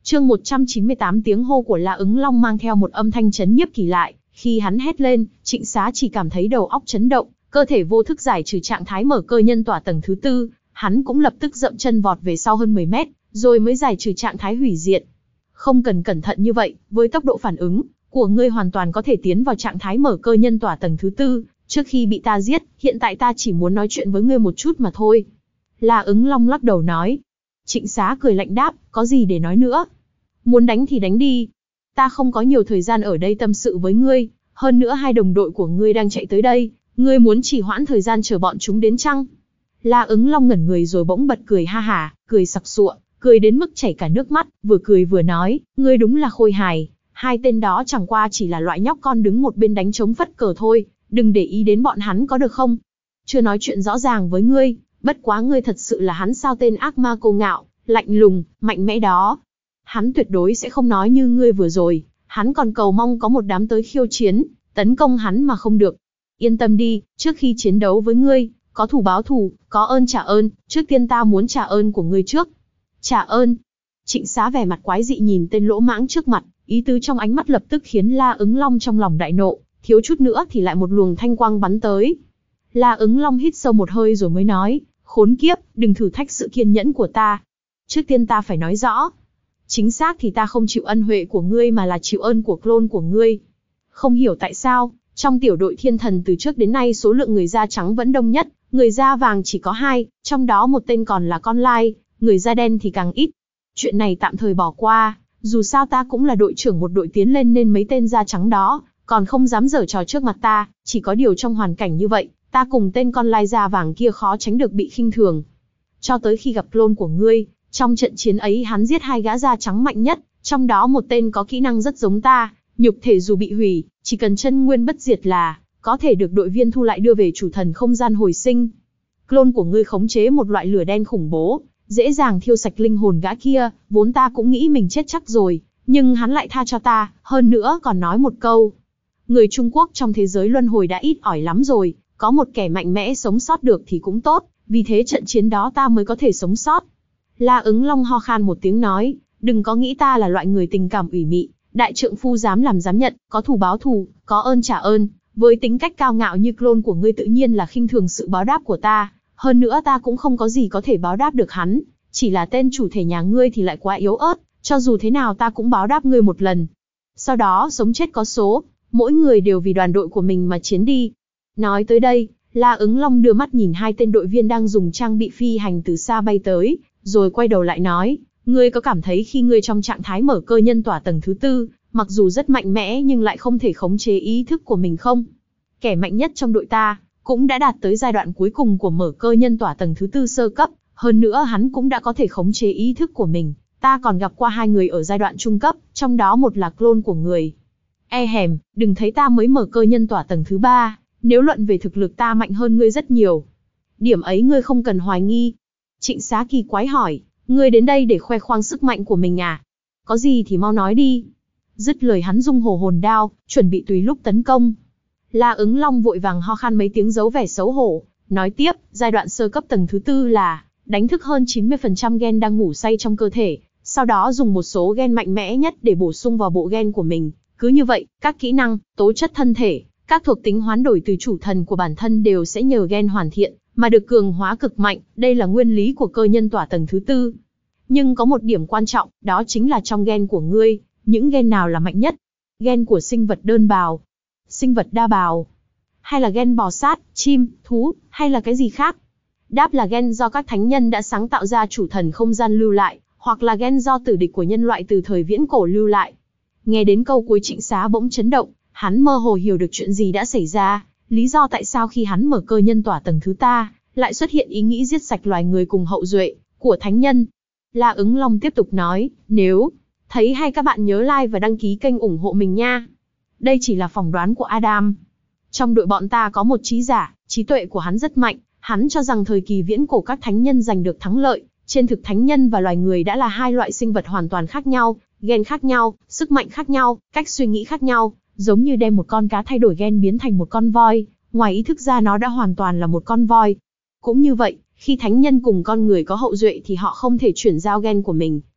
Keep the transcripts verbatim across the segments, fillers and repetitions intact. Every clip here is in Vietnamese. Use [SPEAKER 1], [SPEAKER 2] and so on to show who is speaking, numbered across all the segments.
[SPEAKER 1] Chương một trăm chín mươi tám tiếng hô của La Ứng Long mang theo một âm thanh chấn nhiếp kỳ lạ, khi hắn hét lên, Trịnh Xá chỉ cảm thấy đầu óc chấn động, cơ thể vô thức giải trừ trạng thái mở cơ nhân tỏa tầng thứ tư, hắn cũng lập tức dậm chân vọt về sau hơn mười mét, rồi mới giải trừ trạng thái hủy diệt. Không cần cẩn thận như vậy, với tốc độ phản ứng của ngươi hoàn toàn có thể tiến vào trạng thái mở cơ nhân tỏa tầng thứ tư, trước khi bị ta giết, hiện tại ta chỉ muốn nói chuyện với ngươi một chút mà thôi. La Ứng Long lắc đầu nói. Trịnh Xá cười lạnh đáp, có gì để nói nữa? Muốn đánh thì đánh đi. Ta không có nhiều thời gian ở đây tâm sự với ngươi, hơn nữa hai đồng đội của ngươi đang chạy tới đây, ngươi muốn chỉ hoãn thời gian chờ bọn chúng đến chăng? La Ứng Long ngẩn người rồi bỗng bật cười ha hả, cười sặc sụa, cười đến mức chảy cả nước mắt, vừa cười vừa nói, ngươi đúng là khôi hài, hai tên đó chẳng qua chỉ là loại nhóc con đứng một bên đánh trống phất cờ thôi, đừng để ý đến bọn hắn có được không? Chưa nói chuyện rõ ràng với ngươi, bất quá ngươi thật sự là hắn sao, tên ác ma cô ngạo, lạnh lùng, mạnh mẽ đó. Hắn tuyệt đối sẽ không nói như ngươi vừa rồi, hắn còn cầu mong có một đám tới khiêu chiến, tấn công hắn mà không được. Yên tâm đi, trước khi chiến đấu với ngươi, có thù báo thù, có ơn trả ơn, trước tiên ta muốn trả ơn của ngươi trước. Trả ơn? Trịnh Xá vẻ mặt quái dị nhìn tên lỗ mãng trước mặt, ý tứ trong ánh mắt lập tức khiến La Ứng Long trong lòng đại nộ, thiếu chút nữa thì lại một luồng thanh quang bắn tới. La Ứng Long hít sâu một hơi rồi mới nói, khốn kiếp, đừng thử thách sự kiên nhẫn của ta. Trước tiên ta phải nói rõ. Chính xác thì ta không chịu ân huệ của ngươi mà là chịu ơn của clone của ngươi. Không hiểu tại sao, trong tiểu đội thiên thần từ trước đến nay số lượng người da trắng vẫn đông nhất, người da vàng chỉ có hai, trong đó một tên còn là con lai, người da đen thì càng ít. Chuyện này tạm thời bỏ qua, dù sao ta cũng là đội trưởng một đội tiến lên nên mấy tên da trắng đó còn không dám giở trò trước mặt ta, chỉ có điều trong hoàn cảnh như vậy, ta cùng tên con lai da vàng kia khó tránh được bị khinh thường. Cho tới khi gặp clone của ngươi, trong trận chiến ấy hắn giết hai gã da trắng mạnh nhất, trong đó một tên có kỹ năng rất giống ta, nhục thể dù bị hủy, chỉ cần chân nguyên bất diệt là có thể được đội viên thu lại đưa về chủ thần không gian hồi sinh. Clone của ngươi khống chế một loại lửa đen khủng bố, dễ dàng thiêu sạch linh hồn gã kia, vốn ta cũng nghĩ mình chết chắc rồi, nhưng hắn lại tha cho ta, hơn nữa còn nói một câu. Người Trung Quốc trong thế giới luân hồi đã ít ỏi lắm rồi, có một kẻ mạnh mẽ sống sót được thì cũng tốt, vì thế trận chiến đó ta mới có thể sống sót. La Ứng Long ho khan một tiếng nói, đừng có nghĩ ta là loại người tình cảm ủy mị, đại trượng phu dám làm dám nhận, có thù báo thù, có ơn trả ơn, với tính cách cao ngạo như clone của ngươi tự nhiên là khinh thường sự báo đáp của ta, hơn nữa ta cũng không có gì có thể báo đáp được hắn, chỉ là tên chủ thể nhà ngươi thì lại quá yếu ớt, cho dù thế nào ta cũng báo đáp ngươi một lần. Sau đó sống chết có số, mỗi người đều vì đoàn đội của mình mà chiến đi. Nói tới đây, La Ứng Long đưa mắt nhìn hai tên đội viên đang dùng trang bị phi hành từ xa bay tới, rồi quay đầu lại nói, ngươi có cảm thấy khi ngươi trong trạng thái mở cơ nhân tỏa tầng thứ tư, mặc dù rất mạnh mẽ nhưng lại không thể khống chế ý thức của mình không? Kẻ mạnh nhất trong đội ta, cũng đã đạt tới giai đoạn cuối cùng của mở cơ nhân tỏa tầng thứ tư sơ cấp, hơn nữa hắn cũng đã có thể khống chế ý thức của mình. Ta còn gặp qua hai người ở giai đoạn trung cấp, trong đó một là clone của người. E hèm, đừng thấy ta mới mở cơ nhân tỏa tầng thứ ba, nếu luận về thực lực ta mạnh hơn ngươi rất nhiều. Điểm ấy ngươi không cần hoài nghi. Trịnh Xá kỳ quái hỏi, ngươi đến đây để khoe khoang sức mạnh của mình à? Có gì thì mau nói đi. Dứt lời hắn dung hổ hồn đao, chuẩn bị tùy lúc tấn công. La Ứng Long vội vàng ho khan mấy tiếng giấu vẻ xấu hổ, nói tiếp, giai đoạn sơ cấp tầng thứ tư là đánh thức hơn chín mươi phần trăm gen đang ngủ say trong cơ thể, sau đó dùng một số gen mạnh mẽ nhất để bổ sung vào bộ gen của mình. Cứ như vậy, các kỹ năng, tố chất thân thể, các thuộc tính hoán đổi từ chủ thần của bản thân đều sẽ nhờ gen hoàn thiện mà được cường hóa cực mạnh, đây là nguyên lý của cơ nhân tỏa tầng thứ tư. Nhưng có một điểm quan trọng, đó chính là trong gen của ngươi, những gen nào là mạnh nhất? Gen của sinh vật đơn bào, sinh vật đa bào, hay là gen bò sát, chim, thú, hay là cái gì khác? Đáp là gen do các thánh nhân đã sáng tạo ra chủ thần không gian lưu lại, hoặc là gen do tử địch của nhân loại từ thời viễn cổ lưu lại. Nghe đến câu cuối Trịnh Xá bỗng chấn động, hắn mơ hồ hiểu được chuyện gì đã xảy ra, lý do tại sao khi hắn mở cơ nhân tỏa tầng thứ ta, lại xuất hiện ý nghĩ giết sạch loài người cùng hậu duệ của thánh nhân. La Ứng Long tiếp tục nói, nếu thấy hay các bạn nhớ like và đăng ký kênh ủng hộ mình nha. Đây chỉ là phỏng đoán của Adam. Trong đội bọn ta có một trí giả, trí tuệ của hắn rất mạnh, hắn cho rằng thời kỳ viễn cổ các thánh nhân giành được thắng lợi, trên thực thánh nhân và loài người đã là hai loại sinh vật hoàn toàn khác nhau, gen khác nhau, sức mạnh khác nhau, cách suy nghĩ khác nhau, giống như đem một con cá thay đổi gen biến thành một con voi, ngoài ý thức ra nó đã hoàn toàn là một con voi. Cũng như vậy, khi thánh nhân cùng con người có hậu duệ thì họ không thể chuyển giao gen của mình,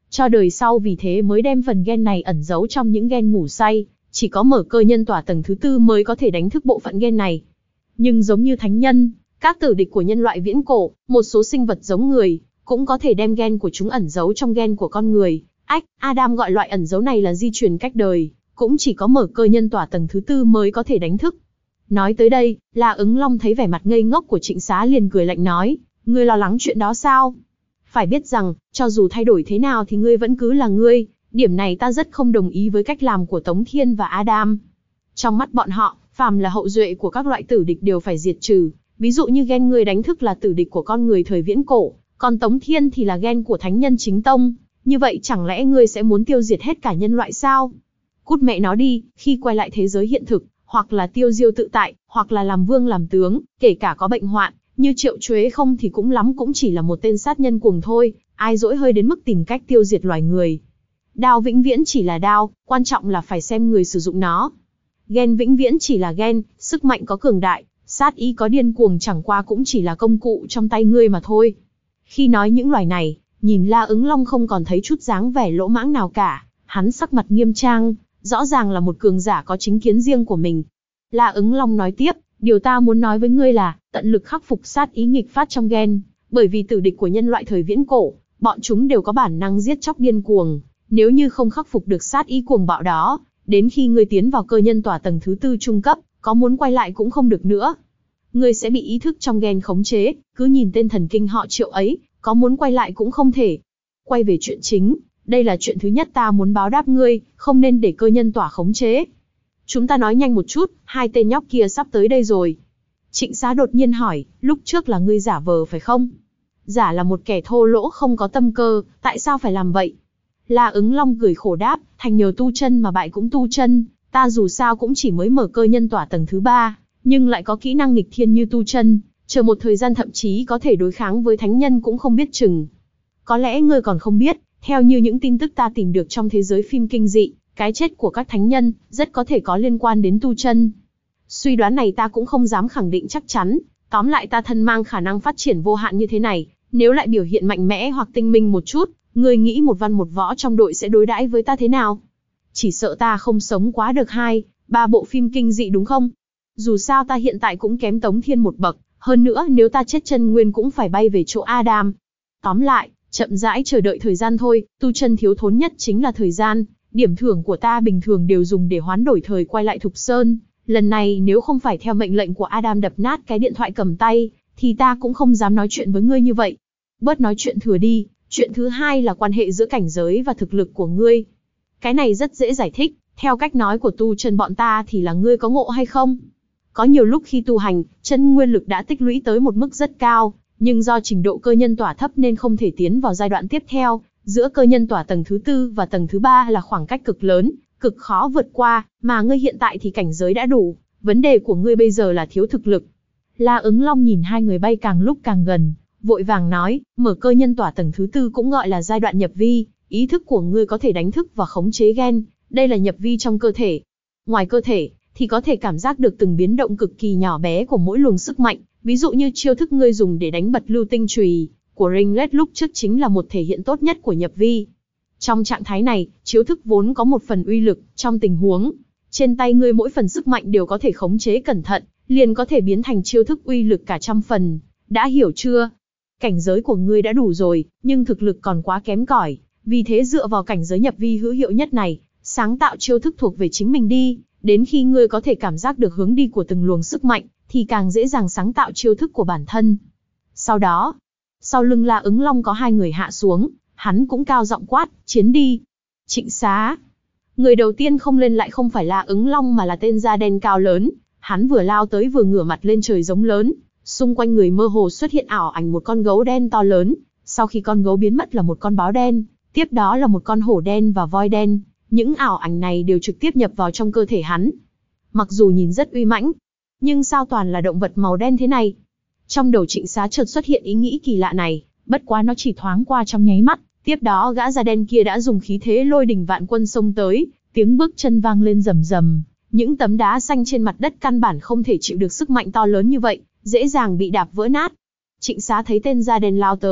[SPEAKER 1] Cho đời sau vì thế mới đem phần gen này ẩn giấu trong những gen ngủ say, chỉ có mở cơ nhân tỏa tầng thứ tư mới có thể đánh thức bộ phận gen này. Nhưng giống như thánh nhân, các tử địch của nhân loại viễn cổ, một số sinh vật giống người, cũng có thể đem gen của chúng ẩn giấu trong gen của con người. Ách, Adam gọi loại ẩn giấu này là di truyền cách đời, cũng chỉ có mở cơ nhân tỏa tầng thứ tư mới có thể đánh thức. Nói tới đây, La Ứng Long thấy vẻ mặt ngây ngốc của Trịnh Xá liền cười lạnh nói, ngươi lo lắng chuyện đó sao? Phải biết rằng, cho dù thay đổi thế nào thì ngươi vẫn cứ là ngươi, điểm này ta rất không đồng ý với cách làm của Tống Thiên và Adam. Trong mắt bọn họ, phàm là hậu duệ của các loại tử địch đều phải diệt trừ, ví dụ như gen ngươi đánh thức là tử địch của con người thời viễn cổ, còn Tống Thiên thì là gen của thánh nhân chính tông, như vậy chẳng lẽ ngươi sẽ muốn tiêu diệt hết cả nhân loại sao? Cút mẹ nó đi, khi quay lại thế giới hiện thực, hoặc là tiêu diêu tự tại, hoặc là làm vương làm tướng, kể cả có bệnh hoạn, như Triệu Chuế không thì cũng lắm cũng chỉ là một tên sát nhân cuồng thôi, ai dỗi hơi đến mức tìm cách tiêu diệt loài người. Đao vĩnh viễn chỉ là đao, quan trọng là phải xem người sử dụng nó. Gen vĩnh viễn chỉ là gen, sức mạnh có cường đại, sát ý có điên cuồng chẳng qua cũng chỉ là công cụ trong tay ngươi mà thôi. Khi nói những loài này, nhìn La Ứng Long không còn thấy chút dáng vẻ lỗ mãng nào cả, hắn sắc mặt nghiêm trang, rõ ràng là một cường giả có chính kiến riêng của mình. La Ứng Long nói tiếp, điều ta muốn nói với ngươi là, tận lực khắc phục sát ý nghịch phát trong gen, bởi vì tử địch của nhân loại thời viễn cổ, bọn chúng đều có bản năng giết chóc điên cuồng, nếu như không khắc phục được sát ý cuồng bạo đó, đến khi ngươi tiến vào cơ nhân tỏa tầng thứ tư trung cấp, có muốn quay lại cũng không được nữa. Ngươi sẽ bị ý thức trong gen khống chế, cứ nhìn tên thần kinh họ Triệu ấy, có muốn quay lại cũng không thể. Quay về chuyện chính, đây là chuyện thứ nhất ta muốn báo đáp ngươi, không nên để cơ nhân tỏa khống chế. Chúng ta nói nhanh một chút, hai tên nhóc kia sắp tới đây rồi. Trịnh Xá đột nhiên hỏi, lúc trước là ngươi giả vờ phải không? Giả là một kẻ thô lỗ không có tâm cơ, tại sao phải làm vậy? La Ứng Long cười khổ đáp, thành nhờ tu chân mà bại cũng tu chân, ta dù sao cũng chỉ mới mở cơ nhân tỏa tầng thứ ba, nhưng lại có kỹ năng nghịch thiên như tu chân, chờ một thời gian thậm chí có thể đối kháng với thánh nhân cũng không biết chừng. Có lẽ ngươi còn không biết, theo như những tin tức ta tìm được trong thế giới phim kinh dị, cái chết của các thánh nhân rất có thể có liên quan đến tu chân. Suy đoán này ta cũng không dám khẳng định chắc chắn, tóm lại ta thân mang khả năng phát triển vô hạn như thế này, nếu lại biểu hiện mạnh mẽ hoặc tinh minh một chút, ngươi nghĩ một văn một võ trong đội sẽ đối đãi với ta thế nào? Chỉ sợ ta không sống quá được hai, ba bộ phim kinh dị đúng không? Dù sao ta hiện tại cũng kém Tống Thiên một bậc, hơn nữa nếu ta chết chân nguyên cũng phải bay về chỗ Adam. Tóm lại, chậm rãi chờ đợi thời gian thôi, tu chân thiếu thốn nhất chính là thời gian, điểm thưởng của ta bình thường đều dùng để hoán đổi thời quay lại Thục Sơn. Lần này nếu không phải theo mệnh lệnh của Adam đập nát cái điện thoại cầm tay, thì ta cũng không dám nói chuyện với ngươi như vậy. Bớt nói chuyện thừa đi, chuyện thứ hai là quan hệ giữa cảnh giới và thực lực của ngươi. Cái này rất dễ giải thích, theo cách nói của tu chân bọn ta thì là ngươi có ngộ hay không? Có nhiều lúc khi tu hành, chân nguyên lực đã tích lũy tới một mức rất cao, nhưng do trình độ cơ nhân tỏa thấp nên không thể tiến vào giai đoạn tiếp theo, giữa cơ nhân tỏa tầng thứ tư và tầng thứ ba là khoảng cách cực lớn, cực khó vượt qua, mà ngươi hiện tại thì cảnh giới đã đủ, vấn đề của ngươi bây giờ là thiếu thực lực. La Ứng Long nhìn hai người bay càng lúc càng gần, vội vàng nói, mở cơ nhân tỏa tầng thứ tư cũng gọi là giai đoạn nhập vi, ý thức của ngươi có thể đánh thức và khống chế gen, đây là nhập vi trong cơ thể. Ngoài cơ thể, thì có thể cảm giác được từng biến động cực kỳ nhỏ bé của mỗi luồng sức mạnh, ví dụ như chiêu thức ngươi dùng để đánh bật lưu tinh chùy của Ringlet lúc trước chính là một thể hiện tốt nhất của nhập vi. Trong trạng thái này, chiêu thức vốn có một phần uy lực, trong tình huống trên tay ngươi mỗi phần sức mạnh đều có thể khống chế cẩn thận, liền có thể biến thành chiêu thức uy lực cả trăm phần, đã hiểu chưa? Cảnh giới của ngươi đã đủ rồi, nhưng thực lực còn quá kém cỏi, vì thế dựa vào cảnh giới nhập vi hữu hiệu nhất này, sáng tạo chiêu thức thuộc về chính mình đi, đến khi ngươi có thể cảm giác được hướng đi của từng luồng sức mạnh, thì càng dễ dàng sáng tạo chiêu thức của bản thân. Sau đó, sau lưng La Ứng Long có hai người hạ xuống, hắn cũng cao giọng quát, chiến đi. Trịnh Xá. Người đầu tiên không lên lại không phải La Ứng Long mà là tên da đen cao lớn, hắn vừa lao tới vừa ngửa mặt lên trời giống lớn, xung quanh người mơ hồ xuất hiện ảo ảnh một con gấu đen to lớn, sau khi con gấu biến mất là một con báo đen, tiếp đó là một con hổ đen và voi đen, những ảo ảnh này đều trực tiếp nhập vào trong cơ thể hắn. Mặc dù nhìn rất uy mãnh, nhưng sao toàn là động vật màu đen thế này? Trong đầu Trịnh Xá chợt xuất hiện ý nghĩ kỳ lạ này, bất quá nó chỉ thoáng qua trong nháy mắt, tiếp đó gã da đen kia đã dùng khí thế lôi đình vạn quân xông tới, tiếng bước chân vang lên rầm rầm, những tấm đá xanh trên mặt đất căn bản không thể chịu được sức mạnh to lớn như vậy, dễ dàng bị đạp vỡ nát. Trịnh Xá thấy tên da đen lao tới,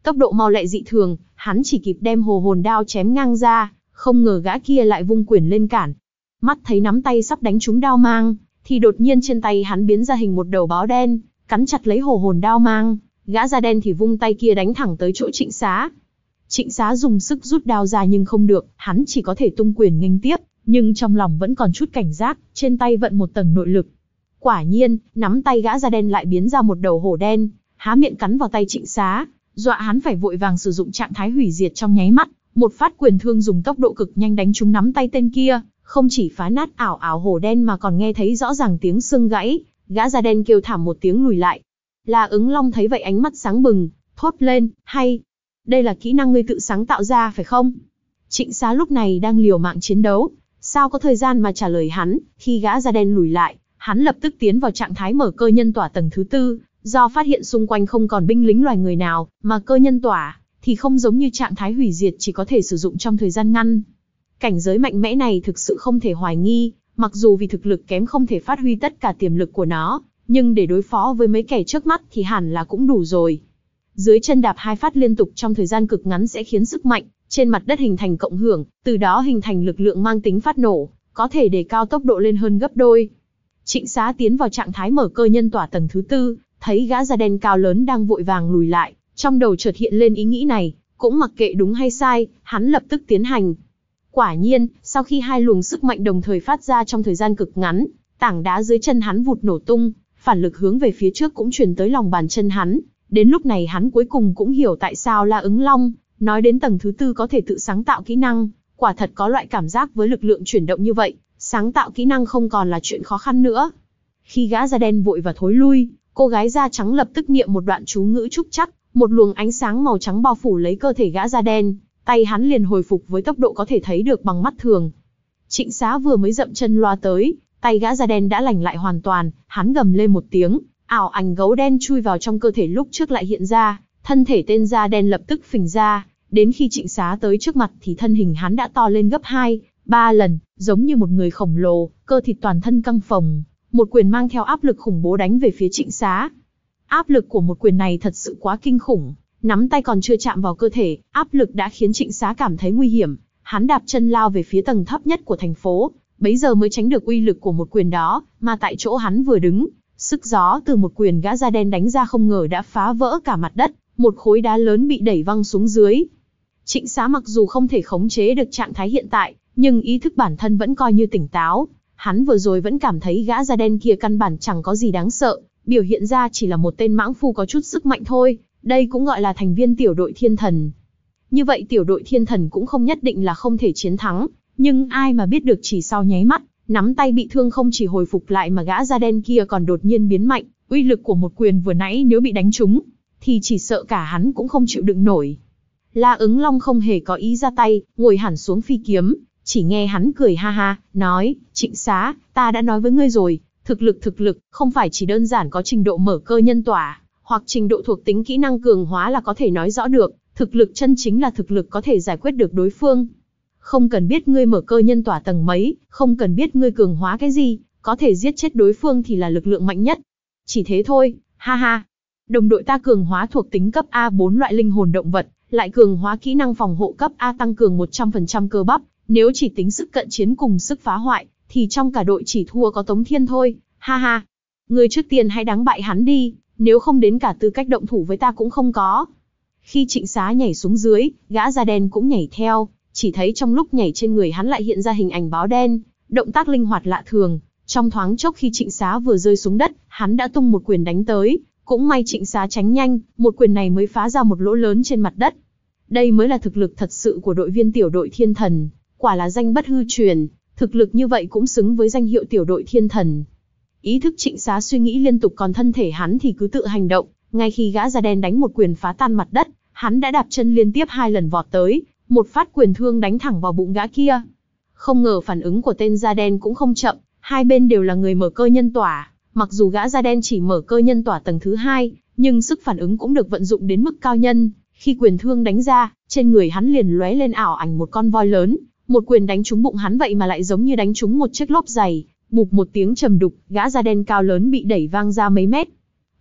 [SPEAKER 1] tốc độ mau lẹ dị thường, hắn chỉ kịp đem hồ hồn đao chém ngang ra, không ngờ gã kia lại vung quyền lên cản. Mắt thấy nắm tay sắp đánh trúng đao mang, thì đột nhiên trên tay hắn biến ra hình một đầu báo đen, cắn chặt lấy hồ hồn đao mang, gã da đen thì vung tay kia đánh thẳng tới chỗ Trịnh Xá. Trịnh Xá dùng sức rút đao ra nhưng không được, hắn chỉ có thể tung quyền nghênh tiếp, nhưng trong lòng vẫn còn chút cảnh giác, trên tay vận một tầng nội lực. Quả nhiên, nắm tay gã da đen lại biến ra một đầu hổ đen, há miệng cắn vào tay Trịnh Xá, dọa hắn phải vội vàng sử dụng trạng thái hủy diệt trong nháy mắt, một phát quyền thương dùng tốc độ cực nhanh đánh trúng nắm tay tên kia, không chỉ phá nát ảo ảo hổ đen mà còn nghe thấy rõ ràng tiếng xương gãy, gã da đen kêu thảm một tiếng lùi lại. La Ứng Long thấy vậy ánh mắt sáng bừng, thốt lên, hay, đây là kỹ năng ngươi tự sáng tạo ra phải không? Trịnh Xá lúc này đang liều mạng chiến đấu, sao có thời gian mà trả lời hắn, khi gã da đen lùi lại, hắn lập tức tiến vào trạng thái mở cơ nhân tỏa tầng thứ tư, do phát hiện xung quanh không còn binh lính loài người nào, mà cơ nhân tỏa thì không giống như trạng thái hủy diệt chỉ có thể sử dụng trong thời gian ngắn. Cảnh giới mạnh mẽ này thực sự không thể hoài nghi, mặc dù vì thực lực kém không thể phát huy tất cả tiềm lực của nó, nhưng để đối phó với mấy kẻ trước mắt thì hẳn là cũng đủ rồi. Dưới chân đạp hai phát liên tục trong thời gian cực ngắn sẽ khiến sức mạnh trên mặt đất hình thành cộng hưởng, từ đó hình thành lực lượng mang tính phát nổ, có thể đề cao tốc độ lên hơn gấp đôi. Trịnh Xá tiến vào trạng thái mở cơ nhân tỏa tầng thứ tư, thấy gã da đen cao lớn đang vội vàng lùi lại, trong đầu chợt hiện lên ý nghĩ này, cũng mặc kệ đúng hay sai, hắn lập tức tiến hành. Quả nhiên, sau khi hai luồng sức mạnh đồng thời phát ra trong thời gian cực ngắn, tảng đá dưới chân hắn vụt nổ tung, phản lực hướng về phía trước cũng truyền tới lòng bàn chân hắn. Đến lúc này hắn cuối cùng cũng hiểu tại sao La Ứng Long nói đến tầng thứ tư có thể tự sáng tạo kỹ năng, quả thật có loại cảm giác với lực lượng chuyển động như vậy, sáng tạo kỹ năng không còn là chuyện khó khăn nữa. Khi gã da đen vội và thối lui, cô gái da trắng lập tức niệm một đoạn chú ngữ trúc chắc, một luồng ánh sáng màu trắng bao phủ lấy cơ thể gã da đen, tay hắn liền hồi phục với tốc độ có thể thấy được bằng mắt thường. Trịnh Xá vừa mới dậm chân loa tới, tay gã da đen đã lành lại hoàn toàn, hắn gầm lên một tiếng, ảo ảnh gấu đen chui vào trong cơ thể lúc trước lại hiện ra, thân thể tên da đen lập tức phình ra, đến khi Trịnh Xá tới trước mặt thì thân hình hắn đã to lên gấp hai, ba lần, giống như một người khổng lồ, cơ thịt toàn thân căng phồng, một quyền mang theo áp lực khủng bố đánh về phía Trịnh Xá. Áp lực của một quyền này thật sự quá kinh khủng, nắm tay còn chưa chạm vào cơ thể, áp lực đã khiến Trịnh Xá cảm thấy nguy hiểm, hắn đạp chân lao về phía tầng thấp nhất của thành phố, bấy giờ mới tránh được uy lực của một quyền đó, mà tại chỗ hắn vừa đứng, sức gió từ một quyền gã da đen đánh ra không ngờ đã phá vỡ cả mặt đất, một khối đá lớn bị đẩy văng xuống dưới. Trịnh Xá mặc dù không thể khống chế được trạng thái hiện tại, nhưng ý thức bản thân vẫn coi như tỉnh táo, hắn vừa rồi vẫn cảm thấy gã da đen kia căn bản chẳng có gì đáng sợ, biểu hiện ra chỉ là một tên mãng phu có chút sức mạnh thôi, đây cũng gọi là thành viên tiểu đội thiên thần. Như vậy tiểu đội thiên thần cũng không nhất định là không thể chiến thắng, nhưng ai mà biết được chỉ sau nháy mắt, nắm tay bị thương không chỉ hồi phục lại mà gã da đen kia còn đột nhiên biến mạnh, uy lực của một quyền vừa nãy nếu bị đánh trúng, thì chỉ sợ cả hắn cũng không chịu đựng nổi. La Ứng Long không hề có ý ra tay, ngồi hẳn xuống phi kiếm, chỉ nghe hắn cười ha ha, nói, Trịnh Xá, ta đã nói với ngươi rồi, thực lực thực lực, không phải chỉ đơn giản có trình độ mở cơ nhân tỏa, hoặc trình độ thuộc tính kỹ năng cường hóa là có thể nói rõ được, thực lực chân chính là thực lực có thể giải quyết được đối phương. Không cần biết ngươi mở cơ nhân tỏa tầng mấy, không cần biết ngươi cường hóa cái gì, có thể giết chết đối phương thì là lực lượng mạnh nhất. Chỉ thế thôi, ha ha. Đồng đội ta cường hóa thuộc tính cấp A bốn loại linh hồn động vật, lại cường hóa kỹ năng phòng hộ cấp A tăng cường một trăm phần trăm cơ bắp, nếu chỉ tính sức cận chiến cùng sức phá hoại, thì trong cả đội chỉ thua có Tống Thiên thôi, ha ha. Ngươi trước tiên hãy đánh bại hắn đi, nếu không đến cả tư cách động thủ với ta cũng không có. Khi Trịnh Xá nhảy xuống dưới, gã da đen cũng nhảy theo, chỉ thấy trong lúc nhảy trên người hắn lại hiện ra hình ảnh báo đen, động tác linh hoạt lạ thường. Trong thoáng chốc khi Trịnh Xá vừa rơi xuống đất, hắn đã tung một quyền đánh tới, cũng may Trịnh Xá tránh nhanh, một quyền này mới phá ra một lỗ lớn trên mặt đất. Đây mới là thực lực thật sự của đội viên tiểu đội thiên thần, quả là danh bất hư truyền, thực lực như vậy cũng xứng với danh hiệu tiểu đội thiên thần. Ý thức Trịnh Xá suy nghĩ liên tục còn thân thể hắn thì cứ tự hành động, ngay khi gã da đen đánh một quyền phá tan mặt đất, hắn đã đạp chân liên tiếp hai lần vọt tới, một phát quyền thương đánh thẳng vào bụng gã kia. Không ngờ phản ứng của tên da đen cũng không chậm, hai bên đều là người mở cơ nhân tỏa, mặc dù gã da đen chỉ mở cơ nhân tỏa tầng thứ hai, nhưng sức phản ứng cũng được vận dụng đến mức cao nhân. Khi quyền thương đánh ra, trên người hắn liền lóe lên ảo ảnh một con voi lớn, một quyền đánh trúng bụng hắn vậy mà lại giống như đánh trúng một chiếc lốp giày, bụp một tiếng trầm đục, gã da đen cao lớn bị đẩy vang ra mấy mét.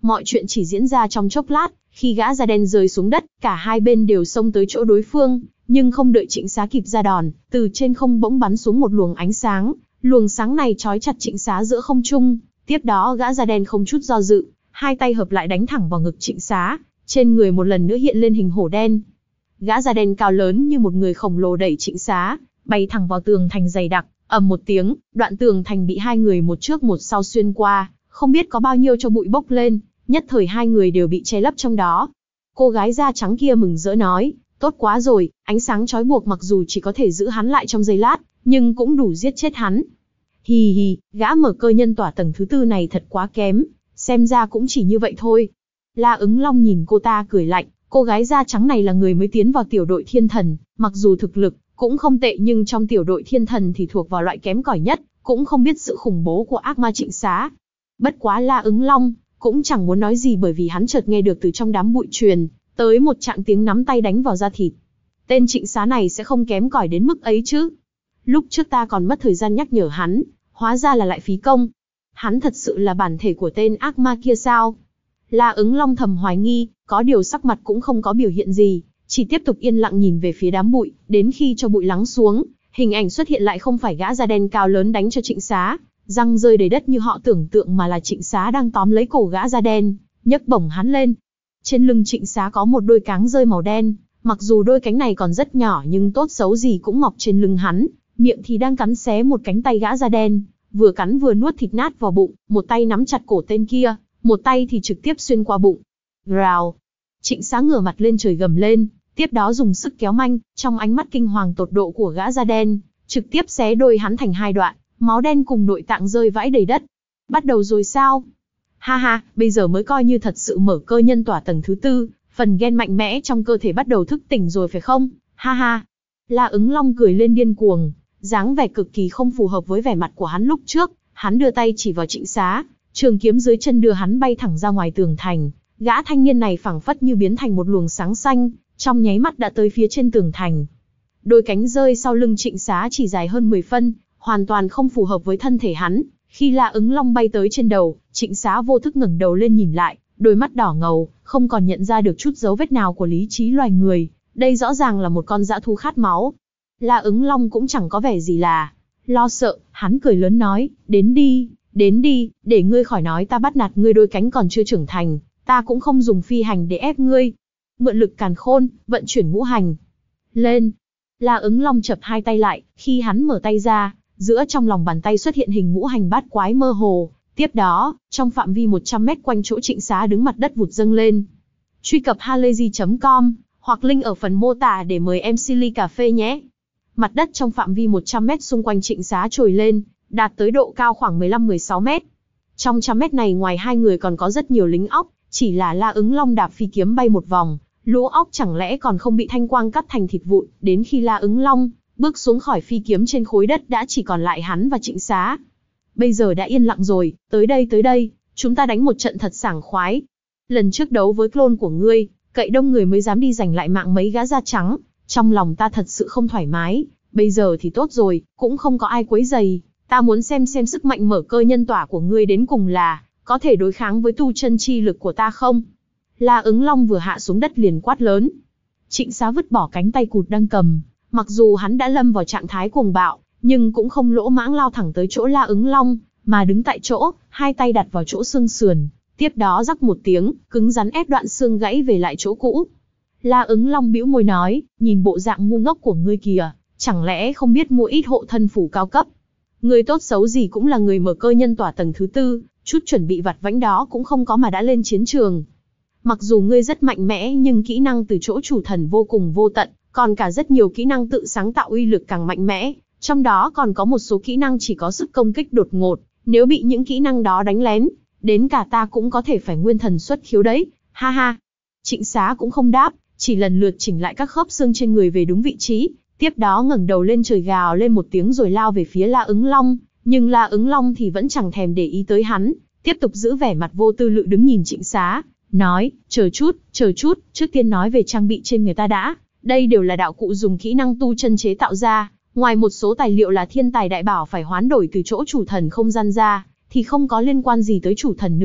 [SPEAKER 1] Mọi chuyện chỉ diễn ra trong chốc lát, khi gã da đen rơi xuống đất, cả hai bên đều xông tới chỗ đối phương, nhưng không đợi Trịnh Xá kịp ra đòn, từ trên không bỗng bắn xuống một luồng ánh sáng, luồng sáng này trói chặt Trịnh Xá giữa không trung, tiếp đó gã da đen không chút do dự, hai tay hợp lại đánh thẳng vào ngực Trịnh Xá, trên người một lần nữa hiện lên hình hổ đen. Gã da đen cao lớn như một người khổng lồ đẩy Trịnh Xá, bay thẳng vào tường thành dày đặc, ầm một tiếng, đoạn tường thành bị hai người một trước một sau xuyên qua, không biết có bao nhiêu cho bụi bốc lên, nhất thời hai người đều bị che lấp trong đó. Cô gái da trắng kia mừng rỡ nói, tốt quá rồi, ánh sáng trói buộc mặc dù chỉ có thể giữ hắn lại trong giây lát, nhưng cũng đủ giết chết hắn. Hì hì, gã mở cơ nhân tỏa tầng thứ tư này thật quá kém, xem ra cũng chỉ như vậy thôi. La Ứng Long nhìn cô ta cười lạnh, cô gái da trắng này là người mới tiến vào tiểu đội thiên thần, mặc dù thực lực cũng không tệ nhưng trong tiểu đội thiên thần thì thuộc vào loại kém cỏi nhất, cũng không biết sự khủng bố của ác ma Trịnh Xá. Bất quá La Ứng Long cũng chẳng muốn nói gì bởi vì hắn chợt nghe được từ trong đám bụi truyền tới một trạng tiếng nắm tay đánh vào da thịt. Tên Trịnh Xá này sẽ không kém cỏi đến mức ấy chứ? Lúc trước ta còn mất thời gian nhắc nhở hắn, hóa ra là lại phí công. Hắn thật sự là bản thể của tên ác ma kia sao? La Ứng Long thầm hoài nghi, có điều sắc mặt cũng không có biểu hiện gì, chỉ tiếp tục yên lặng nhìn về phía đám bụi, đến khi cho bụi lắng xuống, hình ảnh xuất hiện lại không phải gã da đen cao lớn đánh cho Trịnh Xá, răng rơi đầy đất như họ tưởng tượng mà là Trịnh Xá đang tóm lấy cổ gã da đen, nhấc bổng hắn lên. Trên lưng Trịnh Xá có một đôi cáng rơi màu đen, mặc dù đôi cánh này còn rất nhỏ nhưng tốt xấu gì cũng mọc trên lưng hắn, miệng thì đang cắn xé một cánh tay gã da đen, vừa cắn vừa nuốt thịt nát vào bụng, một tay nắm chặt cổ tên kia, một tay thì trực tiếp xuyên qua bụng. Rào! Trịnh Xá ngửa mặt lên trời gầm lên, tiếp đó dùng sức kéo manh, trong ánh mắt kinh hoàng tột độ của gã da đen, trực tiếp xé đôi hắn thành hai đoạn, máu đen cùng nội tạng rơi vãi đầy đất. Bắt đầu rồi sao? Ha ha, bây giờ mới coi như thật sự mở cơ nhân tỏa tầng thứ tư, phần ghen mạnh mẽ trong cơ thể bắt đầu thức tỉnh rồi phải không? Ha ha! La Ứng Long cười lên điên cuồng, dáng vẻ cực kỳ không phù hợp với vẻ mặt của hắn lúc trước, hắn đưa tay chỉ vào Trịnh Xá, trường kiếm dưới chân đưa hắn bay thẳng ra ngoài tường thành. Gã thanh niên này phảng phất như biến thành một luồng sáng xanh, trong nháy mắt đã tới phía trên tường thành. Đôi cánh rơi sau lưng Trịnh Xá chỉ dài hơn mười phân, hoàn toàn không phù hợp với thân thể hắn. Khi La Ứng Long bay tới trên đầu, Trịnh Xá vô thức ngẩng đầu lên nhìn lại, đôi mắt đỏ ngầu, không còn nhận ra được chút dấu vết nào của lý trí loài người. Đây rõ ràng là một con dã thú khát máu. La Ứng Long cũng chẳng có vẻ gì là lo sợ, hắn cười lớn nói, đến đi, đến đi, để ngươi khỏi nói ta bắt nạt ngươi đôi cánh còn chưa trưởng thành, ta cũng không dùng phi hành để ép ngươi. Mượn lực càn khôn, vận chuyển ngũ hành. Lên! La Ứng Long chập hai tay lại, khi hắn mở tay ra, giữa trong lòng bàn tay xuất hiện hình ngũ hành bát quái mơ hồ. Tiếp đó, trong phạm vi một trăm mét quanh chỗ Trịnh Xá đứng mặt đất vụt dâng lên. Truy cập halayzi chấm com, hoặc link ở phần mô tả để mời em xê ly cà phê nhé. Mặt đất trong phạm vi một trăm mét xung quanh Trịnh Xá trồi lên, đạt tới độ cao khoảng mười lăm mười sáu mét. Trong trăm mét này ngoài hai người còn có rất nhiều lính óc, chỉ là La Ứng Long đạp phi kiếm bay một vòng, lũ óc chẳng lẽ còn không bị thanh quang cắt thành thịt vụn, đến khi La Ứng Long bước xuống khỏi phi kiếm trên khối đất đã chỉ còn lại hắn và Trịnh Xá. Bây giờ đã yên lặng rồi, tới đây tới đây, chúng ta đánh một trận thật sảng khoái. Lần trước đấu với clone của ngươi, cậy đông người mới dám đi giành lại mạng mấy gã da trắng, trong lòng ta thật sự không thoải mái, bây giờ thì tốt rồi, cũng không có ai quấy rầy, ta muốn xem xem sức mạnh mở cơ nhân tỏa của ngươi đến cùng là có thể đối kháng với tu chân chi lực của ta không? La Ứng Long vừa hạ xuống đất liền quát lớn. Trịnh Xá vứt bỏ cánh tay cụt đang cầm, mặc dù hắn đã lâm vào trạng thái cuồng bạo, nhưng cũng không lỗ mãng lao thẳng tới chỗ La Ứng Long, mà đứng tại chỗ, hai tay đặt vào chỗ xương sườn, tiếp đó rắc một tiếng, cứng rắn ép đoạn xương gãy về lại chỗ cũ. La Ứng Long bĩu môi nói, nhìn bộ dạng ngu ngốc của ngươi kìa, chẳng lẽ không biết mua ít hộ thân phủ cao cấp? Ngươi tốt xấu gì cũng là người mở cơ nhân tỏa tầng thứ tư, chút chuẩn bị vặt vãnh đó cũng không có mà đã lên chiến trường. Mặc dù ngươi rất mạnh mẽ nhưng kỹ năng từ chỗ chủ thần vô cùng vô tận, còn cả rất nhiều kỹ năng tự sáng tạo uy lực càng mạnh mẽ, trong đó còn có một số kỹ năng chỉ có sức công kích đột ngột, nếu bị những kỹ năng đó đánh lén, đến cả ta cũng có thể phải nguyên thần xuất khiếu đấy, ha ha. Trịnh Xá cũng không đáp, chỉ lần lượt chỉnh lại các khớp xương trên người về đúng vị trí, tiếp đó ngẩng đầu lên trời gào lên một tiếng rồi lao về phía La Ứng Long, nhưng La Ứng Long thì vẫn chẳng thèm để ý tới hắn, tiếp tục giữ vẻ mặt vô tư lự đứng nhìn Trịnh Xá, nói, chờ chút, chờ chút, trước tiên nói về trang bị trên người ta đã, đây đều là đạo cụ dùng kỹ năng tu chân chế tạo ra, ngoài một số tài liệu là thiên tài đại bảo phải hoán đổi từ chỗ chủ thần không gian ra, thì không có liên quan gì tới chủ thần nữa,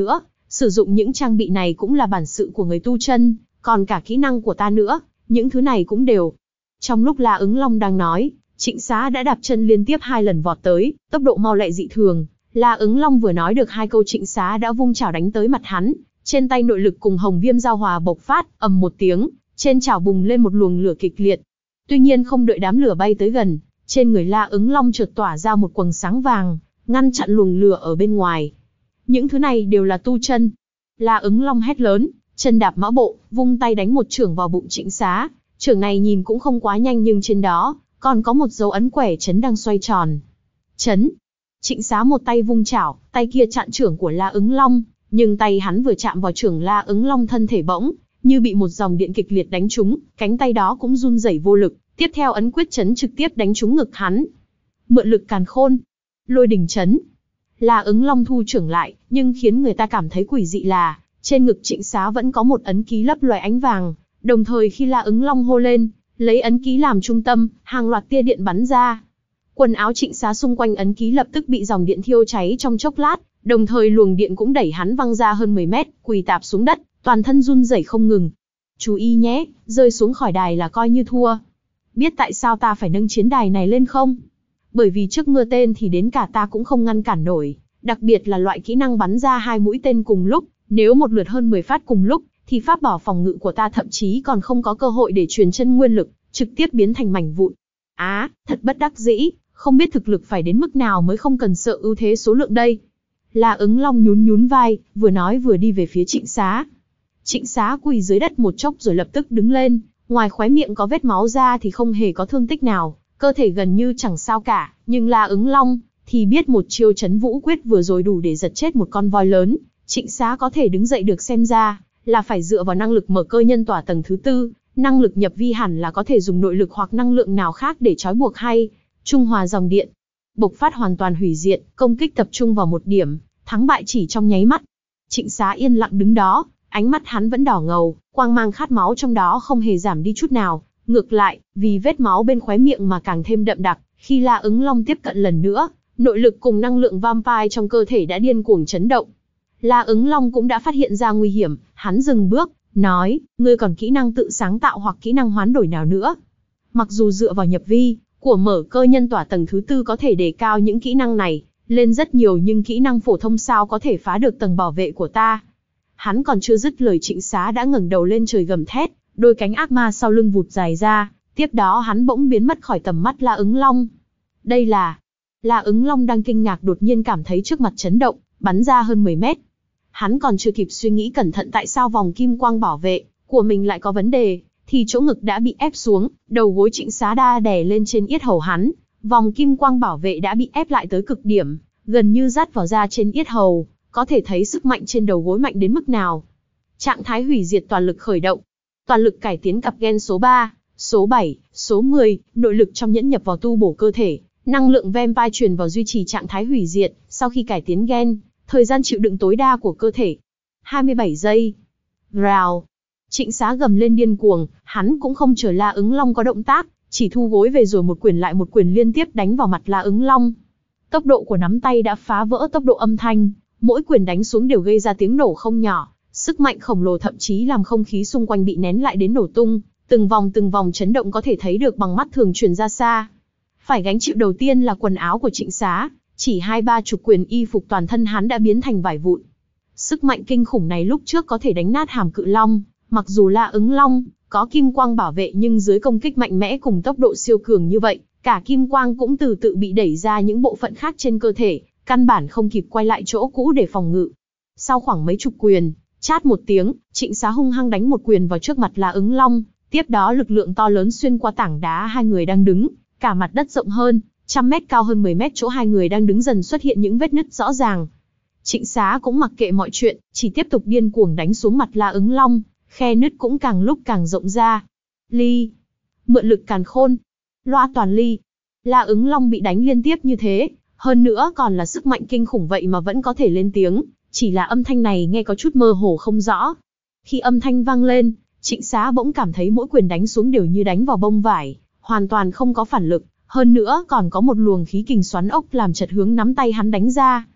[SPEAKER 1] Sử dụng những trang bị này cũng là bản sự của người tu chân, còn cả kỹ năng của ta nữa, những thứ này cũng đều. Trong lúc La Ứng Long đang nói, Trịnh Xá đã đạp chân liên tiếp hai lần vọt tới, tốc độ mau lẹ dị thường. La Ứng Long vừa nói được hai câu Trịnh Xá đã vung chảo đánh tới mặt hắn, trên tay nội lực cùng hồng viêm giao hòa bộc phát, ầm một tiếng, trên chảo bùng lên một luồng lửa kịch liệt. Tuy nhiên không đợi đám lửa bay tới gần, trên người La Ứng Long chợt tỏa ra một quầng sáng vàng, ngăn chặn luồng lửa ở bên ngoài. Những thứ này đều là tu chân. La Ứng Long hét lớn, chân đạp mã bộ, vung tay đánh một chưởng vào bụng Trịnh Xá. Chưởng này nhìn cũng không quá nhanh nhưng trên đó còn có một dấu ấn quẻ chấn đang xoay tròn. Chấn. Trịnh Xá một tay vung chảo, tay kia chặn chưởng của La Ứng Long, nhưng tay hắn vừa chạm vào chưởng La Ứng Long thân thể bỗng như bị một dòng điện kịch liệt đánh trúng, cánh tay đó cũng run rẩy vô lực, tiếp theo ấn quyết chấn trực tiếp đánh trúng ngực hắn. Mượn lực càn khôn, lôi đình chấn. La Ứng Long thu chưởng lại, nhưng khiến người ta cảm thấy quỷ dị là trên ngực Trịnh Xá vẫn có một ấn ký lấp loé ánh vàng, đồng thời khi La Ứng Long hô lên, lấy ấn ký làm trung tâm, hàng loạt tia điện bắn ra. Quần áo Trịnh Xá xung quanh ấn ký lập tức bị dòng điện thiêu cháy trong chốc lát, đồng thời luồng điện cũng đẩy hắn văng ra hơn mười mét, quỳ tạp xuống đất, toàn thân run rẩy không ngừng. Chú ý nhé, rơi xuống khỏi đài là coi như thua. Biết tại sao ta phải nâng chiến đài này lên không? Bởi vì trước mưa tên thì đến cả ta cũng không ngăn cản nổi, đặc biệt là loại kỹ năng bắn ra hai mũi tên cùng lúc, nếu một lượt hơn mười phát cùng lúc, thì pháp bảo phòng ngự của ta thậm chí còn không có cơ hội để truyền chân nguyên lực, trực tiếp biến thành mảnh vụn. Á, à, thật bất đắc dĩ, không biết thực lực phải đến mức nào mới không cần sợ ưu thế số lượng đây. La Ứng Long nhún nhún vai, vừa nói vừa đi về phía Trịnh Xá. Trịnh Xá quỳ dưới đất một chốc rồi lập tức đứng lên, ngoài khóe miệng có vết máu ra thì không hề có thương tích nào, cơ thể gần như chẳng sao cả, nhưng La Ứng Long thì biết một chiêu chấn vũ quyết vừa rồi đủ để giật chết một con voi lớn. Trịnh Xá có thể đứng dậy được xem ra là phải dựa vào năng lực mở cơ nhân tỏa tầng thứ tư, năng lực nhập vi hẳn là có thể dùng nội lực hoặc năng lượng nào khác để trói buộc hay trung hòa dòng điện. Bộc phát hoàn toàn hủy diệt, công kích tập trung vào một điểm, thắng bại chỉ trong nháy mắt. Trịnh Xá yên lặng đứng đó, ánh mắt hắn vẫn đỏ ngầu, quang mang khát máu trong đó không hề giảm đi chút nào, ngược lại, vì vết máu bên khóe miệng mà càng thêm đậm đặc. Khi La Ứng Long tiếp cận lần nữa, nội lực cùng năng lượng vampire trong cơ thể đã điên cuồng chấn động. La Ứng Long cũng đã phát hiện ra nguy hiểm, hắn dừng bước, nói, ngươi còn kỹ năng tự sáng tạo hoặc kỹ năng hoán đổi nào nữa? Mặc dù dựa vào nhập vi của mở cơ nhân tỏa tầng thứ tư có thể đề cao những kỹ năng này lên rất nhiều, nhưng kỹ năng phổ thông sao có thể phá được tầng bảo vệ của ta? Hắn còn chưa dứt lời, Trịnh Xá đã ngẩng đầu lên trời gầm thét, đôi cánh ác ma sau lưng vụt dài ra, tiếp đó hắn bỗng biến mất khỏi tầm mắt La Ứng Long. Đây là... La Ứng Long đang kinh ngạc đột nhiên cảm thấy trước mặt chấn động, bắn ra hơn mười mét. Hắn còn chưa kịp suy nghĩ cẩn thận tại sao vòng kim quang bảo vệ của mình lại có vấn đề, thì chỗ ngực đã bị ép xuống, đầu gối Trịnh Xá đa đè lên trên yết hầu hắn, vòng kim quang bảo vệ đã bị ép lại tới cực điểm, gần như dắt vào da trên yết hầu, có thể thấy sức mạnh trên đầu gối mạnh đến mức nào. Trạng thái hủy diệt toàn lực khởi động, toàn lực cải tiến cặp gen số ba, số bảy, số mười, nội lực trong nhẫn nhập vào tu bổ cơ thể, năng lượng vampire truyền vào duy trì trạng thái hủy diệt. Sau khi cải tiến gen, thời gian chịu đựng tối đa của cơ thể hai mươi bảy giây. Rào. Trịnh Xá gầm lên điên cuồng, hắn cũng không chờ La Ứng Long có động tác, chỉ thu gối về rồi một quyền lại một quyền liên tiếp đánh vào mặt La Ứng Long. Tốc độ của nắm tay đã phá vỡ tốc độ âm thanh, mỗi quyền đánh xuống đều gây ra tiếng nổ không nhỏ, sức mạnh khổng lồ thậm chí làm không khí xung quanh bị nén lại đến nổ tung, từng vòng từng vòng chấn động có thể thấy được bằng mắt thường truyền ra xa. Phải gánh chịu đầu tiên là quần áo của Trịnh Xá, chỉ hai ba chục quyền y phục toàn thân hắn đã biến thành vải vụn. Sức mạnh kinh khủng này lúc trước có thể đánh nát hàm cự long, mặc dù La Ứng Long có kim quang bảo vệ nhưng dưới công kích mạnh mẽ cùng tốc độ siêu cường như vậy, cả kim quang cũng từ tự bị đẩy ra những bộ phận khác trên cơ thể, căn bản không kịp quay lại chỗ cũ để phòng ngự. Sau khoảng mấy chục quyền, chát một tiếng, Trịnh Xá hung hăng đánh một quyền vào trước mặt La Ứng Long, tiếp đó lực lượng to lớn xuyên qua tảng đá hai người đang đứng, cả mặt đất rộng hơn trăm mét cao hơn mười mét chỗ hai người đang đứng dần xuất hiện những vết nứt rõ ràng. Trịnh Xá cũng mặc kệ mọi chuyện, chỉ tiếp tục điên cuồng đánh xuống mặt La Ứng Long, khe nứt cũng càng lúc càng rộng ra. Ly, mượn lực càn khôn, loa toàn ly. La Ứng Long bị đánh liên tiếp như thế, hơn nữa còn là sức mạnh kinh khủng vậy mà vẫn có thể lên tiếng, chỉ là âm thanh này nghe có chút mơ hồ không rõ. Khi âm thanh vang lên, Trịnh Xá bỗng cảm thấy mỗi quyền đánh xuống đều như đánh vào bông vải, hoàn toàn không có phản lực, hơn nữa còn có một luồng khí kình xoắn ốc làm chật hướng nắm tay hắn đánh ra.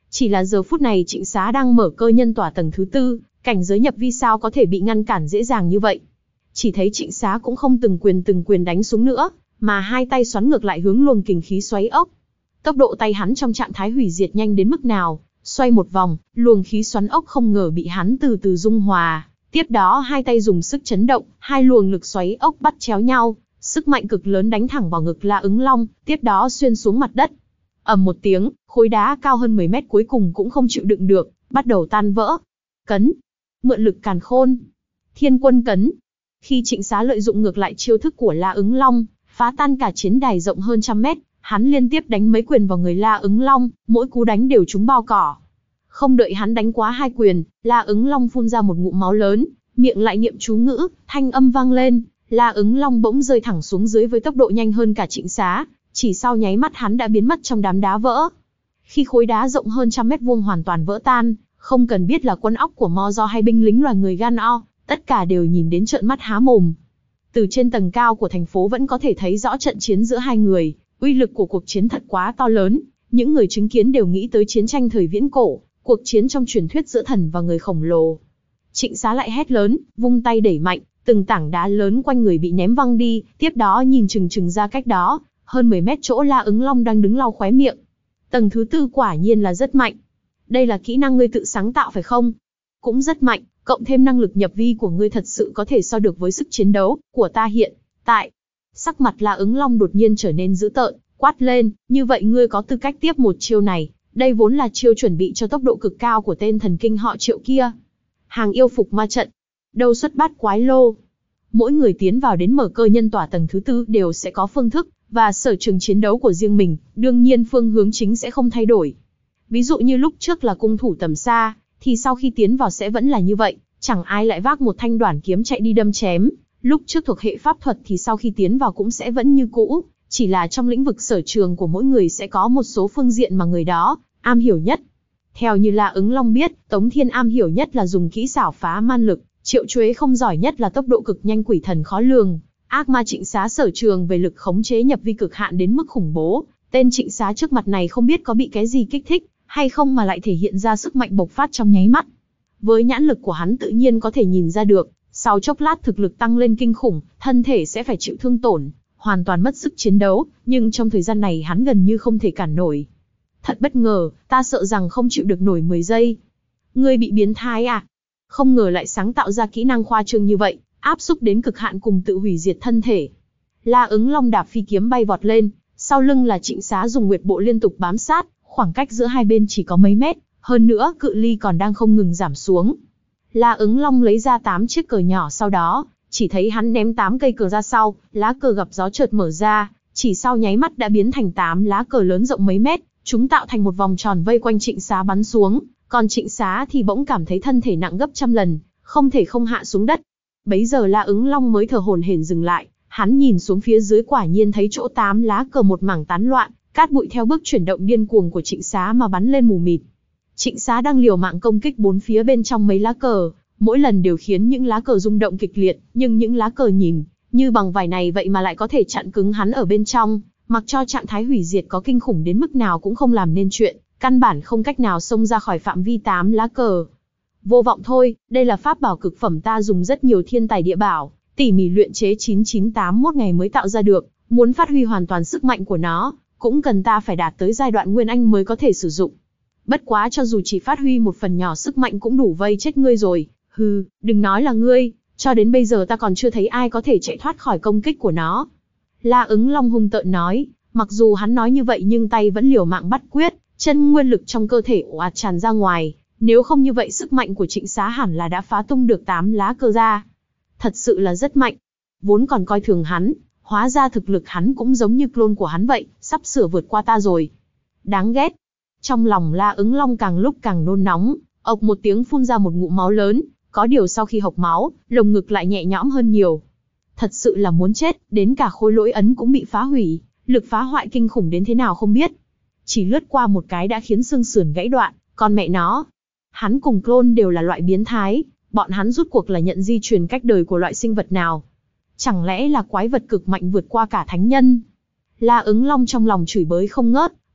[SPEAKER 1] Chỉ là giờ phút này Trịnh Xá đang mở cơ nhân tỏa tầng thứ tư, cảnh giới nhập vi sao có thể bị ngăn cản dễ dàng như vậy. Chỉ thấy Trịnh Xá cũng không từng quyền từng quyền đánh xuống nữa, mà hai tay xoắn ngược lại hướng luồng kình khí xoáy ốc. Tốc độ tay hắn trong trạng thái hủy diệt nhanh đến mức nào, xoay một vòng, luồng khí xoắn ốc không ngờ bị hắn từ từ dung hòa. Tiếp đó hai tay dùng sức chấn động, hai luồng lực xoáy ốc bắt chéo nhau, sức mạnh cực lớn đánh thẳng vào ngực La Ứng Long, tiếp đó xuyên xuống mặt đất. Ầm một tiếng, khối đá cao hơn mười mét cuối cùng cũng không chịu đựng được, bắt đầu tan vỡ. Cấn, mượn lực càn khôn, Thiên Quân cấn. Khi Trịnh Xá lợi dụng ngược lại chiêu thức của La Ứng Long, phá tan cả chiến đài rộng hơn trăm mét, hắn liên tiếp đánh mấy quyền vào người La Ứng Long, mỗi cú đánh đều trúng bao cỏ. Không đợi hắn đánh quá hai quyền, La Ứng Long phun ra một ngụm máu lớn, miệng lại niệm chú ngữ, thanh âm vang lên, La Ứng Long bỗng rơi thẳng xuống dưới với tốc độ nhanh hơn cả Trịnh Xá, chỉ sau nháy mắt hắn đã biến mất trong đám đá vỡ. Khi khối đá rộng hơn trăm mét vuông hoàn toàn vỡ tan, không cần biết là quân óc của Mo Do hay binh lính loài người gan o, tất cả đều nhìn đến trợn mắt há mồm. Từ trên tầng cao của thành phố vẫn có thể thấy rõ trận chiến giữa hai người, uy lực của cuộc chiến thật quá to lớn, những người chứng kiến đều nghĩ tới chiến tranh thời viễn cổ, cuộc chiến trong truyền thuyết giữa thần và người khổng lồ. Trịnh Xá lại hét lớn, vung tay đẩy mạnh, từng tảng đá lớn quanh người bị ném văng đi, tiếp đó nhìn chừng chừng ra cách đó, hơn mười mét chỗ La Ứng Long đang đứng lau khóe miệng. Tầng thứ tư quả nhiên là rất mạnh. Đây là kỹ năng ngươi tự sáng tạo phải không? Cũng rất mạnh, cộng thêm năng lực nhập vi của ngươi thật sự có thể so được với sức chiến đấu của ta hiện tại. Sắc mặt La Ứng Long đột nhiên trở nên dữ tợn, quát lên, như vậy ngươi có tư cách tiếp một chiêu này, đây vốn là chiêu chuẩn bị cho tốc độ cực cao của tên thần kinh họ Triệu kia. Hàng yêu phục ma trận, đâu xuất bát quái lô. Mỗi người tiến vào đến mở cơ nhân tỏa tầng thứ tư đều sẽ có phương thức và sở trường chiến đấu của riêng mình, đương nhiên phương hướng chính sẽ không thay đổi. Ví dụ như lúc trước là cung thủ tầm xa, thì sau khi tiến vào sẽ vẫn là như vậy, chẳng ai lại vác một thanh đoản kiếm chạy đi đâm chém. Lúc trước thuộc hệ pháp thuật thì sau khi tiến vào cũng sẽ vẫn như cũ, chỉ là trong lĩnh vực sở trường của mỗi người sẽ có một số phương diện mà người đó am hiểu nhất. Theo như La Ứng Long biết, Tống Thiên am hiểu nhất là dùng kỹ xảo phá man lực, Triệu Chuế không giỏi nhất là tốc độ cực nhanh quỷ thần khó lường. Ác ma Trịnh Xá sở trường về lực khống chế nhập vi cực hạn đến mức khủng bố, tên Trịnh Xá trước mặt này không biết có bị cái gì kích thích hay không mà lại thể hiện ra sức mạnh bộc phát trong nháy mắt. Với nhãn lực của hắn tự nhiên có thể nhìn ra được, sau chốc lát thực lực tăng lên kinh khủng, thân thể sẽ phải chịu thương tổn, hoàn toàn mất sức chiến đấu, nhưng trong thời gian này hắn gần như không thể cản nổi. Thật bất ngờ, ta sợ rằng không chịu được nổi mười giây. Ngươi bị biến thái à? Không ngờ lại sáng tạo ra kỹ năng khoa trương như vậy, áp xúc đến cực hạn cùng tự hủy diệt thân thể. La Ứng Long đạp phi kiếm bay vọt lên, sau lưng là Trịnh Xá dùng nguyệt bộ liên tục bám sát, khoảng cách giữa hai bên chỉ có mấy mét, hơn nữa cự ly còn đang không ngừng giảm xuống. La Ứng Long lấy ra tám chiếc cờ nhỏ, sau đó chỉ thấy hắn ném tám cây cờ ra sau, lá cờ gặp gió chợt mở ra, chỉ sau nháy mắt đã biến thành tám lá cờ lớn rộng mấy mét, chúng tạo thành một vòng tròn vây quanh Trịnh Xá bắn xuống, còn Trịnh Xá thì bỗng cảm thấy thân thể nặng gấp trăm lần, không thể không hạ xuống đất. Bấy giờ La Ứng Long mới thở hổn hển dừng lại, hắn nhìn xuống phía dưới quả nhiên thấy chỗ tám lá cờ một mảng tán loạn, cát bụi theo bước chuyển động điên cuồng của Trịnh Xá mà bắn lên mù mịt. Trịnh Xá đang liều mạng công kích bốn phía bên trong mấy lá cờ, mỗi lần đều khiến những lá cờ rung động kịch liệt, nhưng những lá cờ nhìn như bằng vải này vậy mà lại có thể chặn cứng hắn ở bên trong, mặc cho trạng thái hủy diệt có kinh khủng đến mức nào cũng không làm nên chuyện, căn bản không cách nào xông ra khỏi phạm vi tám lá cờ. Vô vọng thôi, đây là pháp bảo cực phẩm ta dùng rất nhiều thiên tài địa bảo, tỉ mỉ luyện chế chín chín tám mốt ngày mới tạo ra được, muốn phát huy hoàn toàn sức mạnh của nó, cũng cần ta phải đạt tới giai đoạn Nguyên Anh mới có thể sử dụng. Bất quá cho dù chỉ phát huy một phần nhỏ sức mạnh cũng đủ vây chết ngươi rồi, hừ, đừng nói là ngươi, cho đến bây giờ ta còn chưa thấy ai có thể chạy thoát khỏi công kích của nó. La Ứng Long hung tợn nói, mặc dù hắn nói như vậy nhưng tay vẫn liều mạng bắt quyết, chân nguyên lực trong cơ thể ồ ạt tràn ra ngoài, nếu không như vậy sức mạnh của Trịnh Xá hẳn là đã phá tung được tám lá cờ ra. Thật sự là rất mạnh, vốn còn coi thường hắn, hóa ra thực lực hắn cũng giống như clone của hắn vậy, sắp sửa vượt qua ta rồi. Đáng ghét. Trong lòng La Ứng Long càng lúc càng nôn nóng, ộc một tiếng phun ra một ngụm máu lớn, có điều sau khi hộc máu, lồng ngực lại nhẹ nhõm hơn nhiều. Thật sự là muốn chết, đến cả khối lỗi ấn cũng bị phá hủy, lực phá hoại kinh khủng đến thế nào không biết. Chỉ lướt qua một cái đã khiến xương sườn gãy đoạn, còn mẹ nó. Hắn cùng clone đều là loại biến thái, bọn hắn rút cuộc là nhận di truyền cách đời của loại sinh vật nào? Chẳng lẽ là quái vật cực mạnh vượt qua cả thánh nhân? La Ứng Long trong lòng chửi bới không ngớt,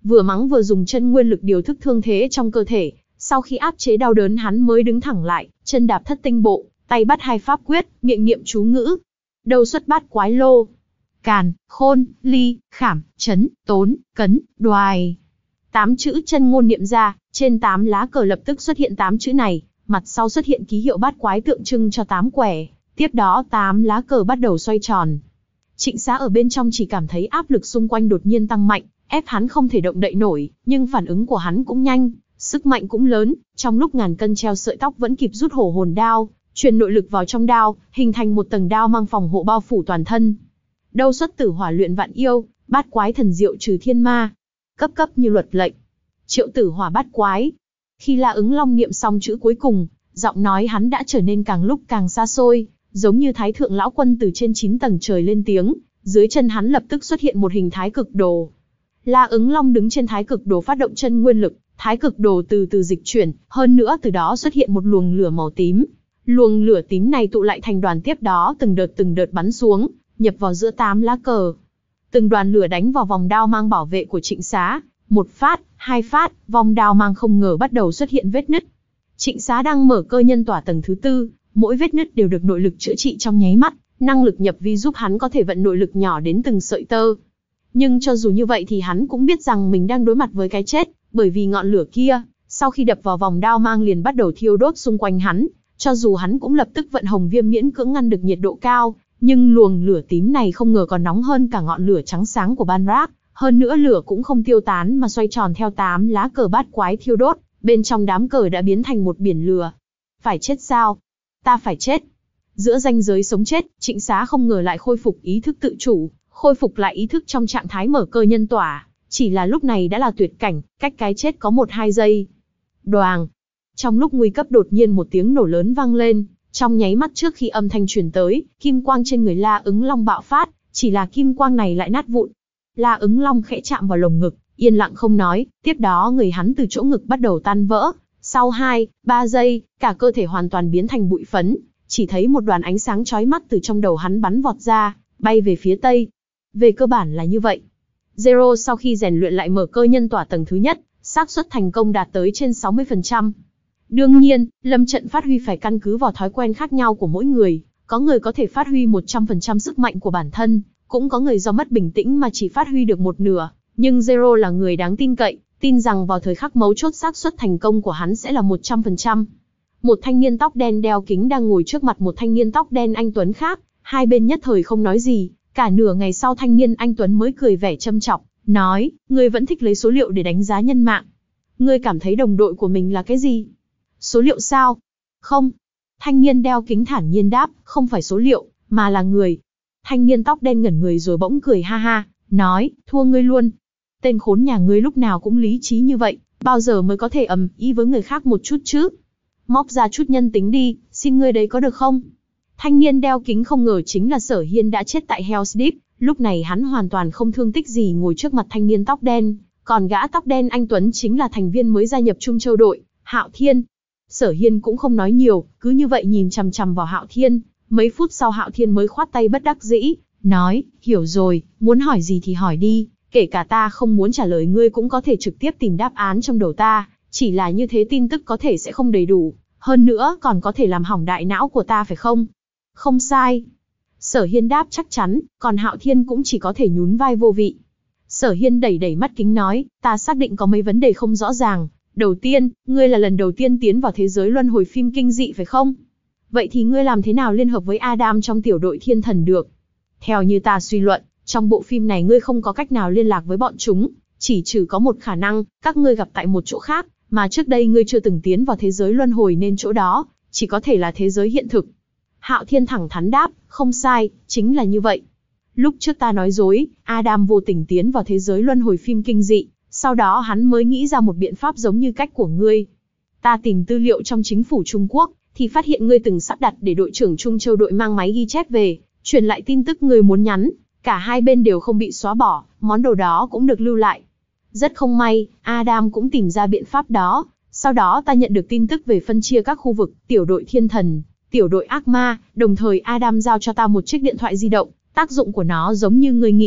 [SPEAKER 1] vừa mắng vừa dùng chân nguyên lực điều thức thương thế trong cơ thể. Sau khi áp chế đau đớn hắn mới đứng thẳng lại, chân đạp thất tinh bộ, tay bắt hai pháp quyết, miệng niệm chú ngữ. Đâu xuất bát quái lô. Càn, khôn, ly, khảm, chấn, tốn, cấn, đoài. Tám chữ chân ngôn niệm ra, trên tám lá cờ lập tức xuất hiện tám chữ này, mặt sau xuất hiện ký hiệu bát quái tượng trưng cho tám quẻ. Tiếp đó tám lá cờ bắt đầu xoay tròn. Trịnh Xá ở bên trong chỉ cảm thấy áp lực xung quanh đột nhiên tăng mạnh, ép hắn không thể động đậy nổi, nhưng phản ứng của hắn cũng nhanh, sức mạnh cũng lớn, trong lúc ngàn cân treo sợi tóc vẫn kịp rút hổ hồn đao, truyền nội lực vào trong đao, hình thành một tầng đao mang phòng hộ bao phủ toàn thân. Đâu xuất tử hỏa luyện vạn yêu, bát quái thần diệu trừ thiên ma. Cấp cấp như luật lệnh. Triệu tử hỏa bát quái. Khi La Ứng Long niệm xong chữ cuối cùng, giọng nói hắn đã trở nên càng lúc càng xa xôi, giống như thái thượng lão quân từ trên chín tầng trời lên tiếng, dưới chân hắn lập tức xuất hiện một hình thái cực đồ. La Ứng Long đứng trên thái cực đồ phát động chân nguyên lực, thái cực đồ từ từ dịch chuyển, hơn nữa từ đó xuất hiện một luồng lửa màu tím. Luồng lửa tím này tụ lại thành đoàn, tiếp đó từng đợt từng đợt bắn xuống, nhập vào giữa tám lá cờ. Từng đoàn lửa đánh vào vòng đao mang bảo vệ của Trịnh Xá, một phát, hai phát, vòng đao mang không ngờ bắt đầu xuất hiện vết nứt. Trịnh Xá đang mở cơ nhân tỏa tầng thứ tư, mỗi vết nứt đều được nội lực chữa trị trong nháy mắt, năng lực nhập vi giúp hắn có thể vận nội lực nhỏ đến từng sợi tơ. Nhưng cho dù như vậy thì hắn cũng biết rằng mình đang đối mặt với cái chết, bởi vì ngọn lửa kia, sau khi đập vào vòng đao mang liền bắt đầu thiêu đốt xung quanh hắn, cho dù hắn cũng lập tức vận hồng viêm miễn cưỡng ngăn được nhiệt độ cao, nhưng luồng lửa tím này không ngờ còn nóng hơn cả ngọn lửa trắng sáng của Ban Rác, hơn nữa lửa cũng không tiêu tán mà xoay tròn theo tám lá cờ bát quái thiêu đốt, bên trong đám cờ đã biến thành một biển lửa. Phải chết sao? Ta phải chết. Giữa ranh giới sống chết, Trịnh Xá không ngờ lại khôi phục ý thức tự chủ, khôi phục lại ý thức trong trạng thái mở cơ nhân tỏa, chỉ là lúc này đã là tuyệt cảnh, cách cái chết có một hai giây. Đoàng. Trong lúc nguy cấp đột nhiên một tiếng nổ lớn vang lên, trong nháy mắt trước khi âm thanh truyền tới, kim quang trên người La Ứng Long bạo phát, chỉ là kim quang này lại nát vụn. La Ứng Long khẽ chạm vào lồng ngực, yên lặng không nói, tiếp đó người hắn từ chỗ ngực bắt đầu tan vỡ. Sau hai, ba giây, cả cơ thể hoàn toàn biến thành bụi phấn, chỉ thấy một đoàn ánh sáng chói mắt từ trong đầu hắn bắn vọt ra, bay về phía tây. Về cơ bản là như vậy. Zero sau khi rèn luyện lại mở cơ nhân tỏa tầng thứ nhất, xác suất thành công đạt tới trên sáu mươi phần trăm. Đương nhiên, lâm trận phát huy phải căn cứ vào thói quen khác nhau của mỗi người, có người có thể phát huy một trăm phần trăm sức mạnh của bản thân, cũng có người do mất bình tĩnh mà chỉ phát huy được một nửa, nhưng Zero là người đáng tin cậy, tin rằng vào thời khắc mấu chốt xác suất thành công của hắn sẽ là một trăm phần trăm. Một thanh niên tóc đen đeo kính đang ngồi trước mặt một thanh niên tóc đen anh tuấn khác, hai bên nhất thời không nói gì, cả nửa ngày sau thanh niên anh tuấn mới cười vẻ châm chọc, nói, ngươi vẫn thích lấy số liệu để đánh giá nhân mạng. Ngươi cảm thấy đồng đội của mình là cái gì? Số liệu sao? Không. Thanh niên đeo kính thản nhiên đáp, không phải số liệu, mà là người. Thanh niên tóc đen ngẩn người rồi bỗng cười ha ha, nói, thua ngươi luôn. Tên khốn nhà ngươi lúc nào cũng lý trí như vậy, bao giờ mới có thể ầm ĩ với người khác một chút chứ? Móc ra chút nhân tính đi, xin ngươi đấy có được không? Thanh niên đeo kính không ngờ chính là Sở Hiên đã chết tại Hell's Deep, lúc này hắn hoàn toàn không thương tích gì ngồi trước mặt thanh niên tóc đen, còn gã tóc đen anh tuấn chính là thành viên mới gia nhập Trung Châu đội, Hạo Thiên. Sở Hiên cũng không nói nhiều, cứ như vậy nhìn chằm chằm vào Hạo Thiên, mấy phút sau Hạo Thiên mới khoát tay bất đắc dĩ, nói, hiểu rồi, muốn hỏi gì thì hỏi đi, kể cả ta không muốn trả lời ngươi cũng có thể trực tiếp tìm đáp án trong đầu ta, chỉ là như thế tin tức có thể sẽ không đầy đủ, hơn nữa còn có thể làm hỏng đại não của ta phải không? Không sai. Sở Hiên đáp chắc chắn, còn Hạo Thiên cũng chỉ có thể nhún vai vô vị. Sở Hiên đẩy đẩy mắt kính nói, ta xác định có mấy vấn đề không rõ ràng. Đầu tiên, ngươi là lần đầu tiên tiến vào thế giới luân hồi phim kinh dị phải không? Vậy thì ngươi làm thế nào liên hợp với Adam trong tiểu đội thiên thần được? Theo như ta suy luận, trong bộ phim này ngươi không có cách nào liên lạc với bọn chúng, chỉ trừ có một khả năng, các ngươi gặp tại một chỗ khác, mà trước đây ngươi chưa từng tiến vào thế giới luân hồi nên chỗ đó, chỉ có thể là thế giới hiện thực. Hạo Thiên thẳng thắn đáp, không sai, chính là như vậy. Lúc trước ta nói dối, Adam vô tình tiến vào thế giới luân hồi phim kinh dị, sau đó hắn mới nghĩ ra một biện pháp giống như cách của ngươi. Ta tìm tư liệu trong chính phủ Trung Quốc, thì phát hiện ngươi từng sắp đặt để đội trưởng Trung Châu đội mang máy ghi chép về, truyền lại tin tức ngươi muốn nhắn, cả hai bên đều không bị xóa bỏ, món đồ đó cũng được lưu lại. Rất không may, Adam cũng tìm ra biện pháp đó, sau đó ta nhận được tin tức về phân chia các khu vực, tiểu đội thiên thần, tiểu đội ác ma, đồng thời Adam giao cho ta một chiếc điện thoại di động, tác dụng của nó giống như ngươi nghĩ,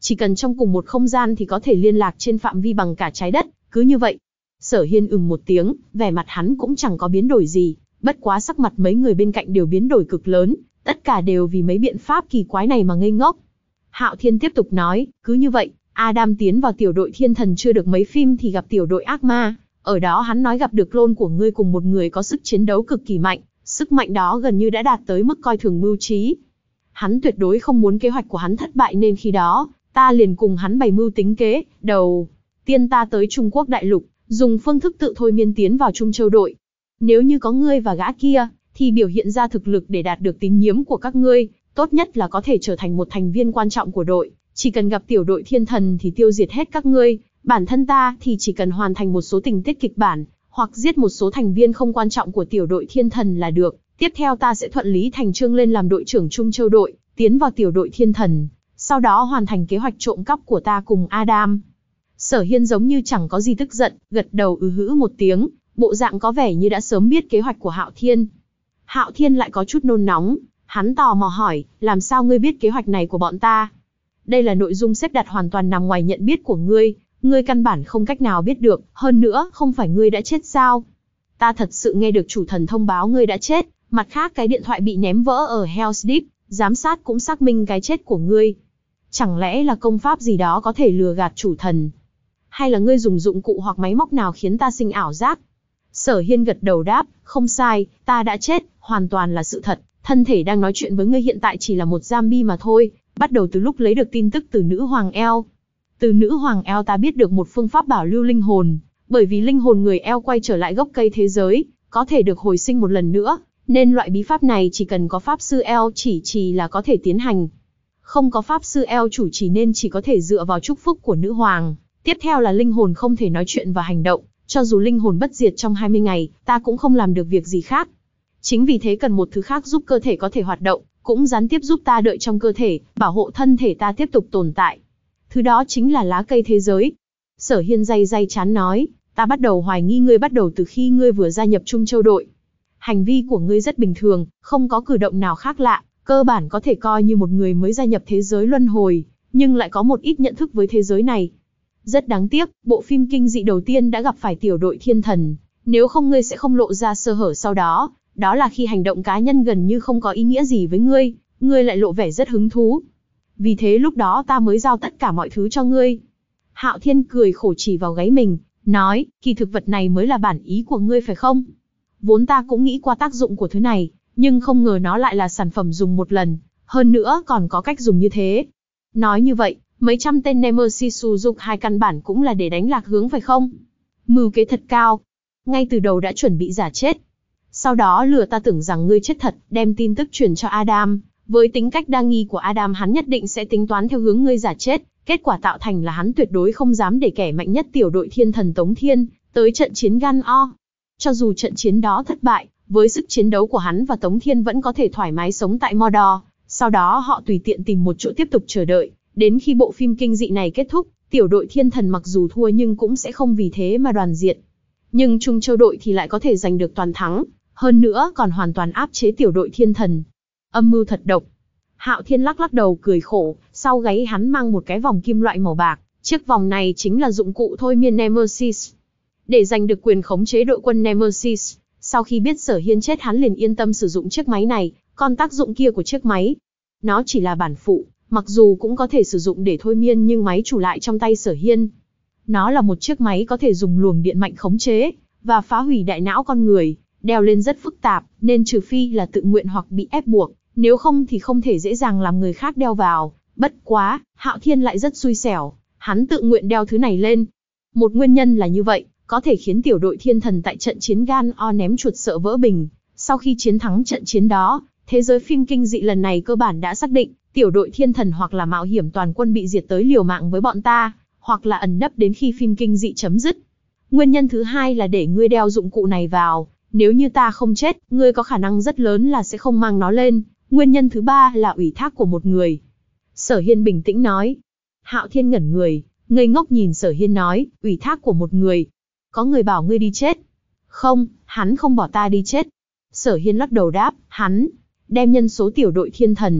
[SPEAKER 1] Chỉ cần trong cùng một không gian thì có thể liên lạc trên phạm vi bằng cả trái đất, cứ như vậy. Sở Hiên ừm một tiếng, vẻ mặt hắn cũng chẳng có biến đổi gì, bất quá sắc mặt mấy người bên cạnh đều biến đổi cực lớn, tất cả đều vì mấy biện pháp kỳ quái này mà ngây ngốc. Hạo Thiên tiếp tục nói, cứ như vậy, Adam tiến vào tiểu đội thiên thần chưa được mấy phim thì gặp tiểu đội ác ma, ở đó hắn nói gặp được clone của ngươi cùng một người có sức chiến đấu cực kỳ mạnh, sức mạnh đó gần như đã đạt tới mức coi thường mưu trí. Hắn tuyệt đối không muốn kế hoạch của hắn thất bại nên khi đó, ta liền cùng hắn bày mưu tính kế, đầu tiên ta tới Trung Quốc đại lục, dùng phương thức tự thôi miên tiến vào Trung Châu đội. Nếu như có ngươi và gã kia, thì biểu hiện ra thực lực để đạt được tín nhiệm của các ngươi, tốt nhất là có thể trở thành một thành viên quan trọng của đội, chỉ cần gặp tiểu đội thiên thần thì tiêu diệt hết các ngươi, bản thân ta thì chỉ cần hoàn thành một số tình tiết kịch bản, hoặc giết một số thành viên không quan trọng của tiểu đội thiên thần là được, tiếp theo ta sẽ thuận lý thành chương lên làm đội trưởng Trung Châu đội, tiến vào tiểu đội thiên thần, sau đó hoàn thành kế hoạch trộm cắp của ta cùng Adam. Sở Hiên giống như chẳng có gì tức giận, gật đầu ừ hữ một tiếng, bộ dạng có vẻ như đã sớm biết kế hoạch của Hạo Thiên. Hạo Thiên lại có chút nôn nóng, hắn tò mò hỏi, làm sao ngươi biết kế hoạch này của bọn ta? Đây là nội dung xếp đặt hoàn toàn nằm ngoài nhận biết của ngươi, ngươi căn bản không cách nào biết được, hơn nữa, không phải ngươi đã chết sao? Ta thật sự nghe được chủ thần thông báo ngươi đã chết, mặt khác cái điện thoại bị ném vỡ ở Hell's Deep, giám sát cũng xác minh cái chết của ngươi. Chẳng lẽ là công pháp gì đó có thể lừa gạt chủ thần? Hay là ngươi dùng dụng cụ hoặc máy móc nào khiến ta sinh ảo giác? Sở Hiên gật đầu đáp, không sai, ta đã chết, hoàn toàn là sự thật, thân thể đang nói chuyện với ngươi hiện tại chỉ là một zombie mà thôi, bắt đầu từ lúc lấy được tin tức từ nữ hoàng eo. Từ nữ hoàng eo ta biết được một phương pháp bảo lưu linh hồn, bởi vì linh hồn người eo quay trở lại gốc cây thế giới, có thể được hồi sinh một lần nữa, nên loại bí pháp này chỉ cần có pháp sư eo chỉ trì là có thể tiến hành. Không có pháp sư eo chủ trì nên chỉ có thể dựa vào chúc phúc của nữ hoàng. Tiếp theo là linh hồn không thể nói chuyện và hành động, cho dù linh hồn bất diệt trong hai mươi ngày, ta cũng không làm được việc gì khác. Chính vì thế cần một thứ khác giúp cơ thể có thể hoạt động, cũng gián tiếp giúp ta đợi trong cơ thể, bảo hộ thân thể ta tiếp tục tồn tại. Thứ đó chính là lá cây thế giới. Sở Hiên day day chán nói, ta bắt đầu hoài nghi ngươi bắt đầu từ khi ngươi vừa gia nhập Trung Châu đội. Hành vi của ngươi rất bình thường, không có cử động nào khác lạ, cơ bản có thể coi như một người mới gia nhập thế giới luân hồi, nhưng lại có một ít nhận thức với thế giới này. Rất đáng tiếc, bộ phim kinh dị đầu tiên đã gặp phải tiểu đội thiên thần, nếu không ngươi sẽ không lộ ra sơ hở sau đó, đó là khi hành động cá nhân gần như không có ý nghĩa gì với ngươi, ngươi lại lộ vẻ rất hứng thú. Vì thế lúc đó ta mới giao tất cả mọi thứ cho ngươi. Hạo Thiên cười khổ chỉ vào gáy mình, nói, kỳ thực vật này mới là bản ý của ngươi phải không? Vốn ta cũng nghĩ qua tác dụng của thứ này, nhưng không ngờ nó lại là sản phẩm dùng một lần, hơn nữa còn có cách dùng như thế. Nói như vậy, mấy trăm tên Nemesis sử dụng hai căn bản cũng là để đánh lạc hướng phải không? Mưu kế thật cao. Ngay từ đầu đã chuẩn bị giả chết. Sau đó lừa ta tưởng rằng ngươi chết thật, đem tin tức truyền cho Adam. Với tính cách đa nghi của Adam hắn nhất định sẽ tính toán theo hướng ngươi giả chết. Kết quả tạo thành là hắn tuyệt đối không dám để kẻ mạnh nhất tiểu đội thiên thần Tống Thiên tới trận chiến gan o. Cho dù trận chiến đó thất bại, với sức chiến đấu của hắn và Tống Thiên vẫn có thể thoải mái sống tại Mordor. Sau đó họ tùy tiện tìm một chỗ tiếp tục chờ đợi. Đến khi bộ phim kinh dị này kết thúc, tiểu đội thiên thần mặc dù thua nhưng cũng sẽ không vì thế mà đoàn diệt. Nhưng Trung Châu đội thì lại có thể giành được toàn thắng, hơn nữa còn hoàn toàn áp chế tiểu đội thiên thần. Âm mưu thật độc. Hạo Thiên lắc lắc đầu cười khổ, sau gáy hắn mang một cái vòng kim loại màu bạc, chiếc vòng này chính là dụng cụ thôi miên Nemesis. Để giành được quyền khống chế đội quân Nemesis, sau khi biết Sở Hiên chết hắn liền yên tâm sử dụng chiếc máy này, còn tác dụng kia của chiếc máy, nó chỉ là bản phụ. Mặc dù cũng có thể sử dụng để thôi miên nhưng máy chủ lại trong tay Sở Hiên. Nó là một chiếc máy có thể dùng luồng điện mạnh khống chế, và phá hủy đại não con người, đeo lên rất phức tạp, nên trừ phi là tự nguyện hoặc bị ép buộc, nếu không thì không thể dễ dàng làm người khác đeo vào. Bất quá, Hạo Thiên lại rất xui xẻo, hắn tự nguyện đeo thứ này lên. Một nguyên nhân là như vậy, có thể khiến tiểu đội thiên thần tại trận chiến gan o ném chuột sợ vỡ bình. Sau khi chiến thắng trận chiến đó, thế giới phim kinh dị lần này cơ bản đã xác định, tiểu đội thiên thần hoặc là mạo hiểm toàn quân bị diệt tới liều mạng với bọn ta, hoặc là ẩn nấp đến khi phim kinh dị chấm dứt. Nguyên nhân thứ hai là để ngươi đeo dụng cụ này vào, nếu như ta không chết, ngươi có khả năng rất lớn là sẽ không mang nó lên. Nguyên nhân thứ ba là ủy thác của một người. Sở Hiên bình tĩnh nói. Hạo Thiên ngẩn người, ngây ngốc nhìn Sở Hiên nói, ủy thác của một người. Có người bảo ngươi đi chết. Không, hắn không bỏ ta đi chết. Sở Hiên lắc đầu đáp, hắn đem nhân số tiểu đội thiên thần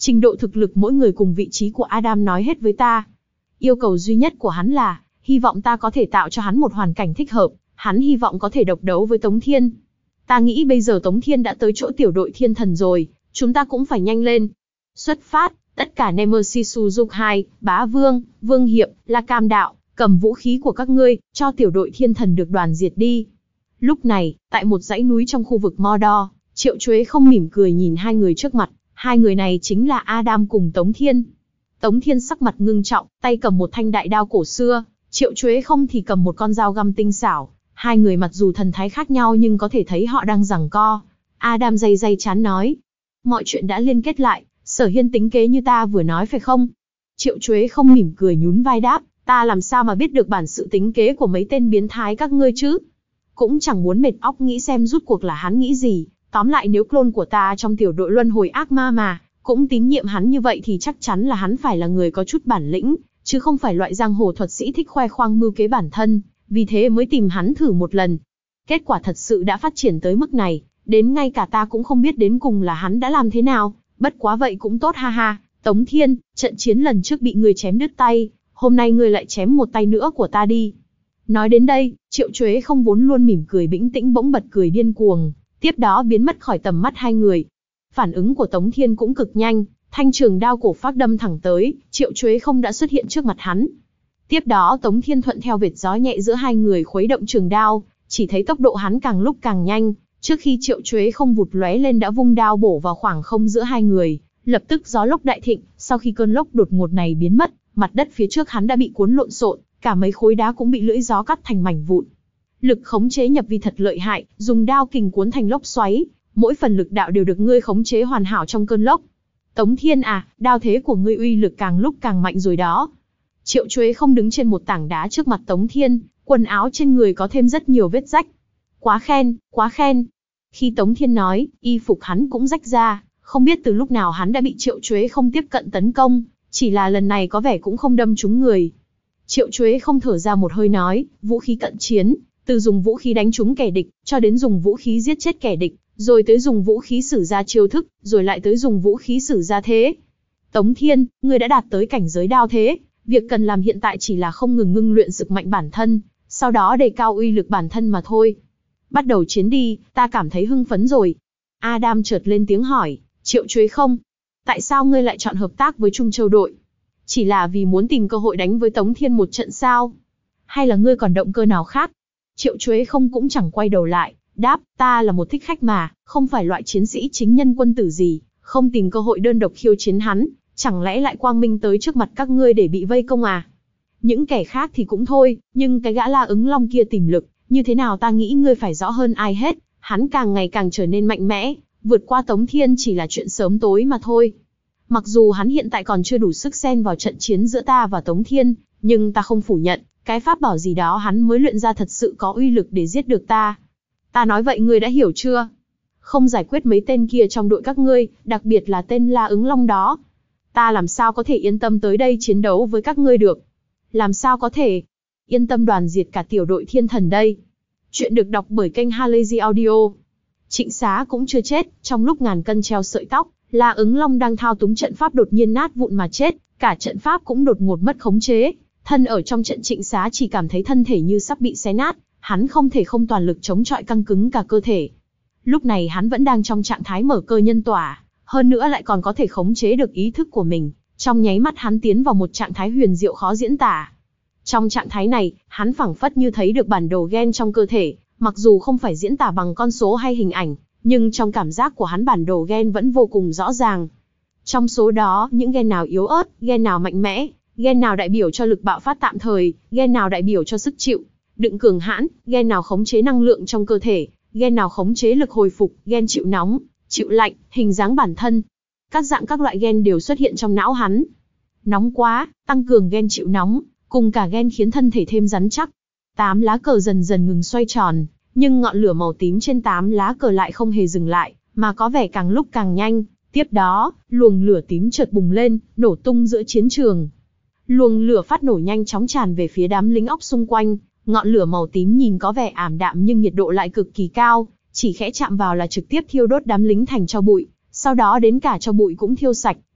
[SPEAKER 1] Trình độ thực lực mỗi người cùng vị trí của Adam nói hết với ta. Yêu cầu duy nhất của hắn là, hy vọng ta có thể tạo cho hắn một hoàn cảnh thích hợp, hắn hy vọng có thể độc đấu với Tống Thiên. Ta nghĩ bây giờ Tống Thiên đã tới chỗ tiểu đội thiên thần rồi, chúng ta cũng phải nhanh lên. Xuất phát, tất cả Nemesis Suzuki, Bá Vương, Vương Hiệp, La Cam Đạo, cầm vũ khí của các ngươi, cho tiểu đội thiên thần được đoàn diệt đi. Lúc này, tại một dãy núi trong khu vực Mordor, Triệu Chuế không mỉm cười nhìn hai người trước mặt, hai người này chính là Adam cùng Tống Thiên. Tống Thiên sắc mặt ngưng trọng, tay cầm một thanh đại đao cổ xưa, Triệu Chuế không thì cầm một con dao găm tinh xảo. Hai người mặc dù thần thái khác nhau nhưng có thể thấy họ đang giằng co. Adam day day chán nói, mọi chuyện đã liên kết lại, Sở Hiên tính kế như ta vừa nói phải không? Triệu Chuế không mỉm cười nhún vai đáp, ta làm sao mà biết được bản sự tính kế của mấy tên biến thái các ngươi chứ? Cũng chẳng muốn mệt óc nghĩ xem rút cuộc là hắn nghĩ gì. Tóm lại nếu clone của ta trong tiểu đội luân hồi ác ma mà, cũng tín nhiệm hắn như vậy thì chắc chắn là hắn phải là người có chút bản lĩnh, chứ không phải loại giang hồ thuật sĩ thích khoe khoang mưu kế bản thân, vì thế mới tìm hắn thử một lần. Kết quả thật sự đã phát triển tới mức này, đến ngay cả ta cũng không biết đến cùng là hắn đã làm thế nào, bất quá vậy cũng tốt ha ha. Tống Thiên, trận chiến lần trước bị ngươi chém đứt tay, hôm nay ngươi lại chém một tay nữa của ta đi. Nói đến đây, Triệu Chuế không vốn luôn mỉm cười bĩnh tĩnh bỗng bật cười điên cuồng, tiếp đó biến mất khỏi tầm mắt hai người. Phản ứng của Tống Thiên cũng cực nhanh, thanh trường đao cổ phác đâm thẳng tới, Triệu Chuế không đã xuất hiện trước mặt hắn. Tiếp đó Tống Thiên thuận theo vệt gió nhẹ giữa hai người khuấy động trường đao, chỉ thấy tốc độ hắn càng lúc càng nhanh, trước khi Triệu Chuế không vụt lóe lên đã vung đao bổ vào khoảng không giữa hai người, lập tức gió lốc đại thịnh, sau khi cơn lốc đột ngột này biến mất, mặt đất phía trước hắn đã bị cuốn lộn xộn, cả mấy khối đá cũng bị lưỡi gió cắt thành mảnh vụn. Lực khống chế nhập vi thật lợi hại, dùng đao kình cuốn thành lốc xoáy, mỗi phần lực đạo đều được ngươi khống chế hoàn hảo trong cơn lốc. Tống Thiên à, đao thế của ngươi uy lực càng lúc càng mạnh rồi đó. Triệu Chuế không đứng trên một tảng đá trước mặt Tống Thiên, quần áo trên người có thêm rất nhiều vết rách. Quá khen, quá khen. Khi Tống Thiên nói, y phục hắn cũng rách ra, không biết từ lúc nào hắn đã bị Triệu Chuế không tiếp cận tấn công, chỉ là lần này có vẻ cũng không đâm trúng người. Triệu Chuế không thở ra một hơi nói, vũ khí cận chiến, từ dùng vũ khí đánh trúng kẻ địch, cho đến dùng vũ khí giết chết kẻ địch, rồi tới dùng vũ khí sử ra chiêu thức, rồi lại tới dùng vũ khí sử ra thế. Tống Thiên, ngươi đã đạt tới cảnh giới đao thế, việc cần làm hiện tại chỉ là không ngừng ngưng luyện sức mạnh bản thân, sau đó đề cao uy lực bản thân mà thôi. Bắt đầu chiến đi, ta cảm thấy hưng phấn rồi. Adam chợt lên tiếng hỏi, Triệu Chuế không? Tại sao ngươi lại chọn hợp tác với Trung Châu đội? Chỉ là vì muốn tìm cơ hội đánh với Tống Thiên một trận sao? Hay là ngươi còn động cơ nào khác? Triệu Chuế không cũng chẳng quay đầu lại, đáp, ta là một thích khách mà, không phải loại chiến sĩ chính nhân quân tử gì, không tìm cơ hội đơn độc khiêu chiến hắn, chẳng lẽ lại quang minh tới trước mặt các ngươi để bị vây công à? Những kẻ khác thì cũng thôi, nhưng cái gã La Ứng Long kia tìm lực, như thế nào ta nghĩ ngươi phải rõ hơn ai hết, hắn càng ngày càng trở nên mạnh mẽ, vượt qua Tống Thiên chỉ là chuyện sớm tối mà thôi. Mặc dù hắn hiện tại còn chưa đủ sức xen vào trận chiến giữa ta và Tống Thiên, nhưng ta không phủ nhận, cái pháp bảo gì đó hắn mới luyện ra thật sự có uy lực để giết được ta. Ta nói vậy ngươi đã hiểu chưa? Không giải quyết mấy tên kia trong đội các ngươi, đặc biệt là tên La Ứng Long đó, ta làm sao có thể yên tâm tới đây chiến đấu với các ngươi được? Làm sao có thể yên tâm đoàn diệt cả tiểu đội thiên thần đây? Chuyện được đọc bởi kênh Halazy Audio. Trịnh Xá cũng chưa chết, trong lúc ngàn cân treo sợi tóc, La Ứng Long đang thao túng trận pháp đột nhiên nát vụn mà chết, cả trận pháp cũng đột ngột mất khống chế. Thân ở trong trận Trịnh Xá chỉ cảm thấy thân thể như sắp bị xé nát, hắn không thể không toàn lực chống chọi căng cứng cả cơ thể. Lúc này hắn vẫn đang trong trạng thái mở cơ nhân tỏa, hơn nữa lại còn có thể khống chế được ý thức của mình, trong nháy mắt hắn tiến vào một trạng thái huyền diệu khó diễn tả. Trong trạng thái này, hắn phảng phất như thấy được bản đồ gen trong cơ thể, mặc dù không phải diễn tả bằng con số hay hình ảnh, nhưng trong cảm giác của hắn bản đồ gen vẫn vô cùng rõ ràng. Trong số đó, những gen nào yếu ớt, gen nào mạnh mẽ, gen nào đại biểu cho lực bạo phát tạm thời, gen nào đại biểu cho sức chịu đựng cường hãn, gen nào khống chế năng lượng trong cơ thể, gen nào khống chế lực hồi phục, gen chịu nóng, chịu lạnh, hình dáng bản thân. Các dạng các loại gen đều xuất hiện trong não hắn. Nóng quá, tăng cường gen chịu nóng, cùng cả gen khiến thân thể thêm rắn chắc. Tám lá cờ dần dần ngừng xoay tròn, nhưng ngọn lửa màu tím trên tám lá cờ lại không hề dừng lại, mà có vẻ càng lúc càng nhanh. Tiếp đó, luồng lửa tím chợt bùng lên, nổ tung giữa chiến trường. Luồng lửa phát nổ nhanh chóng tràn về phía đám lính óc xung quanh. Ngọn lửa màu tím nhìn có vẻ ảm đạm nhưng nhiệt độ lại cực kỳ cao, chỉ khẽ chạm vào là trực tiếp thiêu đốt đám lính thành tro bụi, sau đó đến cả tro bụi cũng thiêu sạch,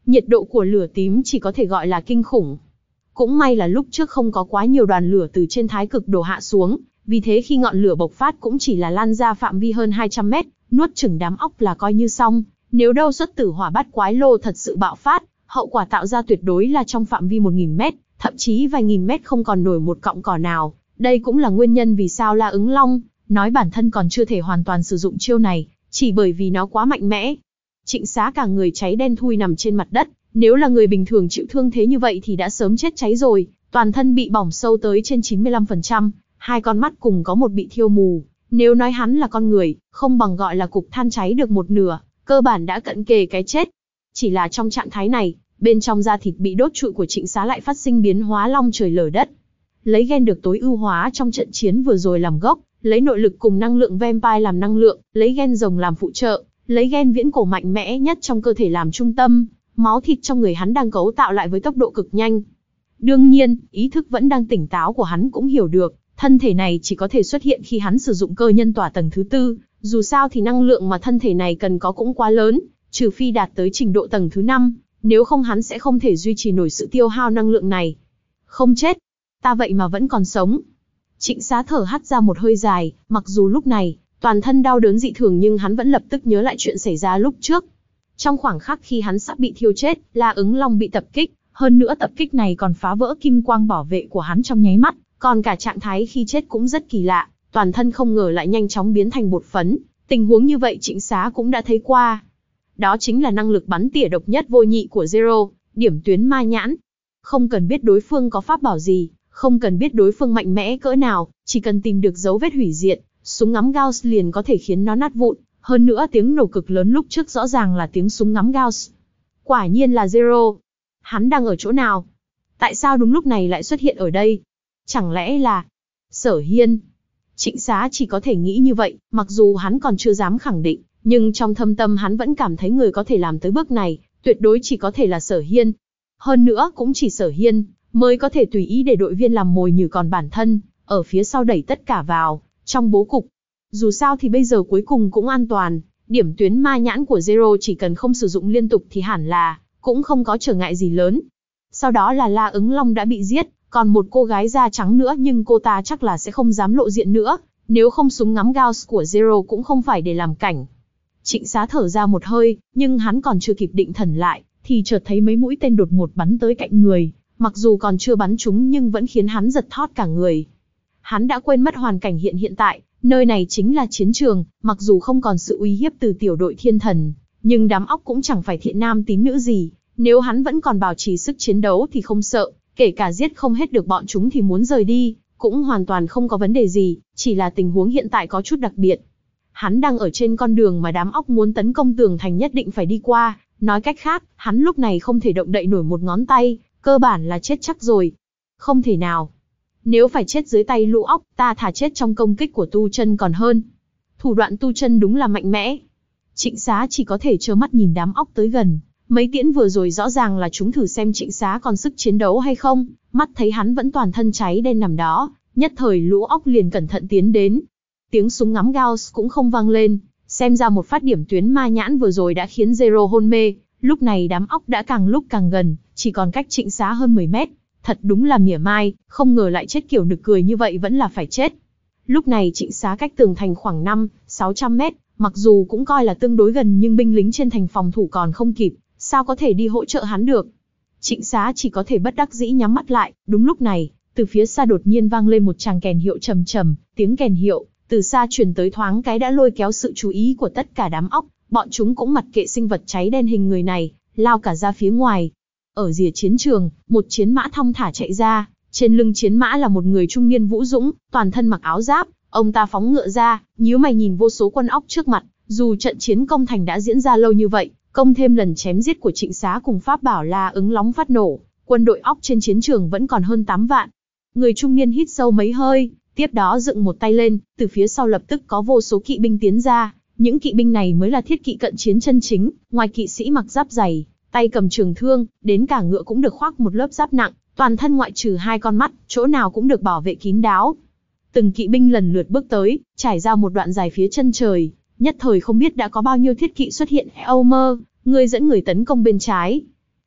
[SPEAKER 1] Nhiệt độ của lửa tím chỉ có thể gọi là kinh khủng. Cũng may là lúc trước không có quá nhiều đoàn lửa từ trên thái cực đồ hạ xuống, vì thế khi ngọn lửa bộc phát cũng chỉ là lan ra phạm vi hơn hai trăm mét, nuốt chửng đám óc là coi như xong. Nếu đâu xuất tử hỏa bát quái lô thật sự bạo phát, hậu quả tạo ra tuyệt đối là trong phạm vi một nghìn mét, thậm chí vài nghìn mét không còn nổi một cọng cỏ nào. Đây cũng là nguyên nhân vì sao La Ứng Long nói bản thân còn chưa thể hoàn toàn sử dụng chiêu này, chỉ bởi vì nó quá mạnh mẽ. Trịnh Xá cả người cháy đen thui nằm trên mặt đất, nếu là người bình thường chịu thương thế như vậy thì đã sớm chết cháy rồi, toàn thân bị bỏng sâu tới trên chín mươi lăm phần trăm, hai con mắt cùng có một bị thiêu mù. Nếu nói hắn là con người, không bằng gọi là cục than cháy được một nửa, cơ bản đã cận kề cái chết. Chỉ là trong trạng thái này, bên trong da thịt bị đốt trụi của Trịnh Xá lại phát sinh biến hóa long trời lở đất. Lấy gen được tối ưu hóa trong trận chiến vừa rồi làm gốc, lấy nội lực cùng năng lượng vampire làm năng lượng, lấy gen rồng làm phụ trợ, lấy gen viễn cổ mạnh mẽ nhất trong cơ thể làm trung tâm, máu thịt trong người hắn đang cấu tạo lại với tốc độ cực nhanh. Đương nhiên, ý thức vẫn đang tỉnh táo của hắn cũng hiểu được, thân thể này chỉ có thể xuất hiện khi hắn sử dụng cơ nhân tỏa tầng thứ tư, dù sao thì năng lượng mà thân thể này cần có cũng quá lớn, trừ phi đạt tới trình độ tầng thứ năm, nếu không hắn sẽ không thể duy trì nổi sự tiêu hao năng lượng này. Không chết, ta vậy mà vẫn còn sống. Trịnh Xá thở hắt ra một hơi dài, mặc dù lúc này, toàn thân đau đớn dị thường nhưng hắn vẫn lập tức nhớ lại chuyện xảy ra lúc trước. Trong khoảng khắc khi hắn sắp bị thiêu chết, La Ứng Long bị tập kích, hơn nữa tập kích này còn phá vỡ kim quang bảo vệ của hắn trong nháy mắt, còn cả trạng thái khi chết cũng rất kỳ lạ, toàn thân không ngờ lại nhanh chóng biến thành bột phấn. Tình huống như vậy Trịnh Xá cũng đã thấy qua. Đó chính là năng lực bắn tỉa độc nhất vô nhị của Zero, điểm tuyến ma nhãn. Không cần biết đối phương có pháp bảo gì, không cần biết đối phương mạnh mẽ cỡ nào, chỉ cần tìm được dấu vết hủy diệt, súng ngắm Gauss liền có thể khiến nó nát vụn. Hơn nữa tiếng nổ cực lớn lúc trước rõ ràng là tiếng súng ngắm Gauss. Quả nhiên là Zero. Hắn đang ở chỗ nào? Tại sao đúng lúc này lại xuất hiện ở đây? Chẳng lẽ là Sở Hiên? Trịnh Xá chỉ có thể nghĩ như vậy, mặc dù hắn còn chưa dám khẳng định, nhưng trong thâm tâm hắn vẫn cảm thấy người có thể làm tới bước này, tuyệt đối chỉ có thể là Sở Hiên. Hơn nữa cũng chỉ Sở Hiên mới có thể tùy ý để đội viên làm mồi nhử, còn bản thân ở phía sau đẩy tất cả vào trong bố cục. Dù sao thì bây giờ cuối cùng cũng an toàn, điểm tuyến ma nhãn của Zero chỉ cần không sử dụng liên tục thì hẳn là cũng không có trở ngại gì lớn. Sau đó là La Ứng Long đã bị giết, còn một cô gái da trắng nữa nhưng cô ta chắc là sẽ không dám lộ diện nữa, nếu không súng ngắm Gauss của Zero cũng không phải để làm cảnh. Trịnh Xá thở ra một hơi, nhưng hắn còn chưa kịp định thần lại, thì chợt thấy mấy mũi tên đột ngột bắn tới cạnh người, mặc dù còn chưa bắn trúng nhưng vẫn khiến hắn giật thót cả người. Hắn đã quên mất hoàn cảnh hiện hiện tại, nơi này chính là chiến trường, mặc dù không còn sự uy hiếp từ tiểu đội thiên thần, nhưng đám óc cũng chẳng phải thiện nam tín nữ gì, nếu hắn vẫn còn bảo trì sức chiến đấu thì không sợ, kể cả giết không hết được bọn chúng thì muốn rời đi, cũng hoàn toàn không có vấn đề gì, chỉ là tình huống hiện tại có chút đặc biệt. Hắn đang ở trên con đường mà đám óc muốn tấn công tường thành nhất định phải đi qua, nói cách khác, hắn lúc này không thể động đậy nổi một ngón tay, cơ bản là chết chắc rồi. Không thể nào. Nếu phải chết dưới tay lũ óc, ta thà chết trong công kích của Tu Chân còn hơn. Thủ đoạn Tu Chân đúng là mạnh mẽ. Trịnh Xá chỉ có thể trơ mắt nhìn đám óc tới gần. Mấy tiễn vừa rồi rõ ràng là chúng thử xem Trịnh Xá còn sức chiến đấu hay không. Mắt thấy hắn vẫn toàn thân cháy đen nằm đó, nhất thời lũ óc liền cẩn thận tiến đến. Tiếng súng ngắm Gauss cũng không vang lên, xem ra một phát điểm tuyến ma nhãn vừa rồi đã khiến Zero hôn mê. Lúc này đám óc đã càng lúc càng gần, chỉ còn cách Trịnh Xá hơn mười mét. Thật đúng là mỉa mai, không ngờ lại chết kiểu nực cười như vậy vẫn là phải chết. Lúc này Trịnh Xá cách tường thành khoảng năm, sáu trăm mét, mặc dù cũng coi là tương đối gần nhưng binh lính trên thành phòng thủ còn không kịp, sao có thể đi hỗ trợ hắn được. Trịnh Xá chỉ có thể bất đắc dĩ nhắm mắt lại, đúng lúc này, từ phía xa đột nhiên vang lên một tràng kèn hiệu trầm trầm, tiếng kèn hiệu, từ xa truyền tới thoáng cái đã lôi kéo sự chú ý của tất cả đám óc, bọn chúng cũng mặc kệ sinh vật cháy đen hình người này, lao cả ra phía ngoài. Ở rìa chiến trường, một chiến mã thong thả chạy ra, trên lưng chiến mã là một người trung niên vũ dũng, toàn thân mặc áo giáp, ông ta phóng ngựa ra, nhíu mày nhìn vô số quân óc trước mặt, dù trận chiến công thành đã diễn ra lâu như vậy, công thêm lần chém giết của Trịnh Xá cùng pháp bảo La Ứng Long phát nổ, quân đội óc trên chiến trường vẫn còn hơn tám vạn. Người trung niên hít sâu mấy hơi, tiếp đó dựng một tay lên, từ phía sau lập tức có vô số kỵ binh tiến ra, những kỵ binh này mới là thiết kỵ cận chiến chân chính, ngoài kỵ sĩ mặc giáp dày, tay cầm trường thương, đến cả ngựa cũng được khoác một lớp giáp nặng, toàn thân ngoại trừ hai con mắt, chỗ nào cũng được bảo vệ kín đáo. Từng kỵ binh lần lượt bước tới, trải ra một đoạn dài phía chân trời, nhất thời không biết đã có bao nhiêu thiết kỵ xuất hiện. Elmer, ngươi dẫn người tấn công bên trái.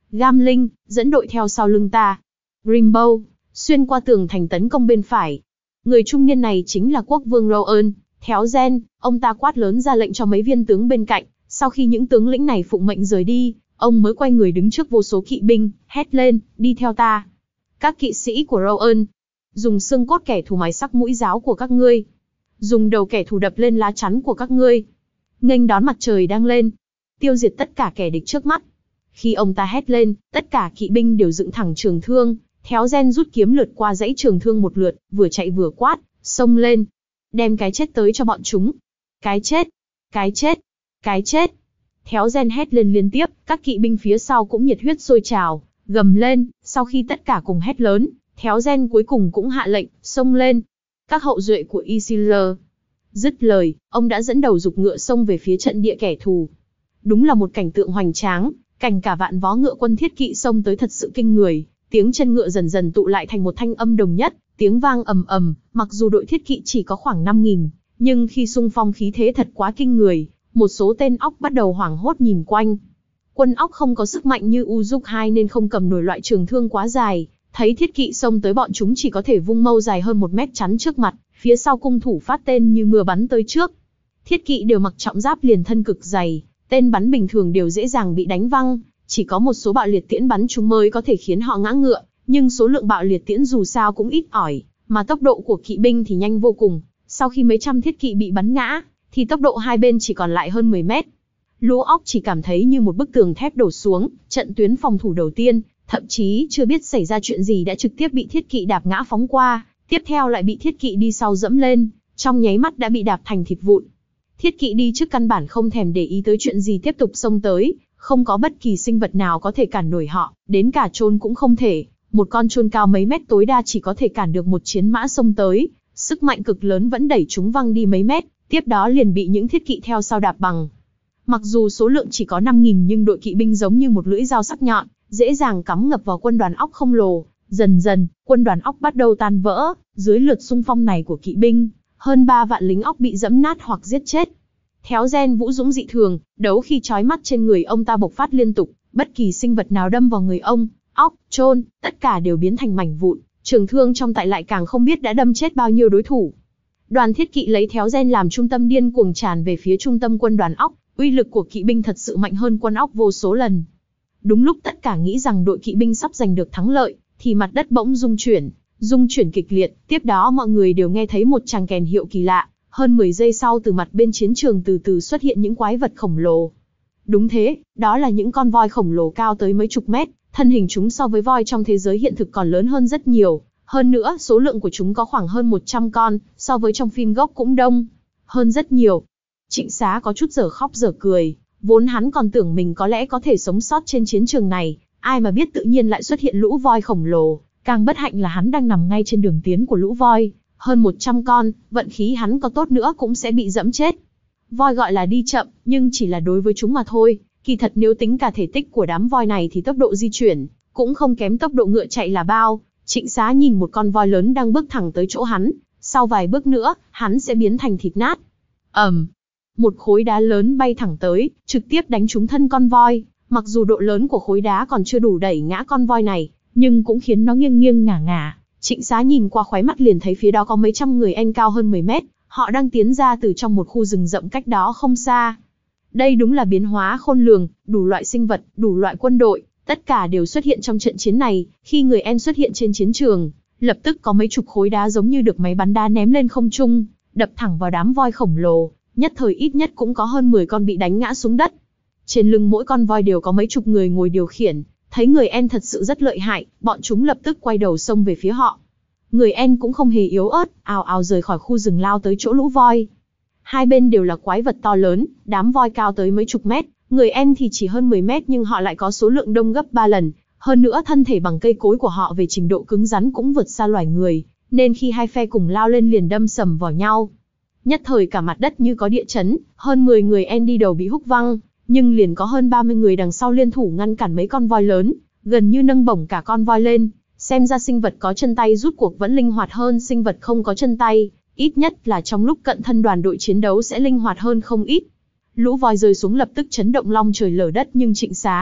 [SPEAKER 1] Gam Linh, dẫn đội theo sau lưng ta. Grimbow, xuyên qua tường thành tấn công bên phải. Người trung niên này chính là quốc vương Rowan. Theo gen, ông ta quát lớn ra lệnh cho mấy viên tướng bên cạnh. Sau khi những tướng lĩnh này phụng mệnh rời đi, ông mới quay người đứng trước vô số kỵ binh, hét lên, đi theo ta. Các kỵ sĩ của Rowan, dùng xương cốt kẻ thù mài sắc mũi giáo của các ngươi. Dùng đầu kẻ thù đập lên lá chắn của các ngươi. Nghênh đón mặt trời đang lên. Tiêu diệt tất cả kẻ địch trước mắt. Khi ông ta hét lên, tất cả kỵ binh đều dựng thẳng trường thương. Theo gen rút kiếm lượt qua dãy trường thương một lượt, vừa chạy vừa quát, xông lên. Đem cái chết tới cho bọn chúng. Cái chết, cái chết, cái chết. Theo gen hét lên liên tiếp, các kỵ binh phía sau cũng nhiệt huyết sôi trào, gầm lên. Sau khi tất cả cùng hét lớn, Theo gen cuối cùng cũng hạ lệnh, xông lên. Các hậu duệ của Isildur. Dứt lời, ông đã dẫn đầu giục ngựa xông về phía trận địa kẻ thù. Đúng là một cảnh tượng hoành tráng, cảnh cả vạn vó ngựa quân thiết kỵ xông tới thật sự kinh người. Tiếng chân ngựa dần dần tụ lại thành một thanh âm đồng nhất, tiếng vang ầm ầm. Mặc dù đội thiết kỵ chỉ có khoảng năm nghìn, nhưng khi xung phong khí thế thật quá kinh người. Một số tên óc bắt đầu hoảng hốt nhìn quanh. Quân óc không có sức mạnh như Uruk hai nên không cầm nổi loại trường thương quá dài. Thấy thiết kỵ xông tới bọn chúng chỉ có thể vung mâu dài hơn một mét chắn trước mặt, phía sau cung thủ phát tên như mưa bắn tới trước. Thiết kỵ đều mặc trọng giáp liền thân cực dày, tên bắn bình thường đều dễ dàng bị đánh văng, chỉ có một số bạo liệt tiễn bắn chúng mới có thể khiến họ ngã ngựa, nhưng số lượng bạo liệt tiễn dù sao cũng ít ỏi, mà tốc độ của kỵ binh thì nhanh vô cùng. Sau khi mấy trăm thiết kỵ bị bắn ngã, thì tốc độ hai bên chỉ còn lại hơn mười mét. Lũ óc chỉ cảm thấy như một bức tường thép đổ xuống, trận tuyến phòng thủ đầu tiên, thậm chí chưa biết xảy ra chuyện gì đã trực tiếp bị thiết kỵ đạp ngã phóng qua, tiếp theo lại bị thiết kỵ đi sau dẫm lên, trong nháy mắt đã bị đạp thành thịt vụn. Thiết kỵ đi trước căn bản không thèm để ý tới chuyện gì tiếp tục xông tới, không có bất kỳ sinh vật nào có thể cản nổi họ, đến cả chôn cũng không thể. Một con chôn cao mấy mét tối đa chỉ có thể cản được một chiến mã xông tới, sức mạnh cực lớn vẫn đẩy chúng văng đi mấy mét, tiếp đó liền bị những thiết kỵ theo sau đạp bằng. Mặc dù số lượng chỉ có năm nghìn nhưng đội kỵ binh giống như một lưỡi dao sắc nhọn, dễ dàng cắm ngập vào quân đoàn óc khổng lồ. Dần dần, quân đoàn óc bắt đầu tan vỡ, dưới lượt xung phong này của kỵ binh, hơn ba vạn lính óc bị dẫm nát hoặc giết chết. Theo gen vũ dũng dị thường, đấu khi chói mắt trên người ông ta bộc phát liên tục, bất kỳ sinh vật nào đâm vào người ông, óc, chôn, tất cả đều biến thành mảnh vụn, trường thương trong tay lại càng không biết đã đâm chết bao nhiêu đối thủ. Đoàn thiết kỵ lấy Theo gen làm trung tâm điên cuồng tràn về phía trung tâm quân đoàn óc, uy lực của kỵ binh thật sự mạnh hơn quân óc vô số lần. Đúng lúc tất cả nghĩ rằng đội kỵ binh sắp giành được thắng lợi, thì mặt đất bỗng rung chuyển, rung chuyển kịch liệt, tiếp đó mọi người đều nghe thấy một tràng kèn hiệu kỳ lạ, hơn mười giây sau từ mặt bên chiến trường từ từ xuất hiện những quái vật khổng lồ. Đúng thế, đó là những con voi khổng lồ cao tới mấy chục mét, thân hình chúng so với voi trong thế giới hiện thực còn lớn hơn rất nhiều, hơn nữa số lượng của chúng có khoảng hơn một trăm con, so với trong phim gốc cũng đông hơn rất nhiều. Trịnh Xá có chút dở khóc dở cười, vốn hắn còn tưởng mình có lẽ có thể sống sót trên chiến trường này, ai mà biết tự nhiên lại xuất hiện lũ voi khổng lồ, càng bất hạnh là hắn đang nằm ngay trên đường tiến của lũ voi, hơn một trăm con, vận khí hắn có tốt nữa cũng sẽ bị dẫm chết. Voi gọi là đi chậm, nhưng chỉ là đối với chúng mà thôi, kỳ thật nếu tính cả thể tích của đám voi này thì tốc độ di chuyển cũng không kém tốc độ ngựa chạy là bao. Trịnh Xá nhìn một con voi lớn đang bước thẳng tới chỗ hắn, sau vài bước nữa, hắn sẽ biến thành thịt nát. ầm, um, một khối đá lớn bay thẳng tới, trực tiếp đánh trúng thân con voi. Mặc dù độ lớn của khối đá còn chưa đủ đẩy ngã con voi này, nhưng cũng khiến nó nghiêng nghiêng ngả ngả. Trịnh Xá nhìn qua khóe mắt liền thấy phía đó có mấy trăm người en cao hơn mười mét, họ đang tiến ra từ trong một khu rừng rậm cách đó không xa. Đây đúng là biến hóa khôn lường, đủ loại sinh vật, đủ loại quân đội, tất cả đều xuất hiện trong trận chiến này. Khi người en xuất hiện trên chiến trường, lập tức có mấy chục khối đá giống như được máy bắn đá ném lên không trung, đập thẳng vào đám voi khổng lồ, nhất thời ít nhất cũng có hơn mười con bị đánh ngã xuống đất. Trên lưng mỗi con voi đều có mấy chục người ngồi điều khiển, thấy người en thật sự rất lợi hại, bọn chúng lập tức quay đầu xông về phía họ. Người en cũng không hề yếu ớt, ào ào rời khỏi khu rừng lao tới chỗ lũ voi. Hai bên đều là quái vật to lớn, đám voi cao tới mấy chục mét, người en thì chỉ hơn mười mét nhưng họ lại có số lượng đông gấp ba lần, hơn nữa thân thể bằng cây cối của họ về trình độ cứng rắn cũng vượt xa loài người, nên khi hai phe cùng lao lên liền đâm sầm vào nhau. Nhất thời cả mặt đất như có địa chấn, hơn mười người en đi đầu bị húc văng, nhưng liền có hơn ba mươi người đằng sau liên thủ ngăn cản mấy con voi lớn, gần như nâng bổng cả con voi lên. Xem ra sinh vật có chân tay rút cuộc vẫn linh hoạt hơn sinh vật không có chân tay, ít nhất là trong lúc cận thân đoàn đội chiến đấu sẽ linh hoạt hơn không ít. Lũ voi rơi xuống lập tức chấn động long trời lở đất nhưng Trịnh Xá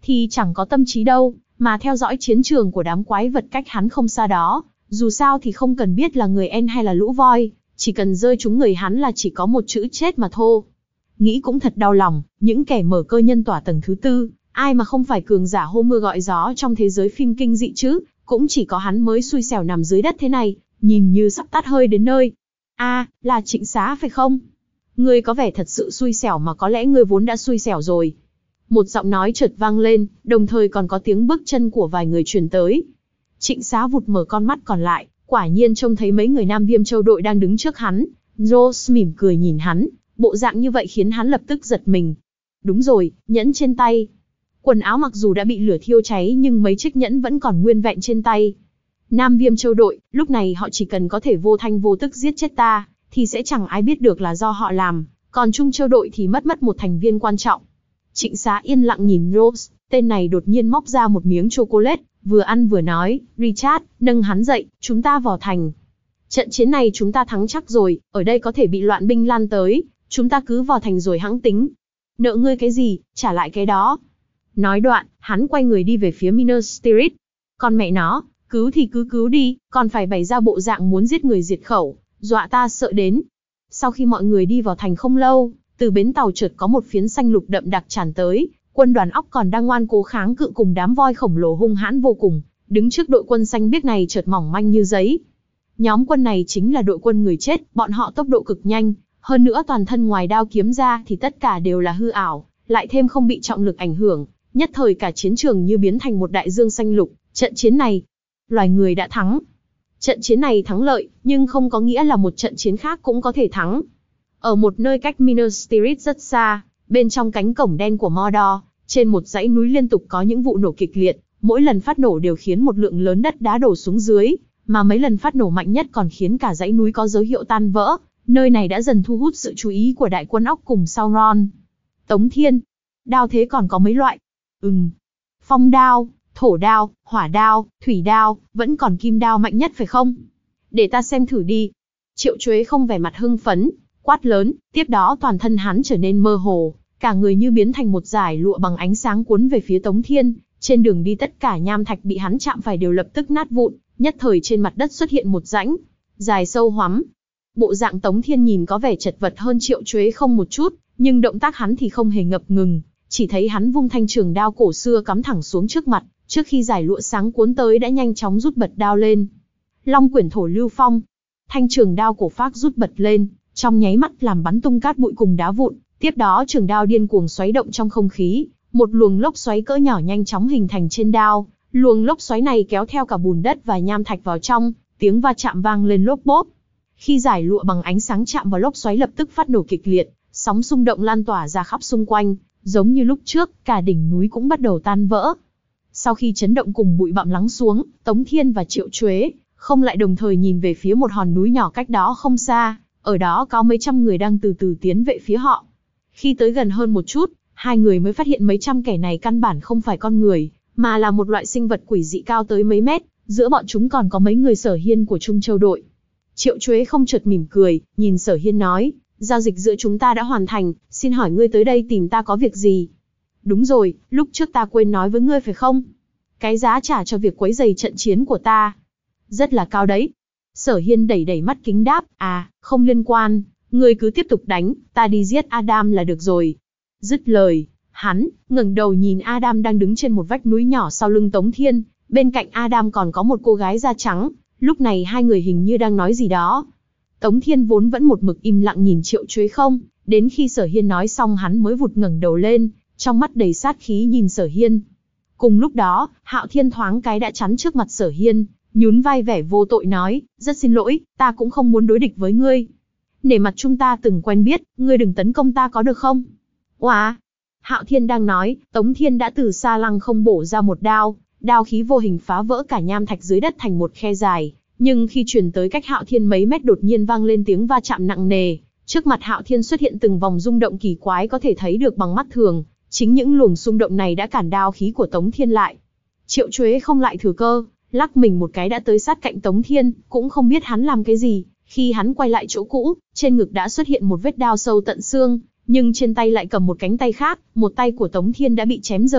[SPEAKER 1] thì chẳng có tâm trí đâu, mà theo dõi chiến trường của đám quái vật cách hắn không xa đó. Dù sao thì không cần biết là người En hay là lũ voi, chỉ cần rơi trúng người hắn là chỉ có một chữ chết mà thôi. Nghĩ cũng thật đau lòng, những kẻ mở cơ nhân tỏa tầng thứ tư, ai mà không phải cường giả hô mưa gọi gió trong thế giới phim kinh dị chứ, cũng chỉ có hắn mới xui xẻo nằm dưới đất thế này, nhìn như sắp tắt hơi đến nơi. A, à, là Trịnh Xá phải không? Ngươi có vẻ thật sự xui xẻo mà có lẽ ngươi vốn đã xui xẻo rồi. Một giọng nói chợt vang lên, đồng thời còn có tiếng bước chân của vài người truyền tới. Trịnh Xá vụt mở con mắt còn lại, quả nhiên trông thấy mấy người Nam Viêm Châu đội đang đứng trước hắn. Rose mỉm cười nhìn hắn, bộ dạng như vậy khiến hắn lập tức giật mình. Đúng rồi, nhẫn trên tay. Quần áo mặc dù đã bị lửa thiêu cháy nhưng mấy chiếc nhẫn vẫn còn nguyên vẹn trên tay. Nam Viêm Châu đội, lúc này họ chỉ cần có thể vô thanh vô tức giết chết ta, thì sẽ chẳng ai biết được là do họ làm, còn Trung Châu đội thì mất mất một thành viên quan trọng. Trịnh Xá yên lặng nhìn Rose, tên này đột nhiên móc ra một miếng chocolate, vừa ăn vừa nói, Richard, nâng hắn dậy, chúng ta vào thành. Trận chiến này chúng ta thắng chắc rồi, ở đây có thể bị loạn binh lan tới, chúng ta cứ vào thành rồi hẵng tính. Nợ ngươi cái gì, trả lại cái đó. Nói đoạn, hắn quay người đi về phía Minas Tirith. Con mẹ nó, cứu thì cứ cứu đi, còn phải bày ra bộ dạng muốn giết người diệt khẩu, dọa ta sợ đến. Sau khi mọi người đi vào thành không lâu, từ bến tàu chợt có một phiến xanh lục đậm đặc tràn tới, quân đoàn óc còn đang ngoan cố kháng cự cùng đám voi khổng lồ hung hãn vô cùng, đứng trước đội quân xanh biếc này chợt mỏng manh như giấy. Nhóm quân này chính là đội quân người chết, bọn họ tốc độ cực nhanh, hơn nữa toàn thân ngoài đao kiếm ra thì tất cả đều là hư ảo, lại thêm không bị trọng lực ảnh hưởng, nhất thời cả chiến trường như biến thành một đại dương xanh lục. Trận chiến này, loài người đã thắng. Trận chiến này thắng lợi, nhưng không có nghĩa là một trận chiến khác cũng có thể thắng. Ở một nơi cách Minas Tirith rất xa, bên trong cánh cổng đen của Mordor, trên một dãy núi liên tục có những vụ nổ kịch liệt, mỗi lần phát nổ đều khiến một lượng lớn đất đá đổ xuống dưới, mà mấy lần phát nổ mạnh nhất còn khiến cả dãy núi có dấu hiệu tan vỡ. Nơi này đã dần thu hút sự chú ý của đại quân óc cùng Sauron. Tống Thiên, đao thế còn có mấy loại? Ừm, phong đao, thổ đao, hỏa đao, thủy đao, vẫn còn kim đao mạnh nhất phải không? Để ta xem thử đi. Triệu Chuế không vẻ mặt hưng phấn, quát lớn, tiếp đó toàn thân hắn trở nên mơ hồ, cả người như biến thành một dải lụa bằng ánh sáng cuốn về phía Tống Thiên. Trên đường đi tất cả nham thạch bị hắn chạm phải đều lập tức nát vụn, nhất thời trên mặt đất xuất hiện một rãnh dài sâu hoắm. Bộ dạng Tống Thiên nhìn có vẻ chật vật hơn Triệu Chuế không một chút, nhưng động tác hắn thì không hề ngập ngừng, chỉ thấy hắn vung thanh trường đao cổ xưa cắm thẳng xuống trước mặt, trước khi giải lụa sáng cuốn tới đã nhanh chóng rút bật đao lên. Long quyển thổ lưu phong, thanh trường đao cổ phác rút bật lên, trong nháy mắt làm bắn tung cát bụi cùng đá vụn, tiếp đó trường đao điên cuồng xoáy động trong không khí, một luồng lốc xoáy cỡ nhỏ nhanh chóng hình thành trên đao, luồng lốc xoáy này kéo theo cả bùn đất và nham thạch vào trong, tiếng va chạm vang lên lốp bốp. Khi giải lụa bằng ánh sáng chạm vào lốc xoáy lập tức phát nổ kịch liệt, sóng xung động lan tỏa ra khắp xung quanh, giống như lúc trước, cả đỉnh núi cũng bắt đầu tan vỡ. Sau khi chấn động cùng bụi bặm lắng xuống, Tống Thiên và Triệu Chuế không lại đồng thời nhìn về phía một hòn núi nhỏ cách đó không xa, ở đó có mấy trăm người đang từ từ tiến về phía họ. Khi tới gần hơn một chút, hai người mới phát hiện mấy trăm kẻ này căn bản không phải con người, mà là một loại sinh vật quỷ dị cao tới mấy mét, giữa bọn chúng còn có mấy người Sở Hiên của Trung Châu đội. Triệu Chuế không chợt mỉm cười, nhìn Sở Hiên nói, giao dịch giữa chúng ta đã hoàn thành, xin hỏi ngươi tới đây tìm ta có việc gì? Đúng rồi, lúc trước ta quên nói với ngươi phải không? Cái giá trả cho việc quấy rầy trận chiến của ta rất là cao đấy. Sở Hiên đẩy đẩy mắt kính đáp, à, không liên quan, ngươi cứ tiếp tục đánh, ta đi giết Adam là được rồi. Dứt lời, hắn ngẩng đầu nhìn Adam đang đứng trên một vách núi nhỏ sau lưng Tống Thiên, bên cạnh Adam còn có một cô gái da trắng, lúc này hai người hình như đang nói gì đó. Tống Thiên vốn vẫn một mực im lặng nhìn Triệu Chuế không, đến khi Sở Hiên nói xong hắn mới vụt ngẩng đầu lên, trong mắt đầy sát khí nhìn Sở Hiên. Cùng lúc đó, Hạo Thiên thoáng cái đã chắn trước mặt Sở Hiên, nhún vai vẻ vô tội nói, rất xin lỗi, ta cũng không muốn đối địch với ngươi. Nể mặt chúng ta từng quen biết, ngươi đừng tấn công ta có được không? Oà! Hạo Thiên đang nói, Tống Thiên đã từ xa lăng không bổ ra một đao, đao khí vô hình phá vỡ cả nham thạch dưới đất thành một khe dài, nhưng khi chuyển tới cách Hạo Thiên mấy mét đột nhiên vang lên tiếng va chạm nặng nề, trước mặt Hạo Thiên xuất hiện từng vòng rung động kỳ quái có thể thấy được bằng mắt thường, chính những luồng xung động này đã cản đao khí của Tống Thiên lại. Triệu Chuế không lại thừa cơ, lắc mình một cái đã tới sát cạnh Tống Thiên, cũng không biết hắn làm cái gì, khi hắn quay lại chỗ cũ, trên ngực đã xuất hiện một vết đao sâu tận xương, nhưng trên tay lại cầm một cánh tay khác, một tay của Tống Thiên đã bị chém rời,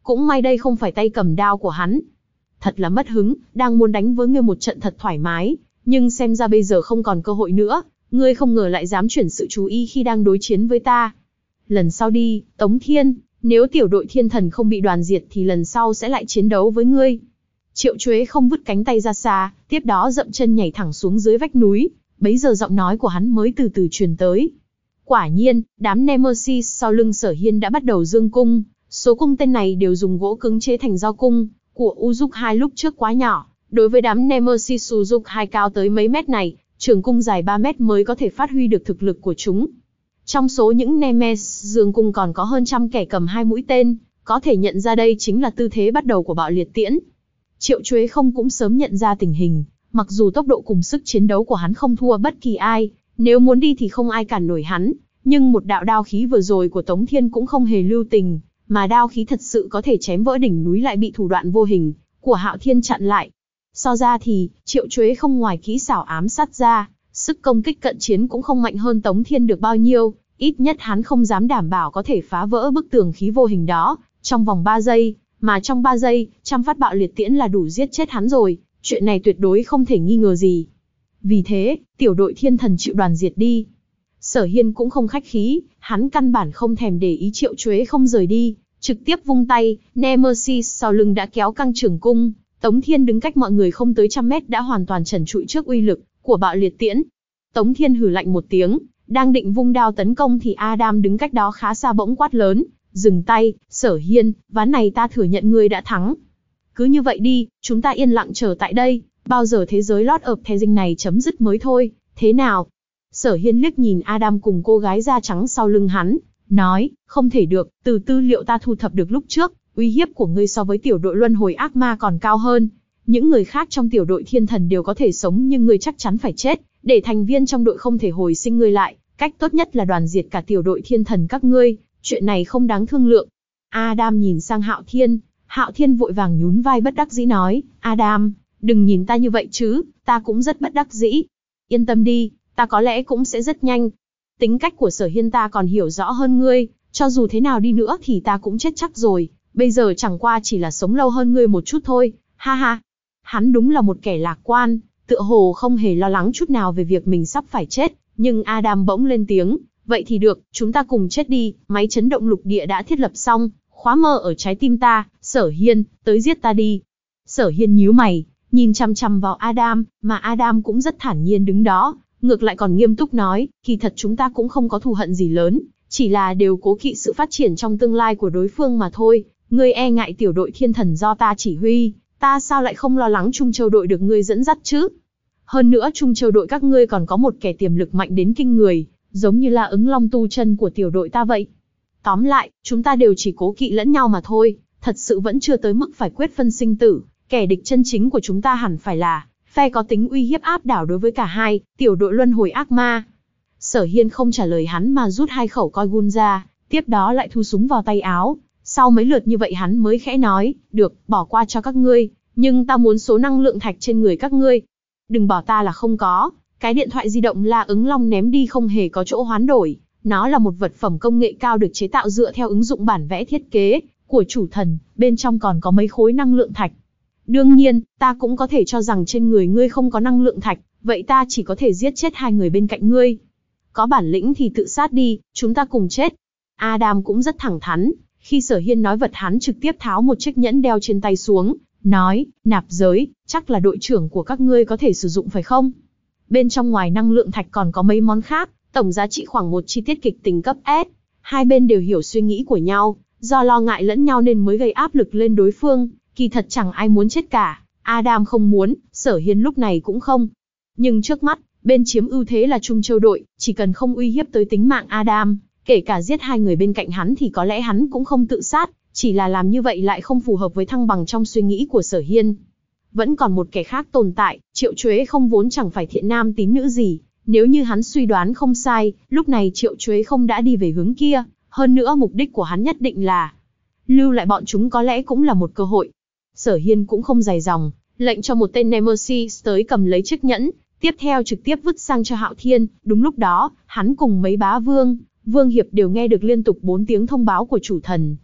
[SPEAKER 1] cũng may đây không phải tay cầm đao của hắn. Thật là mất hứng, đang muốn đánh với ngươi một trận thật thoải mái, nhưng xem ra bây giờ không còn cơ hội nữa, ngươi không ngờ lại dám chuyển sự chú ý khi đang đối chiến với ta. Lần sau đi, Tống Thiên, nếu tiểu đội thiên thần không bị đoàn diệt thì lần sau sẽ lại chiến đấu với ngươi. Triệu Chuế không vứt cánh tay ra xa, tiếp đó dậm chân nhảy thẳng xuống dưới vách núi, bấy giờ giọng nói của hắn mới từ từ truyền tới. Quả nhiên, đám Nemesis sau lưng Sở Hiên đã bắt đầu dương cung, số cung tên này đều dùng gỗ cứng chế thành dao cung, của Uzuk hai lúc trước quá nhỏ, đối với đám Nemesis Uzuk hai cao tới mấy mét này, trường cung dài ba mét mới có thể phát huy được thực lực của chúng. Trong số những Nemesis dương cung còn có hơn trăm kẻ cầm hai mũi tên, có thể nhận ra đây chính là tư thế bắt đầu của bạo liệt tiễn. Triệu Chuế không cũng sớm nhận ra tình hình, mặc dù tốc độ cùng sức chiến đấu của hắn không thua bất kỳ ai, nếu muốn đi thì không ai cản nổi hắn, nhưng một đạo đao khí vừa rồi của Tống Thiên cũng không hề lưu tình, mà đao khí thật sự có thể chém vỡ đỉnh núi lại bị thủ đoạn vô hình của Hạo Thiên chặn lại. So ra thì, Triệu Chuế không ngoài kỹ xảo ám sát ra, sức công kích cận chiến cũng không mạnh hơn Tống Thiên được bao nhiêu, ít nhất hắn không dám đảm bảo có thể phá vỡ bức tường khí vô hình đó trong vòng ba giây, mà trong ba giây, trăm phát bạo liệt tiễn là đủ giết chết hắn rồi, chuyện này tuyệt đối không thể nghi ngờ gì. Vì thế, tiểu đội thiên thần chịu đoàn diệt đi. Sở Hiên cũng không khách khí, hắn căn bản không thèm để ý Triệu Chuế không rời đi, trực tiếp vung tay, Nemesis sau lưng đã kéo căng trường cung, Tống Thiên đứng cách mọi người không tới trăm mét đã hoàn toàn trần trụi trước uy lực của bạo liệt tiễn. Tống Thiên hừ lạnh một tiếng, đang định vung đao tấn công thì Adam đứng cách đó khá xa bỗng quát lớn, dừng tay, Sở Hiên, ván này ta thừa nhận ngươi đã thắng. Cứ như vậy đi, chúng ta yên lặng chờ tại đây, bao giờ thế giới Lord of the Rings này chấm dứt mới thôi, thế nào? Sở Hiên liếc nhìn Adam cùng cô gái da trắng sau lưng hắn, nói, không thể được, từ tư liệu ta thu thập được lúc trước, uy hiếp của ngươi so với tiểu đội luân hồi ác ma còn cao hơn. Những người khác trong tiểu đội thiên thần đều có thể sống nhưng ngươi chắc chắn phải chết, để thành viên trong đội không thể hồi sinh ngươi lại, cách tốt nhất là đoàn diệt cả tiểu đội thiên thần các ngươi, chuyện này không đáng thương lượng. Adam nhìn sang Hạo Thiên, Hạo Thiên vội vàng nhún vai bất đắc dĩ nói, Adam, đừng nhìn ta như vậy chứ, ta cũng rất bất đắc dĩ. Yên tâm đi, ta có lẽ cũng sẽ rất nhanh. Tính cách của Sở Hiên ta còn hiểu rõ hơn ngươi, cho dù thế nào đi nữa thì ta cũng chết chắc rồi, bây giờ chẳng qua chỉ là sống lâu hơn ngươi một chút thôi, ha ha. Hắn đúng là một kẻ lạc quan, tựa hồ không hề lo lắng chút nào về việc mình sắp phải chết, nhưng Adam bỗng lên tiếng, vậy thì được, chúng ta cùng chết đi, máy chấn động lục địa đã thiết lập xong, khóa mơ ở trái tim ta, Sở Hiên, tới giết ta đi. Sở Hiên nhíu mày, nhìn chằm chằm vào Adam, mà Adam cũng rất thản nhiên đứng đó, ngược lại còn nghiêm túc nói, kỳ thật chúng ta cũng không có thù hận gì lớn, chỉ là đều cố kỵ sự phát triển trong tương lai của đối phương mà thôi, ngươi e ngại tiểu đội thiên thần do ta chỉ huy, ta sao lại không lo lắng Trung Châu đội được ngươi dẫn dắt chứ? Hơn nữa Trung Châu đội các ngươi còn có một kẻ tiềm lực mạnh đến kinh người, giống như là ứng long tu chân của tiểu đội ta vậy. Tóm lại, chúng ta đều chỉ cố kỵ lẫn nhau mà thôi, thật sự vẫn chưa tới mức phải quyết phân sinh tử, kẻ địch chân chính của chúng ta hẳn phải là phe có tính uy hiếp áp đảo đối với cả hai, tiểu đội luân hồi ác ma. Sở Hiên không trả lời hắn mà rút hai khẩu coi gun ra, tiếp đó lại thu súng vào tay áo. Sau mấy lượt như vậy hắn mới khẽ nói, được, bỏ qua cho các ngươi, nhưng ta muốn số năng lượng thạch trên người các ngươi. Đừng bảo ta là không có, cái điện thoại di động La Ứng Long ném đi không hề có chỗ hoán đổi, nó là một vật phẩm công nghệ cao được chế tạo dựa theo ứng dụng bản vẽ thiết kế của chủ thần, bên trong còn có mấy khối năng lượng thạch. Đương nhiên, ta cũng có thể cho rằng trên người ngươi không có năng lượng thạch, vậy ta chỉ có thể giết chết hai người bên cạnh ngươi. Có bản lĩnh thì tự sát đi, chúng ta cùng chết. Adam cũng rất thẳng thắn, khi Sở Hiên nói vật hắn trực tiếp tháo một chiếc nhẫn đeo trên tay xuống, nói, nạp giới, chắc là đội trưởng của các ngươi có thể sử dụng phải không? Bên trong ngoài năng lượng thạch còn có mấy món khác, tổng giá trị khoảng một chi tiết kịch tính cấp S. Hai bên đều hiểu suy nghĩ của nhau, do lo ngại lẫn nhau nên mới gây áp lực lên đối phương, kỳ thật chẳng ai muốn chết cả, Adam không muốn, Sở Hiên lúc này cũng không. Nhưng trước mắt, bên chiếm ưu thế là Trung Châu đội, chỉ cần không uy hiếp tới tính mạng Adam, kể cả giết hai người bên cạnh hắn thì có lẽ hắn cũng không tự sát, chỉ là làm như vậy lại không phù hợp với thăng bằng trong suy nghĩ của Sở Hiên. Vẫn còn một kẻ khác tồn tại, Triệu Chuế không vốn chẳng phải thiện nam tín nữ gì, nếu như hắn suy đoán không sai, lúc này Triệu Chuế không đã đi về hướng kia, hơn nữa mục đích của hắn nhất định là lưu lại bọn chúng, có lẽ cũng là một cơ hội. Sở Hiên cũng không dài dòng, lệnh cho một tên Nemesis tới cầm lấy chiếc nhẫn, tiếp theo trực tiếp vứt sang cho Hạo Thiên. Đúng lúc đó, hắn cùng mấy bá vương, vương hiệp đều nghe được liên tục bốn tiếng thông báo của chủ thần.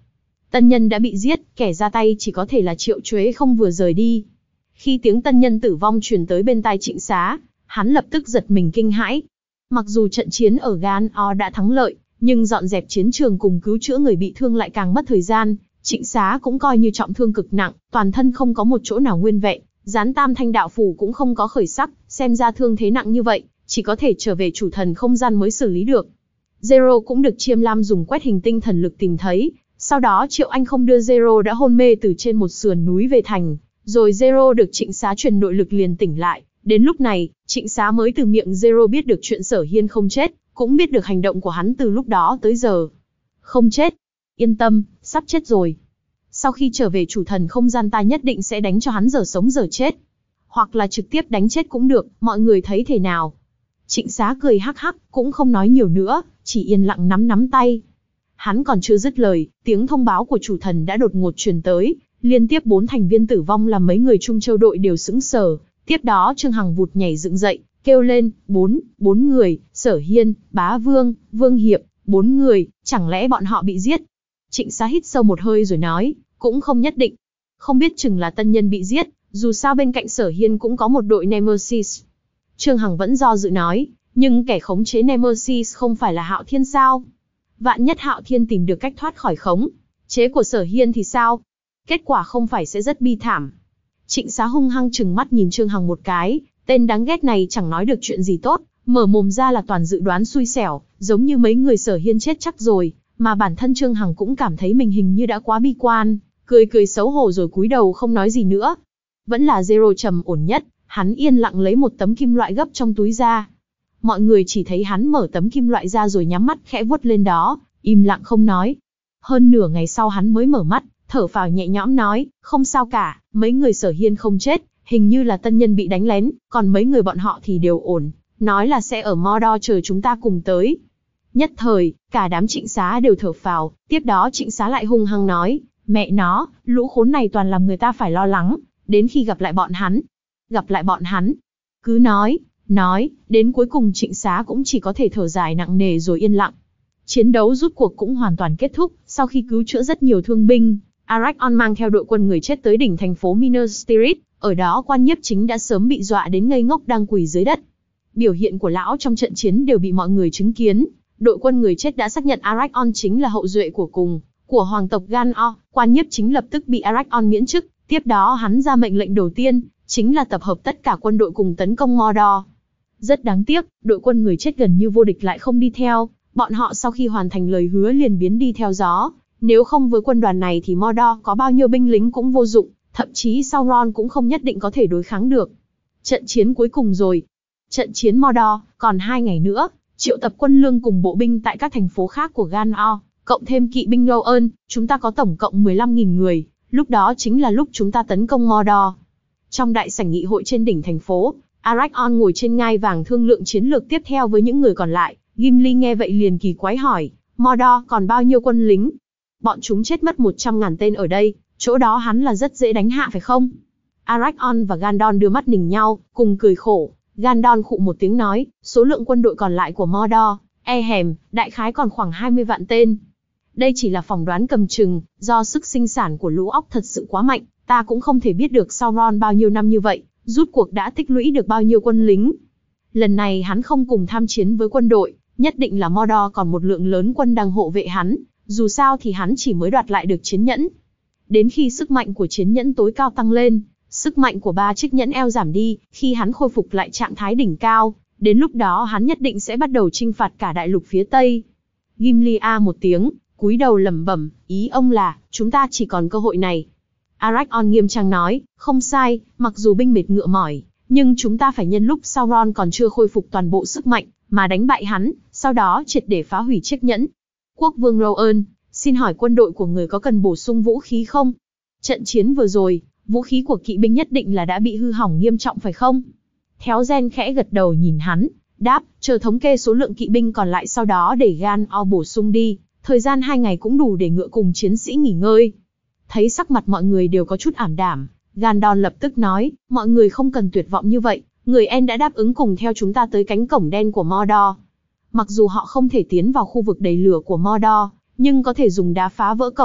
[SPEAKER 1] Tân nhân đã bị giết, kẻ ra tay chỉ có thể là Triệu Chuế không vừa rời đi. Khi tiếng tân nhân tử vong truyền tới bên tai Trịnh Xá, hắn lập tức giật mình kinh hãi. Mặc dù trận chiến ở Gan O đã thắng lợi, nhưng dọn dẹp chiến trường cùng cứu chữa người bị thương lại càng mất thời gian. Trịnh Xá cũng coi như trọng thương cực nặng, toàn thân không có một chỗ nào nguyên vẹn, Gián Tam Thanh đạo phủ cũng không có khởi sắc, xem ra thương thế nặng như vậy, chỉ có thể trở về chủ thần không gian mới xử lý được. Zero cũng được Chiêm Lam dùng quét hình tinh thần lực tìm thấy, sau đó Triệu Anh không đưa Zero đã hôn mê từ trên một sườn núi về thành, rồi Zero được Trịnh Xá truyền nội lực liền tỉnh lại. Đến lúc này, Trịnh Xá mới từ miệng Zero biết được chuyện Sở Hiên không chết, cũng biết được hành động của hắn từ lúc đó tới giờ. Không chết. Yên tâm, sắp chết rồi. Sau khi trở về chủ thần không gian ta nhất định sẽ đánh cho hắn giờ sống giờ chết. Hoặc là trực tiếp đánh chết cũng được, mọi người thấy thế nào? Trịnh Xá cười hắc hắc, cũng không nói nhiều nữa, chỉ yên lặng nắm nắm tay. Hắn còn chưa dứt lời, tiếng thông báo của chủ thần đã đột ngột truyền tới, liên tiếp bốn thành viên tử vong làm mấy người Trung Châu đội đều sững sờ. Tiếp đó Trương Hằng vụt nhảy dựng dậy, kêu lên, bốn, bốn người, Sở Hiên, Bá Vương, Vương Hiệp, bốn người, chẳng lẽ bọn họ bị giết? Trịnh Xá hít sâu một hơi rồi nói, cũng không nhất định. Không biết chừng là tân nhân bị giết, dù sao bên cạnh Sở Hiên cũng có một đội Nemesis. Trương Hằng vẫn do dự nói, nhưng kẻ khống chế Nemesis không phải là Hạo Thiên sao? Vạn nhất Hạo Thiên tìm được cách thoát khỏi khống chế của Sở Hiên thì sao? Kết quả không phải sẽ rất bi thảm. Trịnh Xá hung hăng trừng mắt nhìn Trương Hằng một cái, tên đáng ghét này chẳng nói được chuyện gì tốt, mở mồm ra là toàn dự đoán xui xẻo, giống như mấy người Sở Hiên chết chắc rồi, mà bản thân Trương Hằng cũng cảm thấy mình hình như đã quá bi quan, cười cười xấu hổ rồi cúi đầu không nói gì nữa. Vẫn là Zero trầm ổn nhất, hắn yên lặng lấy một tấm kim loại gấp trong túi ra. Mọi người chỉ thấy hắn mở tấm kim loại ra rồi nhắm mắt khẽ vuốt lên đó, im lặng không nói. Hơn nửa ngày sau hắn mới mở mắt, thở phào nhẹ nhõm nói, không sao cả, mấy người Sở Hiên không chết, hình như là tân nhân bị đánh lén, còn mấy người bọn họ thì đều ổn, nói là sẽ ở Mordor chờ chúng ta cùng tới. Nhất thời, cả đám Trịnh Xá đều thở phào, tiếp đó Trịnh Xá lại hung hăng nói, mẹ nó, lũ khốn này toàn làm người ta phải lo lắng, đến khi gặp lại bọn hắn. Gặp lại bọn hắn. Cứ nói, nói, đến cuối cùng Trịnh Xá cũng chỉ có thể thở dài nặng nề rồi yên lặng. Chiến đấu rút cuộc cũng hoàn toàn kết thúc, sau khi cứu chữa rất nhiều thương binh, Arachon mang theo đội quân người chết tới đỉnh thành phố Minas Tirith, ở đó quan nhiếp chính đã sớm bị dọa đến ngây ngốc đang quỳ dưới đất. Biểu hiện của lão trong trận chiến đều bị mọi người chứng kiến, đội quân người chết đã xác nhận Arachon chính là hậu duệ của cùng, của hoàng tộc Gan O, quan nhiếp chính lập tức bị Arachon miễn chức, tiếp đó hắn ra mệnh lệnh đầu tiên, chính là tập hợp tất cả quân đội cùng tấn công Mordor. Rất đáng tiếc, đội quân người chết gần như vô địch lại không đi theo, bọn họ sau khi hoàn thành lời hứa liền biến đi theo gió. Nếu không với quân đoàn này thì Mordor có bao nhiêu binh lính cũng vô dụng, thậm chí Sauron cũng không nhất định có thể đối kháng được. Trận chiến cuối cùng rồi. Trận chiến Mordor, còn hai ngày nữa, triệu tập quân lương cùng bộ binh tại các thành phố khác của Gan O, cộng thêm kỵ binh Rohan, chúng ta có tổng cộng mười lăm nghìn người, lúc đó chính là lúc chúng ta tấn công Mordor. Trong đại sảnh nghị hội trên đỉnh thành phố, Arachon ngồi trên ngai vàng thương lượng chiến lược tiếp theo với những người còn lại. Gimli nghe vậy liền kỳ quái hỏi, Mordor còn bao nhiêu quân lính? Bọn chúng chết mất một trăm ngàn tên ở đây, chỗ đó hắn là rất dễ đánh hạ phải không? Arachon và Gandon đưa mắt nhìn nhau, cùng cười khổ. Gandon khụ một tiếng nói, số lượng quân đội còn lại của Mordor, e hèm, đại khái còn khoảng hai mươi vạn tên. Đây chỉ là phỏng đoán cầm chừng, do sức sinh sản của lũ óc thật sự quá mạnh, ta cũng không thể biết được Sauron bao nhiêu năm như vậy, rút cuộc đã tích lũy được bao nhiêu quân lính. Lần này hắn không cùng tham chiến với quân đội, nhất định là Mordor còn một lượng lớn quân đang hộ vệ hắn, dù sao thì hắn chỉ mới đoạt lại được chiến nhẫn. Đến khi sức mạnh của chiến nhẫn tối cao tăng lên, sức mạnh của ba chiếc nhẫn eo giảm đi, khi hắn khôi phục lại trạng thái đỉnh cao, đến lúc đó hắn nhất định sẽ bắt đầu chinh phạt cả đại lục phía Tây. Gimli a một tiếng, cúi đầu lẩm bẩm, ý ông là, chúng ta chỉ còn cơ hội này. Arachon nghiêm trang nói, không sai, mặc dù binh mệt ngựa mỏi, nhưng chúng ta phải nhân lúc Sauron còn chưa khôi phục toàn bộ sức mạnh, mà đánh bại hắn, sau đó triệt để phá hủy chiếc nhẫn. Quốc vương Rohan, xin hỏi quân đội của người có cần bổ sung vũ khí không? Trận chiến vừa rồi, vũ khí của kỵ binh nhất định là đã bị hư hỏng nghiêm trọng phải không? Theo Gen khẽ gật đầu nhìn hắn, đáp, chờ thống kê số lượng kỵ binh còn lại sau đó để Gan O bổ sung đi, thời gian hai ngày cũng đủ để ngựa cùng chiến sĩ nghỉ ngơi. Thấy sắc mặt mọi người đều có chút ảm đạm, Gandon lập tức nói, mọi người không cần tuyệt vọng như vậy, người En đã đáp ứng cùng theo chúng ta tới cánh cổng đen của Mordor. Mặc dù họ không thể tiến vào khu vực đầy lửa của Mordor, nhưng có thể dùng đá phá vỡ cổng,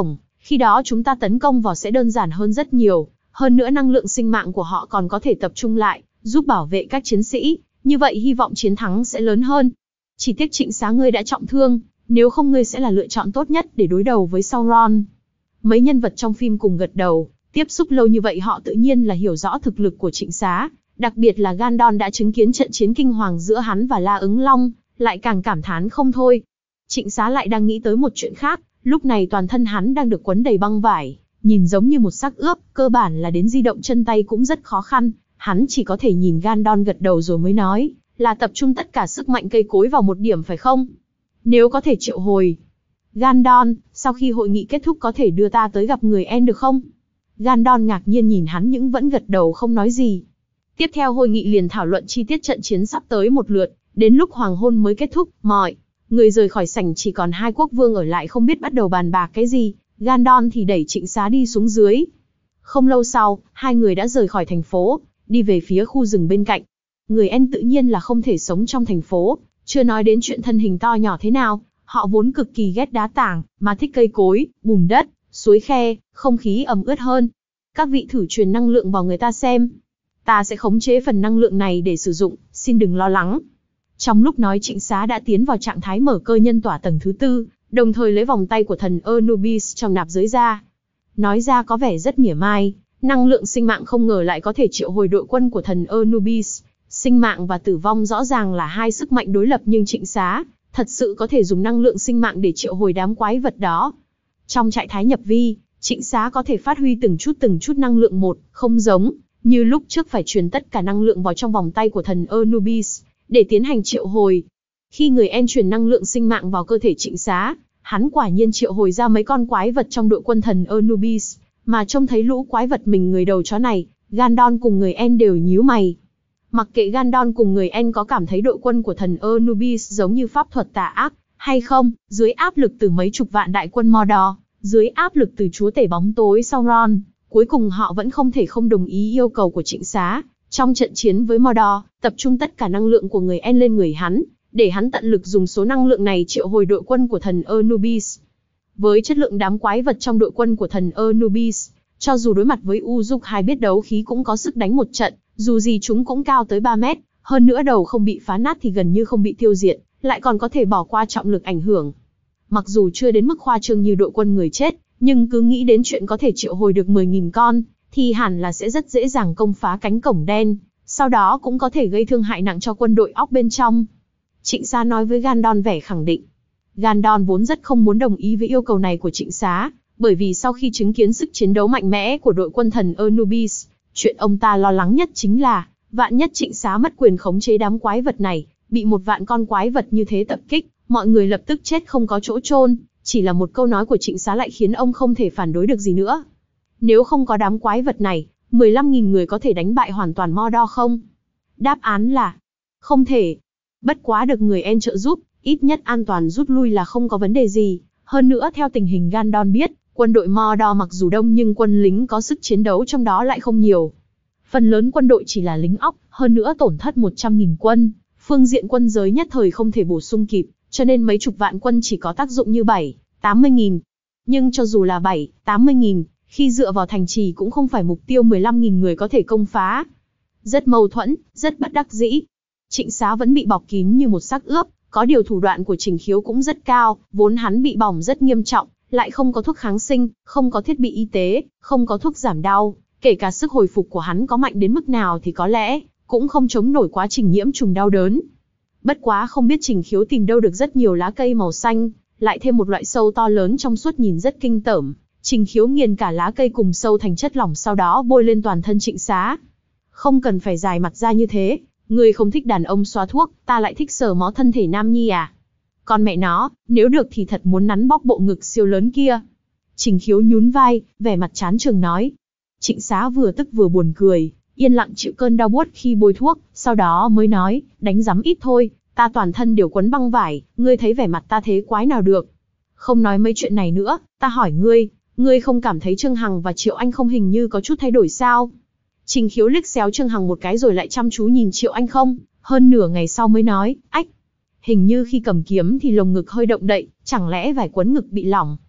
[SPEAKER 1] Khi đó chúng ta tấn công vào sẽ đơn giản hơn rất nhiều, hơn nữa năng lượng sinh mạng của họ còn có thể tập trung lại, giúp bảo vệ các chiến sĩ, như vậy hy vọng chiến thắng sẽ lớn hơn. Chỉ tiếc Trịnh Xá ngươi đã trọng thương, nếu không ngươi sẽ là lựa chọn tốt nhất để đối đầu với Sauron. Mấy nhân vật trong phim cùng gật đầu, tiếp xúc lâu như vậy họ tự nhiên là hiểu rõ thực lực của Trịnh Xá, đặc biệt là Gandalf đã chứng kiến trận chiến kinh hoàng giữa hắn và La Ứng Long, lại càng cảm thán không thôi. Trịnh Xá lại đang nghĩ tới một chuyện khác, lúc này toàn thân hắn đang được quấn đầy băng vải, nhìn giống như một xác ướp, cơ bản là đến di động chân tay cũng rất khó khăn, hắn chỉ có thể nhìn Gandalf gật đầu rồi mới nói, là tập trung tất cả sức mạnh cây cối vào một điểm phải không? Nếu có thể triệu hồi. Gandalf, sau khi hội nghị kết thúc có thể đưa ta tới gặp người En được không? Gandalf ngạc nhiên nhìn hắn nhưng vẫn gật đầu không nói gì. Tiếp theo hội nghị liền thảo luận chi tiết trận chiến sắp tới một lượt, đến lúc hoàng hôn mới kết thúc, mọi người rời khỏi sảnh chỉ còn hai quốc vương ở lại không biết bắt đầu bàn bạc cái gì, Gandalf thì đẩy Trịnh Xá đi xuống dưới. Không lâu sau, hai người đã rời khỏi thành phố, đi về phía khu rừng bên cạnh. Người En tự nhiên là không thể sống trong thành phố, chưa nói đến chuyện thân hình to nhỏ thế nào, họ vốn cực kỳ ghét đá tảng, mà thích cây cối, bùn đất, suối khe, không khí ẩm ướt hơn. Các vị thử truyền năng lượng vào người ta xem. Ta sẽ khống chế phần năng lượng này để sử dụng, xin đừng lo lắng. Trong lúc nói Trịnh Xá đã tiến vào trạng thái mở cơ nhân tỏa tầng thứ tư, đồng thời lấy vòng tay của thần Anubis trong nạp giới ra. Nói ra có vẻ rất mỉa mai, năng lượng sinh mạng không ngờ lại có thể triệu hồi đội quân của thần Anubis. Sinh mạng và tử vong rõ ràng là hai sức mạnh đối lập nhưng Trịnh Xá thật sự có thể dùng năng lượng sinh mạng để triệu hồi đám quái vật đó. Trong trạng thái nhập vi, Trịnh Xá có thể phát huy từng chút từng chút năng lượng một, không giống như lúc trước phải truyền tất cả năng lượng vào trong vòng tay của thần Anubis để tiến hành triệu hồi. Khi người En truyền năng lượng sinh mạng vào cơ thể Trịnh Xá, hắn quả nhiên triệu hồi ra mấy con quái vật trong đội quân thần Anubis, mà trông thấy lũ quái vật mình người đầu chó này, Gandalf cùng người En đều nhíu mày. Mặc kệ Gandalf cùng người En có cảm thấy đội quân của thần Anubis giống như pháp thuật tà ác hay không, dưới áp lực từ mấy chục vạn đại quân Mordor, dưới áp lực từ chúa tể bóng tối Sauron, cuối cùng họ vẫn không thể không đồng ý yêu cầu của Trịnh Xá. Trong trận chiến với Mordor, tập trung tất cả năng lượng của người En lên người hắn, để hắn tận lực dùng số năng lượng này triệu hồi đội quân của thần Anubis. Với chất lượng đám quái vật trong đội quân của thần Anubis, cho dù đối mặt với Uruk hai biết đấu khí cũng có sức đánh một trận, dù gì chúng cũng cao tới ba mét, hơn nữa đầu không bị phá nát thì gần như không bị tiêu diệt, lại còn có thể bỏ qua trọng lực ảnh hưởng. Mặc dù chưa đến mức khoa trương như đội quân người chết, nhưng cứ nghĩ đến chuyện có thể triệu hồi được mười nghìn con, thì hẳn là sẽ rất dễ dàng công phá cánh cổng đen, sau đó cũng có thể gây thương hại nặng cho quân đội óc bên trong. Trịnh Xá nói với Gandalf vẻ khẳng định. Gandalf vốn rất không muốn đồng ý với yêu cầu này của Trịnh Xá, bởi vì sau khi chứng kiến sức chiến đấu mạnh mẽ của đội quân thần Anubis, chuyện ông ta lo lắng nhất chính là, vạn nhất Trịnh Xá mất quyền khống chế đám quái vật này, bị một vạn con quái vật như thế tập kích, mọi người lập tức chết không có chỗ chôn. Chỉ là một câu nói của Trịnh Xá lại khiến ông không thể phản đối được gì nữa. Nếu không có đám quái vật này, mười lăm nghìn người có thể đánh bại hoàn toàn Mordor không? Đáp án là không thể. Bất quá được người En trợ giúp, ít nhất an toàn rút lui là không có vấn đề gì. Hơn nữa theo tình hình Gandalf biết, quân đội Mordor mặc dù đông nhưng quân lính có sức chiến đấu trong đó lại không nhiều. Phần lớn quân đội chỉ là lính óc, hơn nữa tổn thất một trăm nghìn quân. Phương diện quân giới nhất thời không thể bổ sung kịp, cho nên mấy chục vạn quân chỉ có tác dụng như bảy, tám mươi nghìn. Nhưng cho dù là bảy, tám mươi nghìn, khi dựa vào thành trì cũng không phải mục tiêu mười lăm nghìn người có thể công phá. Rất mâu thuẫn, rất bất đắc dĩ. Trịnh Xá vẫn bị bọc kín như một xác ướp, có điều thủ đoạn của Trình Khiếu cũng rất cao, vốn hắn bị bỏng rất nghiêm trọng, lại không có thuốc kháng sinh, không có thiết bị y tế, không có thuốc giảm đau, kể cả sức hồi phục của hắn có mạnh đến mức nào thì có lẽ cũng không chống nổi quá trình nhiễm trùng đau đớn. Bất quá không biết Trình Khiếu tìm đâu được rất nhiều lá cây màu xanh, lại thêm một loại sâu to lớn trong suốt nhìn rất kinh tởm. Trình Khiếu nghiền cả lá cây cùng sâu thành chất lỏng sau đó bôi lên toàn thân Trịnh Xá. Không cần phải dài mặt ra như thế, ngươi không thích đàn ông xoa thuốc, ta lại thích sờ mó thân thể nam nhi à? Con mẹ nó, nếu được thì thật muốn nắn bóc bộ ngực siêu lớn kia. Trình Khiếu nhún vai, vẻ mặt chán chường nói. Trịnh Xá vừa tức vừa buồn cười, yên lặng chịu cơn đau buốt khi bôi thuốc, sau đó mới nói, đánh rắm ít thôi, ta toàn thân đều quấn băng vải, ngươi thấy vẻ mặt ta thế quái nào được. Không nói mấy chuyện này nữa, ta hỏi ngươi, ngươi không cảm thấy Trương Hằng và Triệu Anh không hình như có chút thay đổi sao? Trình Khiếu liếc xéo Trương Hằng một cái rồi lại chăm chú nhìn Triệu Anh không, hơn nửa ngày sau mới nói, ách. Hình như khi cầm kiếm thì lồng ngực hơi động đậy, chẳng lẽ vải quấn ngực bị lỏng.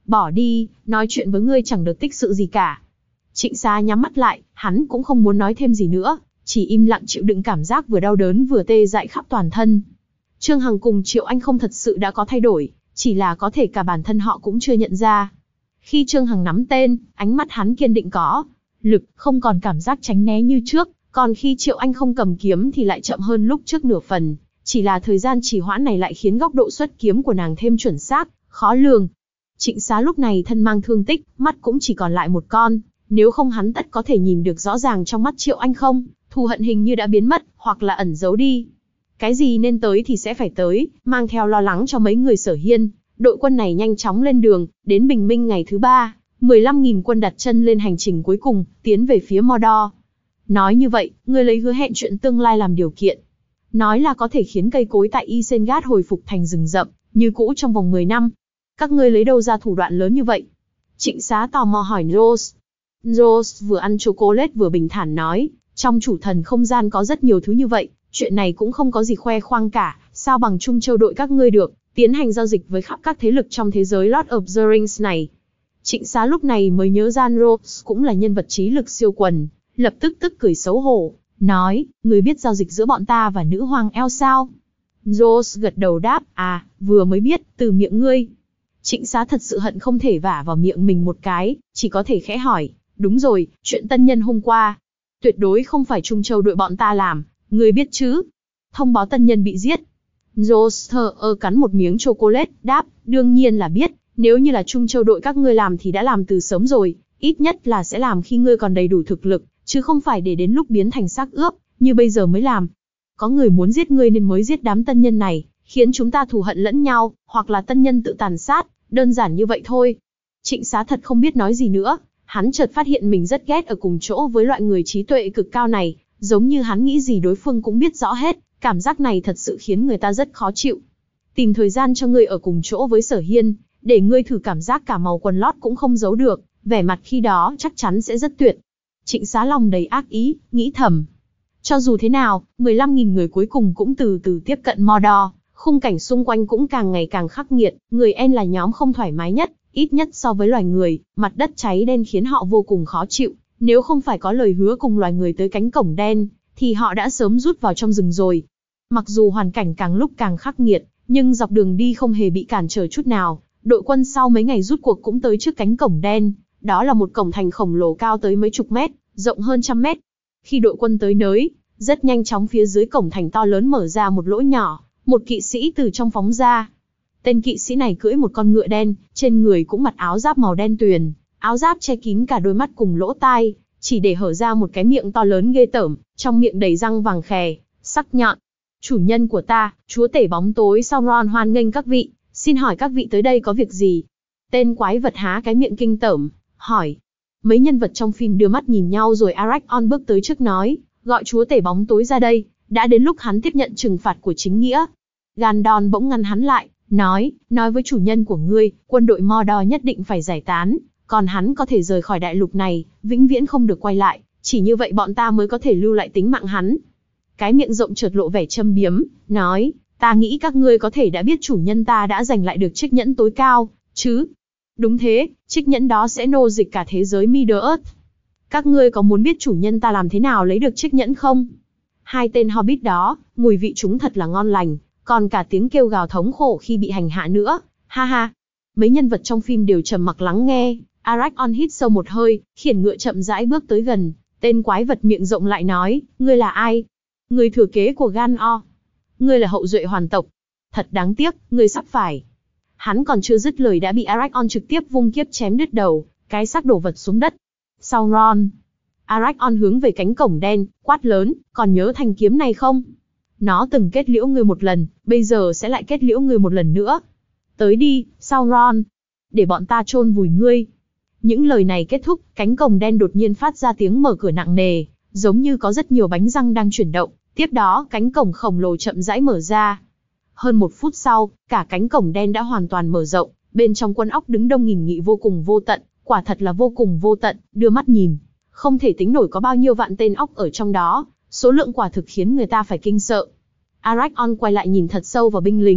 [SPEAKER 1] Bỏ đi, nói chuyện với ngươi chẳng được tích sự gì cả. Trịnh Xá nhắm mắt lại, hắn cũng không muốn nói thêm gì nữa, chỉ im lặng chịu đựng cảm giác vừa đau đớn vừa tê dại khắp toàn thân. Trương Hằng cùng Triệu Anh không thật sự đã có thay đổi, chỉ là có thể cả bản thân họ cũng chưa nhận ra. Khi Trương Hằng nắm tên, ánh mắt hắn kiên định có lực, không còn cảm giác tránh né như trước, còn khi Triệu Anh không cầm kiếm thì lại chậm hơn lúc trước nửa phần, chỉ là thời gian trì hoãn này lại khiến góc độ xuất kiếm của nàng thêm chuẩn xác, khó lường. Trịnh Xá lúc này thân mang thương tích, mắt cũng chỉ còn lại một con, nếu không hắn tất có thể nhìn được rõ ràng trong mắt Triệu Anh không, thù hận hình như đã biến mất, hoặc là ẩn giấu đi. Cái gì nên tới thì sẽ phải tới, mang theo lo lắng cho mấy người Sở Hiên, đội quân này nhanh chóng lên đường, đến bình minh ngày thứ ba, mười lăm nghìn quân đặt chân lên hành trình cuối cùng, tiến về phía Mordor. Nói như vậy, ngươi lấy hứa hẹn chuyện tương lai làm điều kiện. Nói là có thể khiến cây cối tại Isengard hồi phục thành rừng rậm, như cũ trong vòng mười năm. Các ngươi lấy đâu ra thủ đoạn lớn như vậy? Trịnh Xá tò mò hỏi Rose. Rose vừa ăn chocolate vừa bình thản nói, trong chủ thần không gian có rất nhiều thứ như vậy, chuyện này cũng không có gì khoe khoang cả, sao bằng Trung Châu đội các ngươi được, tiến hành giao dịch với khắp các thế lực trong thế giới Lord of the Rings này. Trịnh Xá lúc này mới nhớ ra Rose cũng là nhân vật trí lực siêu quần, lập tức tức cười xấu hổ, nói, ngươi biết giao dịch giữa bọn ta và nữ hoàng El sao? Rose gật đầu đáp, à, vừa mới biết, từ miệng ngươi. Trịnh Xá thật sự hận không thể vả vào miệng mình một cái, chỉ có thể khẽ hỏi, đúng rồi, chuyện tân nhân hôm qua. Tuyệt đối không phải Trung Châu đội bọn ta làm, ngươi biết chứ? Thông báo tân nhân bị giết. Rose thờ ơ cắn một miếng chocolate, đáp, đương nhiên là biết, nếu như là Trung Châu đội các ngươi làm thì đã làm từ sớm rồi, ít nhất là sẽ làm khi ngươi còn đầy đủ thực lực, chứ không phải để đến lúc biến thành xác ướp, như bây giờ mới làm. Có người muốn giết ngươi nên mới giết đám tân nhân này, khiến chúng ta thù hận lẫn nhau, hoặc là tân nhân tự tàn sát, đơn giản như vậy thôi. Trịnh Xá thật không biết nói gì nữa, hắn chợt phát hiện mình rất ghét ở cùng chỗ với loại người trí tuệ cực cao này, giống như hắn nghĩ gì đối phương cũng biết rõ hết, cảm giác này thật sự khiến người ta rất khó chịu. Tìm thời gian cho ngươi ở cùng chỗ với Sở Hiên, để ngươi thử cảm giác cả màu quần lót cũng không giấu được, vẻ mặt khi đó chắc chắn sẽ rất tuyệt. Trịnh Xá lòng đầy ác ý, nghĩ thầm. Cho dù thế nào, mười lăm nghìn người cuối cùng cũng từ từ tiếp cận Mordor, khung cảnh xung quanh cũng càng ngày càng khắc nghiệt, người En là nhóm không thoải mái nhất, ít nhất so với loài người, mặt đất cháy đen khiến họ vô cùng khó chịu, nếu không phải có lời hứa cùng loài người tới cánh cổng đen, thì họ đã sớm rút vào trong rừng rồi. Mặc dù hoàn cảnh càng lúc càng khắc nghiệt, nhưng dọc đường đi không hề bị cản trở chút nào, đội quân sau mấy ngày rút cuộc cũng tới trước cánh cổng đen, đó là một cổng thành khổng lồ cao tới mấy chục mét, rộng hơn trăm mét. Khi đội quân tới nơi, rất nhanh chóng phía dưới cổng thành to lớn mở ra một lỗ nhỏ, một kỵ sĩ từ trong phóng ra. Tên kỵ sĩ này cưỡi một con ngựa đen, trên người cũng mặc áo giáp màu đen tuyền, áo giáp che kín cả đôi mắt cùng lỗ tai, chỉ để hở ra một cái miệng to lớn ghê tởm, trong miệng đầy răng vàng khè, sắc nhọn. Chủ nhân của ta, chúa tể bóng tối Sauron hoan nghênh các vị, xin hỏi các vị tới đây có việc gì? Tên quái vật há cái miệng kinh tởm, hỏi. Mấy nhân vật trong phim đưa mắt nhìn nhau rồi Aragorn bước tới trước nói, gọi chúa tể bóng tối ra đây, đã đến lúc hắn tiếp nhận trừng phạt của chính nghĩa. Gandalf bỗng ngăn hắn lại, nói, nói với chủ nhân của ngươi, quân đội Mordor nhất định phải giải tán, còn hắn có thể rời khỏi đại lục này, vĩnh viễn không được quay lại, chỉ như vậy bọn ta mới có thể lưu lại tính mạng hắn. Cái miệng rộng chợt lộ vẻ châm biếm, nói, ta nghĩ các ngươi có thể đã biết chủ nhân ta đã giành lại được chiếc nhẫn tối cao, chứ? Đúng thế, chiếc nhẫn đó sẽ nô dịch cả thế giới Middle-earth. Các ngươi có muốn biết chủ nhân ta làm thế nào lấy được chiếc nhẫn không? Hai tên Hobbit đó, mùi vị chúng thật là ngon lành, còn cả tiếng kêu gào thống khổ khi bị hành hạ nữa, ha ha. Mấy nhân vật trong phim đều trầm mặc lắng nghe, Aragorn hít sâu một hơi, khiển ngựa chậm rãi bước tới gần, tên quái vật miệng rộng lại nói, ngươi là ai? Người thừa kế của Gan-o. Ngươi là hậu duệ hoàn tộc. Thật đáng tiếc, ngươi sắp phải. Hắn còn chưa dứt lời đã bị Aragorn trực tiếp vung kiếp chém đứt đầu, cái xác đổ vật xuống đất. Sauron. Aragorn hướng về cánh cổng đen, quát lớn, còn nhớ thanh kiếm này không? Nó từng kết liễu ngươi một lần, bây giờ sẽ lại kết liễu ngươi một lần nữa. Tới đi, Sauron. Để bọn ta chôn vùi ngươi. Những lời này kết thúc, cánh cổng đen đột nhiên phát ra tiếng mở cửa nặng nề, giống như có rất nhiều bánh răng đang chuyển động. Tiếp đó, cánh cổng khổng lồ chậm rãi mở ra. Hơn một phút sau, cả cánh cổng đen đã hoàn toàn mở rộng, bên trong quân óc đứng đông nghìn nghị vô cùng vô tận, quả thật là vô cùng vô tận, đưa mắt nhìn. Không thể tính nổi có bao nhiêu vạn tên óc ở trong đó, số lượng quả thực khiến người ta phải kinh sợ. Aragorn quay lại nhìn thật sâu vào binh lính,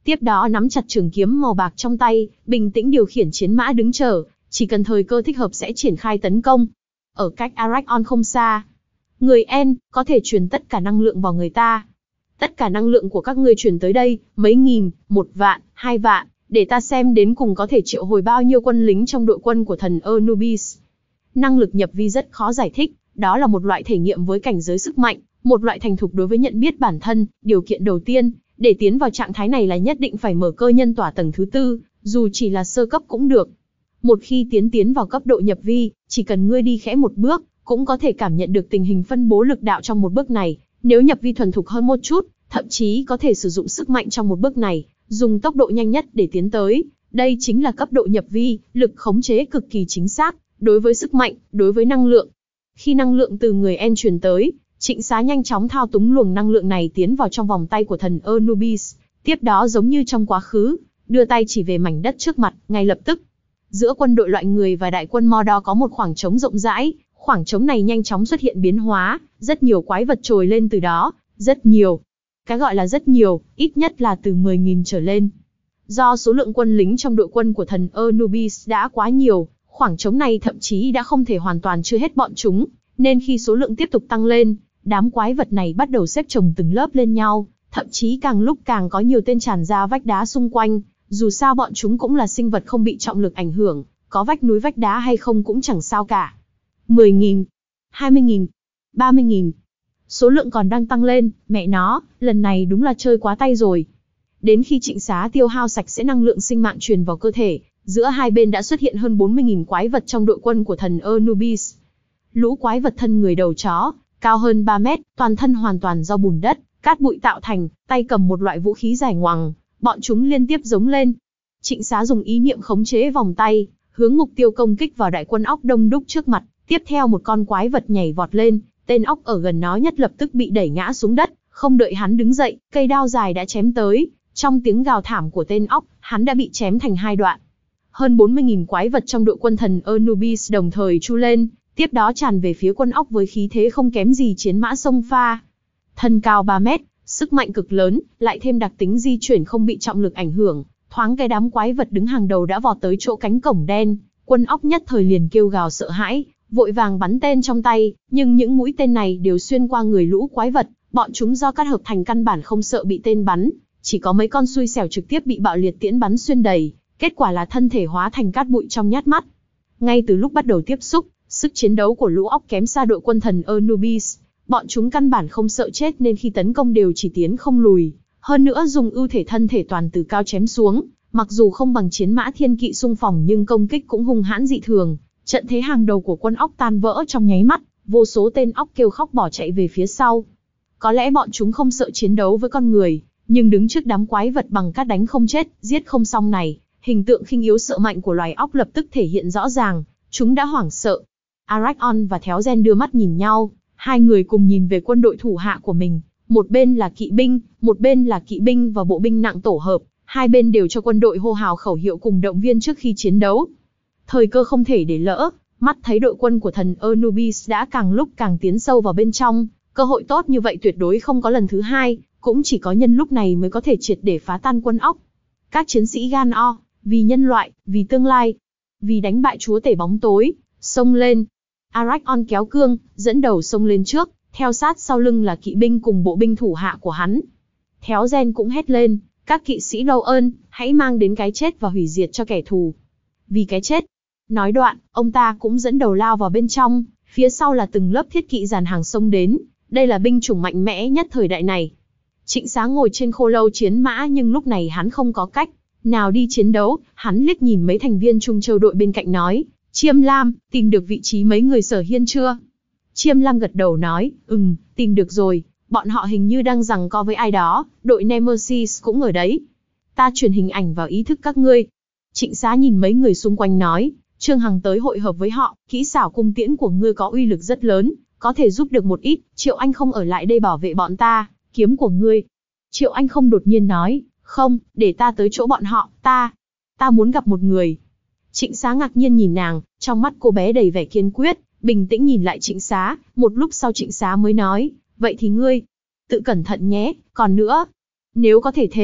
[SPEAKER 1] Tiếp đó nắm chặt trường kiếm màu bạc trong tay, bình tĩnh điều khiển chiến mã đứng chờ, chỉ cần thời cơ thích hợp sẽ triển khai tấn công. Ở cách Arachon không xa, người En có thể truyền tất cả năng lượng vào người ta. Tất cả năng lượng của các ngươi truyền tới đây, mấy nghìn, một vạn, hai vạn, để ta xem đến cùng có thể triệu hồi bao nhiêu quân lính trong đội quân của thần Anubis. Năng lực nhập vi rất khó giải thích, đó là một loại thể nghiệm với cảnh giới sức mạnh, một loại thành thục đối với nhận biết bản thân. Điều kiện đầu tiên, để tiến vào trạng thái này là nhất định phải mở cơ nhân tỏa tầng thứ tư, dù chỉ là sơ cấp cũng được. Một khi tiến tiến vào cấp độ nhập vi, chỉ cần ngươi đi khẽ một bước, cũng có thể cảm nhận được tình hình phân bố lực đạo trong một bước này. Nếu nhập vi thuần thục hơn một chút, thậm chí có thể sử dụng sức mạnh trong một bước này, dùng tốc độ nhanh nhất để tiến tới. Đây chính là cấp độ nhập vi, lực khống chế cực kỳ chính xác, đối với sức mạnh, đối với năng lượng. Khi năng lượng từ người En truyền tới, Trịnh Xá nhanh chóng thao túng luồng năng lượng này tiến vào trong vòng tay của thần Anubis. Tiếp đó giống như trong quá khứ, đưa tay chỉ về mảnh đất trước mặt, ngay lập tức. Giữa quân đội loại người và đại quân Mordor có một khoảng trống rộng rãi, khoảng trống này nhanh chóng xuất hiện biến hóa, rất nhiều quái vật trồi lên từ đó, rất nhiều. Cái gọi là rất nhiều, ít nhất là từ mười nghìn trở lên. Do số lượng quân lính trong đội quân của thần Anubis đã quá nhiều, khoảng trống này thậm chí đã không thể hoàn toàn chứa hết bọn chúng, nên khi số lượng tiếp tục tăng lên, đám quái vật này bắt đầu xếp chồng từng lớp lên nhau, thậm chí càng lúc càng có nhiều tên tràn ra vách đá xung quanh. Dù sao bọn chúng cũng là sinh vật không bị trọng lực ảnh hưởng, có vách núi vách đá hay không cũng chẳng sao cả. mười nghìn, hai mươi nghìn, ba mươi nghìn. Số lượng còn đang tăng lên, mẹ nó, lần này đúng là chơi quá tay rồi. Đến khi Trịnh Xá tiêu hao sạch sẽ năng lượng sinh mạng truyền vào cơ thể, giữa hai bên đã xuất hiện hơn bốn mươi nghìn quái vật trong đội quân của thần Anubis. Lũ quái vật thân người đầu chó, cao hơn ba mét, toàn thân hoàn toàn do bùn đất, cát bụi tạo thành, tay cầm một loại vũ khí dài ngoằng. Bọn chúng liên tiếp giống lên. Trịnh Xá dùng ý niệm khống chế vòng tay, hướng mục tiêu công kích vào đại quân óc đông đúc trước mặt. Tiếp theo một con quái vật nhảy vọt lên, tên óc ở gần nó nhất lập tức bị đẩy ngã xuống đất. Không đợi hắn đứng dậy, cây đao dài đã chém tới. Trong tiếng gào thảm của tên óc, hắn đã bị chém thành hai đoạn. Hơn bốn mươi nghìn quái vật trong đội quân thần Anubis đồng thời chu lên, tiếp đó tràn về phía quân óc với khí thế không kém gì chiến mã sông pha. Thân cao ba mét, sức mạnh cực lớn, lại thêm đặc tính di chuyển không bị trọng lực ảnh hưởng, thoáng cái đám quái vật đứng hàng đầu đã vọt tới chỗ cánh cổng đen, quân óc nhất thời liền kêu gào sợ hãi, vội vàng bắn tên trong tay, nhưng những mũi tên này đều xuyên qua người lũ quái vật, bọn chúng do cắt hợp thành căn bản không sợ bị tên bắn, chỉ có mấy con xui xẻo trực tiếp bị bạo liệt tiễn bắn xuyên đầy, kết quả là thân thể hóa thành cát bụi trong nhát mắt. Ngay từ lúc bắt đầu tiếp xúc, sức chiến đấu của lũ óc kém xa đội quân thần Anubis. Bọn chúng căn bản không sợ chết nên khi tấn công đều chỉ tiến không lùi, hơn nữa dùng ưu thể thân thể toàn từ cao chém xuống, mặc dù không bằng chiến mã thiên kỵ xung phong nhưng công kích cũng hung hãn dị thường. Trận thế hàng đầu của quân óc tan vỡ trong nháy mắt, vô số tên óc kêu khóc bỏ chạy về phía sau. Có lẽ bọn chúng không sợ chiến đấu với con người, nhưng đứng trước đám quái vật bằng cát đánh không chết, giết không xong này, hình tượng khinh yếu sợ mạnh của loài óc lập tức thể hiện rõ ràng, chúng đã hoảng sợ. Arachon và Théo Gen đưa mắt nhìn nhau. Hai người cùng nhìn về quân đội thủ hạ của mình, một bên là kỵ binh, một bên là kỵ binh và bộ binh nặng tổ hợp, hai bên đều cho quân đội hô hào khẩu hiệu cùng động viên trước khi chiến đấu. Thời cơ không thể để lỡ, mắt thấy đội quân của thần Anubis đã càng lúc càng tiến sâu vào bên trong, cơ hội tốt như vậy tuyệt đối không có lần thứ hai, cũng chỉ có nhân lúc này mới có thể triệt để phá tan quân óc. Các chiến sĩ gan o, vì nhân loại, vì tương lai, vì đánh bại chúa tể bóng tối, xông lên. Arachon kéo cương, dẫn đầu xông lên trước, theo sát sau lưng là kỵ binh cùng bộ binh thủ hạ của hắn. Théo Gen cũng hét lên, các kỵ sĩ lâu ơn, hãy mang đến cái chết và hủy diệt cho kẻ thù. Vì cái chết. Nói đoạn, ông ta cũng dẫn đầu lao vào bên trong, phía sau là từng lớp thiết kỵ dàn hàng xông đến, đây là binh chủng mạnh mẽ nhất thời đại này. Trịnh Xá ngồi trên khô lâu chiến mã nhưng lúc này hắn không có cách nào đi chiến đấu, hắn liếc nhìn mấy thành viên Trung Châu đội bên cạnh nói, Chiêm Lam, tìm được vị trí mấy người Sở Hiên chưa? Chiêm Lam gật đầu nói, ừm, tìm được rồi, bọn họ hình như đang giằng co với ai đó, đội Nemesis cũng ở đấy. Ta truyền hình ảnh vào ý thức các ngươi. Trịnh Xá nhìn mấy người xung quanh nói, Trương Hằng tới hội hợp với họ, kỹ xảo cung tiễn của ngươi có uy lực rất lớn, có thể giúp được một ít, Triệu Anh không ở lại đây bảo vệ bọn ta, kiếm của ngươi. Triệu Anh không đột nhiên nói, không, để ta tới chỗ bọn họ, ta, ta muốn gặp một người. Trịnh Xá ngạc nhiên nhìn nàng, trong mắt cô bé đầy vẻ kiên quyết, bình tĩnh nhìn lại Trịnh Xá, một lúc sau Trịnh Xá mới nói, vậy thì ngươi, tự cẩn thận nhé, còn nữa, nếu có thể thế,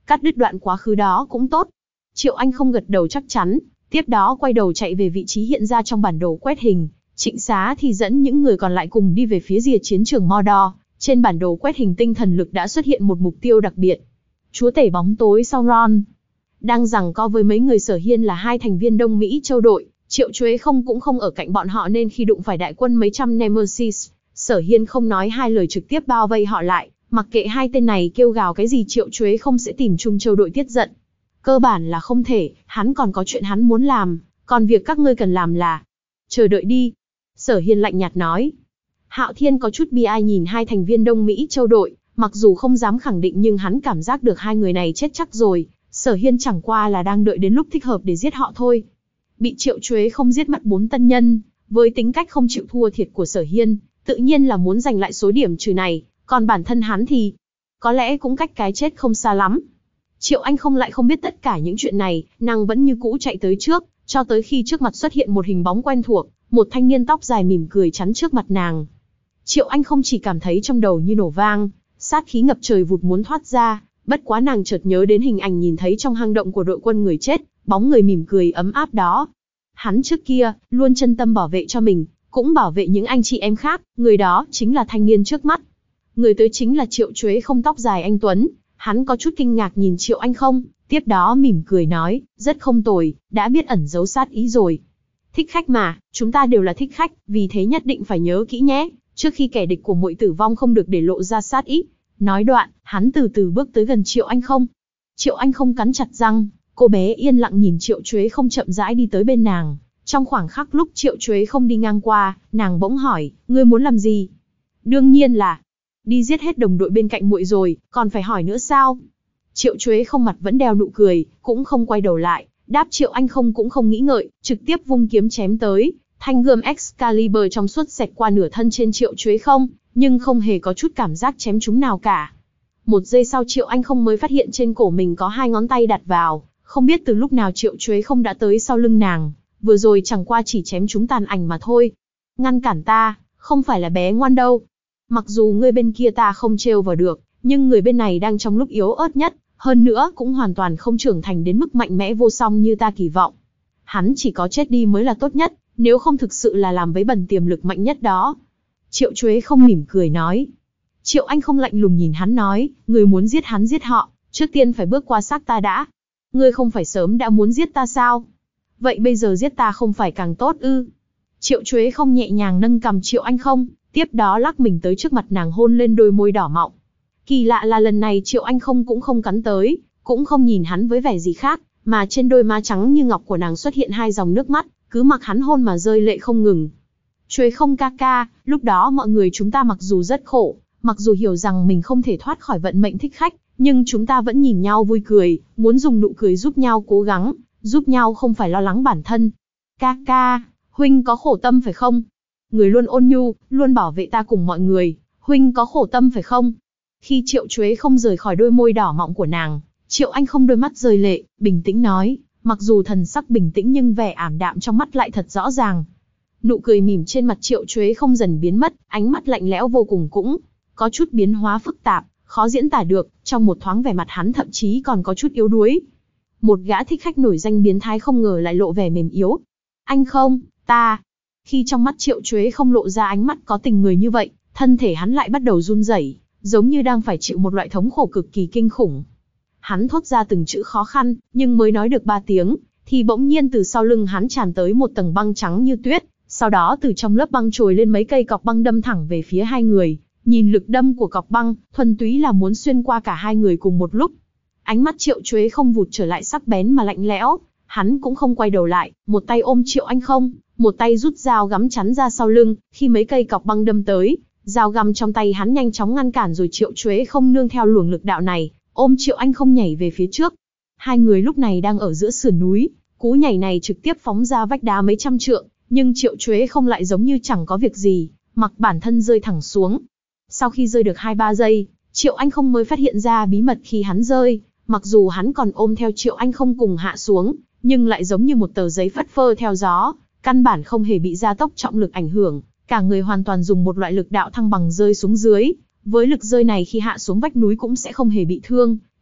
[SPEAKER 1] cắt đứt đoạn quá khứ đó cũng tốt. Triệu Anh không gật đầu chắc chắn, tiếp đó quay đầu chạy về vị trí hiện ra trong bản đồ quét hình. Trịnh Xá thì dẫn những người còn lại cùng đi về phía rìa chiến trường Mordor. Trên bản đồ quét hình tinh thần lực đã xuất hiện một mục tiêu đặc biệt. Chúa tể bóng tối Sauron. Đang giằng co với mấy người Sở Hiên là hai thành viên Đông Mỹ Châu đội, Triệu Chuế không cũng không ở cạnh bọn họ nên khi đụng phải đại quân mấy trăm Nemesis, Sở Hiên không nói hai lời trực tiếp bao vây họ lại, mặc kệ hai tên này kêu gào cái gì Triệu Chuế không sẽ tìm Trung Châu đội tiết giận. Cơ bản là không thể, hắn còn có chuyện hắn muốn làm, còn việc các ngươi cần làm là chờ đợi đi. Sở Hiên lạnh nhạt nói. Hạo Thiên có chút bi ai nhìn hai thành viên Đông Mỹ Châu đội, mặc dù không dám khẳng định nhưng hắn cảm giác được hai người này chết chắc rồi, Sở Hiên chẳng qua là đang đợi đến lúc thích hợp để giết họ thôi. Bị Triệu Chuế không giết mất bốn tân nhân, với tính cách không chịu thua thiệt của Sở Hiên, tự nhiên là muốn giành lại số điểm trừ này, còn bản thân hắn thì có lẽ cũng cách cái chết không xa lắm. Triệu Anh không lại không biết tất cả những chuyện này, nàng vẫn như cũ chạy tới trước, cho tới khi trước mặt xuất hiện một hình bóng quen thuộc, một thanh niên tóc dài mỉm cười chắn trước mặt nàng. Triệu Anh không chỉ cảm thấy trong đầu như nổ vang, sát khí ngập trời vụt muốn thoát ra, bất quá nàng chợt nhớ đến hình ảnh nhìn thấy trong hang động của đội quân người chết, bóng người mỉm cười ấm áp đó. Hắn trước kia, luôn chân tâm bảo vệ cho mình, cũng bảo vệ những anh chị em khác, người đó chính là thanh niên trước mắt. Người tới chính là Triệu Chuế không tóc dài anh Tuấn, hắn có chút kinh ngạc nhìn Triệu Anh không, tiếp đó mỉm cười nói, rất không tồi, đã biết ẩn giấu sát ý rồi. Thích khách mà, chúng ta đều là thích khách, vì thế nhất định phải nhớ kỹ nhé, trước khi kẻ địch của muội tử vong không được để lộ ra sát ý. Nói đoạn, hắn từ từ bước tới gần Triệu Anh không. Triệu Anh không cắn chặt răng, cô bé yên lặng nhìn Triệu Chuế không chậm rãi đi tới bên nàng. Trong khoảng khắc lúc Triệu Chuế không đi ngang qua, nàng bỗng hỏi, ngươi muốn làm gì? Đương nhiên là đi giết hết đồng đội bên cạnh muội rồi, còn phải hỏi nữa sao? Triệu Chuế không mặt vẫn đeo nụ cười, cũng không quay đầu lại, đáp Triệu Anh không cũng không nghĩ ngợi, trực tiếp vung kiếm chém tới. Thanh gươm Excalibur trong suốt xẹt qua nửa thân trên Triệu Chuế không, nhưng không hề có chút cảm giác chém trúng nào cả. Một giây sau Triệu Anh không mới phát hiện trên cổ mình có hai ngón tay đặt vào, không biết từ lúc nào Triệu Chuế không đã tới sau lưng nàng, vừa rồi chẳng qua chỉ chém trúng tàn ảnh mà thôi. Ngăn cản ta, không phải là bé ngoan đâu. Mặc dù người bên kia ta không trêu vào được, nhưng người bên này đang trong lúc yếu ớt nhất, hơn nữa cũng hoàn toàn không trưởng thành đến mức mạnh mẽ vô song như ta kỳ vọng. Hắn chỉ có chết đi mới là tốt nhất, nếu không thực sự là làm vấy bẩn tiềm lực mạnh nhất đó. Triệu Chuế không mỉm cười nói. Triệu Anh không lạnh lùng nhìn hắn nói, người muốn giết hắn giết họ, trước tiên phải bước qua xác ta đã. Ngươi không phải sớm đã muốn giết ta sao? Vậy bây giờ giết ta không phải càng tốt ư? Triệu Chuế không nhẹ nhàng nâng cằm Triệu Anh không, tiếp đó lắc mình tới trước mặt nàng hôn lên đôi môi đỏ mọng. Kỳ lạ là lần này Triệu Anh không cũng không cắn tới, cũng không nhìn hắn với vẻ gì khác, mà trên đôi má trắng như ngọc của nàng xuất hiện hai dòng nước mắt, cứ mặc hắn hôn mà rơi lệ không ngừng. Chuế không ca ca, lúc đó mọi người chúng ta mặc dù rất khổ, mặc dù hiểu rằng mình không thể thoát khỏi vận mệnh thích khách, nhưng chúng ta vẫn nhìn nhau vui cười, muốn dùng nụ cười giúp nhau cố gắng, giúp nhau không phải lo lắng bản thân. Ca ca, huynh có khổ tâm phải không? Người luôn ôn nhu, luôn bảo vệ ta cùng mọi người, huynh có khổ tâm phải không? Khi Triệu Chuế không rời khỏi đôi môi đỏ mọng của nàng, Triệu Anh không đôi mắt rơi lệ, bình tĩnh nói, mặc dù thần sắc bình tĩnh nhưng vẻ ảm đạm trong mắt lại thật rõ ràng. Nụ cười mỉm trên mặt Triệu Chuế không dần biến mất, ánh mắt lạnh lẽo vô cùng cũng có chút biến hóa phức tạp, khó diễn tả được, trong một thoáng vẻ mặt hắn thậm chí còn có chút yếu đuối. Một gã thích khách nổi danh biến thái không ngờ lại lộ vẻ mềm yếu. Anh không, ta. Khi trong mắt Triệu Chuế không lộ ra ánh mắt có tình người như vậy, thân thể hắn lại bắt đầu run rẩy, giống như đang phải chịu một loại thống khổ cực kỳ kinh khủng. Hắn thốt ra từng chữ khó khăn, nhưng mới nói được ba tiếng, thì bỗng nhiên từ sau lưng hắn tràn tới một tầng băng trắng như tuyết, sau đó từ trong lớp băng trồi lên mấy cây cọc băng đâm thẳng về phía hai người. Nhìn lực đâm của cọc băng, thuần túy là muốn xuyên qua cả hai người cùng một lúc. Ánh mắt Triệu Chuế không vụt trở lại sắc bén mà lạnh lẽo, hắn cũng không quay đầu lại, một tay ôm Triệu Anh không, một tay rút dao gắm chắn ra sau lưng, khi mấy cây cọc băng đâm tới, dao găm trong tay hắn nhanh chóng ngăn cản rồi Triệu Chuế không nương theo luồng lực đạo này, ôm Triệu Anh không nhảy về phía trước. Hai người lúc này đang ở giữa sườn núi, cú nhảy này trực tiếp phóng ra vách đá mấy trăm trượng, nhưng Triệu Chuế không lại giống như chẳng có việc gì, mặc bản thân rơi thẳng xuống. Sau khi rơi được hai ba giây, Triệu Anh không mới phát hiện ra bí mật khi hắn rơi, mặc dù hắn còn ôm theo Triệu Anh không cùng hạ xuống, nhưng lại giống như một tờ giấy phất phơ theo gió, căn bản không hề bị gia tốc trọng lực ảnh hưởng, cả người hoàn toàn dùng một loại lực đạo thăng bằng rơi xuống dưới, với lực rơi này khi hạ xuống vách núi cũng sẽ không hề bị thương,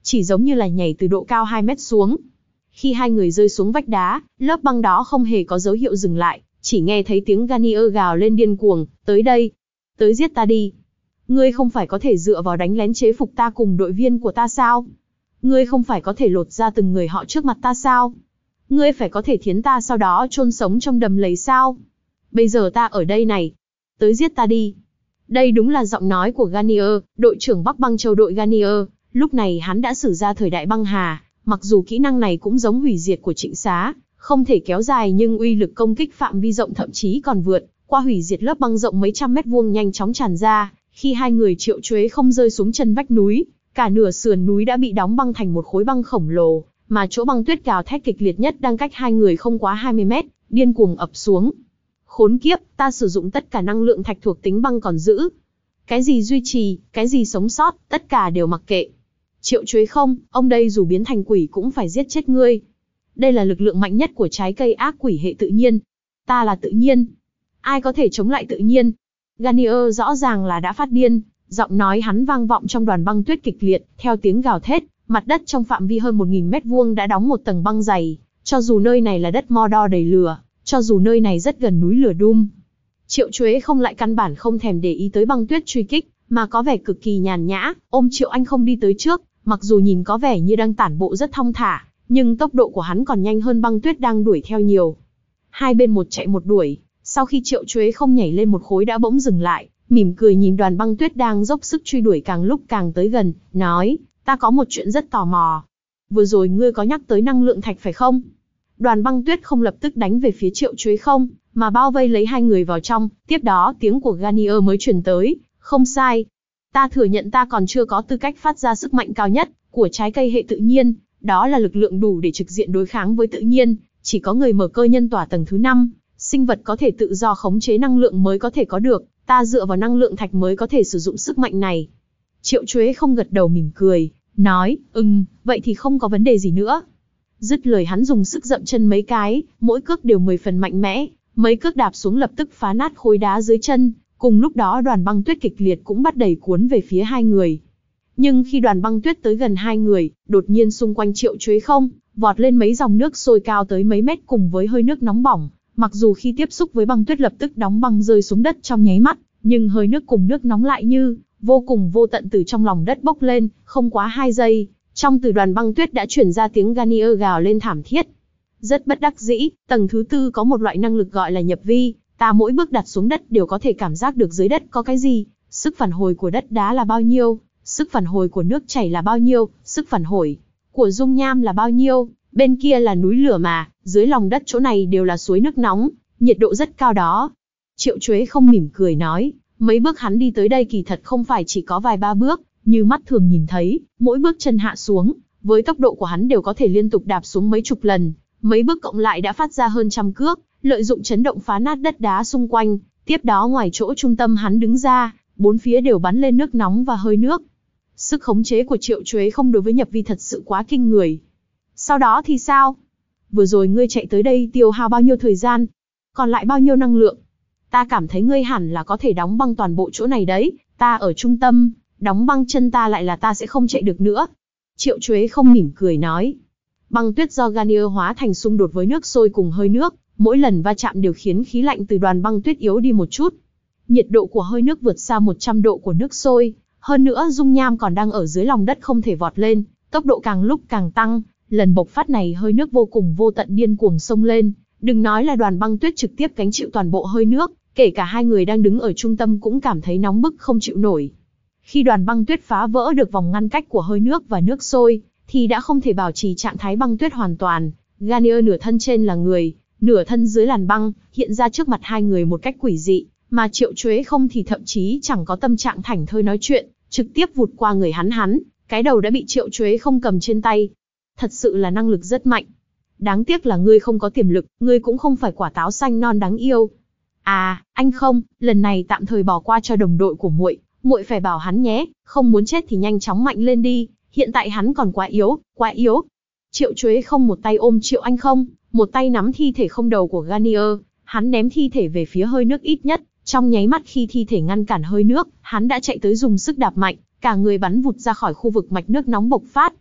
[SPEAKER 1] chỉ giống như là nhảy từ độ cao hai mét xuống. Khi hai người rơi xuống vách đá, lớp băng đó không hề có dấu hiệu dừng lại, chỉ nghe thấy tiếng Garnier gào lên điên cuồng, tới đây, tới giết ta đi. Ngươi không phải có thể dựa vào đánh lén chế phục ta cùng đội viên của ta sao? Ngươi không phải có thể lột ra từng người họ trước mặt ta sao? Ngươi phải có thể thiến ta sau đó chôn sống trong đầm lầy sao? Bây giờ ta ở đây này, tới giết ta đi. Đây đúng là giọng nói của Garnier, đội trưởng Bắc Băng Châu đội Garnier. Lúc này hắn đã sử ra thời đại băng hà, mặc dù kỹ năng này cũng giống hủy diệt của Trịnh Xá, không thể kéo dài nhưng uy lực công kích phạm vi rộng thậm chí còn vượt qua hủy diệt, lớp băng rộng mấy trăm mét vuông nhanh chóng tràn ra. Khi hai người Triệu Chuế không rơi xuống chân vách núi, cả nửa sườn núi đã bị đóng băng thành một khối băng khổng lồ, mà chỗ băng tuyết gào thét kịch liệt nhất đang cách hai người không quá hai mươi mét, điên cuồng ập xuống. Khốn kiếp, ta sử dụng tất cả năng lượng thạch thuộc tính băng còn giữ. Cái gì duy trì, cái gì sống sót, tất cả đều mặc kệ. Triệu Chuế không, ông đây dù biến thành quỷ cũng phải giết chết ngươi. Đây là lực lượng mạnh nhất của trái cây ác quỷ hệ tự nhiên. Ta là tự nhiên. Ai có thể chống lại tự nhiên? Garnier rõ ràng là đã phát điên, giọng nói hắn vang vọng trong đoàn băng tuyết kịch liệt, theo tiếng gào thét, mặt đất trong phạm vi hơn một nghìn mét vuông đã đóng một tầng băng dày, cho dù nơi này là đất Mordor đầy lửa, cho dù nơi này rất gần núi lửa Doom. Triệu Chuế không lại căn bản không thèm để ý tới băng tuyết truy kích, mà có vẻ cực kỳ nhàn nhã, ôm Triệu Anh không đi tới trước, mặc dù nhìn có vẻ như đang tản bộ rất thong thả, nhưng tốc độ của hắn còn nhanh hơn băng tuyết đang đuổi theo nhiều. Hai bên một chạy một đuổi, sau khi Triệu Chuế không nhảy lên một khối đã bỗng dừng lại, mỉm cười nhìn đoàn băng tuyết đang dốc sức truy đuổi càng lúc càng tới gần, nói, ta có một chuyện rất tò mò. Vừa rồi ngươi có nhắc tới năng lượng thạch phải không? Đoàn băng tuyết không lập tức đánh về phía Triệu Chuế không, mà bao vây lấy hai người vào trong, tiếp đó tiếng của Garnier mới truyền tới, không sai. Ta thừa nhận ta còn chưa có tư cách phát ra sức mạnh cao nhất của trái cây hệ tự nhiên, đó là lực lượng đủ để trực diện đối kháng với tự nhiên, chỉ có người mở cơ nhân tỏa tầng thứ năm, sinh vật có thể tự do khống chế năng lượng mới có thể có được, ta dựa vào năng lượng thạch mới có thể sử dụng sức mạnh này. Triệu Chuế không gật đầu mỉm cười, nói, ừm, vậy thì không có vấn đề gì nữa. Dứt lời hắn dùng sức dậm chân mấy cái, mỗi cước đều mười phần mạnh mẽ, mấy cước đạp xuống lập tức phá nát khối đá dưới chân, cùng lúc đó đoàn băng tuyết kịch liệt cũng bắt đẩy cuốn về phía hai người. Nhưng khi đoàn băng tuyết tới gần hai người, đột nhiên xung quanh Triệu Chuế không, vọt lên mấy dòng nước sôi cao tới mấy mét cùng với hơi nước nóng bỏng, mặc dù khi tiếp xúc với băng tuyết lập tức đóng băng rơi xuống đất trong nháy mắt, nhưng hơi nước cùng nước nóng lại như vô cùng vô tận từ trong lòng đất bốc lên, không quá hai giây, trong từ đoàn băng tuyết đã truyền ra tiếng Garnier gào lên thảm thiết. Rất bất đắc dĩ, tầng thứ tư có một loại năng lực gọi là nhập vi, ta mỗi bước đặt xuống đất đều có thể cảm giác được dưới đất có cái gì, sức phản hồi của đất đá là bao nhiêu, sức phản hồi của nước chảy là bao nhiêu, sức phản hồi của dung nham là bao nhiêu, bên kia là núi lửa mà, dưới lòng đất chỗ này đều là suối nước nóng, nhiệt độ rất cao đó. Triệu Chuế không mỉm cười nói, mấy bước hắn đi tới đây kỳ thật không phải chỉ có vài ba bước, như mắt thường nhìn thấy, mỗi bước chân hạ xuống, với tốc độ của hắn đều có thể liên tục đạp xuống mấy chục lần, mấy bước cộng lại đã phát ra hơn trăm cước, lợi dụng chấn động phá nát đất đá xung quanh, tiếp đó ngoài chỗ trung tâm hắn đứng ra, bốn phía đều bắn lên nước nóng và hơi nước. Sức khống chế của Triệu Chuế không đối với nhập vi thật sự quá kinh người. Sau đó thì sao? Vừa rồi ngươi chạy tới đây tiêu hao bao nhiêu thời gian? Còn lại bao nhiêu năng lượng? Ta cảm thấy ngươi hẳn là có thể đóng băng toàn bộ chỗ này đấy, ta ở trung tâm, đóng băng chân ta lại là ta sẽ không chạy được nữa. Triệu Chuế không mỉm cười nói. Băng tuyết do Garnier hóa thành xung đột với nước sôi cùng hơi nước, mỗi lần va chạm đều khiến khí lạnh từ đoàn băng tuyết yếu đi một chút. Nhiệt độ của hơi nước vượt xa một trăm độ của nước sôi, hơn nữa dung nham còn đang ở dưới lòng đất không thể vọt lên, tốc độ càng lúc càng tăng, lần bộc phát này hơi nước vô cùng vô tận điên cuồng xông lên, đừng nói là đoàn băng tuyết trực tiếp gánh chịu toàn bộ hơi nước, kể cả hai người đang đứng ở trung tâm cũng cảm thấy nóng bức không chịu nổi. Khi đoàn băng tuyết phá vỡ được vòng ngăn cách của hơi nước và nước sôi, thì đã không thể bảo trì trạng thái băng tuyết hoàn toàn. Garnier nửa thân trên là người, nửa thân dưới làn băng, hiện ra trước mặt hai người một cách quỷ dị, mà Triệu Chuế không thì thậm chí chẳng có tâm trạng thảnh thơi nói chuyện, trực tiếp vụt qua người hắn hắn, cái đầu đã bị Triệu Chuế không cầm trên tay. Thật sự là năng lực rất mạnh. Đáng tiếc là ngươi không có tiềm lực, ngươi cũng không phải quả táo xanh non đáng yêu. À, anh không, lần này tạm thời bỏ qua cho đồng đội của muội, muội phải bảo hắn nhé, không muốn chết thì nhanh chóng mạnh lên đi, hiện tại hắn còn quá yếu, quá yếu. Triệu Chuế không một tay ôm Triệu Anh không, một tay nắm thi thể không đầu của Garnier, hắn ném thi thể về phía hơi nước ít nhất, trong nháy mắt khi thi thể ngăn cản hơi nước, hắn đã chạy tới dùng sức đạp mạnh, cả người bắn vụt ra khỏi khu vực mạch nước nóng bộc phát.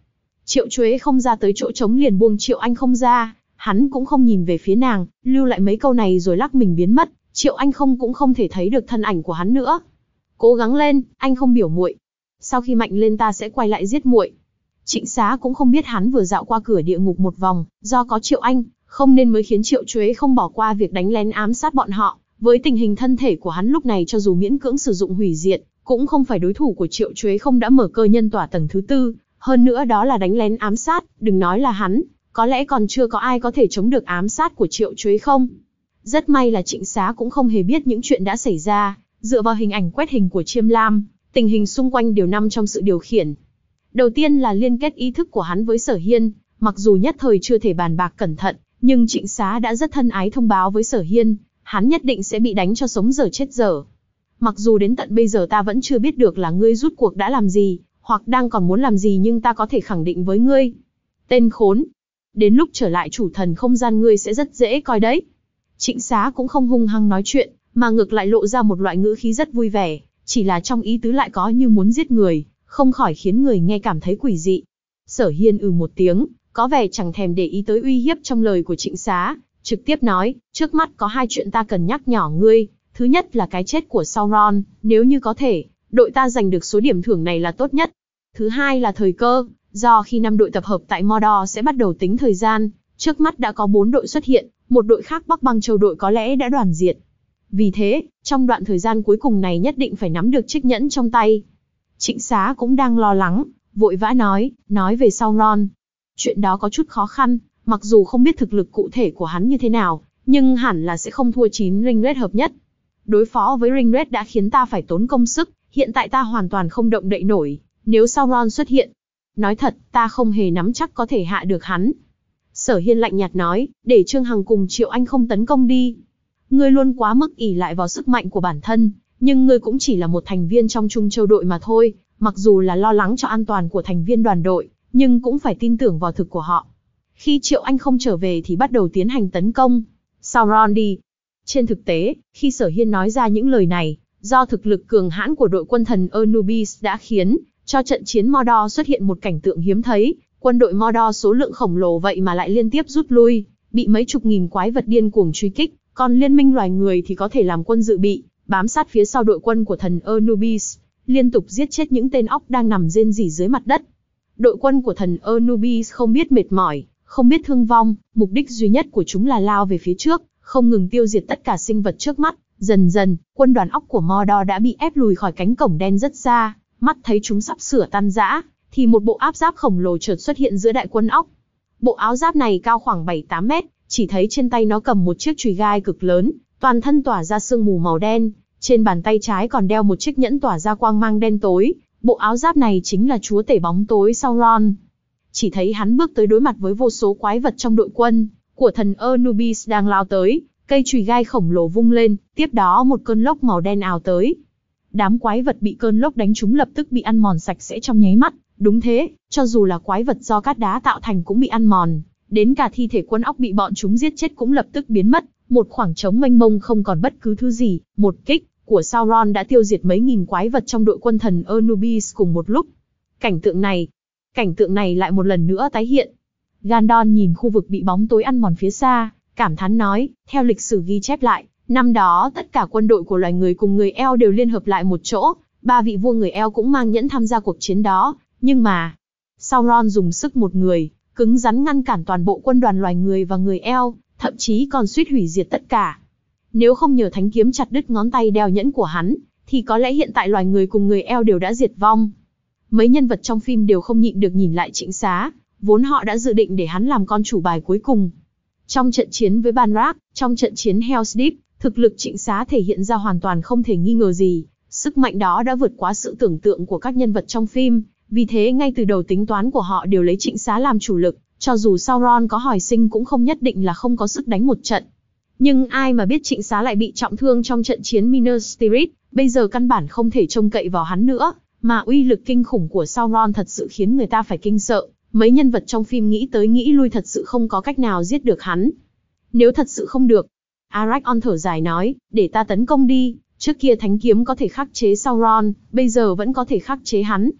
[SPEAKER 1] Triệu Chuế không ra tới chỗ trống liền buông Triệu Anh không ra, hắn cũng không nhìn về phía nàng, lưu lại mấy câu này rồi lắc mình biến mất, Triệu Anh không cũng không thể thấy được thân ảnh của hắn nữa. Cố gắng lên, anh không biểu muội. Sau khi mạnh lên ta sẽ quay lại giết muội. Trịnh Xá cũng không biết hắn vừa dạo qua cửa địa ngục một vòng, do có Triệu Anh, không nên mới khiến Triệu Chuế không bỏ qua việc đánh lén ám sát bọn họ. Với tình hình thân thể của hắn lúc này cho dù miễn cưỡng sử dụng hủy diệt, cũng không phải đối thủ của Triệu Chuế không đã mở cơ nhân tỏa tầng thứ tư. Hơn nữa đó là đánh lén ám sát, đừng nói là hắn, có lẽ còn chưa có ai có thể chống được ám sát của Triệu Chuế không. Rất may là Trịnh Xá cũng không hề biết những chuyện đã xảy ra, dựa vào hình ảnh quét hình của Chiêm Lam, tình hình xung quanh đều nằm trong sự điều khiển. Đầu tiên là liên kết ý thức của hắn với Sở Hiên, mặc dù nhất thời chưa thể bàn bạc cẩn thận, nhưng Trịnh Xá đã rất thân ái thông báo với Sở Hiên, hắn nhất định sẽ bị đánh cho sống dở chết dở. Mặc dù đến tận bây giờ ta vẫn chưa biết được là ngươi rút cuộc đã làm gì, hoặc đang còn muốn làm gì, nhưng ta có thể khẳng định với ngươi. Tên khốn! Đến lúc trở lại chủ thần không gian ngươi sẽ rất dễ coi đấy. Trịnh Xá cũng không hung hăng nói chuyện, mà ngược lại lộ ra một loại ngữ khí rất vui vẻ, chỉ là trong ý tứ lại có như muốn giết người, không khỏi khiến người nghe cảm thấy quỷ dị. Sở Hiên ừ một tiếng, có vẻ chẳng thèm để ý tới uy hiếp trong lời của Trịnh Xá, trực tiếp nói, trước mắt có hai chuyện ta cần nhắc nhở ngươi. Thứ nhất là cái chết của Sauron, nếu như có thể, đội ta giành được số điểm thưởng này là tốt nhất. Thứ hai là thời cơ, do khi năm đội tập hợp tại Mordor sẽ bắt đầu tính thời gian, trước mắt đã có bốn đội xuất hiện, một đội khác Bắc Băng Châu đội có lẽ đã đoàn diệt. Vì thế, trong đoạn thời gian cuối cùng này nhất định phải nắm được chiếc nhẫn trong tay. Trịnh Xá cũng đang lo lắng, vội vã nói, nói về Sauron. Chuyện đó có chút khó khăn, mặc dù không biết thực lực cụ thể của hắn như thế nào, nhưng hẳn là sẽ không thua chín Ring Red hợp nhất. Đối phó với Ring Red đã khiến ta phải tốn công sức, hiện tại ta hoàn toàn không động đậy nổi, nếu Sauron xuất hiện. Nói thật, ta không hề nắm chắc có thể hạ được hắn. Sở Hiên lạnh nhạt nói, để Trương Hằng cùng Triệu Anh không tấn công đi. Ngươi luôn quá mức ỷ lại vào sức mạnh của bản thân, nhưng ngươi cũng chỉ là một thành viên trong Trung Châu đội mà thôi, mặc dù là lo lắng cho an toàn của thành viên đoàn đội, nhưng cũng phải tin tưởng vào thực của họ. Khi Triệu Anh không trở về thì bắt đầu tiến hành tấn công Sauron đi. Trên thực tế, khi Sở Hiên nói ra những lời này, do thực lực cường hãn của đội quân thần Anubis đã khiến cho trận chiến Mordor xuất hiện một cảnh tượng hiếm thấy, quân đội Mordor số lượng khổng lồ vậy mà lại liên tiếp rút lui, bị mấy chục nghìn quái vật điên cuồng truy kích, còn liên minh loài người thì có thể làm quân dự bị, bám sát phía sau đội quân của thần Anubis, liên tục giết chết những tên óc đang nằm rên rỉ dưới mặt đất. Đội quân của thần Anubis không biết mệt mỏi, không biết thương vong, mục đích duy nhất của chúng là lao về phía trước, không ngừng tiêu diệt tất cả sinh vật trước mắt. Dần dần, quân đoàn óc của Mordor đã bị ép lùi khỏi cánh cổng đen rất xa, mắt thấy chúng sắp sửa tan rã, thì một bộ áp giáp khổng lồ chợt xuất hiện giữa đại quân óc. Bộ áo giáp này cao khoảng bảy tám mét, chỉ thấy trên tay nó cầm một chiếc chùy gai cực lớn, toàn thân tỏa ra sương mù màu đen, trên bàn tay trái còn đeo một chiếc nhẫn tỏa ra quang mang đen tối. Bộ áo giáp này chính là chúa tể bóng tối Sauron. Chỉ thấy hắn bước tới đối mặt với vô số quái vật trong đội quân của thần Anubis đang lao tới, cây chùy gai khổng lồ vung lên, tiếp đó một cơn lốc màu đen ào tới. Đám quái vật bị cơn lốc đánh trúng lập tức bị ăn mòn sạch sẽ trong nháy mắt. Đúng thế, cho dù là quái vật do cát đá tạo thành cũng bị ăn mòn, đến cả thi thể quân óc bị bọn chúng giết chết cũng lập tức biến mất, một khoảng trống mênh mông không còn bất cứ thứ gì. Một kích của Sauron đã tiêu diệt mấy nghìn quái vật trong đội quân thần Anubis cùng một lúc. Cảnh tượng này, cảnh tượng này lại một lần nữa tái hiện. Gandon nhìn khu vực bị bóng tối ăn mòn phía xa, cảm thán nói, theo lịch sử ghi chép lại, năm đó tất cả quân đội của loài người cùng người Eo đều liên hợp lại một chỗ, ba vị vua người Eo cũng mang nhẫn tham gia cuộc chiến đó, nhưng mà Sauron dùng sức một người, cứng rắn ngăn cản toàn bộ quân đoàn loài người và người Eo, thậm chí còn suýt hủy diệt tất cả. Nếu không nhờ thánh kiếm chặt đứt ngón tay đeo nhẫn của hắn, thì có lẽ hiện tại loài người cùng người Eo đều đã diệt vong. Mấy nhân vật trong phim đều không nhịn được nhìn lại Trịnh Xá, vốn họ đã dự định để hắn làm con chủ bài cuối cùng. Trong trận chiến với Banrak, trong trận chiến Hell's Deep, thực lực Trịnh Xá thể hiện ra hoàn toàn không thể nghi ngờ gì, sức mạnh đó đã vượt quá sự tưởng tượng của các nhân vật trong phim, vì thế ngay từ đầu tính toán của họ đều lấy Trịnh Xá làm chủ lực, cho dù Sauron có hồi sinh cũng không nhất định là không có sức đánh một trận. Nhưng ai mà biết Trịnh Xá lại bị trọng thương trong trận chiến Minas Tirith, bây giờ căn bản không thể trông cậy vào hắn nữa, mà uy lực kinh khủng của Sauron thật sự khiến người ta phải kinh sợ. Mấy nhân vật trong phim nghĩ tới nghĩ lui thật sự không có cách nào giết được hắn. Nếu thật sự không được, Aragorn thở dài nói, để ta tấn công đi, trước kia thánh kiếm có thể khắc chế Sauron, bây giờ vẫn có thể khắc chế hắn.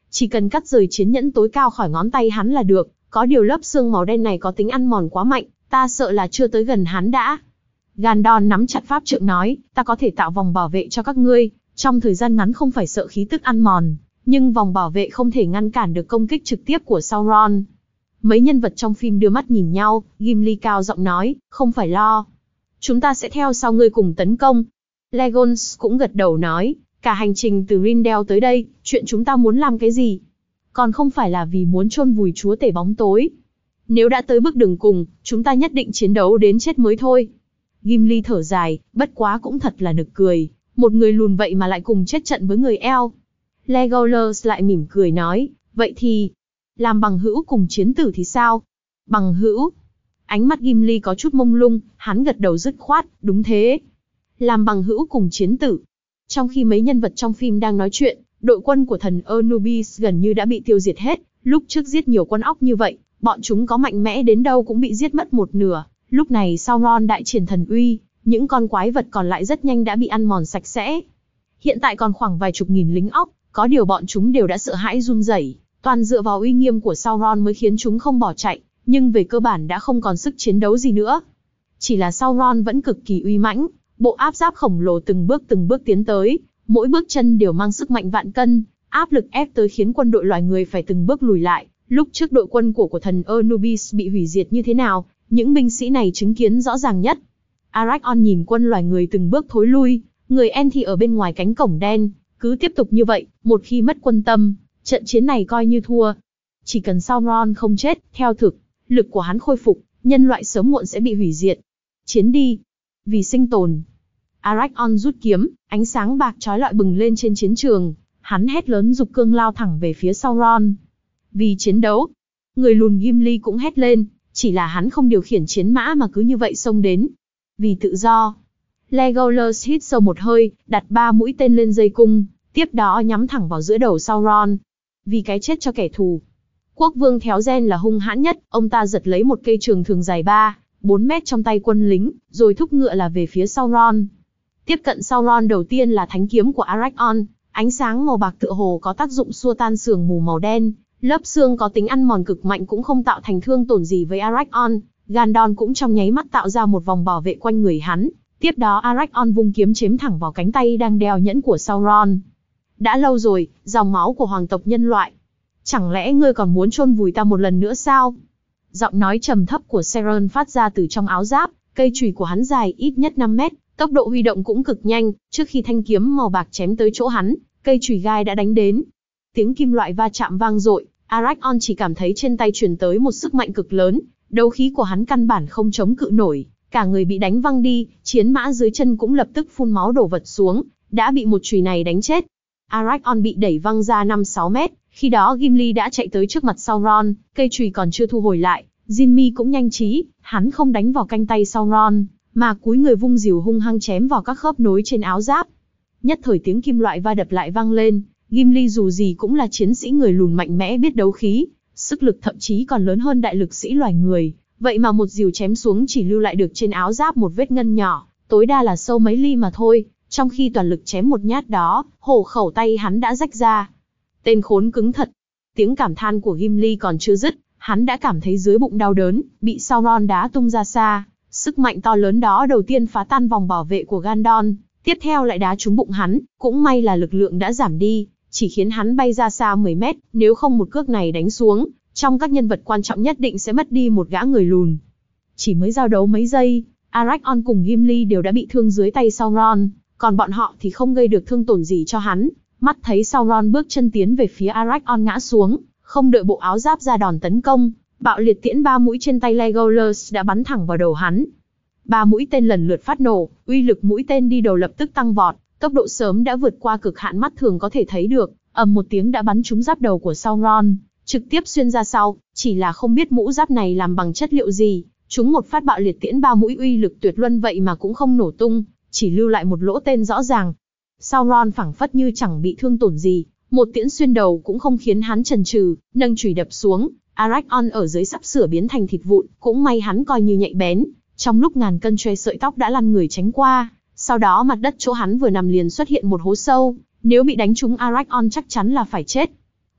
[SPEAKER 1] Chỉ cần cắt rời chiến nhẫn tối cao khỏi ngón tay hắn là được, có điều lớp xương màu đen này có tính ăn mòn quá mạnh, ta sợ là chưa tới gần hắn đã. Gandon nắm chặt pháp trượng nói, ta có thể tạo vòng bảo vệ cho các ngươi, trong thời gian ngắn không phải sợ khí tức ăn mòn, nhưng vòng bảo vệ không thể ngăn cản được công kích trực tiếp của Sauron. Mấy nhân vật trong phim đưa mắt nhìn nhau, Gimli cao giọng nói, không phải lo. Chúng ta sẽ theo sau ngươi cùng tấn công. Legolas cũng gật đầu nói, cả hành trình từ Rindel tới đây, chuyện chúng ta muốn làm cái gì? Còn không phải là vì muốn chôn vùi chúa tể bóng tối. Nếu đã tới bước đường cùng, chúng ta nhất định chiến đấu đến chết mới thôi. Gimli thở dài, bất quá cũng thật là nực cười, một người lùn vậy mà lại cùng chết trận với người eo. Legolas lại mỉm cười nói, vậy thì, làm bằng hữu cùng chiến tử thì sao? Bằng hữu? Ánh mắt Gimli có chút mông lung, hắn gật đầu dứt khoát, đúng thế. Làm bằng hữu cùng chiến tử. Trong khi mấy nhân vật trong phim đang nói chuyện, đội quân của thần Anubis gần như đã bị tiêu diệt hết. Lúc trước giết nhiều quân óc như vậy, bọn chúng có mạnh mẽ đến đâu cũng bị giết mất một nửa. Lúc này Sauron đại triển thần uy, những con quái vật còn lại rất nhanh đã bị ăn mòn sạch sẽ. Hiện tại còn khoảng vài chục nghìn lính óc, có điều bọn chúng đều đã sợ hãi run rẩy, toàn dựa vào uy nghiêm của Sauron mới khiến chúng không bỏ chạy, nhưng về cơ bản đã không còn sức chiến đấu gì nữa. Chỉ là Sauron vẫn cực kỳ uy mãnh, bộ áp giáp khổng lồ từng bước từng bước tiến tới, mỗi bước chân đều mang sức mạnh vạn cân, áp lực ép tới khiến quân đội loài người phải từng bước lùi lại. Lúc trước đội quân của của thần Anubis bị hủy diệt như thế nào, những binh sĩ này chứng kiến rõ ràng nhất. Aragorn nhìn quân loài người từng bước thối lui, người En thì ở bên ngoài cánh cổng đen, cứ tiếp tục như vậy, một khi mất quân tâm, trận chiến này coi như thua. Chỉ cần Sauron không chết, theo thực lực của hắn khôi phục, nhân loại sớm muộn sẽ bị hủy diệt. Chiến đi, vì sinh tồn. Aragorn rút kiếm, ánh sáng bạc chói lọi bừng lên trên chiến trường, hắn hét lớn giục cương lao thẳng về phía Sauron. Vì chiến đấu, người lùn Gimli cũng hét lên, chỉ là hắn không điều khiển chiến mã mà cứ như vậy xông đến. Vì tự do. Legolas hít sâu một hơi, đặt ba mũi tên lên dây cung, tiếp đó nhắm thẳng vào giữa đầu Sauron. Vì cái chết cho kẻ thù. Quốc vương Theo Gen là hung hãn nhất, ông ta giật lấy một cây trường thường dài ba, bốn mét trong tay quân lính, rồi thúc ngựa là về phía Sauron. Tiếp cận Sauron đầu tiên là thánh kiếm của Aragorn, ánh sáng màu bạc tựa hồ có tác dụng xua tan sương mù màu đen, lớp xương có tính ăn mòn cực mạnh cũng không tạo thành thương tổn gì với Aragorn. Gandon cũng trong nháy mắt tạo ra một vòng bảo vệ quanh người hắn, tiếp đó Aragorn vung kiếm chém thẳng vào cánh tay đang đeo nhẫn của Sauron. Đã lâu rồi, dòng máu của hoàng tộc nhân loại. Chẳng lẽ ngươi còn muốn chôn vùi ta một lần nữa sao? Giọng nói trầm thấp của Sauron phát ra từ trong áo giáp, cây chùy của hắn dài ít nhất năm mét, tốc độ huy động cũng cực nhanh, trước khi thanh kiếm màu bạc chém tới chỗ hắn, cây chùy gai đã đánh đến. Tiếng kim loại va chạm vang dội, Aragorn chỉ cảm thấy trên tay truyền tới một sức mạnh cực lớn, đấu khí của hắn căn bản không chống cự nổi, cả người bị đánh văng đi, chiến mã dưới chân cũng lập tức phun máu đổ vật xuống, đã bị một chùy này đánh chết. Aragorn bị đẩy văng ra năm sáu mét, khi đó Gimli đã chạy tới trước mặt Sauron, cây chùy còn chưa thu hồi lại, Jinmi cũng nhanh trí, hắn không đánh vào cánh tay Sauron, mà cúi người vung rìu hung hăng chém vào các khớp nối trên áo giáp. Nhất thời tiếng kim loại va đập lại vang lên, Gimli dù gì cũng là chiến sĩ người lùn mạnh mẽ biết đấu khí, sức lực thậm chí còn lớn hơn đại lực sĩ loài người, vậy mà một rìu chém xuống chỉ lưu lại được trên áo giáp một vết ngân nhỏ, tối đa là sâu mấy ly mà thôi, trong khi toàn lực chém một nhát đó, hổ khẩu tay hắn đã rách ra. Tên khốn cứng thật. Tiếng cảm than của Gimli còn chưa dứt, hắn đã cảm thấy dưới bụng đau đớn, bị Sauron đá tung ra xa. Sức mạnh to lớn đó đầu tiên phá tan vòng bảo vệ của Gandon, tiếp theo lại đá trúng bụng hắn, cũng may là lực lượng đã giảm đi, chỉ khiến hắn bay ra xa mười mét, nếu không một cước này đánh xuống, trong các nhân vật quan trọng nhất định sẽ mất đi một gã người lùn. Chỉ mới giao đấu mấy giây, Aragorn cùng Gimli đều đã bị thương dưới tay Sauron, còn bọn họ thì không gây được thương tổn gì cho hắn. Mắt thấy Sauron bước chân tiến về phía Aragorn ngã xuống, không đợi bộ áo giáp ra đòn tấn công, bạo liệt tiễn ba mũi trên tay Legolas đã bắn thẳng vào đầu hắn. Ba mũi tên lần lượt phát nổ, uy lực mũi tên đi đầu lập tức tăng vọt, tốc độ sớm đã vượt qua cực hạn mắt thường có thể thấy được, ầm một tiếng đã bắn trúng giáp đầu của Sauron, trực tiếp xuyên ra sau, chỉ là không biết mũ giáp này làm bằng chất liệu gì, chúng một phát bạo liệt tiễn ba mũi uy lực tuyệt luân vậy mà cũng không nổ tung, chỉ lưu lại một lỗ tên rõ ràng. Sauron phảng phất như chẳng bị thương tổn gì, một tiễn xuyên đầu cũng không khiến hắn chần chừ, nâng chùy đập xuống, Aragorn ở dưới sắp sửa biến thành thịt vụn, cũng may hắn coi như nhạy bén, trong lúc ngàn cân treo sợi tóc đã lăn người tránh qua, sau đó mặt đất chỗ hắn vừa nằm liền xuất hiện một hố sâu, nếu bị đánh trúng Aragorn chắc chắn là phải chết.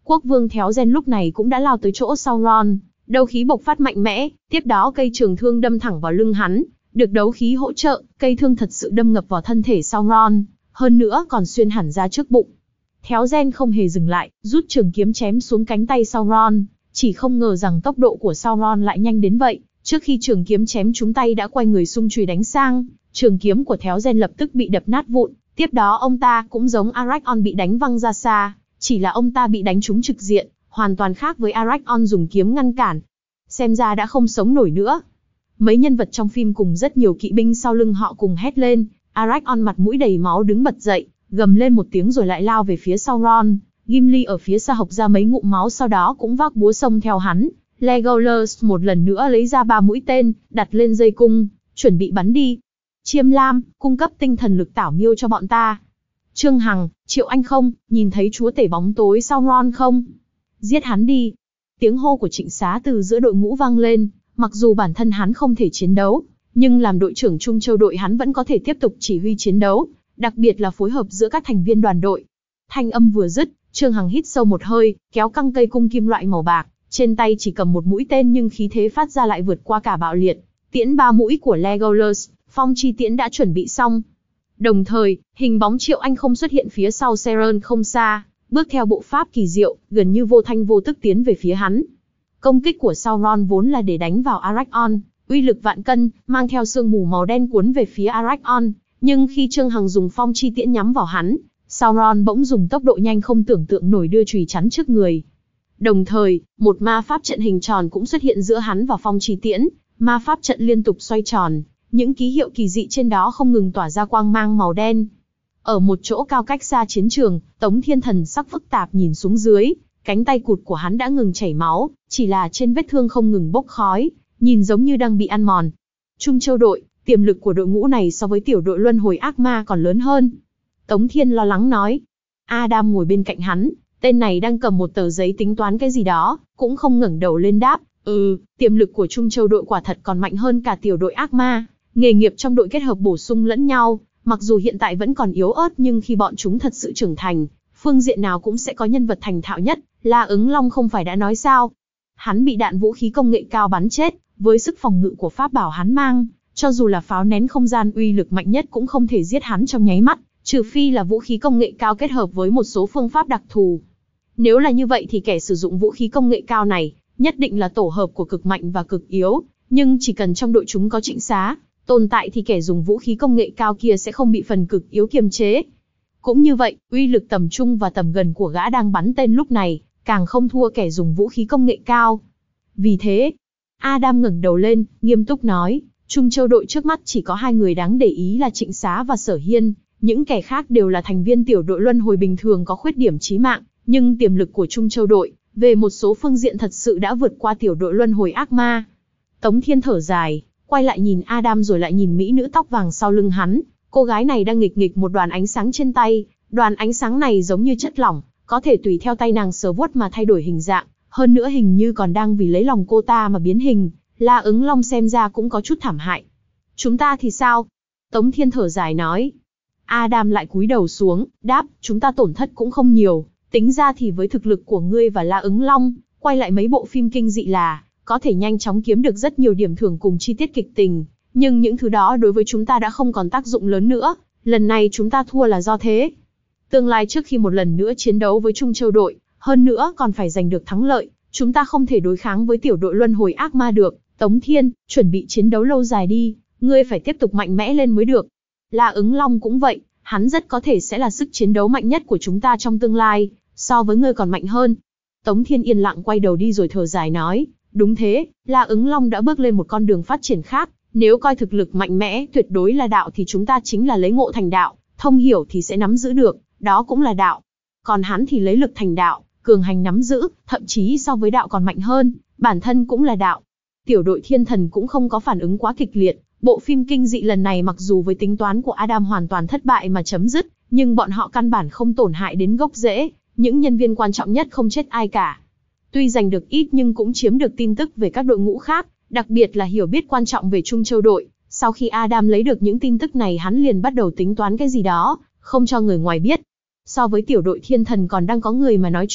[SPEAKER 1] Quốc vương Theo Gen lúc này cũng đã lao tới chỗ Sauron, đấu khí bộc phát mạnh mẽ, tiếp đó cây trường thương đâm thẳng vào lưng hắn, được đấu khí hỗ trợ, cây thương thật sự đâm ngập vào thân thể Sauron, hơn nữa còn xuyên hẳn ra trước bụng. Theo Gen không hề dừng lại, rút trường kiếm chém xuống cánh tay Sauron, chỉ không ngờ rằng tốc độ của Sauron lại nhanh đến vậy, trước khi trường kiếm chém trúng tay đã quay người xung chùy đánh sang, trường kiếm của Theo Gen lập tức bị đập nát vụn, tiếp đó ông ta cũng giống Arachon bị đánh văng ra xa, chỉ là ông ta bị đánh trúng trực diện, hoàn toàn khác với Arachon dùng kiếm ngăn cản. Xem ra đã không sống nổi nữa. Mấy nhân vật trong phim cùng rất nhiều kỵ binh sau lưng họ cùng hét lên, Arachon mặt mũi đầy máu đứng bật dậy, gầm lên một tiếng rồi lại lao về phía Sauron. Gimli ở phía xa hộc ra mấy ngụm máu, sau đó cũng vác búa xông theo hắn. Legolas một lần nữa lấy ra ba mũi tên, đặt lên dây cung, chuẩn bị bắn đi. Chiêm Lam, cung cấp tinh thần lực tảo miêu cho bọn ta. Trương Hằng, Triệu Anh không, nhìn thấy chúa tể bóng tối Sauron không? Giết hắn đi. Tiếng hô của Trịnh Xá từ giữa đội ngũ vang lên, mặc dù bản thân hắn không thể chiến đấu, nhưng làm đội trưởng Trung Châu đội hắn vẫn có thể tiếp tục chỉ huy chiến đấu, đặc biệt là phối hợp giữa các thành viên đoàn đội. Thanh âm vừa dứt, Trương Hằng hít sâu một hơi, kéo căng cây cung kim loại màu bạc, trên tay chỉ cầm một mũi tên nhưng khí thế phát ra lại vượt qua cả bạo liệt. Tiễn ba mũi của Legolas, phong chi tiễn đã chuẩn bị xong. Đồng thời, hình bóng Triệu Anh không xuất hiện phía sau Seren không xa, bước theo bộ pháp kỳ diệu, gần như vô thanh vô tức tiến về phía hắn. Công kích của Sauron vốn là để đánh vào Arachon, uy lực vạn cân, mang theo sương mù màu đen cuốn về phía Arachon, nhưng khi Trương Hằng dùng phong chi tiễn nhắm vào hắn, Sauron bỗng dùng tốc độ nhanh không tưởng tượng nổi đưa chùy chắn trước người. Đồng thời, một ma pháp trận hình tròn cũng xuất hiện giữa hắn và phong chi tiễn, ma pháp trận liên tục xoay tròn, những ký hiệu kỳ dị trên đó không ngừng tỏa ra quang mang màu đen. Ở một chỗ cao cách xa chiến trường, Tống Thiên thần sắc phức tạp nhìn xuống dưới, cánh tay cụt của hắn đã ngừng chảy máu, chỉ là trên vết thương không ngừng bốc khói, nhìn giống như đang bị ăn mòn. Trung Châu đội, tiềm lực của đội ngũ này so với tiểu đội luân hồi ác ma còn lớn hơn. Tống Thiên lo lắng nói. Adam ngồi bên cạnh hắn, tên này đang cầm một tờ giấy tính toán cái gì đó, cũng không ngẩng đầu lên đáp. Ừ, tiềm lực của Trung Châu đội quả thật còn mạnh hơn cả tiểu đội ác ma. Nghề nghiệp trong đội kết hợp bổ sung lẫn nhau, mặc dù hiện tại vẫn còn yếu ớt nhưng khi bọn chúng thật sự trưởng thành, phương diện nào cũng sẽ có nhân vật thành thạo nhất. La Ứng Long không phải đã nói sao? Hắn bị đạn vũ khí công nghệ cao bắn chết, với sức phòng ngự của pháp bảo hắn mang, cho dù là pháo nén không gian uy lực mạnh nhất cũng không thể giết hắn trong nháy mắt, trừ phi là vũ khí công nghệ cao kết hợp với một số phương pháp đặc thù. Nếu là như vậy thì kẻ sử dụng vũ khí công nghệ cao này, nhất định là tổ hợp của cực mạnh và cực yếu, nhưng chỉ cần trong đội chúng có Trịnh Xá tồn tại thì kẻ dùng vũ khí công nghệ cao kia sẽ không bị phần cực yếu kiềm chế. Cũng như vậy, uy lực tầm trung và tầm gần của gã đang bắn tên lúc này, càng không thua kẻ dùng vũ khí công nghệ cao. Vì thế, Adam ngẩng đầu lên, nghiêm túc nói, Trung Châu đội trước mắt chỉ có hai người đáng để ý là Trịnh Xá và Sở Hiên, những kẻ khác đều là thành viên tiểu đội luân hồi bình thường có khuyết điểm chí mạng, nhưng tiềm lực của Trung Châu đội, về một số phương diện thật sự đã vượt qua tiểu đội luân hồi ác ma. Tống Thiên thở dài, quay lại nhìn Adam rồi lại nhìn mỹ nữ tóc vàng sau lưng hắn, cô gái này đang nghịch nghịch một đoàn ánh sáng trên tay, đoàn ánh sáng này giống như chất lỏng, có thể tùy theo tay nàng sờ vuốt mà thay đổi hình dạng, hơn nữa hình như còn đang vì lấy lòng cô ta mà biến hình. La Ứng Long xem ra cũng có chút thảm hại. Chúng ta thì sao? Tống Thiên thở dài nói. Adam lại cúi đầu xuống, đáp, chúng ta tổn thất cũng không nhiều, tính ra thì với thực lực của ngươi và La Ứng Long, quay lại mấy bộ phim kinh dị là có thể nhanh chóng kiếm được rất nhiều điểm thưởng cùng chi tiết kịch tình, nhưng những thứ đó đối với chúng ta đã không còn tác dụng lớn nữa, lần này chúng ta thua là do thế. Tương lai trước khi một lần nữa chiến đấu với Trung Châu đội, hơn nữa còn phải giành được thắng lợi, chúng ta không thể đối kháng với tiểu đội luân hồi ác ma được. Tống Thiên, chuẩn bị chiến đấu lâu dài đi, ngươi phải tiếp tục mạnh mẽ lên mới được. La Ứng Long cũng vậy, hắn rất có thể sẽ là sức chiến đấu mạnh nhất của chúng ta trong tương lai, so với ngươi còn mạnh hơn. Tống Thiên yên lặng quay đầu đi rồi thở dài nói, đúng thế, La Ứng Long đã bước lên một con đường phát triển khác, nếu coi thực lực mạnh mẽ tuyệt đối là đạo thì chúng ta chính là lấy ngộ thành đạo, thông hiểu thì sẽ nắm giữ được, đó cũng là đạo. Còn hắn thì lấy lực thành đạo, cường hành nắm giữ, thậm chí so với đạo còn mạnh hơn, bản thân cũng là đạo. Tiểu đội thiên thần cũng không có phản ứng quá kịch liệt, bộ phim kinh dị lần này mặc dù với tính toán của Adam hoàn toàn thất bại mà chấm dứt, nhưng bọn họ căn bản không tổn hại đến gốc rễ, những nhân viên quan trọng nhất không chết ai cả. Tuy giành được ít nhưng cũng chiếm được tin tức về các đội ngũ khác, đặc biệt là hiểu biết quan trọng về Trung Châu đội. Sau khi Adam lấy được những tin tức này hắn liền bắt đầu tính toán cái gì đó, không cho người ngoài biết. So với tiểu đội thiên thần còn đang có người mà nói chuyện,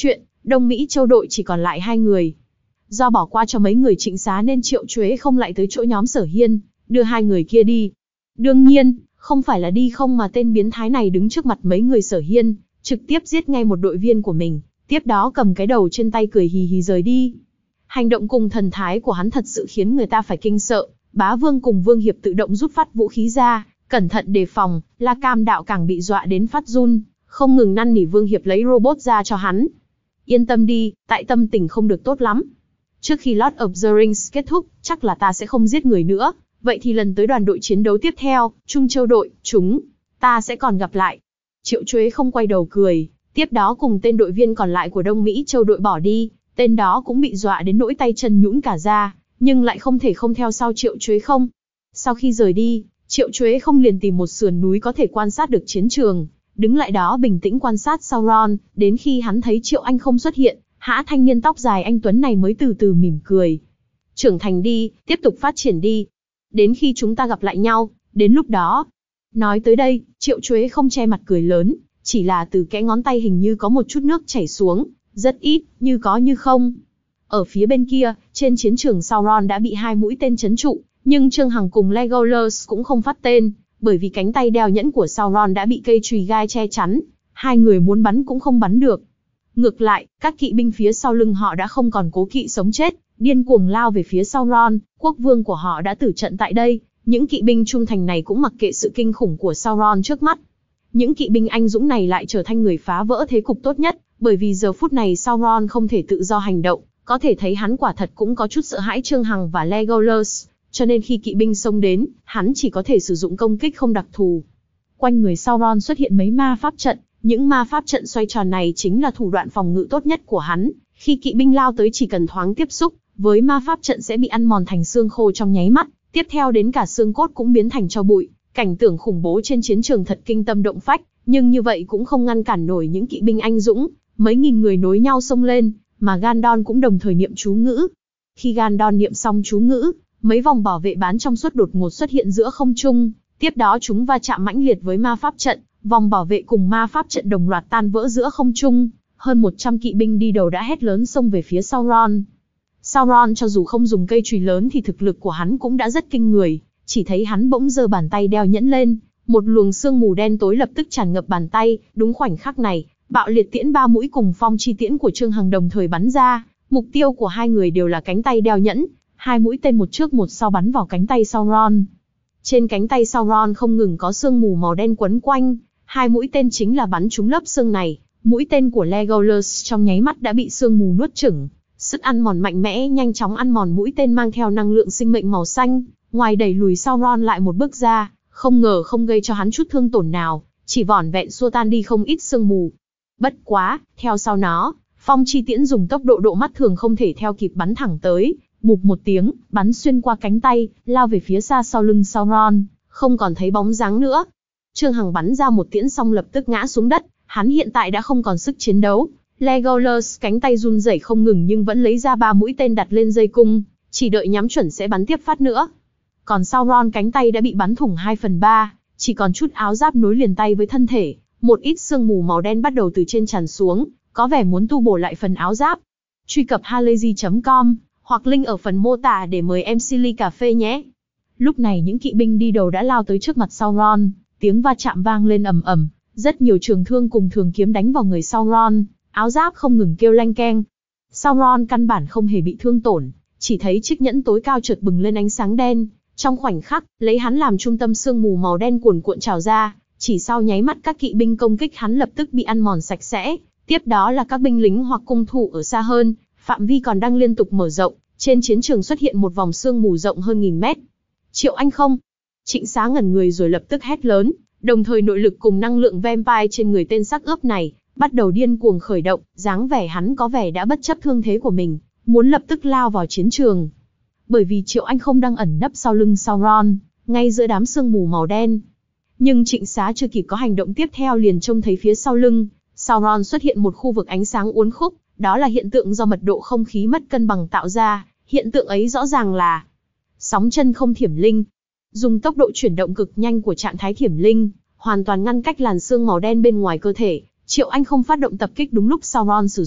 [SPEAKER 1] Đông Mỹ Châu đội chỉ còn lại hai người. Do bỏ qua cho mấy người Trịnh Xá nên Triệu Chuế không lại tới chỗ nhóm Sở Hiên, đưa hai người kia đi. Đương nhiên, không phải là đi không mà tên biến thái này đứng trước mặt mấy người Sở Hiên, trực tiếp giết ngay một đội viên của mình, tiếp đó cầm cái đầu trên tay cười hì hì rời đi. Hành động cùng thần thái của hắn thật sự khiến người ta phải kinh sợ. Bá Vương cùng Vương Hiệp tự động rút phát vũ khí ra, cẩn thận đề phòng. La Cam Đạo càng bị dọa đến phát run, không ngừng năn nỉ Vương Hiệp lấy robot ra cho hắn. Yên tâm đi, tại tâm tình không được tốt lắm. Trước khi Lord of the Rings kết thúc, chắc là ta sẽ không giết người nữa. Vậy thì lần tới đoàn đội chiến đấu tiếp theo, Trung Châu đội, chúng ta sẽ còn gặp lại. Triệu Chuế không quay đầu cười, tiếp đó cùng tên đội viên còn lại của Đông Mỹ Châu đội bỏ đi. Tên đó cũng bị dọa đến nỗi tay chân nhũn cả ra, nhưng lại không thể không theo sau Triệu Chuế không. Sau khi rời đi, Triệu Chuế không liền tìm một sườn núi có thể quan sát được chiến trường, đứng lại đó bình tĩnh quan sát Sauron, đến khi hắn thấy Triệu Anh không xuất hiện, hã thanh niên tóc dài anh tuấn này mới từ từ mỉm cười. Trưởng thành đi, tiếp tục phát triển đi. Đến khi chúng ta gặp lại nhau, đến lúc đó. Nói tới đây, Triệu Chuế không che mặt cười lớn, chỉ là từ kẽ ngón tay hình như có một chút nước chảy xuống, rất ít, như có như không. Ở phía bên kia, trên chiến trường Sauron đã bị hai mũi tên trấn trụ, nhưng Trương Hằng cùng Legolas cũng không phát tên, bởi vì cánh tay đeo nhẫn của Sauron đã bị cây chùy gai che chắn, hai người muốn bắn cũng không bắn được. Ngược lại, các kỵ binh phía sau lưng họ đã không còn cố kỵ sống chết, điên cuồng lao về phía Sauron, quốc vương của họ đã tử trận tại đây, những kỵ binh trung thành này cũng mặc kệ sự kinh khủng của Sauron trước mắt. Những kỵ binh anh dũng này lại trở thành người phá vỡ thế cục tốt nhất, bởi vì giờ phút này Sauron không thể tự do hành động, có thể thấy hắn quả thật cũng có chút sợ hãi Trương Hằng và Legolas, cho nên khi kỵ binh xông đến, hắn chỉ có thể sử dụng công kích không đặc thù. Quanh người Sauron xuất hiện mấy ma pháp trận, những ma pháp trận xoay tròn này chính là thủ đoạn phòng ngự tốt nhất của hắn, khi kỵ binh lao tới chỉ cần thoáng tiếp xúc với ma pháp trận sẽ bị ăn mòn thành xương khô trong nháy mắt, tiếp theo đến cả xương cốt cũng biến thành tro bụi. Cảnh tượng khủng bố trên chiến trường thật kinh tâm động phách, nhưng như vậy cũng không ngăn cản nổi những kỵ binh anh dũng, mấy nghìn người nối nhau xông lên, mà Gandon cũng đồng thời niệm chú ngữ. Khi Gandon niệm xong chú ngữ, mấy vòng bảo vệ bán trong suốt đột ngột xuất hiện giữa không trung, tiếp đó chúng va chạm mãnh liệt với ma pháp trận, vòng bảo vệ cùng ma pháp trận đồng loạt tan vỡ giữa không trung, hơn một trăm kỵ binh đi đầu đã hét lớn xông về phía Sauron. Sauron cho dù không dùng cây chùy lớn thì thực lực của hắn cũng đã rất kinh người, chỉ thấy hắn bỗng giơ bàn tay đeo nhẫn lên, một luồng sương mù đen tối lập tức tràn ngập bàn tay, đúng khoảnh khắc này, bạo liệt tiễn ba mũi cùng phong chi tiễn của Trương Hằng đồng thời bắn ra, mục tiêu của hai người đều là cánh tay đeo nhẫn, hai mũi tên một trước một sau bắn vào cánh tay Sauron. Trên cánh tay Sauron không ngừng có sương mù màu đen quấn quanh, hai mũi tên chính là bắn trúng lớp xương này, mũi tên của Legolas trong nháy mắt đã bị sương mù nuốt chửng, sức ăn mòn mạnh mẽ nhanh chóng ăn mòn mũi tên mang theo năng lượng sinh mệnh màu xanh, ngoài đẩy lùi Sauron lại một bước ra, không ngờ không gây cho hắn chút thương tổn nào, chỉ vỏn vẹn xua tan đi không ít sương mù. Bất quá, theo sau nó, phong chi tiễn dùng tốc độ độ mắt thường không thể theo kịp bắn thẳng tới, bụp một tiếng, bắn xuyên qua cánh tay, lao về phía xa sau lưng Sauron, không còn thấy bóng dáng nữa. Trương Hằng bắn ra một tiễn xong lập tức ngã xuống đất, hắn hiện tại đã không còn sức chiến đấu. Legolas cánh tay run rẩy không ngừng nhưng vẫn lấy ra ba mũi tên đặt lên dây cung, chỉ đợi nhắm chuẩn sẽ bắn tiếp phát nữa. Còn Sauron cánh tay đã bị bắn thủng hai phần ba, chỉ còn chút áo giáp nối liền tay với thân thể, một ít sương mù màu đen bắt đầu từ trên tràn xuống, có vẻ muốn tu bổ lại phần áo giáp. Truy cập halayzi chấm com hoặc link ở phần mô tả để mời em xê ly cà phê nhé. Lúc này những kỵ binh đi đầu đã lao tới trước mặt Sauron, tiếng va chạm vang lên ầm ầm, rất nhiều trường thương cùng trường kiếm đánh vào người Sauron, áo giáp không ngừng kêu leng keng. Sauron căn bản không hề bị thương tổn, chỉ thấy chiếc nhẫn tối cao chợt bừng lên ánh sáng đen, trong khoảnh khắc, lấy hắn làm trung tâm sương mù màu đen cuồn cuộn trào ra, chỉ sau nháy mắt các kỵ binh công kích hắn lập tức bị ăn mòn sạch sẽ, tiếp đó là các binh lính hoặc cung thủ ở xa hơn, phạm vi còn đang liên tục mở rộng, trên chiến trường xuất hiện một vòng sương mù rộng hơn nghìn mét. Triệu Anh không? Trịnh Xá ngẩn người rồi lập tức hét lớn, đồng thời nội lực cùng năng lượng vampire trên người tên xác ướp này bắt đầu điên cuồng khởi động, dáng vẻ hắn có vẻ đã bất chấp thương thế của mình, muốn lập tức lao vào chiến trường. Bởi vì Triệu Anh không đang ẩn nấp sau lưng Sauron, ngay giữa đám sương mù màu đen. Nhưng Trịnh Xá chưa kịp có hành động tiếp theo liền trông thấy phía sau lưng Sauron xuất hiện một khu vực ánh sáng uốn khúc, đó là hiện tượng do mật độ không khí mất cân bằng tạo ra, hiện tượng ấy rõ ràng là sóng chân không thiểm linh. Dùng tốc độ chuyển động cực nhanh của trạng thái thiểm linh, hoàn toàn ngăn cách làn sương màu đen bên ngoài cơ thể, Triệu Anh không phát động tập kích đúng lúc Sauron sử dụng.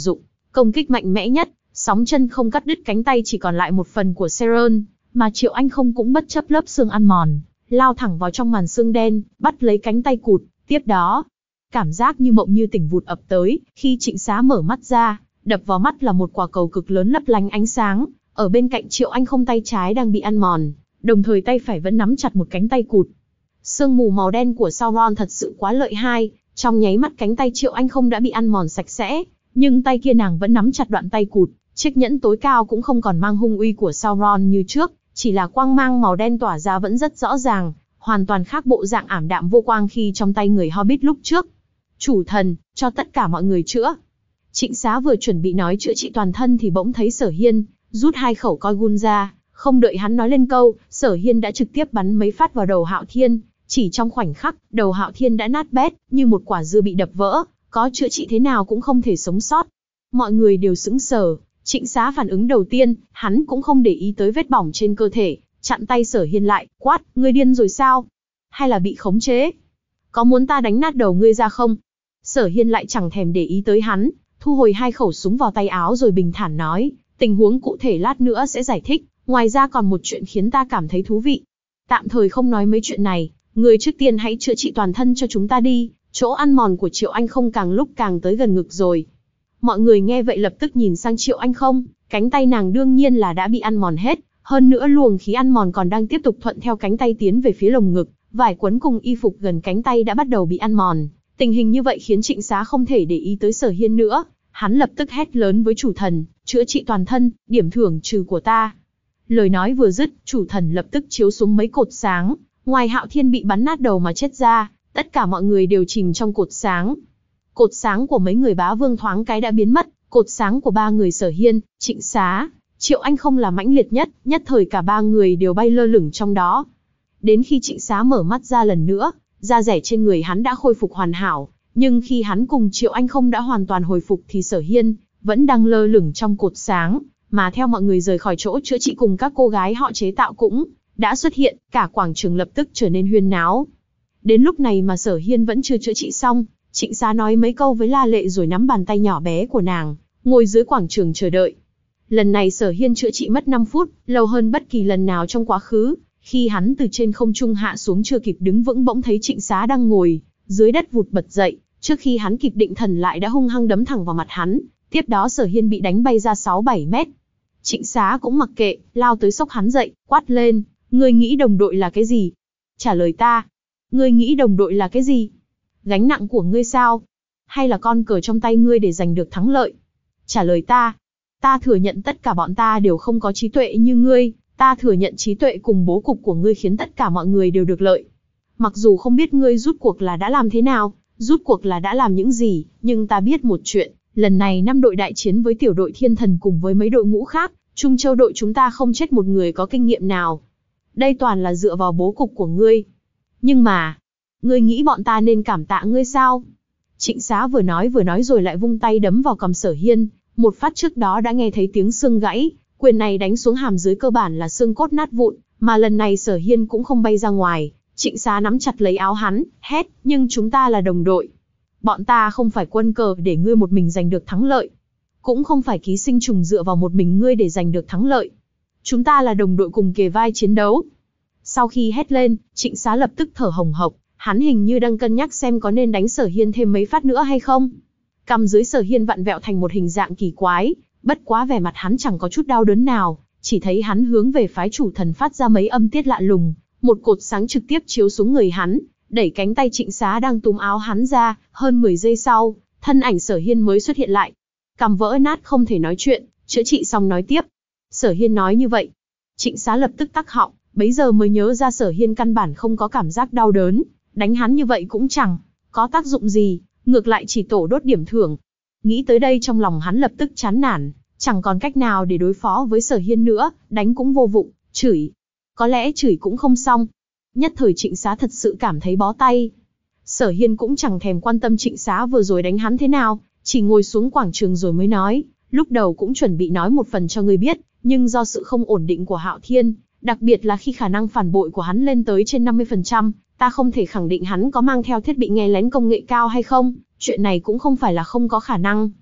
[SPEAKER 1] Công kích mạnh mẽ nhất, sóng chân không cắt đứt cánh tay chỉ còn lại một phần của Seren, mà Triệu Anh không cũng bất chấp lớp xương ăn mòn, lao thẳng vào trong màn xương đen, bắt lấy cánh tay cụt. Tiếp đó, cảm giác như mộng như tỉnh vụt ập tới, khi Trịnh Xá mở mắt ra, đập vào mắt là một quả cầu cực lớn lấp lánh ánh sáng, ở bên cạnh Triệu Anh không tay trái đang bị ăn mòn, đồng thời tay phải vẫn nắm chặt một cánh tay cụt. Sương mù màu đen của Sauron thật sự quá lợi hại, trong nháy mắt cánh tay Triệu Anh không đã bị ăn mòn sạch sẽ, nhưng tay kia nàng vẫn nắm chặt đoạn tay cụt, chiếc nhẫn tối cao cũng không còn mang hung uy của Sauron như trước, chỉ là quang mang màu đen tỏa ra vẫn rất rõ ràng, hoàn toàn khác bộ dạng ảm đạm vô quang khi trong tay người Hobbit lúc trước. Chủ thần, cho tất cả mọi người chữa. Trịnh Xá vừa chuẩn bị nói chữa trị toàn thân thì bỗng thấy Sở Hiên rút hai khẩu coi gun ra, không đợi hắn nói lên câu, Sở Hiên đã trực tiếp bắn mấy phát vào đầu Hạo Thiên, chỉ trong khoảnh khắc, đầu Hạo Thiên đã nát bét, như một quả dưa bị đập vỡ, có chữa trị thế nào cũng không thể sống sót. Mọi người đều sững sờ, Trịnh Xá phản ứng đầu tiên, hắn cũng không để ý tới vết bỏng trên cơ thể, chặn tay Sở Hiên lại, quát, ngươi điên rồi sao? Hay là bị khống chế? Có muốn ta đánh nát đầu ngươi ra không? Sở Hiên lại chẳng thèm để ý tới hắn, thu hồi hai khẩu súng vào tay áo rồi bình thản nói, tình huống cụ thể lát nữa sẽ giải thích, ngoài ra còn một chuyện khiến ta cảm thấy thú vị. Tạm thời không nói mấy chuyện này, ngươi trước tiên hãy chữa trị toàn thân cho chúng ta đi, chỗ ăn mòn của Triệu Anh không càng lúc càng tới gần ngực rồi. Mọi người nghe vậy lập tức nhìn sang Triệu Anh không, cánh tay nàng đương nhiên là đã bị ăn mòn hết, hơn nữa luồng khí ăn mòn còn đang tiếp tục thuận theo cánh tay tiến về phía lồng ngực, vải quấn cùng y phục gần cánh tay đã bắt đầu bị ăn mòn. Tình hình như vậy khiến Trịnh Xá không thể để ý tới Sở Hiên nữa, hắn lập tức hét lớn với chủ thần, chữa trị toàn thân, điểm thưởng trừ của ta. Lời nói vừa dứt, chủ thần lập tức chiếu xuống mấy cột sáng, ngoài Hạo Thiên bị bắn nát đầu mà chết ra, tất cả mọi người đều chìm trong cột sáng. Cột sáng của mấy người bá vương thoáng cái đã biến mất, cột sáng của ba người Sở Hiên, Trịnh Xá, Triệu Anh không là mãnh liệt nhất, nhất thời cả ba người đều bay lơ lửng trong đó. Đến khi Trịnh Xá mở mắt ra lần nữa, da rẻ trên người hắn đã khôi phục hoàn hảo, nhưng khi hắn cùng Triệu Anh không đã hoàn toàn hồi phục thì Sở Hiên vẫn đang lơ lửng trong cột sáng, mà theo mọi người rời khỏi chỗ chữa trị cùng các cô gái họ chế tạo cũng đã xuất hiện, cả quảng trường lập tức trở nên huyên náo. Đến lúc này mà Sở Hiên vẫn chưa chữa trị xong, Trịnh Xá nói mấy câu với La Lệ rồi nắm bàn tay nhỏ bé của nàng, ngồi dưới quảng trường chờ đợi. Lần này Sở Hiên chữa trị mất năm phút, lâu hơn bất kỳ lần nào trong quá khứ. Khi hắn từ trên không trung hạ xuống chưa kịp đứng vững bỗng thấy Trịnh Xá đang ngồi dưới đất vụt bật dậy, trước khi hắn kịp định thần lại đã hung hăng đấm thẳng vào mặt hắn, tiếp đó Sở Hiên bị đánh bay ra sáu bảy mét. Trịnh Xá cũng mặc kệ, lao tới xốc hắn dậy, quát lên, ngươi nghĩ đồng đội là cái gì? Trả lời ta, ngươi nghĩ đồng đội là cái gì? Gánh nặng của ngươi sao? Hay là con cờ trong tay ngươi để giành được thắng lợi? Trả lời ta, ta thừa nhận tất cả bọn ta đều không có trí tuệ như ngươi. Ta thừa nhận trí tuệ cùng bố cục của ngươi khiến tất cả mọi người đều được lợi. Mặc dù không biết ngươi rút cuộc là đã làm thế nào, rút cuộc là đã làm những gì, nhưng ta biết một chuyện, lần này năm đội đại chiến với tiểu đội thiên thần cùng với mấy đội ngũ khác, Trung Châu đội chúng ta không chết một người có kinh nghiệm nào. Đây toàn là dựa vào bố cục của ngươi. Nhưng mà, ngươi nghĩ bọn ta nên cảm tạ ngươi sao? Trịnh Xá vừa nói vừa nói rồi lại vung tay đấm vào cằm Sở Hiên, một phát trước đó đã nghe thấy tiếng xương gãy. Quyền này đánh xuống hàm dưới cơ bản là xương cốt nát vụn, mà lần này Sở Hiên cũng không bay ra ngoài. Trịnh Xá nắm chặt lấy áo hắn, hét, nhưng chúng ta là đồng đội. Bọn ta không phải quân cờ để ngươi một mình giành được thắng lợi. Cũng không phải ký sinh trùng dựa vào một mình ngươi để giành được thắng lợi. Chúng ta là đồng đội cùng kề vai chiến đấu. Sau khi hét lên, Trịnh Xá lập tức thở hồng hộc, hắn hình như đang cân nhắc xem có nên đánh Sở Hiên thêm mấy phát nữa hay không. Cằm dưới Sở Hiên vặn vẹo thành một hình dạng kỳ quái. Bất quá vẻ mặt hắn chẳng có chút đau đớn nào, chỉ thấy hắn hướng về phái chủ thần phát ra mấy âm tiết lạ lùng, một cột sáng trực tiếp chiếu xuống người hắn, đẩy cánh tay Trịnh Xá đang túm áo hắn ra, hơn mười giây sau, thân ảnh Sở Hiên mới xuất hiện lại. Cằm vỡ nát không thể nói chuyện, chữa trị xong nói tiếp. Sở Hiên nói như vậy. Trịnh Xá lập tức tắc họng, bấy giờ mới nhớ ra Sở Hiên căn bản không có cảm giác đau đớn, đánh hắn như vậy cũng chẳng có tác dụng gì, ngược lại chỉ tổ đốt điểm thưởng. Nghĩ tới đây trong lòng hắn lập tức chán nản, chẳng còn cách nào để đối phó với Sở Hiên nữa, đánh cũng vô dụng, chửi. Có lẽ chửi cũng không xong. Nhất thời Trịnh Xá thật sự cảm thấy bó tay. Sở Hiên cũng chẳng thèm quan tâm Trịnh Xá vừa rồi đánh hắn thế nào, chỉ ngồi xuống quảng trường rồi mới nói, lúc đầu cũng chuẩn bị nói một phần cho ngươi biết, nhưng do sự không ổn định của Hạo Thiên, đặc biệt là khi khả năng phản bội của hắn lên tới trên năm mươi phần trăm, ta không thể khẳng định hắn có mang theo thiết bị nghe lén công nghệ cao hay không, chuyện này cũng không phải là không có khả năng.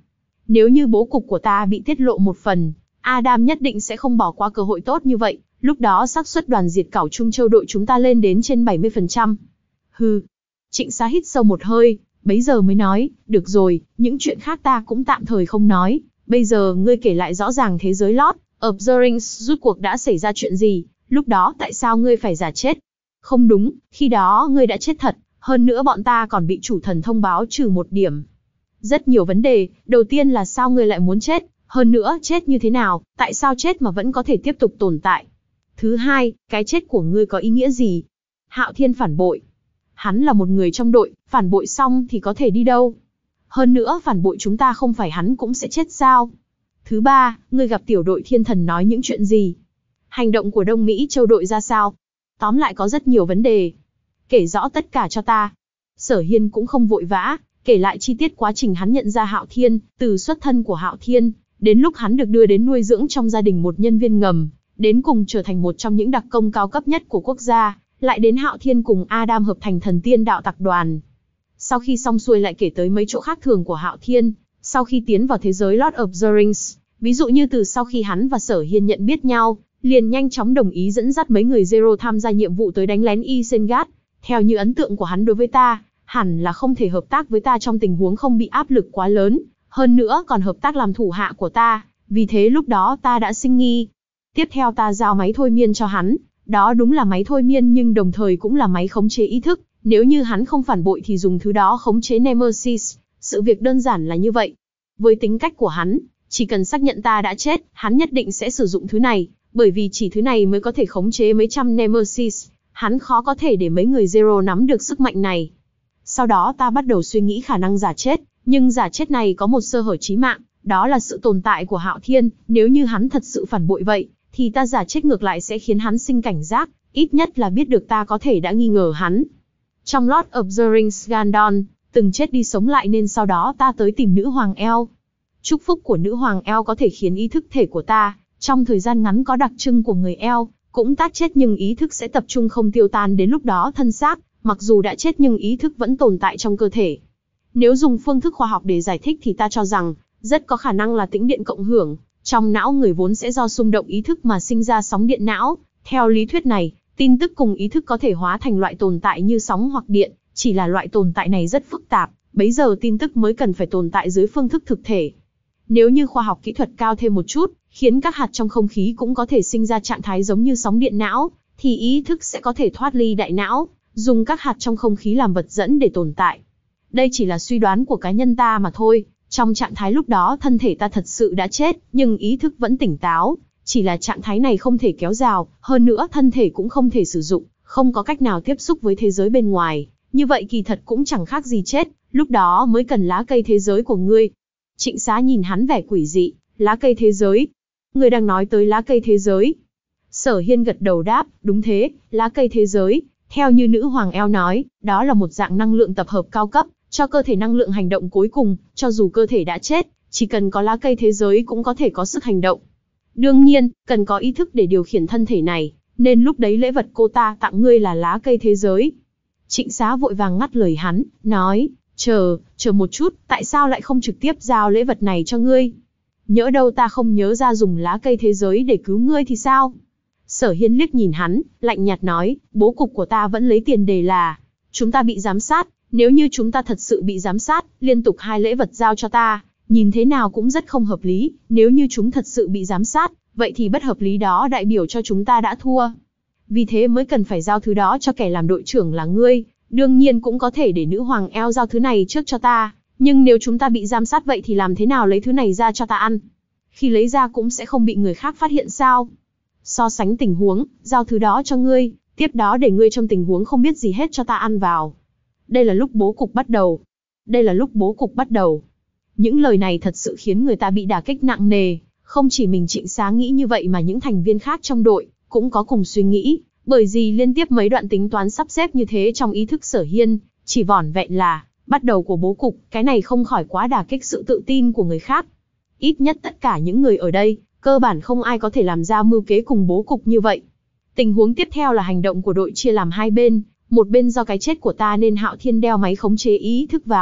[SPEAKER 1] Nếu như bố cục của ta bị tiết lộ một phần, Adam nhất định sẽ không bỏ qua cơ hội tốt như vậy, lúc đó xác suất đoàn diệt cảo Trung Châu đội chúng ta lên đến trên bảy mươi phần trăm. Hừ. Trịnh Xá hít sâu một hơi, bấy giờ mới nói, được rồi, những chuyện khác ta cũng tạm thời không nói, bây giờ ngươi kể lại rõ ràng thế giới Lord of the Rings rút cuộc đã xảy ra chuyện gì, lúc đó tại sao ngươi phải giả chết? Không đúng, khi đó ngươi đã chết thật, hơn nữa bọn ta còn bị chủ thần thông báo trừ một điểm. Rất nhiều vấn đề, đầu tiên là sao ngươi lại muốn chết, hơn nữa chết như thế nào, tại sao chết mà vẫn có thể tiếp tục tồn tại? Thứ hai, cái chết của ngươi có ý nghĩa gì? Hạo Thiên phản bội. Hắn là một người trong đội, phản bội xong thì có thể đi đâu? Hơn nữa phản bội chúng ta không phải hắn cũng sẽ chết sao? Thứ ba, ngươi gặp tiểu đội thiên thần nói những chuyện gì? Hành động của Đông Mỹ châu đội ra sao? Tóm lại có rất nhiều vấn đề. Kể rõ tất cả cho ta. Sở Hiên cũng không vội vã, kể lại chi tiết quá trình hắn nhận ra Hạo Thiên, từ xuất thân của Hạo Thiên, đến lúc hắn được đưa đến nuôi dưỡng trong gia đình một nhân viên ngầm, đến cùng trở thành một trong những đặc công cao cấp nhất của quốc gia, lại đến Hạo Thiên cùng Adam hợp thành thần tiên đạo tặc đoàn. Sau khi xong xuôi lại kể tới mấy chỗ khác thường của Hạo Thiên, sau khi tiến vào thế giới Lord of the Rings, ví dụ như từ sau khi hắn và Sở Hiên nhận biết nhau, liền nhanh chóng đồng ý dẫn dắt mấy người Zero tham gia nhiệm vụ tới đánh lén Isengard. Theo như ấn tượng của hắn đối với ta, hẳn là không thể hợp tác với ta trong tình huống không bị áp lực quá lớn, hơn nữa còn hợp tác làm thủ hạ của ta, vì thế lúc đó ta đã sinh nghi. Tiếp theo ta giao máy thôi miên cho hắn, đó đúng là máy thôi miên nhưng đồng thời cũng là máy khống chế ý thức, nếu như hắn không phản bội thì dùng thứ đó khống chế Nemesis, sự việc đơn giản là như vậy. Với tính cách của hắn, chỉ cần xác nhận ta đã chết, hắn nhất định sẽ sử dụng thứ này, bởi vì chỉ thứ này mới có thể khống chế mấy trăm Nemesis, hắn khó có thể để mấy người Zero nắm được sức mạnh này. Sau đó ta bắt đầu suy nghĩ khả năng giả chết, nhưng giả chết này có một sơ hở chí mạng, đó là sự tồn tại của Hạo Thiên, nếu như hắn thật sự phản bội vậy, thì ta giả chết ngược lại sẽ khiến hắn sinh cảnh giác, ít nhất là biết được ta có thể đã nghi ngờ hắn. Trong Lord of the Rings Gandalf, từng chết đi sống lại nên sau đó ta tới tìm nữ hoàng eo. Chúc phúc của nữ hoàng eo có thể khiến ý thức thể của ta, trong thời gian ngắn có đặc trưng của người eo, cũng tác chết nhưng ý thức sẽ tập trung không tiêu tan đến lúc đó thân xác, mặc dù đã chết nhưng ý thức vẫn tồn tại trong cơ thể. Nếu dùng phương thức khoa học để giải thích thì ta cho rằng, rất có khả năng là tĩnh điện cộng hưởng, trong não người vốn sẽ do xung động ý thức mà sinh ra sóng điện não. Theo lý thuyết này, tin tức cùng ý thức có thể hóa thành loại tồn tại như sóng hoặc điện, chỉ là loại tồn tại này rất phức tạp, bấy giờ tin tức mới cần phải tồn tại dưới phương thức thực thể. Nếu như khoa học kỹ thuật cao thêm một chút, khiến các hạt trong không khí cũng có thể sinh ra trạng thái giống như sóng điện não, thì ý thức sẽ có thể thoát ly đại não, dùng các hạt trong không khí làm vật dẫn để tồn tại. Đây chỉ là suy đoán của cá nhân ta mà thôi, trong trạng thái lúc đó thân thể ta thật sự đã chết, nhưng ý thức vẫn tỉnh táo, chỉ là trạng thái này không thể kéo dài, hơn nữa thân thể cũng không thể sử dụng, không có cách nào tiếp xúc với thế giới bên ngoài, như vậy kỳ thật cũng chẳng khác gì chết, lúc đó mới cần lá cây thế giới của ngươi. Trịnh Xá nhìn hắn vẻ quỷ dị, lá cây thế giới? Ngươi đang nói tới lá cây thế giới? Sở Hiên gật đầu đáp, đúng thế, lá cây thế giới, theo như nữ hoàng eo nói, đó là một dạng năng lượng tập hợp cao cấp, cho cơ thể năng lượng hành động cuối cùng, cho dù cơ thể đã chết, chỉ cần có lá cây thế giới cũng có thể có sức hành động. Đương nhiên, cần có ý thức để điều khiển thân thể này, nên lúc đấy lễ vật cô ta tặng ngươi là lá cây thế giới. Trịnh Xá vội vàng ngắt lời hắn, nói, chờ, chờ một chút, tại sao lại không trực tiếp giao lễ vật này cho ngươi? Nhỡ đâu ta không nhớ ra dùng lá cây thế giới để cứu ngươi thì sao? Sở Hiên liếc nhìn hắn, lạnh nhạt nói, bố cục của ta vẫn lấy tiền đề là, chúng ta bị giám sát, nếu như chúng ta thật sự bị giám sát, liên tục hai lễ vật giao cho ta, nhìn thế nào cũng rất không hợp lý, nếu như chúng thật sự bị giám sát, vậy thì bất hợp lý đó đại biểu cho chúng ta đã thua. Vì thế mới cần phải giao thứ đó cho kẻ làm đội trưởng là ngươi, đương nhiên cũng có thể để nữ hoàng eo giao thứ này trước cho ta, nhưng nếu chúng ta bị giám sát vậy thì làm thế nào lấy thứ này ra cho ta ăn? Khi lấy ra cũng sẽ không bị người khác phát hiện sao? So sánh tình huống, giao thứ đó cho ngươi, tiếp đó để ngươi trong tình huống không biết gì hết cho ta ăn vào. Đây là lúc bố cục bắt đầu. Đây là lúc bố cục bắt đầu. Những lời này thật sự khiến người ta bị đả kích nặng nề, không chỉ mình Trịnh Xá nghĩ như vậy mà những thành viên khác trong đội cũng có cùng suy nghĩ, bởi vì liên tiếp mấy đoạn tính toán sắp xếp như thế trong ý thức Sở Hiên, chỉ vỏn vẹn là bắt đầu của bố cục, cái này không khỏi quá đả kích sự tự tin của người khác. Ít nhất tất cả những người ở đây, cơ bản không ai có thể làm ra mưu kế cùng bố cục như vậy. Tình huống tiếp theo là hành động của đội chia làm hai bên, một bên do cái chết của ta nên Hạo Thiên đeo máy khống chế ý thức vào,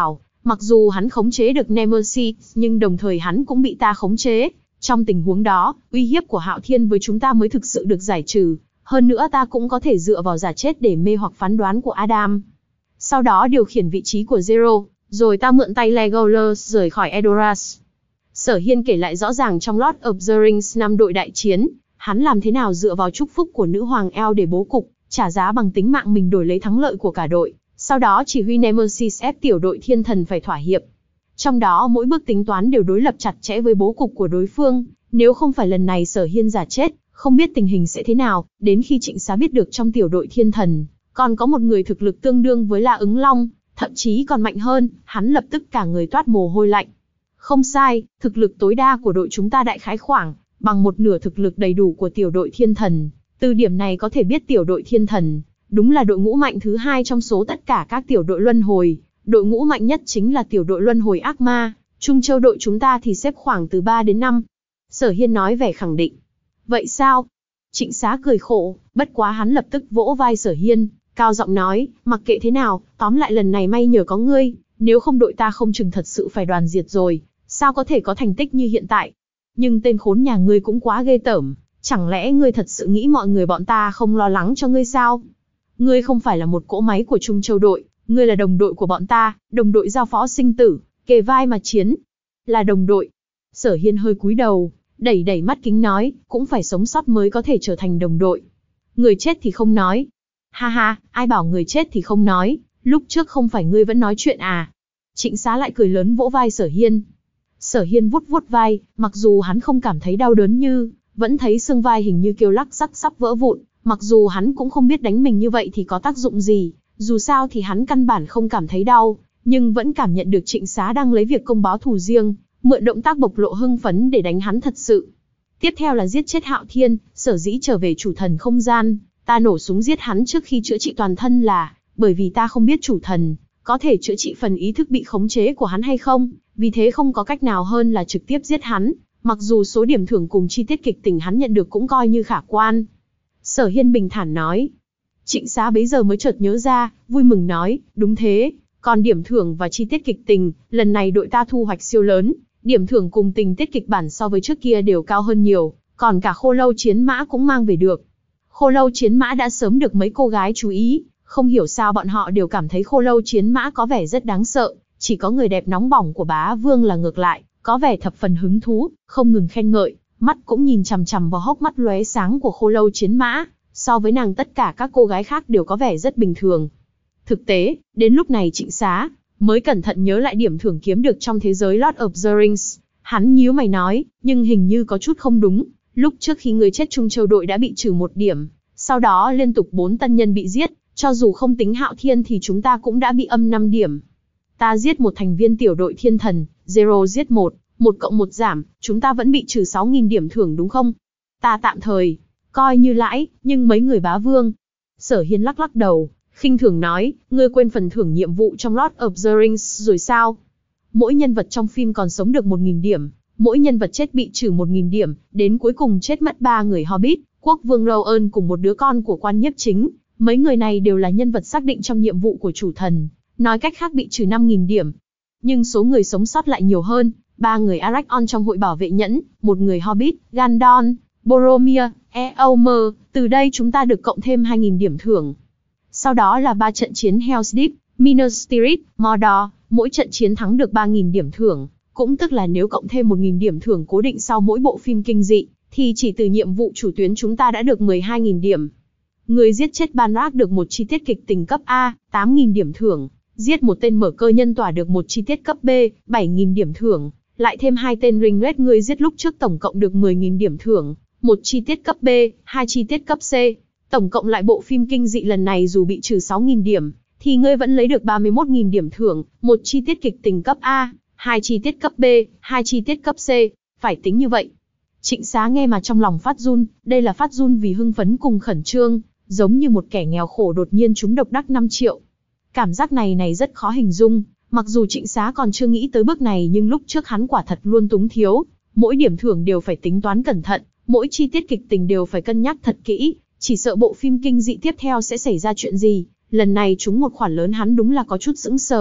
[SPEAKER 1] Mặc dù hắn khống chế được Nemesis, nhưng đồng thời hắn cũng bị ta khống chế. Trong tình huống đó, uy hiếp của Hạo Thiên với chúng ta mới thực sự được giải trừ. Hơn nữa ta cũng có thể dựa vào giả chết để mê hoặc phán đoán của Adam. Sau đó điều khiển vị trí của Zero, rồi ta mượn tay Legolas rời khỏi Edoras. Sở Hiên kể lại rõ ràng trong Lord of the Rings năm đội đại chiến, hắn làm thế nào dựa vào chúc phúc của nữ hoàng El để bố cục, trả giá bằng tính mạng mình đổi lấy thắng lợi của cả đội. Sau đó chỉ huy Nemesis ép tiểu đội thiên thần phải thỏa hiệp. Trong đó mỗi bước tính toán đều đối lập chặt chẽ với bố cục của đối phương. Nếu không phải lần này Sở Hiên giả chết, không biết tình hình sẽ thế nào. Đến khi Trịnh Xá biết được trong tiểu đội thiên thần, còn có một người thực lực tương đương với La Ứng Long, thậm chí còn mạnh hơn, hắn lập tức cả người toát mồ hôi lạnh. Không sai, thực lực tối đa của đội chúng ta đại khái khoảng bằng một nửa thực lực đầy đủ của tiểu đội thiên thần. Từ điểm này có thể biết tiểu đội thiên thần đúng là đội ngũ mạnh thứ hai trong số tất cả các tiểu đội luân hồi. Đội ngũ mạnh nhất chính là tiểu đội luân hồi ác ma. Trung Châu đội chúng ta thì xếp khoảng từ ba đến năm. Sở Hiên nói vẻ khẳng định. Vậy sao? Trịnh Xá cười khổ, bất quá hắn lập tức vỗ vai Sở Hiên, cao giọng nói, mặc kệ thế nào, tóm lại lần này may nhờ có ngươi, nếu không đội ta không chừng thật sự phải đoàn diệt rồi, sao có thể có thành tích như hiện tại. Nhưng tên khốn nhà ngươi cũng quá ghê tởm, chẳng lẽ ngươi thật sự nghĩ mọi người bọn ta không lo lắng cho ngươi sao? Ngươi không phải là một cỗ máy của Trung Châu đội, ngươi là đồng đội của bọn ta, đồng đội giao phó sinh tử, kề vai mà chiến. Là đồng đội. Sở Hiên hơi cúi đầu, đẩy đẩy mắt kính nói, cũng phải sống sót mới có thể trở thành đồng đội. Người chết thì không nói. Ha ha, ai bảo người chết thì không nói, lúc trước không phải ngươi vẫn nói chuyện à? Trịnh Xá lại cười lớn vỗ vai Sở Hiên. Sở Hiên vuốt vuốt vai, mặc dù hắn không cảm thấy đau đớn như, vẫn thấy xương vai hình như kêu lắc rắc sắp vỡ vụn, mặc dù hắn cũng không biết đánh mình như vậy thì có tác dụng gì, dù sao thì hắn căn bản không cảm thấy đau, nhưng vẫn cảm nhận được Trịnh Xá đang lấy việc công báo thù riêng, mượn động tác bộc lộ hưng phấn để đánh hắn thật sự. Tiếp theo là giết chết Hạo Thiên, sở dĩ trở về chủ thần không gian, ta nổ súng giết hắn trước khi chữa trị toàn thân là, bởi vì ta không biết chủ thần có thể chữa trị phần ý thức bị khống chế của hắn hay không, vì thế không có cách nào hơn là trực tiếp giết hắn, mặc dù số điểm thưởng cùng chi tiết kịch tình hắn nhận được cũng coi như khả quan. Sở Hiên bình thản nói. Trịnh Xá bấy giờ mới chợt nhớ ra, vui mừng nói, đúng thế, còn điểm thưởng và chi tiết kịch tình, lần này đội ta thu hoạch siêu lớn, điểm thưởng cùng tình tiết kịch bản so với trước kia đều cao hơn nhiều, còn cả khô lâu chiến mã cũng mang về được. Khô lâu chiến mã đã sớm được mấy cô gái chú ý, không hiểu sao bọn họ đều cảm thấy khô lâu chiến mã có vẻ rất đáng sợ, chỉ có người đẹp nóng bỏng của bá vương là ngược lại, có vẻ thập phần hứng thú, không ngừng khen ngợi, mắt cũng nhìn chằm chằm vào hốc mắt lóe sáng của khô lâu chiến mã, so với nàng tất cả các cô gái khác đều có vẻ rất bình thường. Thực tế, đến lúc này Trịnh Xá mới cẩn thận nhớ lại điểm thưởng kiếm được trong thế giới Lord of the Rings, hắn nhíu mày nói, nhưng hình như có chút không đúng, lúc trước khi người chết Trung Châu đội đã bị trừ một điểm, sau đó liên tục bốn tân nhân bị giết, cho dù không tính Hạo Thiên thì chúng ta cũng đã bị âm năm điểm. Ta giết một thành viên tiểu đội thiên thần, Zero giết một, một cộng một giảm, chúng ta vẫn bị trừ sáu nghìn điểm thưởng đúng không? Ta tạm thời coi như lãi, nhưng mấy người bá vương. Sở Hiên lắc lắc đầu, khinh thường nói, ngươi quên phần thưởng nhiệm vụ trong Lord of the Rings rồi sao? Mỗi nhân vật trong phim còn sống được một nghìn điểm, mỗi nhân vật chết bị trừ một nghìn điểm, đến cuối cùng chết mất ba người Hobbit, quốc vương Rowan cùng một đứa con của quan nhiếp chính. Mấy người này đều là nhân vật xác định trong nhiệm vụ của chủ thần, nói cách khác bị trừ năm nghìn điểm. Nhưng số người sống sót lại nhiều hơn, ba người Aragorn trong hội bảo vệ nhẫn, một người Hobbit, Gandon, Boromir, Eomer, từ đây chúng ta được cộng thêm hai nghìn điểm thưởng. Sau đó là ba trận chiến Helm's Deep, Minas Tirith, Mordor, mỗi trận chiến thắng được ba nghìn điểm thưởng, cũng tức là nếu cộng thêm một nghìn điểm thưởng cố định sau mỗi bộ phim kinh dị, thì chỉ từ nhiệm vụ chủ tuyến chúng ta đã được mười hai nghìn điểm. Người giết chết Balrog được một chi tiết kịch tình cấp A, tám nghìn điểm thưởng, giết một tên mở cơ nhân tỏa được một chi tiết cấp B, bảy nghìn điểm thưởng, lại thêm hai tên Ringlet người giết lúc trước tổng cộng được mười nghìn điểm thưởng, một chi tiết cấp B, hai chi tiết cấp C. Tổng cộng lại bộ phim kinh dị lần này dù bị trừ sáu nghìn điểm, thì ngươi vẫn lấy được ba mươi mốt nghìn điểm thưởng, một chi tiết kịch tình cấp A, hai chi tiết cấp B, hai chi tiết cấp C, phải tính như vậy. Trịnh Xá nghe mà trong lòng phát run, đây là phát run vì hưng phấn cùng khẩn trương, giống như một kẻ nghèo khổ đột nhiên trúng độc đắc năm triệu. Cảm giác này này rất khó hình dung, mặc dù Trịnh Xá còn chưa nghĩ tới bước này nhưng lúc trước hắn quả thật luôn túng thiếu, mỗi điểm thưởng đều phải tính toán cẩn thận, mỗi chi tiết kịch tình đều phải cân nhắc thật kỹ, chỉ sợ bộ phim kinh dị tiếp theo sẽ xảy ra chuyện gì. Lần này trúng một khoản lớn hắn đúng là có chút sững sờ,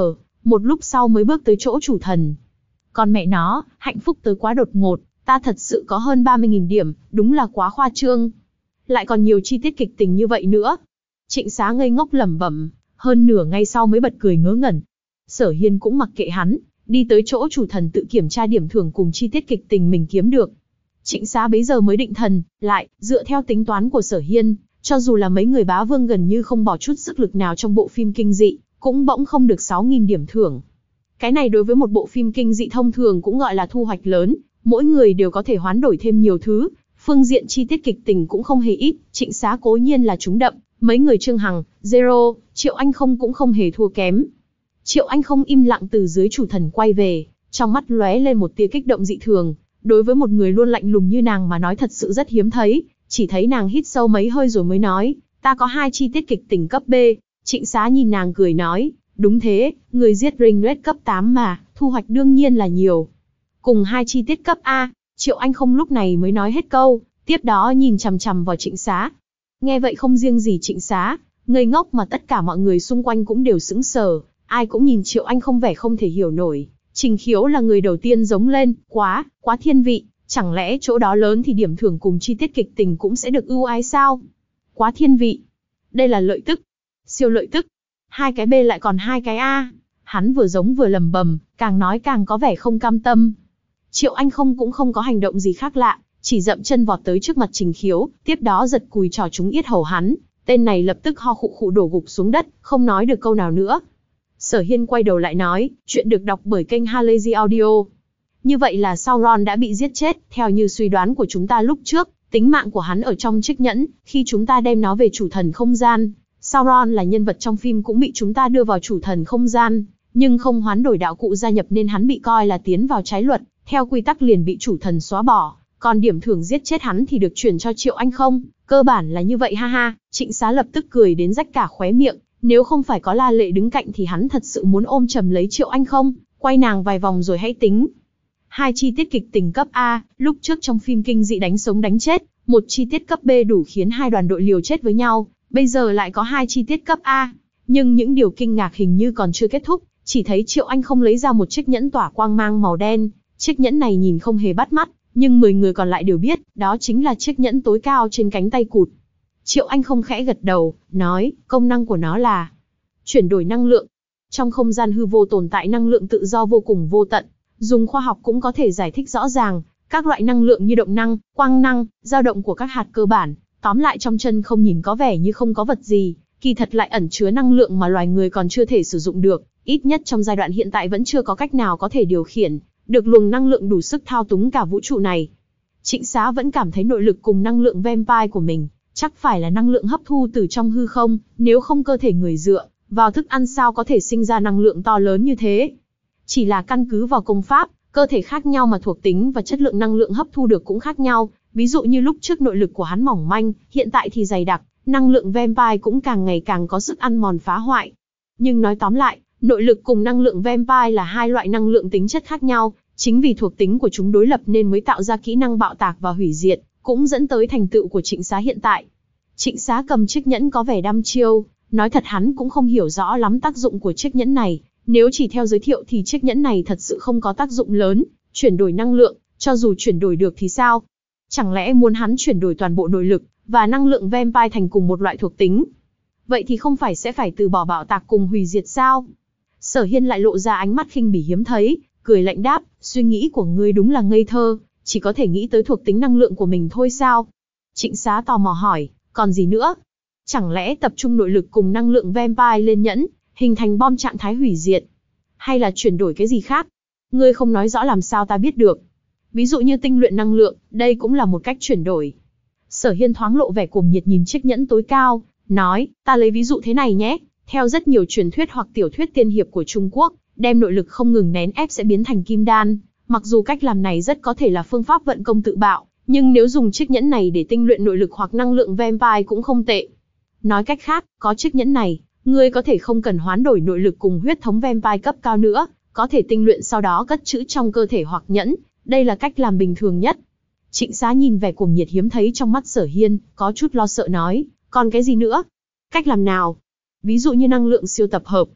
[SPEAKER 1] một lúc sau mới bước tới chỗ chủ thần. Còn mẹ nó, hạnh phúc tới quá đột ngột, ta thật sự có hơn ba mươi nghìn điểm, đúng là quá khoa trương. Lại còn nhiều chi tiết kịch tình như vậy nữa. Trịnh Xá ngây ngốc lẩm bẩm, hơn nửa ngày sau mới bật cười ngớ ngẩn. Sở Hiên cũng mặc kệ hắn, đi tới chỗ chủ thần tự kiểm tra điểm thưởng cùng chi tiết kịch tình mình kiếm được. Trịnh Xá bấy giờ mới định thần, lại, dựa theo tính toán của Sở Hiên, cho dù là mấy người bá vương gần như không bỏ chút sức lực nào trong bộ phim kinh dị, cũng bỗng không được sáu nghìn điểm thưởng. Cái này đối với một bộ phim kinh dị thông thường cũng gọi là thu hoạch lớn, mỗi người đều có thể hoán đổi thêm nhiều thứ, phương diện chi tiết kịch tình cũng không hề ít, Trịnh Xá cố nhiên là trúng đậm, mấy người Trương Hằng, Zero, Triệu Anh Không cũng không hề thua kém. Triệu Anh Không im lặng từ dưới chủ thần quay về, trong mắt lóe lên một tia kích động dị thường, đối với một người luôn lạnh lùng như nàng mà nói thật sự rất hiếm thấy, chỉ thấy nàng hít sâu mấy hơi rồi mới nói, ta có hai chi tiết kịch tình cấp B. Trịnh Xá nhìn nàng cười nói, đúng thế, người giết Ringlet cấp tám mà, thu hoạch đương nhiên là nhiều. Cùng hai chi tiết cấp A, Triệu Anh Không lúc này mới nói hết câu, tiếp đó nhìn chằm chằm vào Trịnh Xá. Nghe vậy không riêng gì Trịnh Xá, ngây ngốc mà tất cả mọi người xung quanh cũng đều sững sờ, ai cũng nhìn Triệu Anh Không vẻ không thể hiểu nổi. Trình Khiếu là người đầu tiên giống lên, quá, quá thiên vị, chẳng lẽ chỗ đó lớn thì điểm thưởng cùng chi tiết kịch tình cũng sẽ được ưu ái sao? Quá thiên vị. Đây là lợi tức. Siêu lợi tức. Hai cái B lại còn hai cái A. Hắn vừa giống vừa lầm bầm, càng nói càng có vẻ không cam tâm. Triệu Anh Không cũng không có hành động gì khác lạ, chỉ dậm chân vọt tới trước mặt Trình Khiếu, tiếp đó giật cùi trò trúng yết hầu hắn. Tên này lập tức ho khụ khụ đổ gục xuống đất, không nói được câu nào nữa. Sở Hiên quay đầu lại nói, chuyện được đọc bởi kênh Halazy Audio. Như vậy là Sauron đã bị giết chết, theo như suy đoán của chúng ta lúc trước, tính mạng của hắn ở trong chiếc nhẫn, khi chúng ta đem nó về chủ thần không gian. Sauron là nhân vật trong phim cũng bị chúng ta đưa vào chủ thần không gian, nhưng không hoán đổi đạo cụ gia nhập nên hắn bị coi là tiến vào trái luật, theo quy tắc liền bị chủ thần xóa bỏ, còn điểm thưởng giết chết hắn thì được chuyển cho Triệu Anh Không, cơ bản là như vậy ha ha. Trịnh Xá lập tức cười đến rách cả khóe miệng, nếu không phải có La Lệ đứng cạnh thì hắn thật sự muốn ôm chầm lấy Triệu Anh Không, quay nàng vài vòng rồi hãy tính. Hai chi tiết kịch tình cấp A, lúc trước trong phim kinh dị đánh sống đánh chết, một chi tiết cấp B đủ khiến hai đoàn đội liều chết với nhau, bây giờ lại có hai chi tiết cấp A. Nhưng những điều kinh ngạc hình như còn chưa kết thúc, chỉ thấy Triệu Anh Không lấy ra một chiếc nhẫn tỏa quang mang màu đen, chiếc nhẫn này nhìn không hề bắt mắt, nhưng mười người còn lại đều biết, đó chính là chiếc nhẫn tối cao trên cánh tay cụt. Triệu Anh Không khẽ gật đầu, nói, công năng của nó là chuyển đổi năng lượng. Trong không gian hư vô tồn tại năng lượng tự do vô cùng vô tận, dùng khoa học cũng có thể giải thích rõ ràng, các loại năng lượng như động năng, quang năng, dao động của các hạt cơ bản, tóm lại trong chân không nhìn có vẻ như không có vật gì, kỳ thật lại ẩn chứa năng lượng mà loài người còn chưa thể sử dụng được, ít nhất trong giai đoạn hiện tại vẫn chưa có cách nào có thể điều khiển được luồng năng lượng đủ sức thao túng cả vũ trụ này. Trịnh Xá vẫn cảm thấy nội lực cùng năng lượng vampire của mình chắc phải là năng lượng hấp thu từ trong hư không, nếu không cơ thể người dựa vào thức ăn sao có thể sinh ra năng lượng to lớn như thế. Chỉ là căn cứ vào công pháp, cơ thể khác nhau mà thuộc tính và chất lượng năng lượng hấp thu được cũng khác nhau, ví dụ như lúc trước nội lực của hắn mỏng manh, hiện tại thì dày đặc, năng lượng vampire cũng càng ngày càng có sức ăn mòn phá hoại. Nhưng nói tóm lại, nội lực cùng năng lượng vampire là hai loại năng lượng tính chất khác nhau, chính vì thuộc tính của chúng đối lập nên mới tạo ra kỹ năng bạo tạc và hủy diệt, cũng dẫn tới thành tựu của Trịnh Xá hiện tại. Trịnh Xá cầm chiếc nhẫn có vẻ đăm chiêu, nói thật hắn cũng không hiểu rõ lắm tác dụng của chiếc nhẫn này, nếu chỉ theo giới thiệu thì chiếc nhẫn này thật sự không có tác dụng lớn, chuyển đổi năng lượng, cho dù chuyển đổi được thì sao? Chẳng lẽ muốn hắn chuyển đổi toàn bộ nội lực và năng lượng vampire thành cùng một loại thuộc tính? Vậy thì không phải sẽ phải từ bỏ bạo tạc cùng hủy diệt sao? Sở Hiên lại lộ ra ánh mắt khinh bỉ hiếm thấy, cười lạnh đáp, suy nghĩ của ngươi đúng là ngây thơ, chỉ có thể nghĩ tới thuộc tính năng lượng của mình thôi sao? Trịnh Xá tò mò hỏi, còn gì nữa? Chẳng lẽ tập trung nội lực cùng năng lượng vampire lên nhẫn, hình thành bom trạng thái hủy diệt? Hay là chuyển đổi cái gì khác? Ngươi không nói rõ làm sao ta biết được? Ví dụ như tinh luyện năng lượng, đây cũng là một cách chuyển đổi. Sở Hiên thoáng lộ vẻ cuồng nhiệt nhìn chiếc nhẫn tối cao, nói, ta lấy ví dụ thế này nhé, theo rất nhiều truyền thuyết hoặc tiểu thuyết tiên hiệp của Trung Quốc, đem nội lực không ngừng nén ép sẽ biến thành kim đan. Mặc dù cách làm này rất có thể là phương pháp vận công tự bạo, nhưng nếu dùng chiếc nhẫn này để tinh luyện nội lực hoặc năng lượng vampire cũng không tệ. Nói cách khác, có chiếc nhẫn này, ngươi có thể không cần hoán đổi nội lực cùng huyết thống vampire cấp cao nữa, có thể tinh luyện sau đó cất trữ trong cơ thể hoặc nhẫn, đây là cách làm bình thường nhất. Trịnh Xá nhìn vẻ cuồng nhiệt hiếm thấy trong mắt Sở Hiên, có chút lo sợ nói, còn cái gì nữa? Cách làm nào? Ví dụ như năng lượng siêu tập hợp.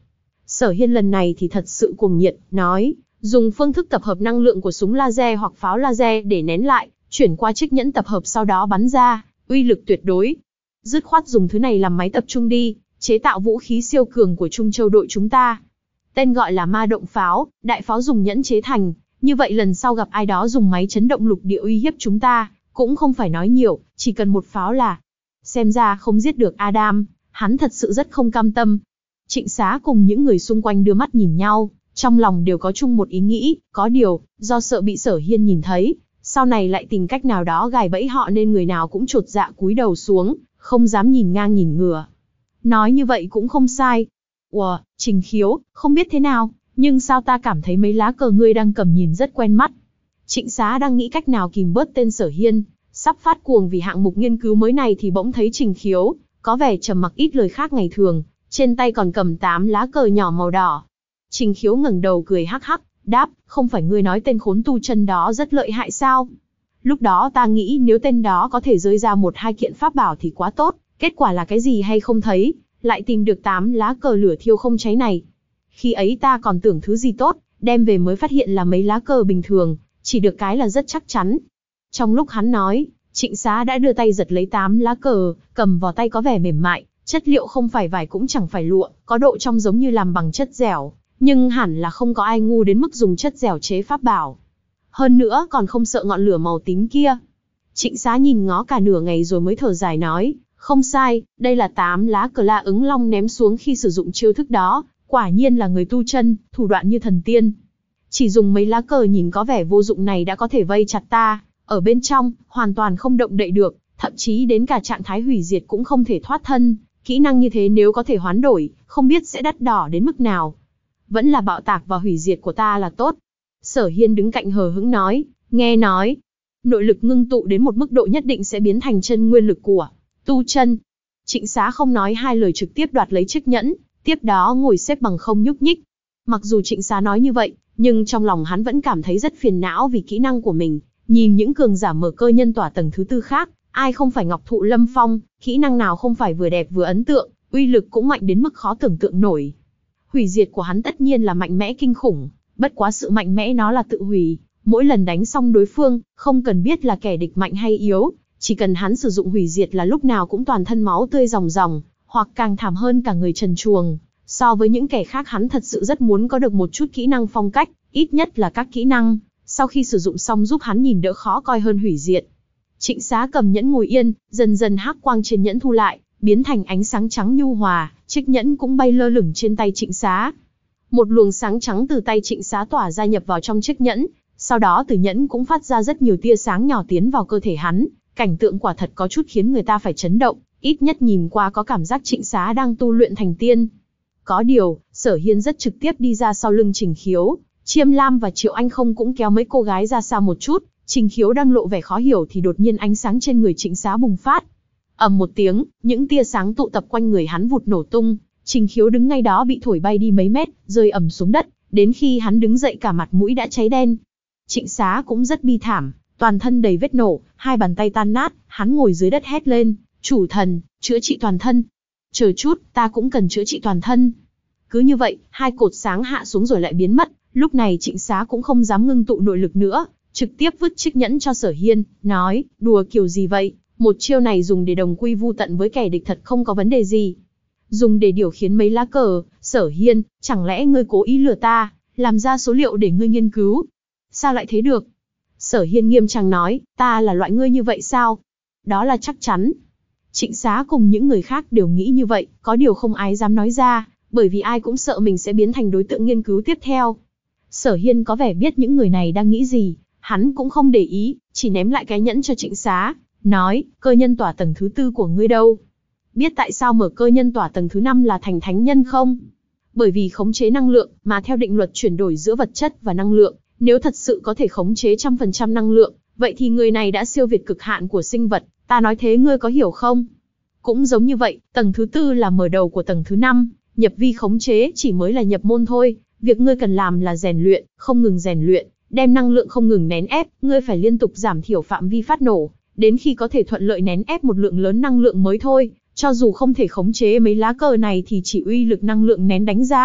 [SPEAKER 1] Sở Hiên lần này thì thật sự cuồng nhiệt, nói, dùng phương thức tập hợp năng lượng của súng laser hoặc pháo laser để nén lại, chuyển qua chiếc nhẫn tập hợp sau đó bắn ra, uy lực tuyệt đối. Dứt khoát dùng thứ này làm máy tập trung đi, chế tạo vũ khí siêu cường của Trung Châu đội chúng ta. Tên gọi là ma động pháo, đại pháo dùng nhẫn chế thành, như vậy lần sau gặp ai đó dùng máy chấn động lục địa uy hiếp chúng ta, cũng không phải nói nhiều, chỉ cần một pháo là. Xem ra không giết được Adam, hắn thật sự rất không cam tâm. Trịnh Xá cùng những người xung quanh đưa mắt nhìn nhau, trong lòng đều có chung một ý nghĩ, có điều, do sợ bị Sở Hiên nhìn thấy, sau này lại tìm cách nào đó gài bẫy họ nên người nào cũng chột dạ cúi đầu xuống, không dám nhìn ngang nhìn ngửa. Nói như vậy cũng không sai. Ủa, Trình Khiếu, không biết thế nào, nhưng sao ta cảm thấy mấy lá cờ ngươi đang cầm nhìn rất quen mắt. Trịnh Xá đang nghĩ cách nào kìm bớt tên Sở Hiên, sắp phát cuồng vì hạng mục nghiên cứu mới này thì bỗng thấy Trình Khiếu, có vẻ trầm mặc ít lời khác ngày thường, trên tay còn cầm tám lá cờ nhỏ màu đỏ. Trình Khiếu ngẩng đầu cười hắc hắc, đáp, không phải ngươi nói tên khốn tu chân đó rất lợi hại sao? Lúc đó ta nghĩ nếu tên đó có thể rơi ra một hai kiện pháp bảo thì quá tốt, kết quả là cái gì hay không thấy, lại tìm được tám lá cờ lửa thiêu không cháy này. Khi ấy ta còn tưởng thứ gì tốt, đem về mới phát hiện là mấy lá cờ bình thường, chỉ được cái là rất chắc chắn. Trong lúc hắn nói, Trịnh Xá đã đưa tay giật lấy tám lá cờ, cầm vào tay có vẻ mềm mại, chất liệu không phải vải cũng chẳng phải lụa, có độ trong giống như làm bằng chất dẻo, nhưng hẳn là không có ai ngu đến mức dùng chất dẻo chế pháp bảo. Hơn nữa còn không sợ ngọn lửa màu tím kia. Trịnh Xá nhìn ngó cả nửa ngày rồi mới thở dài nói, không sai, đây là tám lá cờ La Ứng Long ném xuống khi sử dụng chiêu thức đó, quả nhiên là người tu chân, thủ đoạn như thần tiên. Chỉ dùng mấy lá cờ nhìn có vẻ vô dụng này đã có thể vây chặt ta, ở bên trong, hoàn toàn không động đậy được, thậm chí đến cả trạng thái hủy diệt cũng không thể thoát thân. Kỹ năng như thế nếu có thể hoán đổi, không biết sẽ đắt đỏ đến mức nào. Vẫn là bạo tạc và hủy diệt của ta là tốt. Sở Hiên đứng cạnh hờ hững nói, nghe nói, nội lực ngưng tụ đến một mức độ nhất định sẽ biến thành chân nguyên lực của tu chân. Trịnh Xá không nói hai lời trực tiếp đoạt lấy chiếc nhẫn, tiếp đó ngồi xếp bằng không nhúc nhích. Mặc dù Trịnh Xá nói như vậy, nhưng trong lòng hắn vẫn cảm thấy rất phiền não vì kỹ năng của mình. Nhìn những cường giả mở cơ nhân tỏa tầng thứ tư khác, ai không phải ngọc thụ lâm phong, kỹ năng nào không phải vừa đẹp vừa ấn tượng, uy lực cũng mạnh đến mức khó tưởng tượng nổi. Hủy diệt của hắn tất nhiên là mạnh mẽ kinh khủng, bất quá sự mạnh mẽ nó là tự hủy, mỗi lần đánh xong đối phương, không cần biết là kẻ địch mạnh hay yếu, chỉ cần hắn sử dụng hủy diệt là lúc nào cũng toàn thân máu tươi ròng ròng, hoặc càng thảm hơn cả người trần truồng. So với những kẻ khác hắn thật sự rất muốn có được một chút kỹ năng phong cách, ít nhất là các kỹ năng, sau khi sử dụng xong giúp hắn nhìn đỡ khó coi hơn hủy diệt. Trịnh Xá cầm nhẫn ngồi yên, dần dần hắc quang trên nhẫn thu lại, biến thành ánh sáng trắng nhu hòa, chiếc nhẫn cũng bay lơ lửng trên tay Trịnh Xá. Một luồng sáng trắng từ tay Trịnh Xá tỏa ra nhập vào trong chiếc nhẫn, sau đó từ nhẫn cũng phát ra rất nhiều tia sáng nhỏ tiến vào cơ thể hắn, cảnh tượng quả thật có chút khiến người ta phải chấn động, ít nhất nhìn qua có cảm giác Trịnh Xá đang tu luyện thành tiên. Có điều, Sở Hiên rất trực tiếp đi ra sau lưng Trình Khiếu, Chiêm Lam và Triệu Anh không cũng kéo mấy cô gái ra xa một chút. Trình Khiếu đang lộ vẻ khó hiểu thì đột nhiên ánh sáng trên người Trịnh Xá bùng phát. Ầm một tiếng, những tia sáng tụ tập quanh người hắn vụt nổ tung, Trình Khiếu đứng ngay đó bị thổi bay đi mấy mét, rơi ầm xuống đất, đến khi hắn đứng dậy cả mặt mũi đã cháy đen. Trịnh Xá cũng rất bi thảm, toàn thân đầy vết nổ, hai bàn tay tan nát, hắn ngồi dưới đất hét lên, chủ thần, chữa trị toàn thân. Chờ chút, ta cũng cần chữa trị toàn thân. Cứ như vậy, hai cột sáng hạ xuống rồi lại biến mất, lúc này Trịnh Xá cũng không dám ngưng tụ nội lực nữa, trực tiếp vứt chiếc nhẫn cho Sở Hiên, nói, đùa kiểu gì vậy, một chiêu này dùng để đồng quy vu tận với kẻ địch thật không có vấn đề gì. Dùng để điều khiển mấy lá cờ, Sở Hiên, chẳng lẽ ngươi cố ý lừa ta, làm ra số liệu để ngươi nghiên cứu? Sao lại thế được? Sở Hiên nghiêm trang nói, ta là loại ngươi như vậy sao? Đó là chắc chắn. Trịnh Xá cùng những người khác đều nghĩ như vậy, có điều không ai dám nói ra, bởi vì ai cũng sợ mình sẽ biến thành đối tượng nghiên cứu tiếp theo. Sở Hiên có vẻ biết những người này đang nghĩ gì, hắn cũng không để ý, chỉ ném lại cái nhẫn cho Trịnh Xá, nói, cơ nhân tỏa tầng thứ tư của ngươi đâu? Biết tại sao mở cơ nhân tỏa tầng thứ năm là thành thánh nhân không? Bởi vì khống chế năng lượng, mà theo định luật chuyển đổi giữa vật chất và năng lượng, nếu thật sự có thể khống chế trăm phần trăm năng lượng, vậy thì người này đã siêu việt cực hạn của sinh vật, ta nói thế ngươi có hiểu không? Cũng giống như vậy, tầng thứ tư là mở đầu của tầng thứ năm, nhập vi khống chế chỉ mới là nhập môn thôi, việc ngươi cần làm là rèn luyện, không ngừng rèn luyện, đem năng lượng không ngừng nén ép, ngươi phải liên tục giảm thiểu phạm vi phát nổ, đến khi có thể thuận lợi nén ép một lượng lớn năng lượng mới thôi, cho dù không thể khống chế mấy lá cờ này thì chỉ uy lực năng lượng nén đánh ra,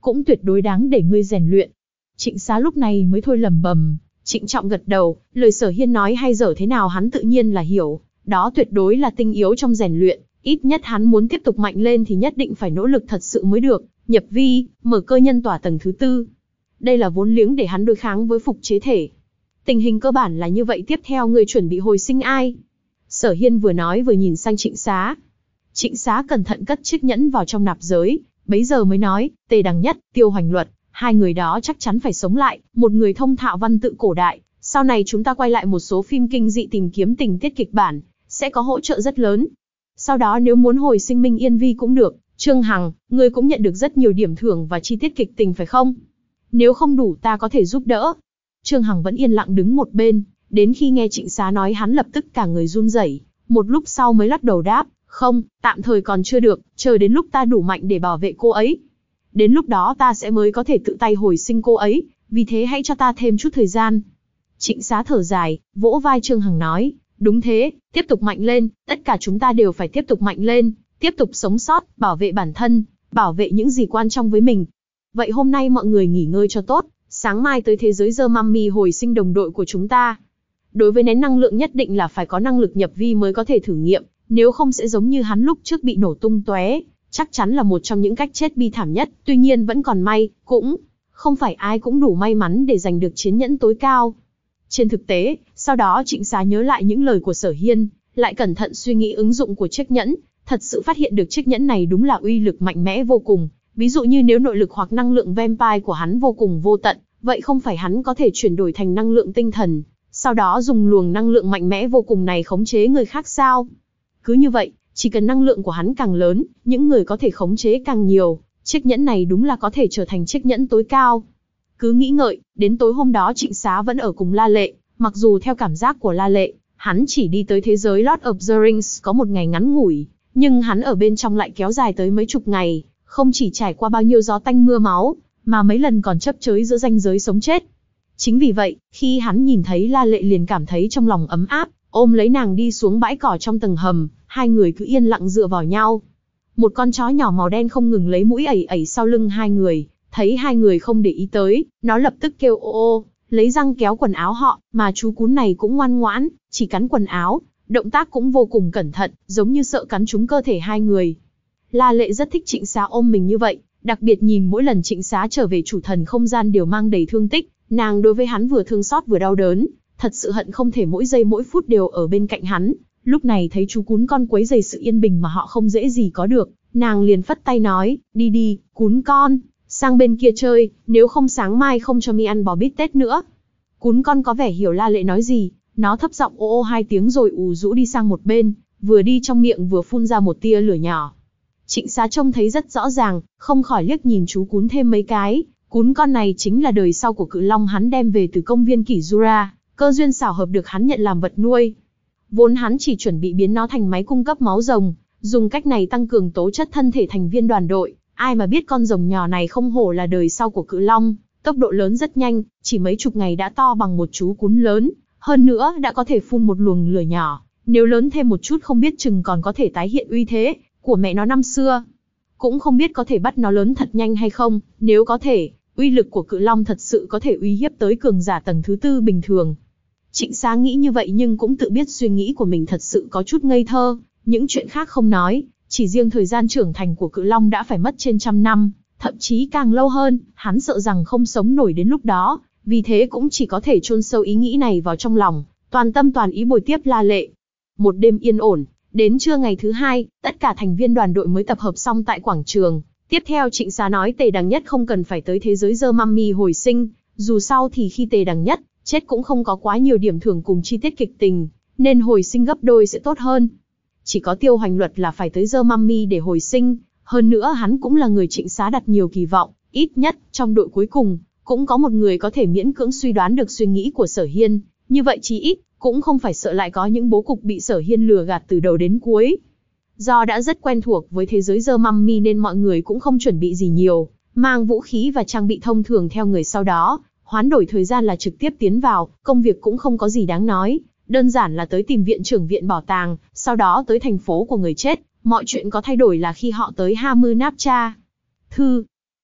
[SPEAKER 1] cũng tuyệt đối đáng để ngươi rèn luyện. Trịnh Xá lúc này mới thôi lẩm bẩm, trịnh trọng gật đầu, lời Sở Hiên nói hay dở thế nào hắn tự nhiên là hiểu, đó tuyệt đối là tinh yếu trong rèn luyện, ít nhất hắn muốn tiếp tục mạnh lên thì nhất định phải nỗ lực thật sự mới được, nhập vi, mở cơ nhân tỏa tầng thứ tư. Đây là vốn liếng để hắn đối kháng với phục chế thể. Tình hình cơ bản là như vậy, tiếp theo người chuẩn bị hồi sinh ai? Sở Hiên vừa nói vừa nhìn sang Trịnh Xá. Trịnh Xá cẩn thận cất chiếc nhẫn vào trong nạp giới, bấy giờ mới nói, Tề Đằng Nhất, Tiêu Hoành Luật, hai người đó chắc chắn phải sống lại, một người thông thạo văn tự cổ đại, sau này chúng ta quay lại một số phim kinh dị tìm kiếm tình tiết kịch bản, sẽ có hỗ trợ rất lớn. Sau đó nếu muốn hồi sinh Minh Yên Vi cũng được, Trương Hằng, ngươi cũng nhận được rất nhiều điểm thưởng và chi tiết kịch tình phải không? Nếu không đủ ta có thể giúp đỡ. Trương Hằng vẫn yên lặng đứng một bên, đến khi nghe Trịnh Xá nói hắn lập tức cả người run rẩy, một lúc sau mới lắc đầu đáp, không, tạm thời còn chưa được, chờ đến lúc ta đủ mạnh để bảo vệ cô ấy. Đến lúc đó ta sẽ mới có thể tự tay hồi sinh cô ấy, vì thế hãy cho ta thêm chút thời gian. Trịnh Xá thở dài, vỗ vai Trương Hằng nói, đúng thế, tiếp tục mạnh lên, tất cả chúng ta đều phải tiếp tục mạnh lên, tiếp tục sống sót, bảo vệ bản thân, bảo vệ những gì quan trọng với mình. Vậy hôm nay mọi người nghỉ ngơi cho tốt, sáng mai tới thế giới The Mummy hồi sinh đồng đội của chúng ta. Đối với nén năng lượng nhất định là phải có năng lực nhập vi mới có thể thử nghiệm, nếu không sẽ giống như hắn lúc trước bị nổ tung tóe, chắc chắn là một trong những cách chết bi thảm nhất, tuy nhiên vẫn còn may, cũng không phải ai cũng đủ may mắn để giành được chiến nhẫn tối cao. Trên thực tế, sau đó Trịnh Xá nhớ lại những lời của Sở Hiên, lại cẩn thận suy nghĩ ứng dụng của chiếc nhẫn, thật sự phát hiện được chiếc nhẫn này đúng là uy lực mạnh mẽ vô cùng. Ví dụ như nếu nội lực hoặc năng lượng vampire của hắn vô cùng vô tận, vậy không phải hắn có thể chuyển đổi thành năng lượng tinh thần, sau đó dùng luồng năng lượng mạnh mẽ vô cùng này khống chế người khác sao? Cứ như vậy, chỉ cần năng lượng của hắn càng lớn, những người có thể khống chế càng nhiều, chiếc nhẫn này đúng là có thể trở thành chiếc nhẫn tối cao. Cứ nghĩ ngợi, đến tối hôm đó Trịnh Xá vẫn ở cùng La Lệ, mặc dù theo cảm giác của La Lệ, hắn chỉ đi tới thế giới Lord of the Rings có một ngày ngắn ngủi, nhưng hắn ở bên trong lại kéo dài tới mấy chục ngày, không chỉ trải qua bao nhiêu gió tanh mưa máu, mà mấy lần còn chấp chới giữa ranh giới sống chết. Chính vì vậy, khi hắn nhìn thấy La Lệ liền cảm thấy trong lòng ấm áp, ôm lấy nàng đi xuống bãi cỏ trong tầng hầm, hai người cứ yên lặng dựa vào nhau. Một con chó nhỏ màu đen không ngừng lấy mũi ẩy ẩy sau lưng hai người, thấy hai người không để ý tới, nó lập tức kêu ô ô, lấy răng kéo quần áo họ, mà chú cún này cũng ngoan ngoãn, chỉ cắn quần áo, động tác cũng vô cùng cẩn thận, giống như sợ cắn trúng cơ thể hai người. La Lệ rất thích Trịnh Xá ôm mình như vậy, đặc biệt nhìn mỗi lần Trịnh Xá trở về chủ thần không gian đều mang đầy thương tích, nàng đối với hắn vừa thương xót vừa đau đớn, thật sự hận không thể mỗi giây mỗi phút đều ở bên cạnh hắn. Lúc này thấy chú cún con quấy rầy sự yên bình mà họ không dễ gì có được, nàng liền phất tay nói, đi đi, cún con, sang bên kia chơi, nếu không sáng mai không cho mi ăn bò bít tết nữa. Cún con có vẻ hiểu La Lệ nói gì, nó thấp giọng ô ô hai tiếng rồi ù rũ đi sang một bên, vừa đi trong miệng vừa phun ra một tia lửa nhỏ. Trịnh Xá trông thấy rất rõ ràng, không khỏi liếc nhìn chú cún thêm mấy cái, cún con này chính là đời sau của cự long hắn đem về từ công viên Kỷ Jura, cơ duyên xảo hợp được hắn nhận làm vật nuôi. Vốn hắn chỉ chuẩn bị biến nó thành máy cung cấp máu rồng, dùng cách này tăng cường tố chất thân thể thành viên đoàn đội, ai mà biết con rồng nhỏ này không hổ là đời sau của cự long, tốc độ lớn rất nhanh, chỉ mấy chục ngày đã to bằng một chú cún lớn, hơn nữa đã có thể phun một luồng lửa nhỏ, nếu lớn thêm một chút không biết chừng còn có thể tái hiện uy thế của mẹ nó năm xưa. Cũng không biết có thể bắt nó lớn thật nhanh hay không, nếu có thể, uy lực của cự long thật sự có thể uy hiếp tới cường giả tầng thứ tư bình thường. Trịnh Xá nghĩ như vậy nhưng cũng tự biết suy nghĩ của mình thật sự có chút ngây thơ, những chuyện khác không nói, chỉ riêng thời gian trưởng thành của cự long đã phải mất trên trăm năm, thậm chí càng lâu hơn, hắn sợ rằng không sống nổi đến lúc đó, vì thế cũng chỉ có thể chôn sâu ý nghĩ này vào trong lòng, toàn tâm toàn ý bồi tiếp La Lệ. Một đêm yên ổn, đến trưa ngày thứ hai, tất cả thành viên đoàn đội mới tập hợp xong tại quảng trường. Tiếp theo Trịnh Xá nói Tề Đằng Nhất không cần phải tới thế giới The Mummy hồi sinh, dù sao thì khi Tề Đằng Nhất chết cũng không có quá nhiều điểm thưởng cùng chi tiết kịch tình, nên hồi sinh gấp đôi sẽ tốt hơn. Chỉ có Tiêu Hoành Luật là phải tới The Mummy để hồi sinh, hơn nữa hắn cũng là người Trịnh Xá đặt nhiều kỳ vọng, ít nhất trong đội cuối cùng cũng có một người có thể miễn cưỡng suy đoán được suy nghĩ của Sở Hiên, như vậy chí ít cũng không phải sợ lại có những bố cục bị Sở Hiên lừa gạt từ đầu đến cuối. Do đã rất quen thuộc với thế giới The Mummy nên mọi người cũng không chuẩn bị gì nhiều, mang vũ khí và trang bị thông thường theo người, sau đó hoán đổi thời gian là trực tiếp tiến vào, công việc cũng không có gì đáng nói, đơn giản là tới tìm viện trưởng viện bảo tàng, sau đó tới thành phố của người chết, mọi chuyện có thay đổi là khi họ tới Hamu Napcha. Thư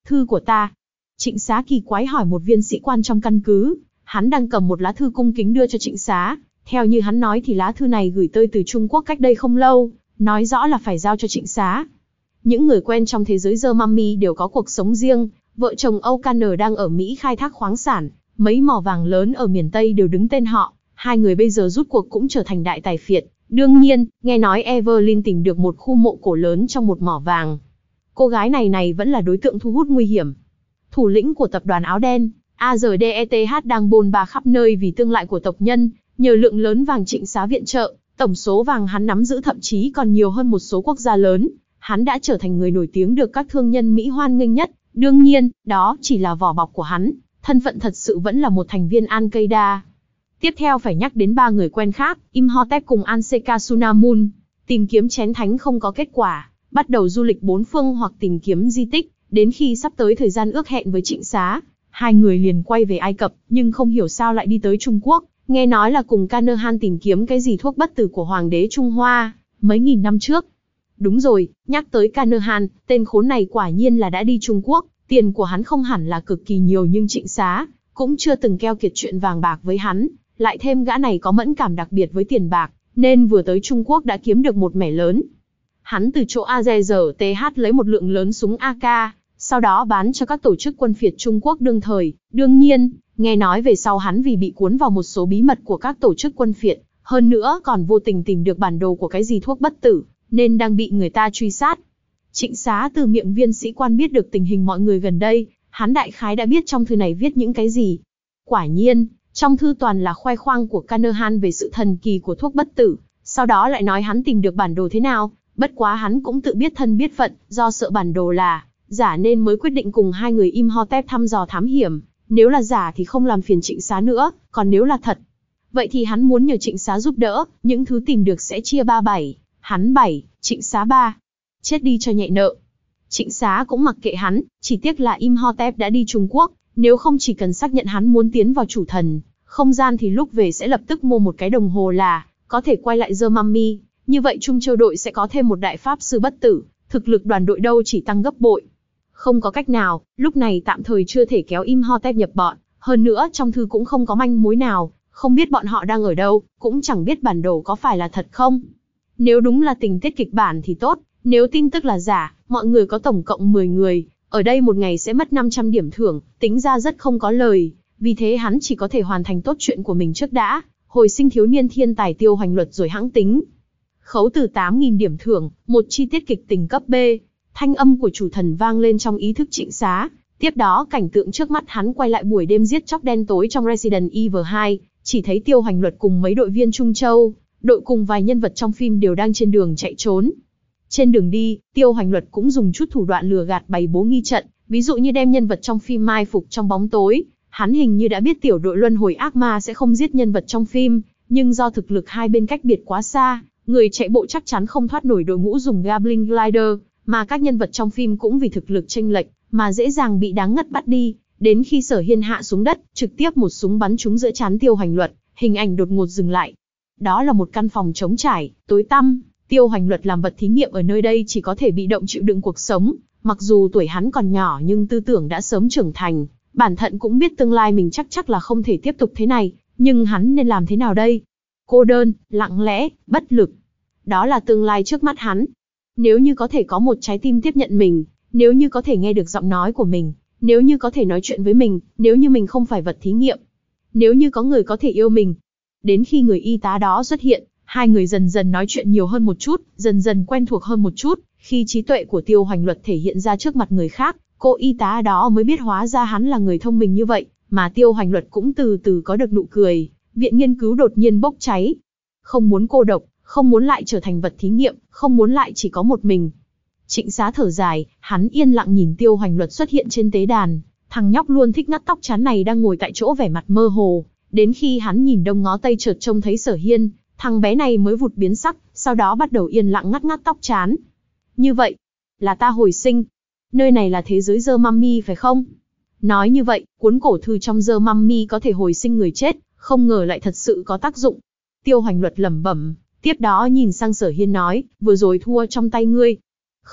[SPEAKER 1] Thư của ta. Trịnh Xá kỳ quái hỏi một viên sĩ quan trong căn cứ, hắn đang cầm một lá thư cung kính đưa cho Trịnh Xá. Theo như hắn nói thì lá thư này gửi tới từ Trung Quốc cách đây không lâu, nói rõ là phải giao cho Trịnh Xá. Những người quen trong thế giới Germany đều có cuộc sống riêng, vợ chồng O'Connor đang ở Mỹ khai thác khoáng sản, mấy mỏ vàng lớn ở miền Tây đều đứng tên họ, hai người bây giờ rút cuộc cũng trở thành đại tài phiệt. Đương nhiên, nghe nói Evelyn tìm được một khu mộ cổ lớn trong một mỏ vàng. Cô gái này này vẫn là đối tượng thu hút nguy hiểm. Thủ lĩnh của tập đoàn áo đen, a rờ đê e tê hát đang bôn ba khắp nơi vì tương lai của tộc nhân, nhờ lượng lớn vàng Trịnh Xá viện trợ, tổng số vàng hắn nắm giữ thậm chí còn nhiều hơn một số quốc gia lớn. Hắn đã trở thành người nổi tiếng được các thương nhân Mỹ hoan nghênh nhất. Đương nhiên, đó chỉ là vỏ bọc của hắn, thân phận thật sự vẫn là một thành viên Al-Qaeda. Tiếp theo phải nhắc đến ba người quen khác, Imhotep cùng Anseka Sunamun. Tìm kiếm chén thánh không có kết quả, bắt đầu du lịch bốn phương hoặc tìm kiếm di tích, đến khi sắp tới thời gian ước hẹn với Trịnh Xá, hai người liền quay về Ai Cập, nhưng không hiểu sao lại đi tới Trung Quốc, nghe nói là cùng Canaan tìm kiếm cái gì thuốc bất tử của Hoàng đế Trung Hoa, mấy nghìn năm trước. Đúng rồi, nhắc tới Canaan, tên khốn này quả nhiên là đã đi Trung Quốc, tiền của hắn không hẳn là cực kỳ nhiều nhưng Trịnh Xá cũng chưa từng keo kiệt chuyện vàng bạc với hắn, lại thêm gã này có mẫn cảm đặc biệt với tiền bạc, nên vừa tới Trung Quốc đã kiếm được một mẻ lớn. Hắn từ chỗ a rờ tê hát lấy một lượng lớn súng a ca, sau đó bán cho các tổ chức quân phiệt Trung Quốc đương thời. Đương nhiên, nghe nói về sau hắn vì bị cuốn vào một số bí mật của các tổ chức quân phiệt, hơn nữa còn vô tình tìm được bản đồ của cái gì thuốc bất tử, nên đang bị người ta truy sát. Trịnh Xá từ miệng viên sĩ quan biết được tình hình mọi người gần đây, hắn đại khái đã biết trong thư này viết những cái gì. Quả nhiên, trong thư toàn là khoe khoang của Canaan về sự thần kỳ của thuốc bất tử, sau đó lại nói hắn tìm được bản đồ thế nào. Bất quá hắn cũng tự biết thân biết phận, do sợ bản đồ là giả nên mới quyết định cùng hai người Imhotep thăm dò thám hiểm. Nếu là giả thì không làm phiền Trịnh Xá nữa, còn nếu là thật, vậy thì hắn muốn nhờ Trịnh Xá giúp đỡ, những thứ tìm được sẽ chia ba bảy, hắn bảy, Trịnh Xá ba. Chết đi cho nhẹ nợ. Trịnh Xá cũng mặc kệ hắn, chỉ tiếc là Imhotep đã đi Trung Quốc, nếu không chỉ cần xác nhận hắn muốn tiến vào chủ thần không gian thì lúc về sẽ lập tức mua một cái đồng hồ là có thể quay lại Germany. Như vậy Trung Châu đội sẽ có thêm một đại pháp sư bất tử, thực lực đoàn đội đâu chỉ tăng gấp bội. Không có cách nào, lúc này tạm thời chưa thể kéo Imhotep nhập bọn, hơn nữa trong thư cũng không có manh mối nào, không biết bọn họ đang ở đâu, cũng chẳng biết bản đồ có phải là thật không. Nếu đúng là tình tiết kịch bản thì tốt, nếu tin tức là giả, mọi người có tổng cộng mười người, ở đây một ngày sẽ mất năm trăm điểm thưởng, tính ra rất không có lời, vì thế hắn chỉ có thể hoàn thành tốt chuyện của mình trước đã, hồi sinh thiếu niên thiên tài Tiêu Hoành Luật rồi hãng tính. Khấu từ tám nghìn điểm thưởng, một chi tiết kịch tình cấp B. Thanh âm của chủ thần vang lên trong ý thức Trịnh Xá. Tiếp đó cảnh tượng trước mắt hắn quay lại buổi đêm giết chóc đen tối trong Resident Evil hai, chỉ thấy Tiêu Hoành Luật cùng mấy đội viên Trung Châu, đội cùng vài nhân vật trong phim đều đang trên đường chạy trốn. Trên đường đi, Tiêu Hoành Luật cũng dùng chút thủ đoạn lừa gạt bày bố nghi trận, ví dụ như đem nhân vật trong phim mai phục trong bóng tối. Hắn hình như đã biết tiểu đội luân hồi ác ma sẽ không giết nhân vật trong phim, nhưng do thực lực hai bên cách biệt quá xa, người chạy bộ chắc chắn không thoát nổi đội ngũ dùng Goblin Glider, mà các nhân vật trong phim cũng vì thực lực chênh lệch mà dễ dàng bị đáng ngất bắt đi. Đến khi Sở Hiên hạ xuống đất, trực tiếp một súng bắn trúng giữa trán Tiêu Hoành Luật, hình ảnh đột ngột dừng lại. Đó là một căn phòng trống trải, tối tăm. Tiêu Hoành Luật làm vật thí nghiệm ở nơi đây chỉ có thể bị động chịu đựng cuộc sống. Mặc dù tuổi hắn còn nhỏ nhưng tư tưởng đã sớm trưởng thành, bản thân cũng biết tương lai mình chắc chắc là không thể tiếp tục thế này, nhưng hắn nên làm thế nào đây? Cô đơn, lặng lẽ, bất lực. Đó là tương lai trước mắt hắn. Nếu như có thể có một trái tim tiếp nhận mình, nếu như có thể nghe được giọng nói của mình, nếu như có thể nói chuyện với mình, nếu như mình không phải vật thí nghiệm, nếu như có người có thể yêu mình. Đến khi người y tá đó xuất hiện, hai người dần dần nói chuyện nhiều hơn một chút, dần dần quen thuộc hơn một chút. Khi trí tuệ của Tiêu Hoành Luật thể hiện ra trước mặt người khác, cô y tá đó mới biết hóa ra hắn là người thông minh như vậy, mà Tiêu Hoành Luật cũng từ từ có được nụ cười. Viện nghiên cứu đột nhiên bốc cháy. Không muốn cô độc, không muốn lại trở thành vật thí nghiệm, không muốn lại chỉ có một mình. Trịnh Xá thở dài, hắn yên lặng nhìn Tiêu Hoành Luật xuất hiện trên tế đàn. Thằng nhóc luôn thích ngắt tóc chán này đang ngồi tại chỗ vẻ mặt mơ hồ. Đến khi hắn nhìn đông ngó tây chợt trông thấy Sở Hiên, thằng bé này mới vụt biến sắc, sau đó bắt đầu yên lặng ngắt ngắt tóc chán. Như vậy, là ta hồi sinh. Nơi này là thế giới Germany phải không? Nói như vậy, cuốn cổ thư trong Germany có thể hồi sinh người chết, không ngờ lại thật sự có tác dụng. Tiêu Hoành Luật lẩm bẩm, tiếp đó nhìn sang Sở Hiên nói, vừa rồi thua trong tay ngươi. Không,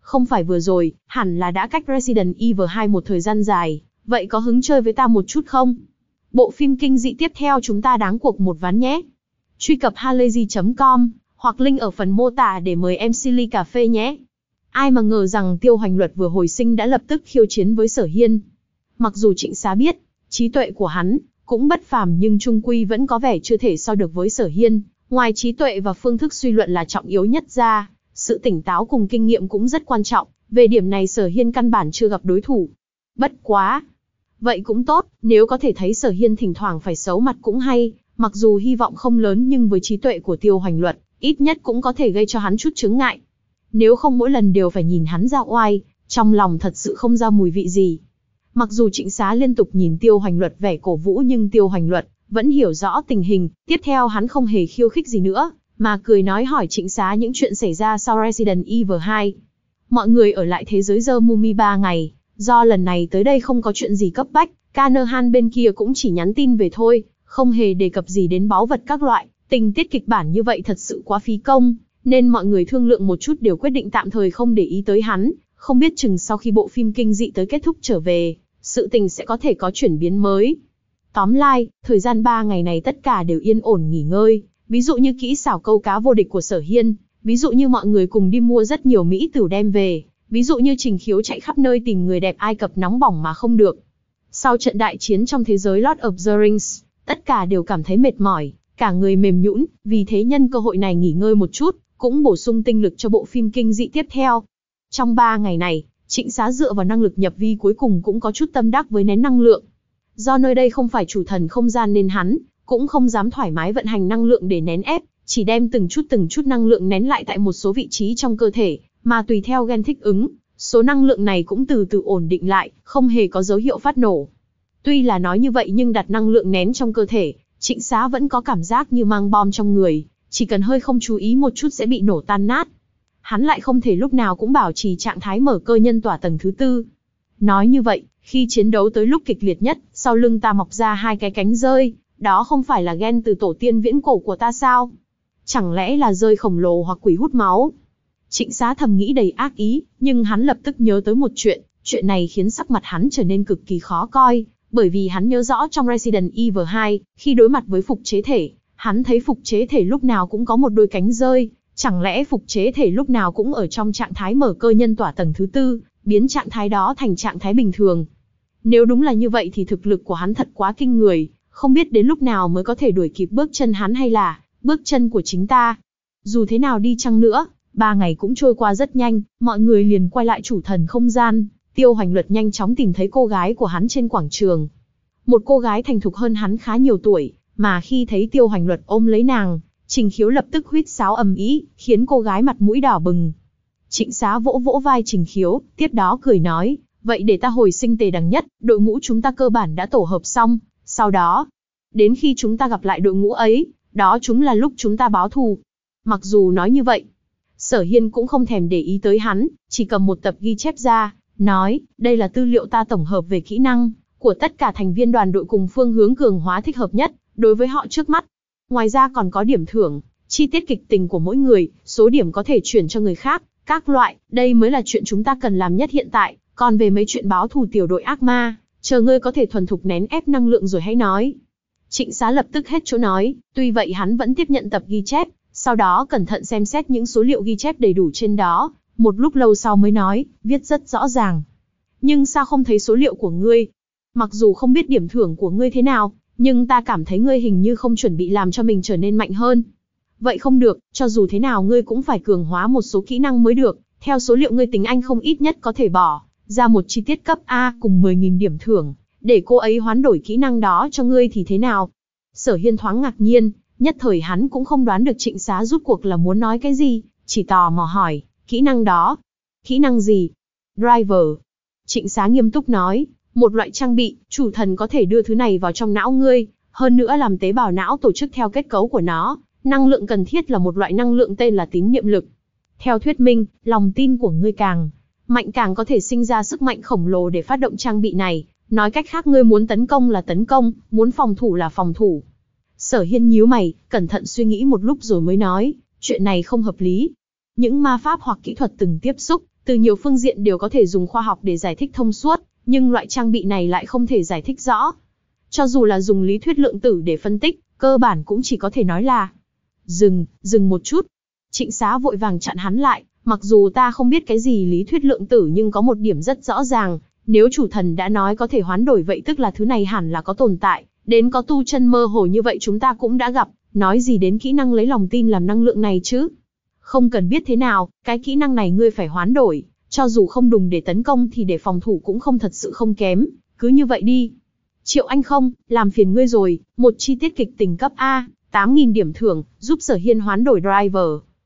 [SPEAKER 1] Không phải vừa rồi, hẳn là đã cách Resident Evil hai một thời gian dài, vậy có hứng chơi với ta một chút không? Bộ phim kinh dị tiếp theo chúng ta đáng cuộc một ván nhé. Truy cập halayzi chấm com, hoặc link ở phần mô tả để mời em xê ly cà phê nhé. Ai mà ngờ rằng Tiêu Hoành Luật vừa hồi sinh đã lập tức khiêu chiến với Sở Hiên. Mặc dù Trịnh Xá biết, trí tuệ của hắn cũng bất phàm nhưng chung quy vẫn có vẻ chưa thể so được với Sở Hiên. Ngoài trí tuệ và phương thức suy luận là trọng yếu nhất ra, sự tỉnh táo cùng kinh nghiệm cũng rất quan trọng. Về điểm này Sở Hiên căn bản chưa gặp đối thủ. Bất quá, vậy cũng tốt, nếu có thể thấy Sở Hiên thỉnh thoảng phải xấu mặt cũng hay. Mặc dù hy vọng không lớn nhưng với trí tuệ của Tiêu Hoành Luật, ít nhất cũng có thể gây cho hắn chút chướng ngại. Nếu không mỗi lần đều phải nhìn hắn ra oai, trong lòng thật sự không ra mùi vị gì. Mặc dù Trịnh Xá liên tục nhìn Tiêu Hoành Luật vẻ cổ vũ nhưng Tiêu Hoành Luật vẫn hiểu rõ tình hình. Tiếp theo hắn không hề khiêu khích gì nữa, mà cười nói hỏi Trịnh Xá những chuyện xảy ra sau Resident Evil hai. Mọi người ở lại thế giới The Mummy ba ngày, do lần này tới đây không có chuyện gì cấp bách, Canahan bên kia cũng chỉ nhắn tin về thôi, không hề đề cập gì đến báu vật các loại. Tình tiết kịch bản như vậy thật sự quá phí công, nên mọi người thương lượng một chút đều quyết định tạm thời không để ý tới hắn. Không biết chừng sau khi bộ phim kinh dị tới kết thúc trở về, sự tình sẽ có thể có chuyển biến mới. Tóm lại, thời gian ba ngày này tất cả đều yên ổn nghỉ ngơi, ví dụ như kỹ xảo câu cá vô địch của Sở Hiên, ví dụ như mọi người cùng đi mua rất nhiều mỹ tửu đem về, ví dụ như Trình Khiếu chạy khắp nơi tìm người đẹp Ai Cập nóng bỏng mà không được. Sau trận đại chiến trong thế giới Lord of the Rings, tất cả đều cảm thấy mệt mỏi, cả người mềm nhũn, vì thế nhân cơ hội này nghỉ ngơi một chút, cũng bổ sung tinh lực cho bộ phim kinh dị tiếp theo. Trong ba ngày này, Trịnh Xá dựa vào năng lực nhập vi cuối cùng cũng có chút tâm đắc với nén năng lượng. Do nơi đây không phải chủ thần không gian nên hắn cũng không dám thoải mái vận hành năng lượng để nén ép, chỉ đem từng chút từng chút năng lượng nén lại tại một số vị trí trong cơ thể, mà tùy theo gen thích ứng, số năng lượng này cũng từ từ ổn định lại, không hề có dấu hiệu phát nổ. Tuy là nói như vậy nhưng đặt năng lượng nén trong cơ thể, Trịnh Xá vẫn có cảm giác như mang bom trong người, chỉ cần hơi không chú ý một chút sẽ bị nổ tan nát. Hắn lại không thể lúc nào cũng bảo trì trạng thái mở cơ nhân tỏa tầng thứ tư. Nói như vậy, khi chiến đấu tới lúc kịch liệt nhất, sau lưng ta mọc ra hai cái cánh rơi, đó không phải là gen từ tổ tiên viễn cổ của ta sao? Chẳng lẽ là rơi khổng lồ hoặc quỷ hút máu? Trịnh Xá thầm nghĩ đầy ác ý, nhưng hắn lập tức nhớ tới một chuyện, chuyện này khiến sắc mặt hắn trở nên cực kỳ khó coi, bởi vì hắn nhớ rõ trong Resident Evil hai, khi đối mặt với phục chế thể, hắn thấy phục chế thể lúc nào cũng có một đôi cánh rơi, chẳng lẽ phục chế thể lúc nào cũng ở trong trạng thái mở cơ nhân tỏa tầng thứ tư, biến trạng thái đó thành trạng thái bình thường. Nếu đúng là như vậy thì thực lực của hắn thật quá kinh người, không biết đến lúc nào mới có thể đuổi kịp bước chân hắn hay là bước chân của chính ta. Dù thế nào đi chăng nữa, ba ngày cũng trôi qua rất nhanh, mọi người liền quay lại chủ thần không gian. Tiêu Hoành Luật nhanh chóng tìm thấy cô gái của hắn trên quảng trường. Một cô gái thành thục hơn hắn khá nhiều tuổi, mà khi thấy Tiêu Hoành Luật ôm lấy nàng, Trình Khiếu lập tức huýt sáo ầm ĩ, khiến cô gái mặt mũi đỏ bừng. Trịnh Xá vỗ vỗ vai Trình Khiếu, tiếp đó cười nói, vậy để ta hồi sinh Tề Đằng Nhất, đội ngũ chúng ta cơ bản đã tổ hợp xong, sau đó, đến khi chúng ta gặp lại đội ngũ ấy, đó chúng là lúc chúng ta báo thù. Mặc dù nói như vậy, Sở Hiên cũng không thèm để ý tới hắn, chỉ cầm một tập ghi chép ra, nói, đây là tư liệu ta tổng hợp về kỹ năng của tất cả thành viên đoàn đội cùng phương hướng cường hóa thích hợp nhất đối với họ trước mắt. Ngoài ra còn có điểm thưởng, chi tiết kịch tình của mỗi người, số điểm có thể chuyển cho người khác, các loại, đây mới là chuyện chúng ta cần làm nhất hiện tại. Còn về mấy chuyện báo thù tiểu đội ác ma, chờ ngươi có thể thuần thục nén ép năng lượng rồi hãy nói. Trịnh Xá lập tức hết chỗ nói, tuy vậy hắn vẫn tiếp nhận tập ghi chép, sau đó cẩn thận xem xét những số liệu ghi chép đầy đủ trên đó, một lúc lâu sau mới nói, viết rất rõ ràng. Nhưng sao không thấy số liệu của ngươi? Mặc dù không biết điểm thưởng của ngươi thế nào, nhưng ta cảm thấy ngươi hình như không chuẩn bị làm cho mình trở nên mạnh hơn. Vậy không được, cho dù thế nào ngươi cũng phải cường hóa một số kỹ năng mới được, theo số liệu ngươi tính anh không ít nhất có thể bỏ ra một chi tiết cấp A cùng mười nghìn điểm thưởng, để cô ấy hoán đổi kỹ năng đó cho ngươi thì thế nào? Sở Hiên thoáng ngạc nhiên, nhất thời hắn cũng không đoán được Trịnh Xá rút cuộc là muốn nói cái gì, chỉ tò mò hỏi, kỹ năng đó? Kỹ năng gì? Driver. Trịnh Xá nghiêm túc nói, một loại trang bị, chủ thần có thể đưa thứ này vào trong não ngươi, hơn nữa làm tế bào não tổ chức theo kết cấu của nó, năng lượng cần thiết là một loại năng lượng tên là tín niệm lực. Theo thuyết minh, lòng tin của ngươi càng mạnh càng có thể sinh ra sức mạnh khổng lồ để phát động trang bị này, nói cách khác ngươi muốn tấn công là tấn công, muốn phòng thủ là phòng thủ. Sở Hiên nhíu mày, cẩn thận suy nghĩ một lúc rồi mới nói, chuyện này không hợp lý. Những ma pháp hoặc kỹ thuật từng tiếp xúc, từ từ nhiều phương diện đều có thể dùng khoa học để giải thích thông suốt, nhưng loại trang bị này lại không thể giải thích rõ. Cho dù là dùng lý thuyết lượng tử để phân tích, cơ bản cũng chỉ có thể nói là dừng, dừng một chút. Trịnh Xá vội vàng chặn hắn lại, mặc dù ta không biết cái gì lý thuyết lượng tử nhưng có một điểm rất rõ ràng, nếu chủ thần đã nói có thể hoán đổi vậy tức là thứ này hẳn là có tồn tại, đến có tu chân mơ hồ như vậy chúng ta cũng đã gặp, nói gì đến kỹ năng lấy lòng tin làm năng lượng này chứ. Không cần biết thế nào, cái kỹ năng này ngươi phải hoán đổi, cho dù không dùng để tấn công thì để phòng thủ cũng không thật sự không kém, cứ như vậy đi. Triệu Anh không, làm phiền ngươi rồi, một chi tiết kịch tình cấp A, tám nghìn điểm thưởng, giúp Sở Hiên hoán đổi driver.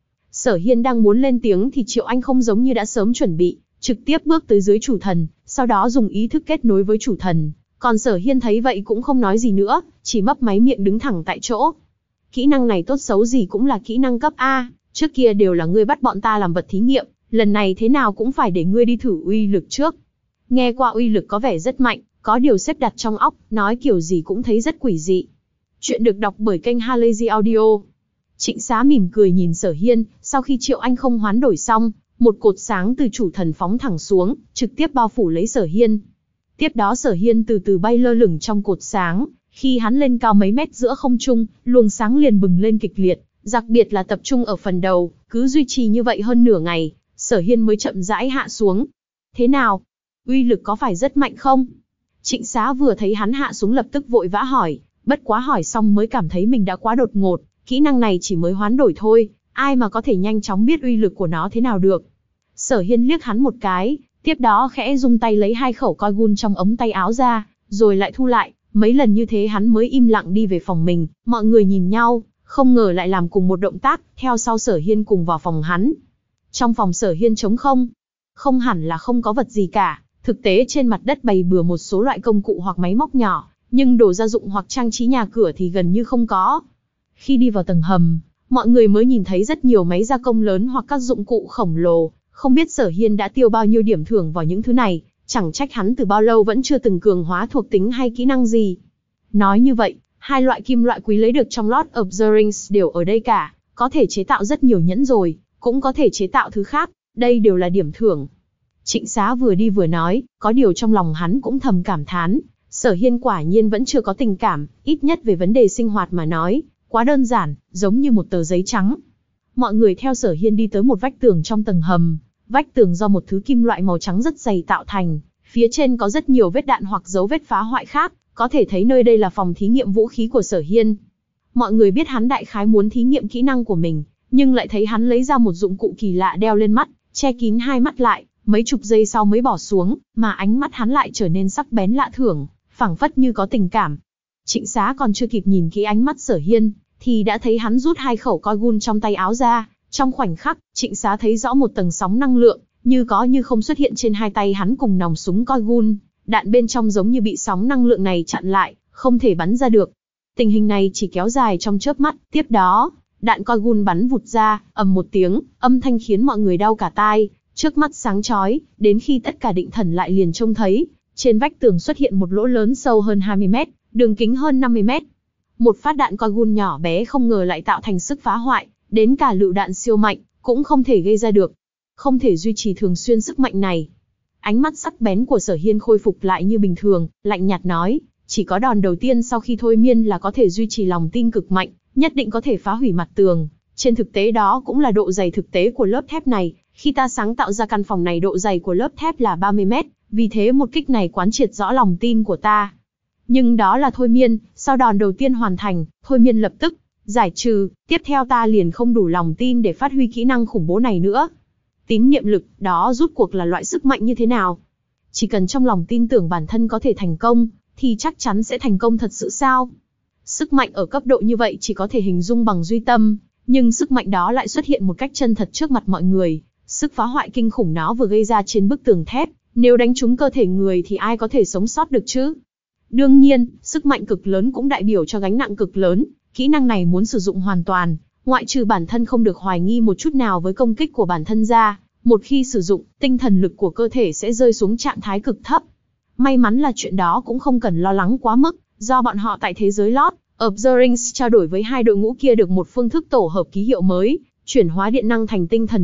[SPEAKER 1] Sở Hiên đang muốn lên tiếng thì Triệu Anh không giống như đã sớm chuẩn bị, trực tiếp bước tới dưới chủ thần, sau đó dùng ý thức kết nối với chủ thần. Còn Sở Hiên thấy vậy cũng không nói gì nữa, chỉ mấp máy miệng đứng thẳng tại chỗ. Kỹ năng này tốt xấu gì cũng là kỹ năng cấp A, trước kia đều là ngươi bắt bọn ta làm vật thí nghiệm, lần này thế nào cũng phải để ngươi đi thử uy lực trước. Nghe qua uy lực có vẻ rất mạnh, có điều xếp đặt trong óc, nói kiểu gì cũng thấy rất quỷ dị. Chuyện được đọc bởi kênh Halazy Audio. Trịnh Xá mỉm cười nhìn Sở Hiên, sau khi Triệu Anh không hoán đổi xong, một cột sáng từ chủ thần phóng thẳng xuống, trực tiếp bao phủ lấy Sở Hiên. Tiếp đó Sở Hiên từ từ bay lơ lửng trong cột sáng, khi hắn lên cao mấy mét giữa không trung, luồng sáng liền bừng lên kịch liệt, đặc biệt là tập trung ở phần đầu, cứ duy trì như vậy hơn nửa ngày, Sở Hiên mới chậm rãi hạ xuống. Thế nào? Uy lực có phải rất mạnh không? Trịnh Xá vừa thấy hắn hạ xuống lập tức vội vã hỏi, bất quá hỏi xong mới cảm thấy mình đã quá đột ngột, kỹ năng này chỉ mới hoán đổi thôi, ai mà có thể nhanh chóng biết uy lực của nó thế nào được. Sở Hiên liếc hắn một cái, tiếp đó khẽ rung tay lấy hai khẩu coi gun trong ống tay áo ra, rồi lại thu lại, mấy lần như thế hắn mới im lặng đi về phòng mình, mọi người nhìn nhau, không ngờ lại làm cùng một động tác, theo sau Sở Hiên cùng vào phòng hắn. Trong phòng Sở Hiên trống không, không hẳn là không có vật gì cả, thực tế trên mặt đất bày bừa một số loại công cụ hoặc máy móc nhỏ, nhưng đồ gia dụng hoặc trang trí nhà cửa thì gần như không có. Khi đi vào tầng hầm, mọi người mới nhìn thấy rất nhiều máy gia công lớn hoặc các dụng cụ khổng lồ, không biết Sở Hiên đã tiêu bao nhiêu điểm thưởng vào những thứ này, chẳng trách hắn từ bao lâu vẫn chưa từng cường hóa thuộc tính hay kỹ năng gì. Nói như vậy, hai loại kim loại quý lấy được trong Lord of the Rings đều ở đây cả, có thể chế tạo rất nhiều nhẫn rồi, cũng có thể chế tạo thứ khác, đây đều là điểm thưởng. Trịnh Xá vừa đi vừa nói, có điều trong lòng hắn cũng thầm cảm thán, Sở Hiên quả nhiên vẫn chưa có tình cảm, ít nhất về vấn đề sinh hoạt mà nói, quá đơn giản, giống như một tờ giấy trắng. Mọi người theo Sở Hiên đi tới một vách tường trong tầng hầm, vách tường do một thứ kim loại màu trắng rất dày tạo thành, phía trên có rất nhiều vết đạn hoặc dấu vết phá hoại khác, có thể thấy nơi đây là phòng thí nghiệm vũ khí của Sở Hiên. Mọi người biết hắn đại khái muốn thí nghiệm kỹ năng của mình, nhưng lại thấy hắn lấy ra một dụng cụ kỳ lạ đeo lên mắt, che kín hai mắt lại, mấy chục giây sau mới bỏ xuống, mà ánh mắt hắn lại trở nên sắc bén lạ thường, phảng phất như có tình cảm. Trịnh Xá còn chưa kịp nhìn kỹ ánh mắt Sở Hiên, thì đã thấy hắn rút hai khẩu coi gun trong tay áo ra, trong khoảnh khắc, Trịnh Xá thấy rõ một tầng sóng năng lượng, như có như không xuất hiện trên hai tay hắn cùng nòng súng coi gun, đạn bên trong giống như bị sóng năng lượng này chặn lại, không thể bắn ra được. Tình hình này chỉ kéo dài trong chớp mắt, tiếp đó, đạn coi gun bắn vụt ra, ầm một tiếng, âm thanh khiến mọi người đau cả tai, trước mắt sáng chói, đến khi tất cả định thần lại liền trông thấy, trên vách tường xuất hiện một lỗ lớn sâu hơn hai mươi mét, đường kính hơn năm mươi mét. Một phát đạn coi gun nhỏ bé không ngờ lại tạo thành sức phá hoại, đến cả lựu đạn siêu mạnh, cũng không thể gây ra được. Không thể duy trì thường xuyên sức mạnh này. Ánh mắt sắc bén của Sở Hiên khôi phục lại như bình thường, lạnh nhạt nói, chỉ có đòn đầu tiên sau khi thôi miên là có thể duy trì lòng tin cực mạnh, nhất định có thể phá hủy mặt tường. Trên thực tế đó cũng là độ dày thực tế của lớp thép này, khi ta sáng tạo ra căn phòng này độ dày của lớp thép là ba mươi mét, vì thế một kích này quán triệt rõ lòng tin của ta. Nhưng đó là thôi miên, sau đòn đầu tiên hoàn thành, thôi miên lập tức giải trừ, tiếp theo ta liền không đủ lòng tin để phát huy kỹ năng khủng bố này nữa. Tín niệm lực, đó rút cuộc là loại sức mạnh như thế nào? Chỉ cần trong lòng tin tưởng bản thân có thể thành công, thì chắc chắn sẽ thành công thật sự sao? Sức mạnh ở cấp độ như vậy chỉ có thể hình dung bằng duy tâm, nhưng sức mạnh đó lại xuất hiện một cách chân thật trước mặt mọi người. Sức phá hoại kinh khủng nó vừa gây ra trên bức tường thép, nếu đánh trúng cơ thể người thì ai có thể sống sót được chứ? Đương nhiên, sức mạnh cực lớn cũng đại biểu cho gánh nặng cực lớn, kỹ năng này muốn sử dụng hoàn toàn, ngoại trừ bản thân không được hoài nghi một chút nào với công kích của bản thân ra, một khi sử dụng, tinh thần lực của cơ thể sẽ rơi xuống trạng thái cực thấp. May mắn là chuyện đó cũng không cần lo lắng quá mức, do bọn họ tại thế giới Lord of the Rings trao đổi với hai đội ngũ kia được một phương thức tổ hợp ký hiệu mới, chuyển hóa điện năng thành tinh thần lực,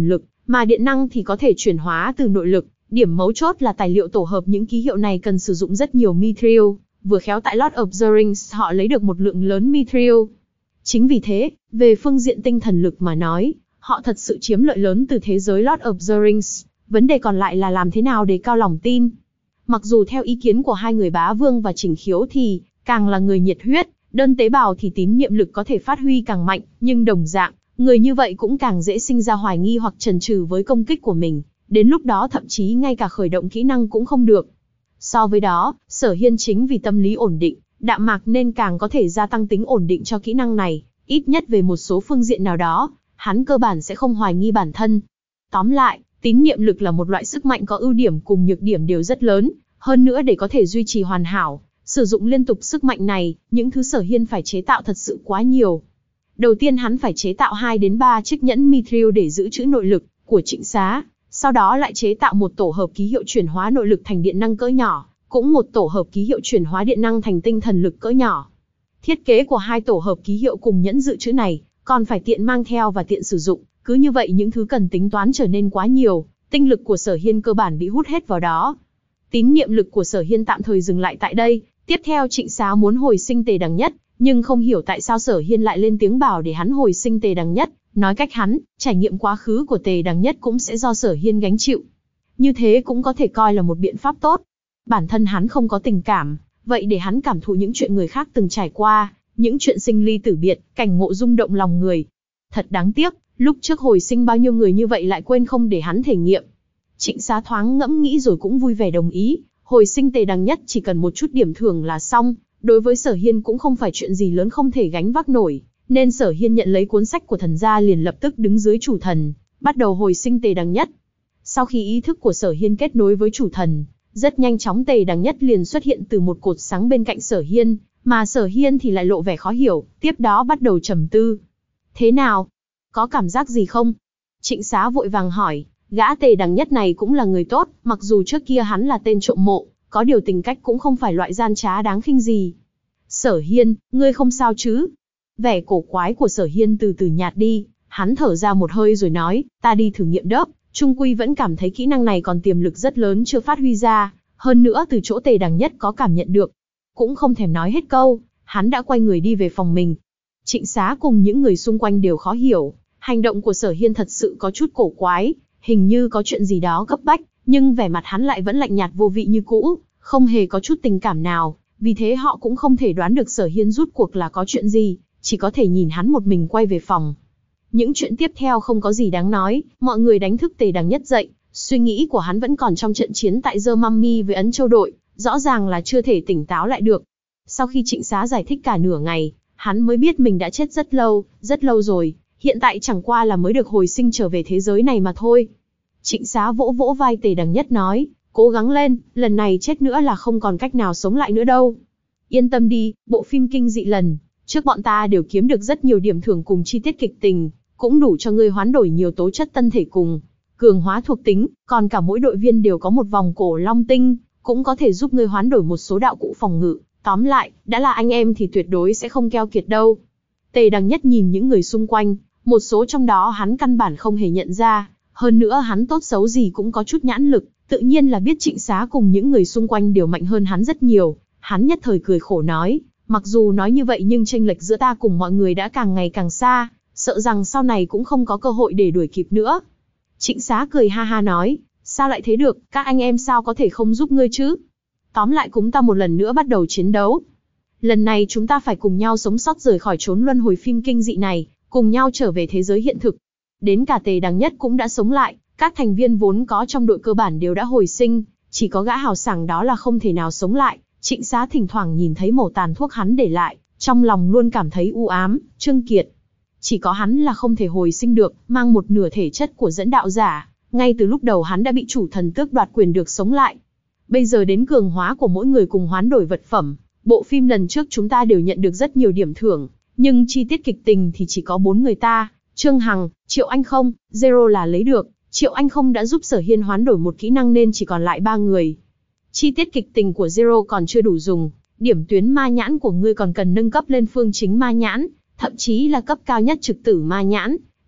[SPEAKER 1] mà điện năng thì có thể chuyển hóa từ nội lực. Điểm mấu chốt là tài liệu tổ hợp những ký hiệu này cần sử dụng rất nhiều mithril, vừa khéo tại Lord of the Rings họ lấy được một lượng lớn mithril. Chính vì thế, về phương diện tinh thần lực mà nói, họ thật sự chiếm lợi lớn từ thế giới Lord of the Rings, vấn đề còn lại là làm thế nào để cao lòng tin. Mặc dù theo ý kiến của hai người Bá Vương và Trình Khiếu thì, càng là người nhiệt huyết, đơn tế bào thì tín niệm lực có thể phát huy càng mạnh, nhưng đồng dạng, người như vậy cũng càng dễ sinh ra hoài nghi hoặc chần chừ với công kích của mình, đến lúc đó thậm chí ngay cả khởi động kỹ năng cũng không được. So với đó, Sở Hiên chính vì tâm lý ổn định, đạm mạc nên càng có thể gia tăng tính ổn định cho kỹ năng này, ít nhất về một số phương diện nào đó, hắn cơ bản sẽ không hoài nghi bản thân. Tóm lại, tín niệm lực là một loại sức mạnh có ưu điểm cùng nhược điểm đều rất lớn, hơn nữa để có thể duy trì hoàn hảo, sử dụng liên tục sức mạnh này, những thứ Sở Hiên phải chế tạo thật sự quá nhiều. Đầu tiên hắn phải chế tạo hai đến ba chiếc nhẫn mithril để giữ trữ nội lực của Trịnh Xá, sau đó lại chế tạo một tổ hợp ký hiệu chuyển hóa nội lực thành điện năng cỡ nhỏ, cũng một tổ hợp ký hiệu chuyển hóa điện năng thành tinh thần lực cỡ nhỏ. Thiết kế của hai tổ hợp ký hiệu cùng nhẫn dự trữ này, còn phải tiện mang theo và tiện sử dụng, cứ như vậy những thứ cần tính toán trở nên quá nhiều, tinh lực của Sở Hiên cơ bản bị hút hết vào đó. Tín niệm lực của Sở Hiên tạm thời dừng lại tại đây, tiếp theo Trịnh Xá muốn hồi sinh Tề Đằng Nhất, nhưng không hiểu tại sao Sở Hiên lại lên tiếng bảo để hắn hồi sinh Tề Đằng Nhất, nói cách hắn, trải nghiệm quá khứ của Tề Đằng Nhất cũng sẽ do Sở Hiên gánh chịu. Như thế cũng có thể coi là một biện pháp tốt. Bản thân hắn không có tình cảm, vậy để hắn cảm thụ những chuyện người khác từng trải qua, những chuyện sinh ly tử biệt, cảnh ngộ rung động lòng người. Thật đáng tiếc, lúc trước hồi sinh bao nhiêu người như vậy lại quên không để hắn thể nghiệm. Trịnh Xá thoáng ngẫm nghĩ rồi cũng vui vẻ đồng ý, hồi sinh Tề Đằng Nhất chỉ cần một chút điểm thưởng là xong, đối với Sở Hiên cũng không phải chuyện gì lớn không thể gánh vác nổi, nên Sở Hiên nhận lấy cuốn sách của thần gia liền lập tức đứng dưới chủ thần, bắt đầu hồi sinh Tề Đằng Nhất. Sau khi ý thức của Sở Hiên kết nối với chủ thần, rất nhanh chóng Tề Đằng Nhất liền xuất hiện từ một cột sáng bên cạnh Sở Hiên, mà Sở Hiên thì lại lộ vẻ khó hiểu, tiếp đó bắt đầu trầm tư. Thế nào? Có cảm giác gì không? Trịnh Xá vội vàng hỏi, gã Tề Đằng Nhất này cũng là người tốt, mặc dù trước kia hắn là tên trộm mộ, có điều tình cách cũng không phải loại gian trá đáng khinh gì. Sở Hiên, ngươi không sao chứ? Vẻ cổ quái của Sở Hiên từ từ nhạt đi, hắn thở ra một hơi rồi nói, ta đi thử nghiệm đớp, trung quy vẫn cảm thấy kỹ năng này còn tiềm lực rất lớn chưa phát huy ra, hơn nữa từ chỗ Tề Đằng Nhất có cảm nhận được. Cũng không thèm nói hết câu, hắn đã quay người đi về phòng mình. Trịnh Xá cùng những người xung quanh đều khó hiểu, hành động của Sở Hiên thật sự có chút cổ quái, hình như có chuyện gì đó cấp bách, nhưng vẻ mặt hắn lại vẫn lạnh nhạt vô vị như cũ, không hề có chút tình cảm nào, vì thế họ cũng không thể đoán được Sở Hiên rút cuộc là có chuyện gì, chỉ có thể nhìn hắn một mình quay về phòng. Những chuyện tiếp theo không có gì đáng nói, mọi người đánh thức Tề Đằng Nhất dậy, suy nghĩ của hắn vẫn còn trong trận chiến tại The Mummy với Ấn Châu đội, rõ ràng là chưa thể tỉnh táo lại được. Sau khi Trịnh Xá giải thích cả nửa ngày, hắn mới biết mình đã chết rất lâu, rất lâu rồi, hiện tại chẳng qua là mới được hồi sinh trở về thế giới này mà thôi. Trịnh Xá vỗ vỗ vai Tề Đằng Nhất nói, cố gắng lên, lần này chết nữa là không còn cách nào sống lại nữa đâu. Yên tâm đi, bộ phim kinh dị lần trước bọn ta đều kiếm được rất nhiều điểm thưởng cùng chi tiết kịch tình, cũng đủ cho ngươi hoán đổi nhiều tố chất tân thể cùng cường hóa thuộc tính, còn cả mỗi đội viên đều có một vòng cổ long tinh, cũng có thể giúp ngươi hoán đổi một số đạo cụ phòng ngự. Tóm lại, đã là anh em thì tuyệt đối sẽ không keo kiệt đâu. Tề Đằng Nhất nhìn những người xung quanh, một số trong đó hắn căn bản không hề nhận ra, hơn nữa hắn tốt xấu gì cũng có chút nhãn lực, tự nhiên là biết Trịnh Xá cùng những người xung quanh đều mạnh hơn hắn rất nhiều. Hắn nhất thời cười khổ nói, mặc dù nói như vậy nhưng chênh lệch giữa ta cùng mọi người đã càng ngày càng xa, sợ rằng sau này cũng không có cơ hội để đuổi kịp nữa. Trịnh Xá cười ha ha nói, sao lại thế được, các anh em sao có thể không giúp ngươi chứ? Tóm lại chúng ta một lần nữa bắt đầu chiến đấu. Lần này chúng ta phải cùng nhau sống sót rời khỏi chốn luân hồi phim kinh dị này, cùng nhau trở về thế giới hiện thực. Đến cả Tề Đằng Nhất cũng đã sống lại, các thành viên vốn có trong đội cơ bản đều đã hồi sinh, chỉ có gã hào sảng đó là không thể nào sống lại. Trịnh Xá thỉnh thoảng nhìn thấy mẩu tàn thuốc hắn để lại, trong lòng luôn cảm thấy u ám. Trương Kiệt, chỉ có hắn là không thể hồi sinh được, mang một nửa thể chất của dẫn đạo giả, ngay từ lúc đầu hắn đã bị chủ thần tước đoạt quyền được sống lại. Bây giờ đến cường hóa của mỗi người cùng hoán đổi vật phẩm, bộ phim lần trước chúng ta đều nhận được rất nhiều điểm thưởng, nhưng chi tiết kịch tình thì chỉ có bốn người ta, Trương Hằng, Triệu Anh Không, Zero là lấy được, Triệu Anh Không đã giúp Sở Hiên hoán đổi một kỹ năng nên chỉ còn lại ba người. Chi tiết kịch tình của Zero còn chưa đủ dùng, điểm tuyến ma nhãn của ngươi còn cần nâng cấp lên phương chính ma nhãn, thậm chí là cấp cao nhất trực tử ma nhãn,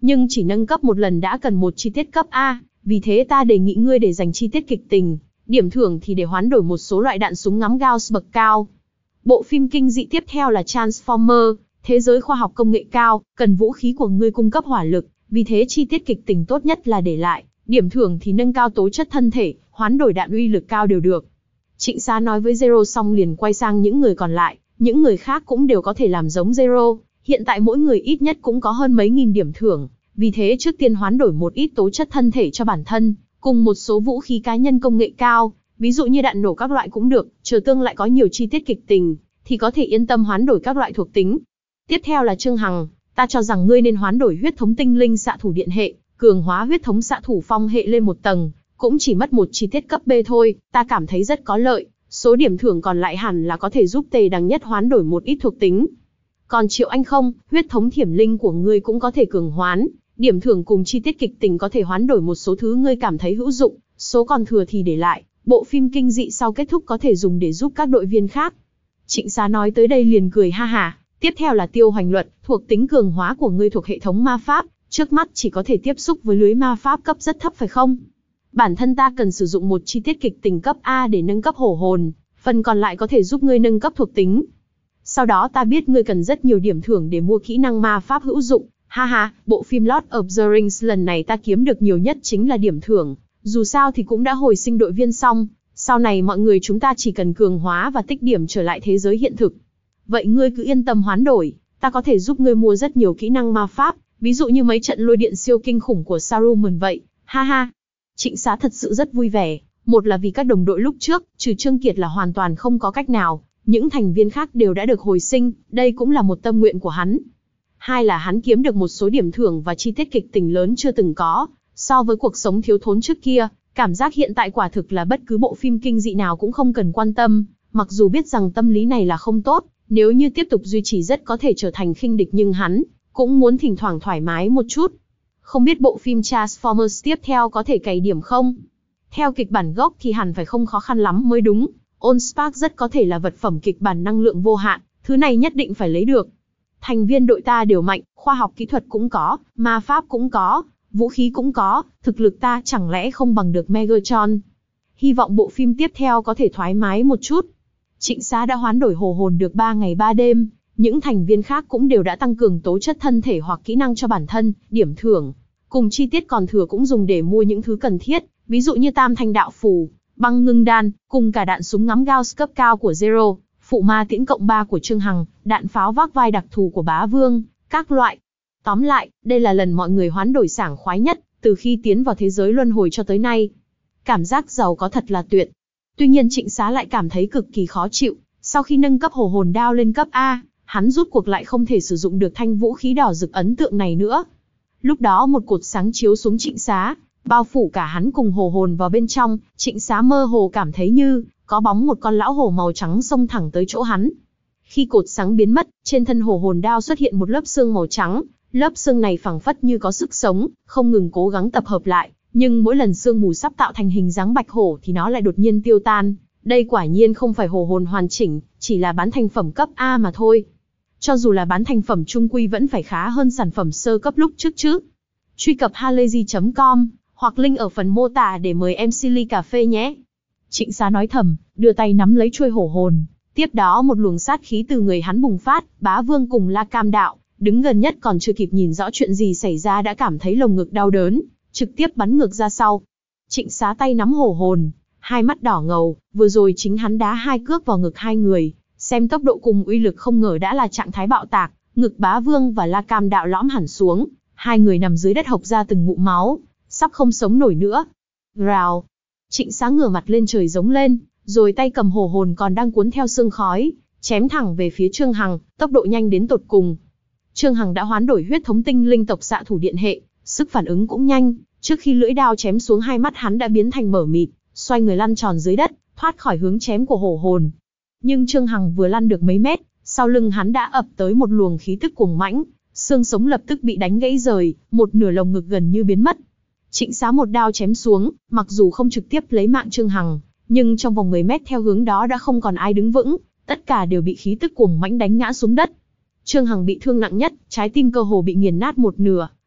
[SPEAKER 1] nhưng chỉ nâng cấp một lần đã cần một chi tiết cấp A, vì thế ta đề nghị ngươi để dành chi tiết kịch tình, điểm thưởng thì để hoán đổi một số loại đạn súng ngắm Gauss bậc cao. Bộ phim kinh dị tiếp theo là Transformer, thế giới khoa học công nghệ cao, cần vũ khí của ngươi cung cấp hỏa lực, vì thế chi tiết kịch tình tốt nhất là để lại, điểm thưởng thì nâng cao tố chất thân thể, hoán đổi đạn uy lực cao đều được. Trịnh Xá nói với Zero xong liền quay sang những người còn lại, những người khác cũng đều có thể làm giống Zero, hiện tại mỗi người ít nhất cũng có hơn mấy nghìn điểm thưởng, vì thế trước tiên hoán đổi một ít tố chất thân thể cho bản thân, cùng một số vũ khí cá nhân công nghệ cao, ví dụ như đạn nổ các loại cũng được, chờ tương lại có nhiều chi tiết kịch tình, thì có thể yên tâm hoán đổi các loại thuộc tính. Tiếp theo là Trương Hằng, ta cho rằng ngươi nên hoán đổi huyết thống tinh linh xạ thủ điện hệ, cường hóa huyết thống xạ thủ phong hệ lên một tầng, cũng chỉ mất một chi tiết cấp B thôi, ta cảm thấy rất có lợi, số điểm thưởng còn lại hẳn là có thể giúp Tề Đằng Nhất hoán đổi một ít thuộc tính. Còn Triệu Anh không, huyết thống thiểm linh của ngươi cũng có thể cường hoán, điểm thưởng cùng chi tiết kịch tình có thể hoán đổi một số thứ ngươi cảm thấy hữu dụng, số còn thừa thì để lại, bộ phim kinh dị sau kết thúc có thể dùng để giúp các đội viên khác. Trịnh Xá nói tới đây liền cười ha hả, tiếp theo là Tiêu Hoành Luật, thuộc tính cường hóa của ngươi thuộc hệ thống ma pháp, trước mắt chỉ có thể tiếp xúc với lưới ma pháp cấp rất thấp phải không? Bản thân ta cần sử dụng một chi tiết kịch tình cấp A để nâng cấp hổ hồn, phần còn lại có thể giúp ngươi nâng cấp thuộc tính. Sau đó ta biết ngươi cần rất nhiều điểm thưởng để mua kỹ năng ma pháp hữu dụng, ha ha, bộ phim Lord of the Rings lần này ta kiếm được nhiều nhất chính là điểm thưởng, dù sao thì cũng đã hồi sinh đội viên xong, sau này mọi người chúng ta chỉ cần cường hóa và tích điểm trở lại thế giới hiện thực. Vậy ngươi cứ yên tâm hoán đổi, ta có thể giúp ngươi mua rất nhiều kỹ năng ma pháp, ví dụ như mấy trận lôi điện siêu kinh khủng của Saruman vậy, ha ha. Trịnh Xá thật sự rất vui vẻ, một là vì các đồng đội lúc trước, trừ Trương Kiệt là hoàn toàn không có cách nào, những thành viên khác đều đã được hồi sinh, đây cũng là một tâm nguyện của hắn. Hai là hắn kiếm được một số điểm thưởng và chi tiết kịch tình lớn chưa từng có, so với cuộc sống thiếu thốn trước kia, cảm giác hiện tại quả thực là bất cứ bộ phim kinh dị nào cũng không cần quan tâm, mặc dù biết rằng tâm lý này là không tốt, nếu như tiếp tục duy trì rất có thể trở thành khinh địch nhưng hắn cũng muốn thỉnh thoảng thoải mái một chút. Không biết bộ phim Transformers tiếp theo có thể cày điểm không? Theo kịch bản gốc thì hẳn phải không khó khăn lắm mới đúng. Allspark rất có thể là vật phẩm kịch bản năng lượng vô hạn, thứ này nhất định phải lấy được. Thành viên đội ta đều mạnh, khoa học kỹ thuật cũng có, ma pháp cũng có, vũ khí cũng có, thực lực ta chẳng lẽ không bằng được Megatron. Hy vọng bộ phim tiếp theo có thể thoải mái một chút. Trịnh Xá đã hoán đổi hồ hồn được ba ngày ba đêm, những thành viên khác cũng đều đã tăng cường tố chất thân thể hoặc kỹ năng cho bản thân, điểm thưởng. Cùng chi tiết còn thừa cũng dùng để mua những thứ cần thiết, ví dụ như tam thanh đạo phù, băng ngưng đan, cùng cả đạn súng ngắm Gauss cấp cao của Zero, phụ ma tiễn cộng ba của Trương Hằng, đạn pháo vác vai đặc thù của Bá Vương, các loại. Tóm lại, đây là lần mọi người hoán đổi sảng khoái nhất, từ khi tiến vào thế giới luân hồi cho tới nay. Cảm giác giàu có thật là tuyệt. Tuy nhiên Trịnh Xá lại cảm thấy cực kỳ khó chịu, sau khi nâng cấp hổ hồn đao lên cấp A, hắn rút cuộc lại không thể sử dụng được thanh vũ khí đỏ rực ấn tượng này nữa. Lúc đó một cột sáng chiếu xuống Trịnh Xá, bao phủ cả hắn cùng hổ hồn vào bên trong, Trịnh Xá mơ hồ cảm thấy như có bóng một con lão hổ màu trắng xông thẳng tới chỗ hắn. Khi cột sáng biến mất, trên thân hổ hồn đao xuất hiện một lớp xương màu trắng, lớp xương này phảng phất như có sức sống, không ngừng cố gắng tập hợp lại, nhưng mỗi lần xương mù sắp tạo thành hình dáng bạch hổ thì nó lại đột nhiên tiêu tan. Đây quả nhiên không phải hổ hồn hoàn chỉnh, chỉ là bán thành phẩm cấp A mà thôi. Cho dù là bán thành phẩm trung quy vẫn phải khá hơn sản phẩm sơ cấp lúc trước chứ. Truy cập halayzi chấm com hoặc link ở phần mô tả để mời em xê ly cà phê nhé. Trịnh Xá nói thầm, đưa tay nắm lấy chuôi hổ hồn. Tiếp đó một luồng sát khí từ người hắn bùng phát, Bá Vương cùng La Cam Đạo, đứng gần nhất còn chưa kịp nhìn rõ chuyện gì xảy ra đã cảm thấy lồng ngực đau đớn, trực tiếp bắn ngược ra sau. Trịnh Xá tay nắm hổ hồn, hai mắt đỏ ngầu, vừa rồi chính hắn đá hai cước vào ngực hai người, xem tốc độ cùng uy lực không ngờ đã là trạng thái bạo tạc, ngực Bá Vương và La Cam Đạo lõm hẳn xuống, hai người nằm dưới đất hộc ra từng ngụm máu, sắp không sống nổi nữa. Rào. Trịnh Xá ngửa mặt lên trời giống lên, rồi tay cầm hổ hồn còn đang cuốn theo sương khói, chém thẳng về phía Trương Hằng, tốc độ nhanh đến tột cùng. Trương Hằng đã hoán đổi huyết thống tinh linh tộc xạ thủ điện hệ, sức phản ứng cũng nhanh, trước khi lưỡi đao chém xuống hai mắt hắn đã biến thành mở mịt, xoay người lăn tròn dưới đất, thoát khỏi hướng chém của hổ hồn. Nhưng Trương Hằng vừa lăn được mấy mét, sau lưng hắn đã ập tới một luồng khí tức cuồng mãnh, xương sống lập tức bị đánh gãy rời, một nửa lồng ngực gần như biến mất. Trịnh Xá một đao chém xuống, mặc dù không trực tiếp lấy mạng Trương Hằng, nhưng trong vòng mười mét theo hướng đó đã không còn ai đứng vững, tất cả đều bị khí tức cuồng mãnh đánh ngã xuống đất. Trương Hằng bị thương nặng nhất, trái tim cơ hồ bị nghiền nát một nửa,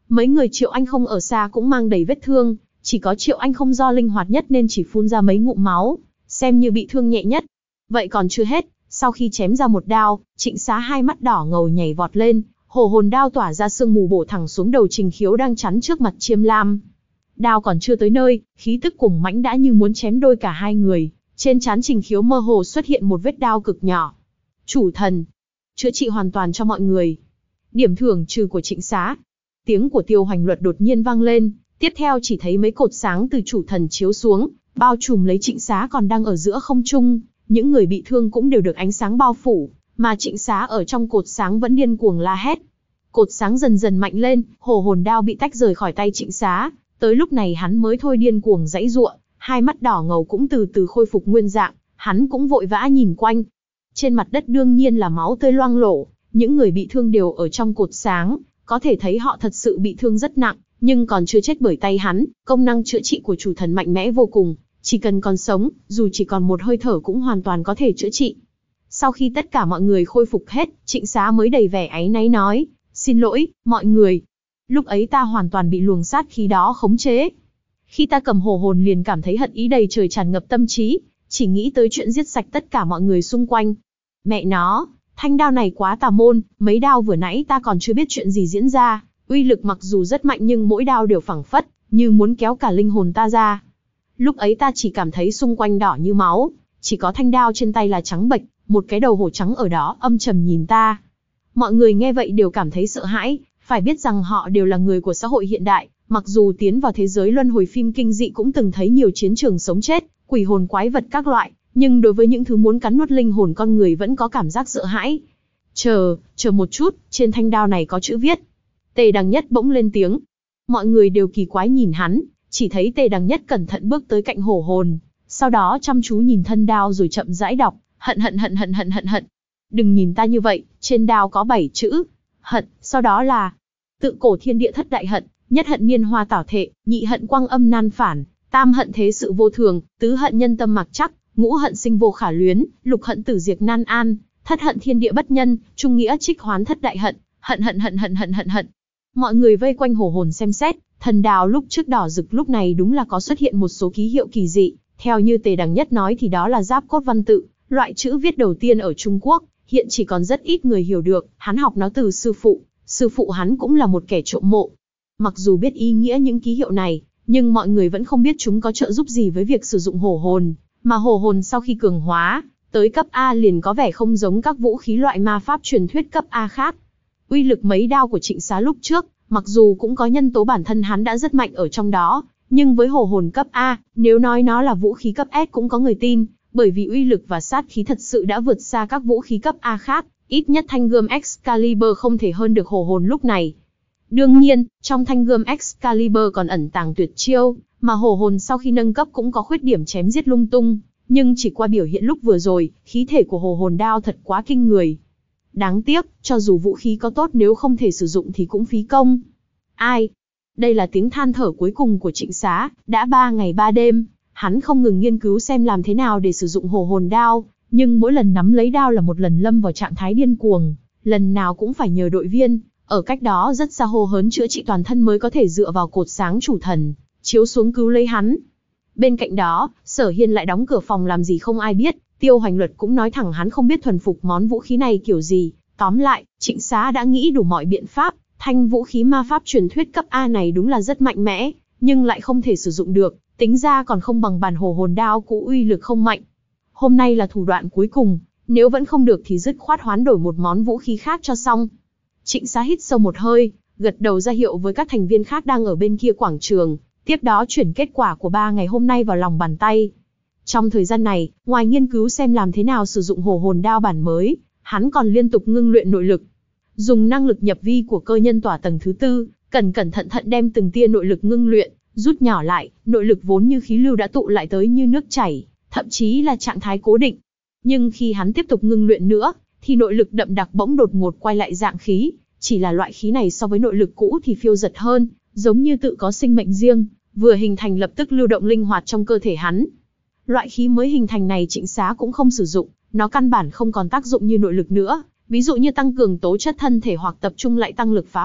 [SPEAKER 1] Mấy người Triệu Anh không ở xa cũng mang đầy vết thương, chỉ có Triệu Anh không do linh hoạt nhất nên chỉ phun ra mấy ngụm máu, xem như bị thương nhẹ nhất. Vậy còn chưa hết, sau khi chém ra một đao, Trịnh Xá hai mắt đỏ ngầu nhảy vọt lên, hổ hồn đao tỏa ra sương mù bổ thẳng xuống đầu Trình Khiếu đang chắn trước mặt Chiêm Lam. Đao còn chưa tới nơi, khí tức cuồng mãnh đã như muốn chém đôi cả hai người, trên trán Trình Khiếu mơ hồ xuất hiện một vết đao cực nhỏ. Chủ thần, chữa trị hoàn toàn cho mọi người. Điểm thưởng trừ của Trịnh Xá. Tiếng của Tiêu Hoành Luật đột nhiên vang lên, tiếp theo chỉ thấy mấy cột sáng từ chủ thần chiếu xuống, bao trùm lấy Trịnh Xá còn đang ở giữa không trung, những người bị thương cũng đều được ánh sáng bao phủ, mà Trịnh Xá ở trong cột sáng vẫn điên cuồng la hét. Cột sáng dần dần mạnh lên, hổ hồn đao bị tách rời khỏi tay Trịnh Xá, tới lúc này hắn mới thôi điên cuồng giãy giụa, hai mắt đỏ ngầu cũng từ từ khôi phục nguyên dạng, hắn cũng vội vã nhìn quanh. Trên mặt đất đương nhiên là máu tươi loang lổ, những người bị thương đều ở trong cột sáng, có thể thấy họ thật sự bị thương rất nặng, nhưng còn chưa chết bởi tay hắn, công năng chữa trị của chủ thần mạnh mẽ vô cùng, chỉ cần còn sống, dù chỉ còn một hơi thở cũng hoàn toàn có thể chữa trị. Sau khi tất cả mọi người khôi phục hết, Trịnh Xá mới đầy vẻ áy náy nói, xin lỗi, mọi người. Lúc ấy ta hoàn toàn bị luồng sát khí đó khống chế. Khi ta cầm hổ hồn liền cảm thấy hận ý đầy trời tràn ngập tâm trí, chỉ nghĩ tới chuyện giết sạch tất cả mọi người xung quanh. Mẹ nó, thanh đao này quá tà môn, mấy đao vừa nãy ta còn chưa biết chuyện gì diễn ra, uy lực mặc dù rất mạnh nhưng mỗi đao đều phảng phất, như muốn kéo cả linh hồn ta ra. Lúc ấy ta chỉ cảm thấy xung quanh đỏ như máu, chỉ có thanh đao trên tay là trắng bệch, một cái đầu hổ trắng ở đó âm trầm nhìn ta. Mọi người nghe vậy đều cảm thấy sợ hãi, phải biết rằng họ đều là người của xã hội hiện đại, mặc dù tiến vào thế giới luân hồi phim kinh dị cũng từng thấy nhiều chiến trường sống chết, quỷ hồn quái vật các loại, nhưng đối với những thứ muốn cắn nuốt linh hồn con người vẫn có cảm giác sợ hãi. Chờ, chờ một chút, trên thanh đao này có chữ viết. Tề Đằng Nhất bỗng lên tiếng. Mọi người đều kỳ quái nhìn hắn, chỉ thấy Tề Đằng Nhất cẩn thận bước tới cạnh hổ hồn, sau đó chăm chú nhìn thân đao rồi chậm rãi đọc, hận hận hận hận hận hận hận. Đừng nhìn ta như vậy, trên đao có bảy chữ, hận, sau đó là tự cổ thiên địa thất đại hận, nhất hận niên hoa tảo thệ, nhị hận quang âm nan phản, tam hận thế sự vô thường, tứ hận nhân tâm mặc chắc, ngũ hận sinh vô khả luyến, lục hận tử diệt nan an, thất hận thiên địa bất nhân, trung nghĩa trích hoán thất đại hận, hận hận hận hận hận hận hận. Mọi người vây quanh hổ hồn xem xét, thần đào lúc trước đỏ rực lúc này đúng là có xuất hiện một số ký hiệu kỳ dị, theo như Tề Đằng Nhất nói thì đó là giáp cốt văn tự, loại chữ viết đầu tiên ở Trung Quốc, hiện chỉ còn rất ít người hiểu được, hắn học nó từ sư phụ, sư phụ hắn cũng là một kẻ trộm mộ. Mặc dù biết ý nghĩa những ký hiệu này, nhưng mọi người vẫn không biết chúng có trợ giúp gì với việc sử dụng hổ hồn, mà hổ hồn sau khi cường hóa, tới cấp A liền có vẻ không giống các vũ khí loại ma pháp truyền thuyết cấp A khác. Uy lực mấy đao của Trịnh Xá lúc trước, mặc dù cũng có nhân tố bản thân hắn đã rất mạnh ở trong đó, nhưng với hổ hồn cấp A, nếu nói nó là vũ khí cấp S cũng có người tin, bởi vì uy lực và sát khí thật sự đã vượt xa các vũ khí cấp A khác, ít nhất thanh gươm Excalibur không thể hơn được hổ hồn lúc này. Đương nhiên, trong thanh gươm Excalibur còn ẩn tàng tuyệt chiêu, mà hổ hồn sau khi nâng cấp cũng có khuyết điểm chém giết lung tung, nhưng chỉ qua biểu hiện lúc vừa rồi, khí thể của hổ hồn đao thật quá kinh người. Đáng tiếc, cho dù vũ khí có tốt nếu không thể sử dụng thì cũng phí công. Ai? Đây là tiếng than thở cuối cùng của Trịnh Xá, đã ba ngày ba đêm, hắn không ngừng nghiên cứu xem làm thế nào để sử dụng hổ hồn đao, nhưng mỗi lần nắm lấy đao là một lần lâm vào trạng thái điên cuồng, lần nào cũng phải nhờ đội viên, ở cách đó rất xa hô hớn chữa trị toàn thân mới có thể dựa vào cột sáng chủ thần, chiếu xuống cứu lấy hắn. Bên cạnh đó, Sở Hiên lại đóng cửa phòng làm gì không ai biết, Tiêu Hoành Luật cũng nói thẳng hắn không biết thuần phục món vũ khí này kiểu gì. Tóm lại, Trịnh Xá đã nghĩ đủ mọi biện pháp, thanh vũ khí ma pháp truyền thuyết cấp A này đúng là rất mạnh mẽ, nhưng lại không thể sử dụng được, tính ra còn không bằng bản hổ hồn đao cũ uy lực không mạnh. Hôm nay là thủ đoạn cuối cùng, nếu vẫn không được thì dứt khoát hoán đổi một món vũ khí khác cho xong. Trịnh Xá hít sâu một hơi, gật đầu ra hiệu với các thành viên khác đang ở bên kia quảng trường, tiếp đó chuyển kết quả của ba ngày hôm nay vào lòng bàn tay. Trong thời gian này, ngoài nghiên cứu xem làm thế nào sử dụng hổ hồn đao bản mới, hắn còn liên tục ngưng luyện nội lực. Dùng năng lực nhập vi của cơ nhân tỏa tầng thứ tư, cẩn cẩn thận thận đem từng tia nội lực ngưng luyện, rút nhỏ lại, nội lực vốn như khí lưu đã tụ lại tới như nước chảy, thậm chí là trạng thái cố định. Nhưng khi hắn tiếp tục ngưng luyện nữa, thì nội lực đậm đặc bỗng đột ngột quay lại dạng khí, chỉ là loại khí này so với nội lực cũ thì phiêu dật hơn, giống như tự có sinh mệnh riêng, vừa hình thành lập tức lưu động linh hoạt trong cơ thể hắn. Loại khí mới hình thành này Trịnh Xá cũng không sử dụng, nó căn bản không còn tác dụng như nội lực nữa, ví dụ như tăng cường tố chất thân thể hoặc tập trung lại tăng lực phá hoại,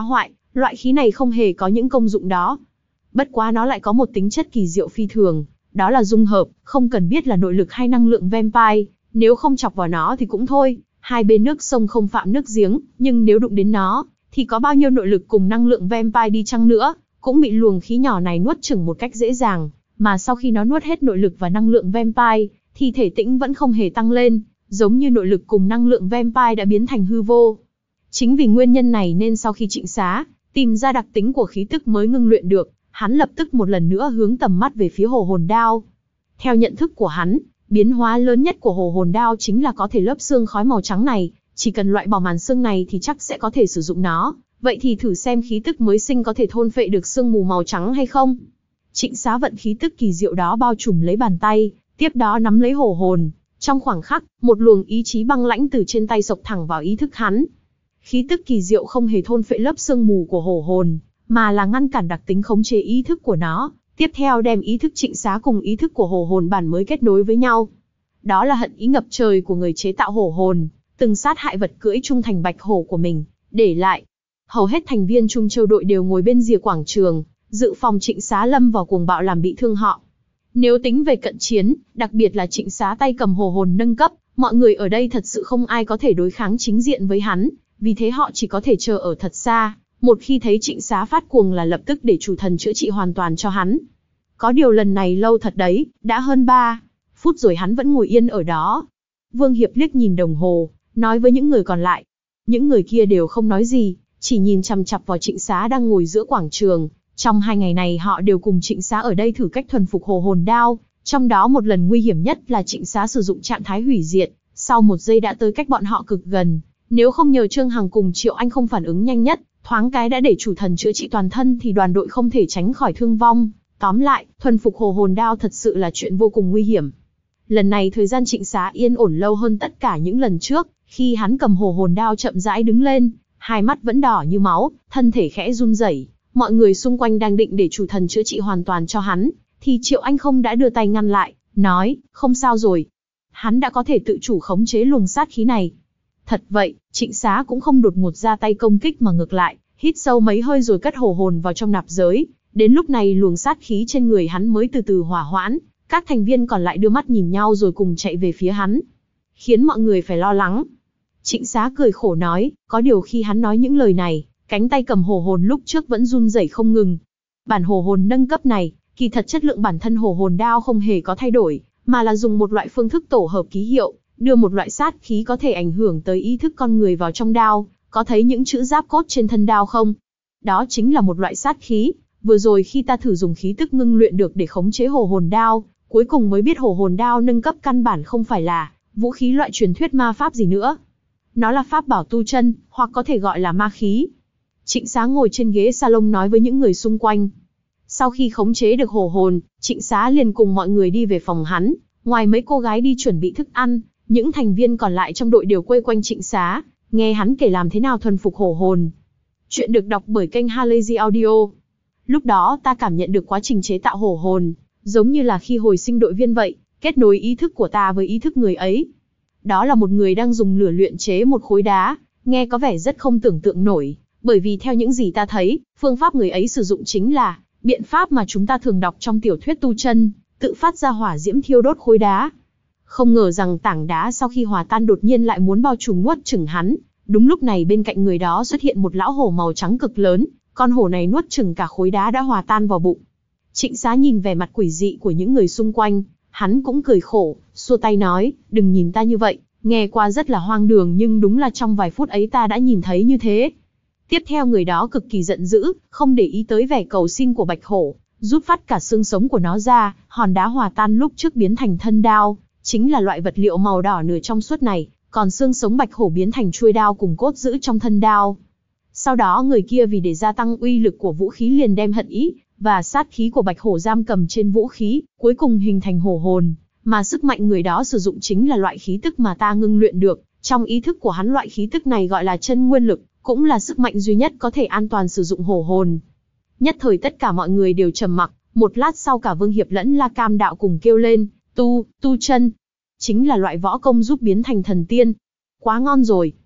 [SPEAKER 1] Loại khí này không hề có những công dụng đó. Bất quá nó lại có một tính chất kỳ diệu phi thường, đó là dung hợp, không cần biết là nội lực hay năng lượng vampire, nếu không chọc vào nó thì cũng thôi, hai bên nước sông không phạm nước giếng, nhưng nếu đụng đến nó, thì có bao nhiêu nội lực cùng năng lượng vampire đi chăng nữa, cũng bị luồng khí nhỏ này nuốt chửng một cách dễ dàng, mà sau khi nó nuốt hết nội lực và năng lượng vampire, thì thể tĩnh vẫn không hề tăng lên, giống như nội lực cùng năng lượng vampire đã biến thành hư vô. Chính vì nguyên nhân này nên sau khi Trịnh Xá tìm ra đặc tính của khí tức mới ngưng luyện được, hắn lập tức một lần nữa hướng tầm mắt về phía hồ hồn đao. Theo nhận thức của hắn, biến hóa lớn nhất của hồ hồn đao chính là có thể lớp xương khói màu trắng này, chỉ cần loại bỏ màn xương này thì chắc sẽ có thể sử dụng nó, vậy thì thử xem khí tức mới sinh có thể thôn phệ được sương mù màu trắng hay không. Trịnh Xá vận khí tức kỳ diệu đó bao trùm lấy bàn tay, tiếp đó nắm lấy hồ hồn, trong khoảng khắc, một luồng ý chí băng lãnh từ trên tay xộc thẳng vào ý thức hắn. Khí tức kỳ diệu không hề thôn phệ lớp sương mù của hồ hồn, mà là ngăn cản đặc tính khống chế ý thức của nó, tiếp theo đem ý thức Trịnh Xá cùng ý thức của hồ hồn bản mới kết nối với nhau. Đó là hận ý ngập trời của người chế tạo hồ hồn, từng sát hại vật cưỡi trung thành bạch hổ của mình, để lại. Hầu hết thành viên Trung Châu đội đều ngồi bên rìa quảng trường, dự phòng Trịnh Xá lâm vào cuồng bạo làm bị thương họ. Nếu tính về cận chiến, đặc biệt là Trịnh Xá tay cầm hồ hồn nâng cấp, mọi người ở đây thật sự không ai có thể đối kháng chính diện với hắn, vì thế họ chỉ có thể chờ ở thật xa, một khi thấy Trịnh Xá phát cuồng là lập tức để chủ thần chữa trị hoàn toàn cho hắn. Có điều lần này lâu thật đấy, đã hơn ba phút rồi hắn vẫn ngồi yên ở đó. Vương Hiệp liếc nhìn đồng hồ, nói với những người còn lại. Những người kia đều không nói gì, chỉ nhìn chằm chằm vào Trịnh Xá đang ngồi giữa quảng trường. Trong hai ngày này họ đều cùng Trịnh Xá ở đây thử cách thuần phục hồ hồn đao, trong đó một lần nguy hiểm nhất là Trịnh Xá sử dụng trạng thái hủy diệt, sau một giây đã tới cách bọn họ cực gần. Nếu không nhờ Trương Hằng cùng Triệu Anh không phản ứng nhanh nhất, thoáng cái đã để chủ thần chữa trị toàn thân thì đoàn đội không thể tránh khỏi thương vong. Tóm lại, thuần phục hồ hồn đao thật sự là chuyện vô cùng nguy hiểm. Lần này thời gian Trịnh Xá yên ổn lâu hơn tất cả những lần trước, khi hắn cầm hồ hồn đao chậm rãi đứng lên, hai mắt vẫn đỏ như máu, thân thể khẽ run rẩy. Mọi người xung quanh đang định để chủ thần chữa trị hoàn toàn cho hắn, thì Triệu Anh không đã đưa tay ngăn lại, nói, không sao rồi. Hắn đã có thể tự chủ khống chế luồng sát khí này. Thật vậy, Trịnh Xá cũng không đột ngột ra tay công kích mà ngược lại, hít sâu mấy hơi rồi cất hồ hồn vào trong nạp giới. Đến lúc này luồng sát khí trên người hắn mới từ từ hỏa hoãn, các thành viên còn lại đưa mắt nhìn nhau rồi cùng chạy về phía hắn, khiến mọi người phải lo lắng. Trịnh Xá cười khổ nói, có điều khi hắn nói những lời này, cánh tay cầm hồ hồn lúc trước vẫn run rẩy không ngừng. Bản hồ hồn nâng cấp này, kỳ thật chất lượng bản thân hồ hồn đao không hề có thay đổi, mà là dùng một loại phương thức tổ hợp ký hiệu, đưa một loại sát khí có thể ảnh hưởng tới ý thức con người vào trong đao. Có thấy những chữ giáp cốt trên thân đao không? Đó chính là một loại sát khí. Vừa rồi khi ta thử dùng khí tức ngưng luyện được để khống chế hồ hồn đao, cuối cùng mới biết hồ hồn đao nâng cấp căn bản không phải là vũ khí loại truyền thuyết ma pháp gì nữa. Nó là pháp bảo tu chân, hoặc có thể gọi là ma khí. Trịnh Xá ngồi trên ghế salon nói với những người xung quanh. Sau khi khống chế được hồ hồn, Trịnh Xá liền cùng mọi người đi về phòng hắn. Ngoài mấy cô gái đi chuẩn bị thức ăn, những thành viên còn lại trong đội đều quây quanh Trịnh Xá, nghe hắn kể làm thế nào thuần phục hồ hồn. Chuyện được đọc bởi kênh Halazy Audio. Lúc đó ta cảm nhận được quá trình chế tạo hồ hồn, giống như là khi hồi sinh đội viên vậy, kết nối ý thức của ta với ý thức người ấy. Đó là một người đang dùng lửa luyện chế một khối đá, nghe có vẻ rất không tưởng tượng nổi, bởi vì theo những gì ta thấy, phương pháp người ấy sử dụng chính là biện pháp mà chúng ta thường đọc trong tiểu thuyết tu chân, tự phát ra hỏa diễm thiêu đốt khối đá. Không ngờ rằng tảng đá sau khi hòa tan đột nhiên lại muốn bao trùm nuốt chửng hắn. Đúng lúc này bên cạnh người đó xuất hiện một lão hổ màu trắng cực lớn, con hổ này nuốt chửng cả khối đá đã hòa tan vào bụng. Trịnh Xá nhìn vẻ mặt quỷ dị của những người xung quanh, hắn cũng cười khổ, xua tay nói, đừng nhìn ta như vậy, nghe qua rất là hoang đường nhưng đúng là trong vài phút ấy ta đã nhìn thấy như thế. Tiếp theo người đó cực kỳ giận dữ, không để ý tới vẻ cầu xin của bạch hổ, rút phát cả xương sống của nó ra, hòn đá hòa tan lúc trước biến thành thân đao, chính là loại vật liệu màu đỏ nửa trong suốt này, còn xương sống bạch hổ biến thành chuôi đao cùng cốt giữ trong thân đao. Sau đó người kia vì để gia tăng uy lực của vũ khí liền đem hận ý và sát khí của bạch hổ giam cầm trên vũ khí, cuối cùng hình thành hổ hồn, mà sức mạnh người đó sử dụng chính là loại khí tức mà ta ngưng luyện được, trong ý thức của hắn loại khí tức này gọi là chân nguyên lực, cũng là sức mạnh duy nhất có thể an toàn sử dụng hổ hồn. Nhất thời tất cả mọi người đều trầm mặc, một lát sau cả Vương Hiệp lẫn La Cam Đạo cùng kêu lên, tu, tu chân, chính là loại võ công giúp biến thành thần tiên. Quá ngon rồi.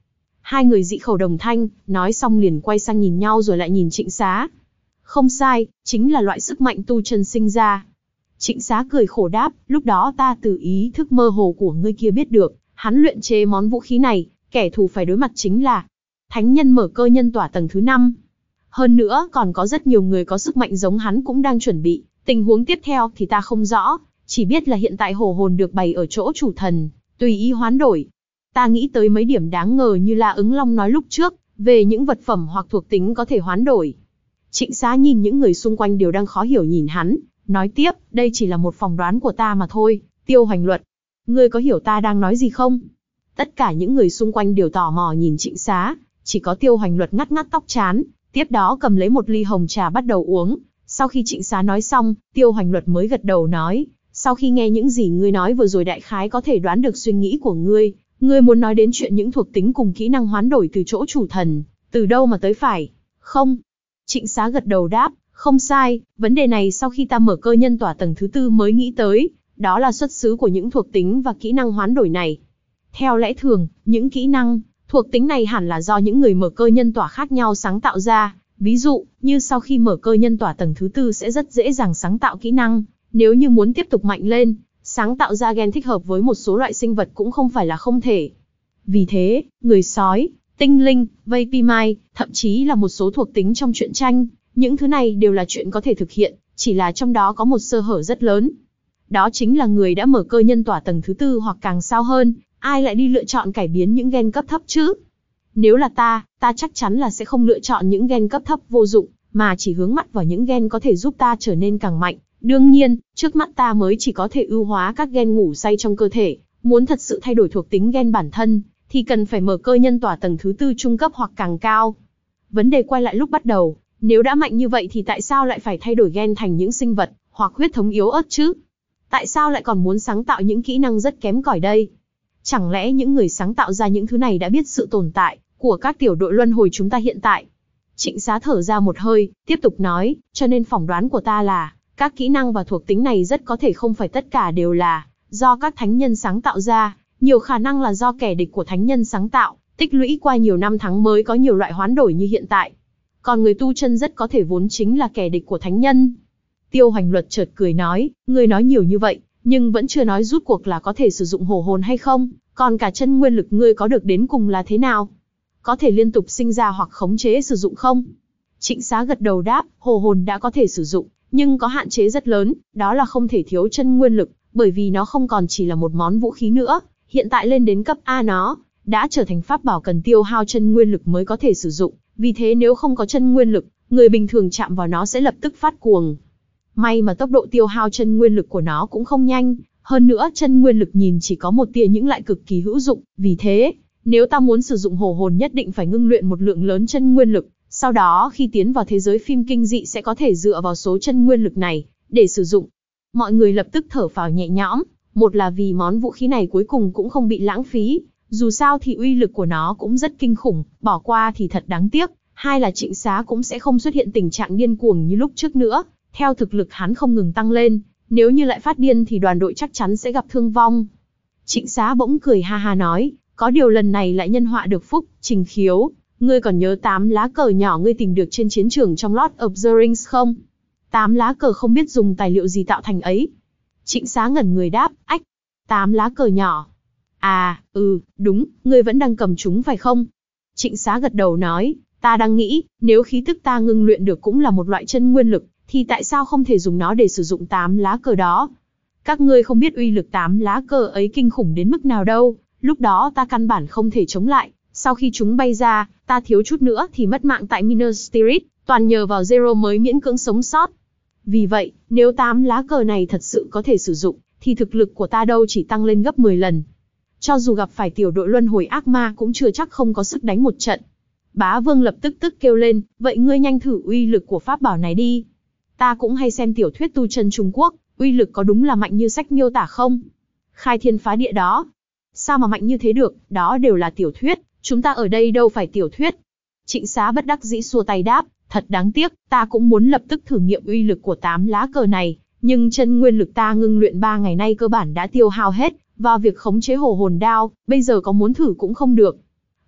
[SPEAKER 1] Hai người dị khẩu đồng thanh, nói xong liền quay sang nhìn nhau rồi lại nhìn Trịnh Xá. Không sai, chính là loại sức mạnh tu chân sinh ra. Trịnh Xá cười khổ đáp, lúc đó ta từ ý thức mơ hồ của ngươi kia biết được, hắn luyện chế món vũ khí này, kẻ thù phải đối mặt chính là thánh nhân mở cơ nhân tỏa tầng thứ năm. Hơn nữa còn có rất nhiều người có sức mạnh giống hắn cũng đang chuẩn bị, tình huống tiếp theo thì ta không rõ, chỉ biết là hiện tại hổ hồn được bày ở chỗ chủ thần, tùy ý hoán đổi. Ta nghĩ tới mấy điểm đáng ngờ như La Ứng Long nói lúc trước, về những vật phẩm hoặc thuộc tính có thể hoán đổi. Trịnh Xá nhìn những người xung quanh đều đang khó hiểu nhìn hắn, nói tiếp, đây chỉ là một phỏng đoán của ta mà thôi, Tiêu Hoành Luật. Ngươi có hiểu ta đang nói gì không? Tất cả những người xung quanh đều tò mò nhìn Trịnh Xá, chỉ có Tiêu Hoành Luật ngắt ngắt tóc trán, tiếp đó cầm lấy một ly hồng trà bắt đầu uống. Sau khi Trịnh Xá nói xong, Tiêu Hoành Luật mới gật đầu nói, sau khi nghe những gì ngươi nói vừa rồi đại khái có thể đoán được suy nghĩ của ngươi, ngươi muốn nói đến chuyện những thuộc tính cùng kỹ năng hoán đổi từ chỗ chủ thần, từ đâu mà tới phải, không? Trịnh Xá gật đầu đáp, không sai, vấn đề này sau khi ta mở cơ nhân tỏa tầng thứ tư mới nghĩ tới, đó là xuất xứ của những thuộc tính và kỹ năng hoán đổi này. Theo lẽ thường, những kỹ năng, thuộc tính này hẳn là do những người mở cơ nhân tỏa khác nhau sáng tạo ra, ví dụ, như sau khi mở cơ nhân tỏa tầng thứ tư sẽ rất dễ dàng sáng tạo kỹ năng, nếu như muốn tiếp tục mạnh lên, sáng tạo ra gen thích hợp với một số loại sinh vật cũng không phải là không thể. Vì thế, người sói, tinh linh, vampire, thậm chí là một số thuộc tính trong truyện tranh, những thứ này đều là chuyện có thể thực hiện, chỉ là trong đó có một sơ hở rất lớn. Đó chính là người đã mở cơ nhân tỏa tầng thứ tư hoặc càng sao hơn, ai lại đi lựa chọn cải biến những gen cấp thấp chứ? Nếu là ta, ta chắc chắn là sẽ không lựa chọn những gen cấp thấp vô dụng, mà chỉ hướng mắt vào những gen có thể giúp ta trở nên càng mạnh. Đương nhiên, trước mắt ta mới chỉ có thể ưu hóa các gen ngủ say trong cơ thể, muốn thật sự thay đổi thuộc tính gen bản thân, thì cần phải mở cơ nhân tỏa tầng thứ tư trung cấp hoặc càng cao. Vấn đề quay lại lúc bắt đầu, nếu đã mạnh như vậy thì tại sao lại phải thay đổi gen thành những sinh vật, hoặc huyết thống yếu ớt chứ? Tại sao lại còn muốn sáng tạo những kỹ năng rất kém cỏi đây? Chẳng lẽ những người sáng tạo ra những thứ này đã biết sự tồn tại của các tiểu đội luân hồi chúng ta hiện tại? Trịnh Xá thở ra một hơi, tiếp tục nói, cho nên phỏng đoán của ta là, các kỹ năng và thuộc tính này rất có thể không phải tất cả đều là do các thánh nhân sáng tạo ra, nhiều khả năng là do kẻ địch của thánh nhân sáng tạo, tích lũy qua nhiều năm tháng mới có nhiều loại hoán đổi như hiện tại. Còn người tu chân rất có thể vốn chính là kẻ địch của thánh nhân. Tiêu Hoành Luật chợt cười nói, ngươi nói nhiều như vậy, nhưng vẫn chưa nói rút cuộc là có thể sử dụng hổ hồn hay không, còn cả chân nguyên lực ngươi có được đến cùng là thế nào? Có thể liên tục sinh ra hoặc khống chế sử dụng không? Trịnh Xá gật đầu đáp, hổ hồn đã có thể sử dụng, nhưng có hạn chế rất lớn, đó là không thể thiếu chân nguyên lực, bởi vì nó không còn chỉ là một món vũ khí nữa, hiện tại lên đến cấp A nó đã trở thành pháp bảo cần tiêu hao chân nguyên lực mới có thể sử dụng, vì thế nếu không có chân nguyên lực, người bình thường chạm vào nó sẽ lập tức phát cuồng. May mà tốc độ tiêu hao chân nguyên lực của nó cũng không nhanh, hơn nữa chân nguyên lực nhìn chỉ có một tia những lại cực kỳ hữu dụng, vì thế, nếu ta muốn sử dụng hổ hồn nhất định phải ngưng luyện một lượng lớn chân nguyên lực, sau đó khi tiến vào thế giới phim kinh dị sẽ có thể dựa vào số chân nguyên lực này để sử dụng. Mọi người lập tức thở phào nhẹ nhõm, một là vì món vũ khí này cuối cùng cũng không bị lãng phí, dù sao thì uy lực của nó cũng rất kinh khủng, bỏ qua thì thật đáng tiếc, hai là Trịnh Xá cũng sẽ không xuất hiện tình trạng điên cuồng như lúc trước nữa, theo thực lực hắn không ngừng tăng lên, nếu như lại phát điên thì đoàn đội chắc chắn sẽ gặp thương vong. Trịnh Xá bỗng cười ha ha nói, có điều lần này lại nhân họa được phúc, Trình Khiếu, ngươi còn nhớ tám lá cờ nhỏ ngươi tìm được trên chiến trường trong Lord of the Rings không? Tám lá cờ không biết dùng tài liệu gì tạo thành ấy. Trịnh Xá ngẩn người đáp, ách, tám lá cờ nhỏ. À, ừ, đúng, ngươi vẫn đang cầm chúng phải không? Trịnh Xá gật đầu nói, ta đang nghĩ, nếu khí tức ta ngưng luyện được cũng là một loại chân nguyên lực, thì tại sao không thể dùng nó để sử dụng tám lá cờ đó? Các ngươi không biết uy lực tám lá cờ ấy kinh khủng đến mức nào đâu, lúc đó ta căn bản không thể chống lại, sau khi chúng bay ra, ta thiếu chút nữa thì mất mạng tại Minas Tirith, toàn nhờ vào Zero mới miễn cưỡng sống sót. Vì vậy, nếu tám lá cờ này thật sự có thể sử dụng, thì thực lực của ta đâu chỉ tăng lên gấp mười lần. Cho dù gặp phải tiểu đội luân hồi ác ma cũng chưa chắc không có sức đánh một trận. Bá Vương lập tức tức kêu lên, vậy ngươi nhanh thử uy lực của pháp bảo này đi. Ta cũng hay xem tiểu thuyết tu chân Trung Quốc, uy lực có đúng là mạnh như sách miêu tả không? Khai thiên phá địa đó. Sao mà mạnh như thế được, đó đều là tiểu thuyết, chúng ta ở đây đâu phải tiểu thuyết. Trịnh Xá bất đắc dĩ xua tay đáp, thật đáng tiếc, ta cũng muốn lập tức thử nghiệm uy lực của tám lá cờ này, nhưng chân nguyên lực ta ngưng luyện ba ngày nay cơ bản đã tiêu hao hết vào việc khống chế hổ hồn đao, bây giờ có muốn thử cũng không được.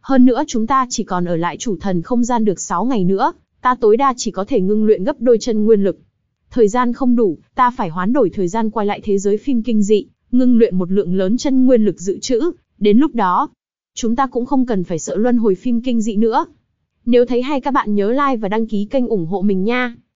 [SPEAKER 1] Hơn nữa chúng ta chỉ còn ở lại chủ thần không gian được sáu ngày nữa, ta tối đa chỉ có thể ngưng luyện gấp đôi chân nguyên lực. Thời gian không đủ, ta phải hoán đổi thời gian quay lại thế giới phim kinh dị, ngưng luyện một lượng lớn chân nguyên lực dự trữ. Đến lúc đó, chúng ta cũng không cần phải sợ luân hồi phim kinh dị nữa. Nếu thấy hay các bạn nhớ like và đăng ký kênh ủng hộ mình nha.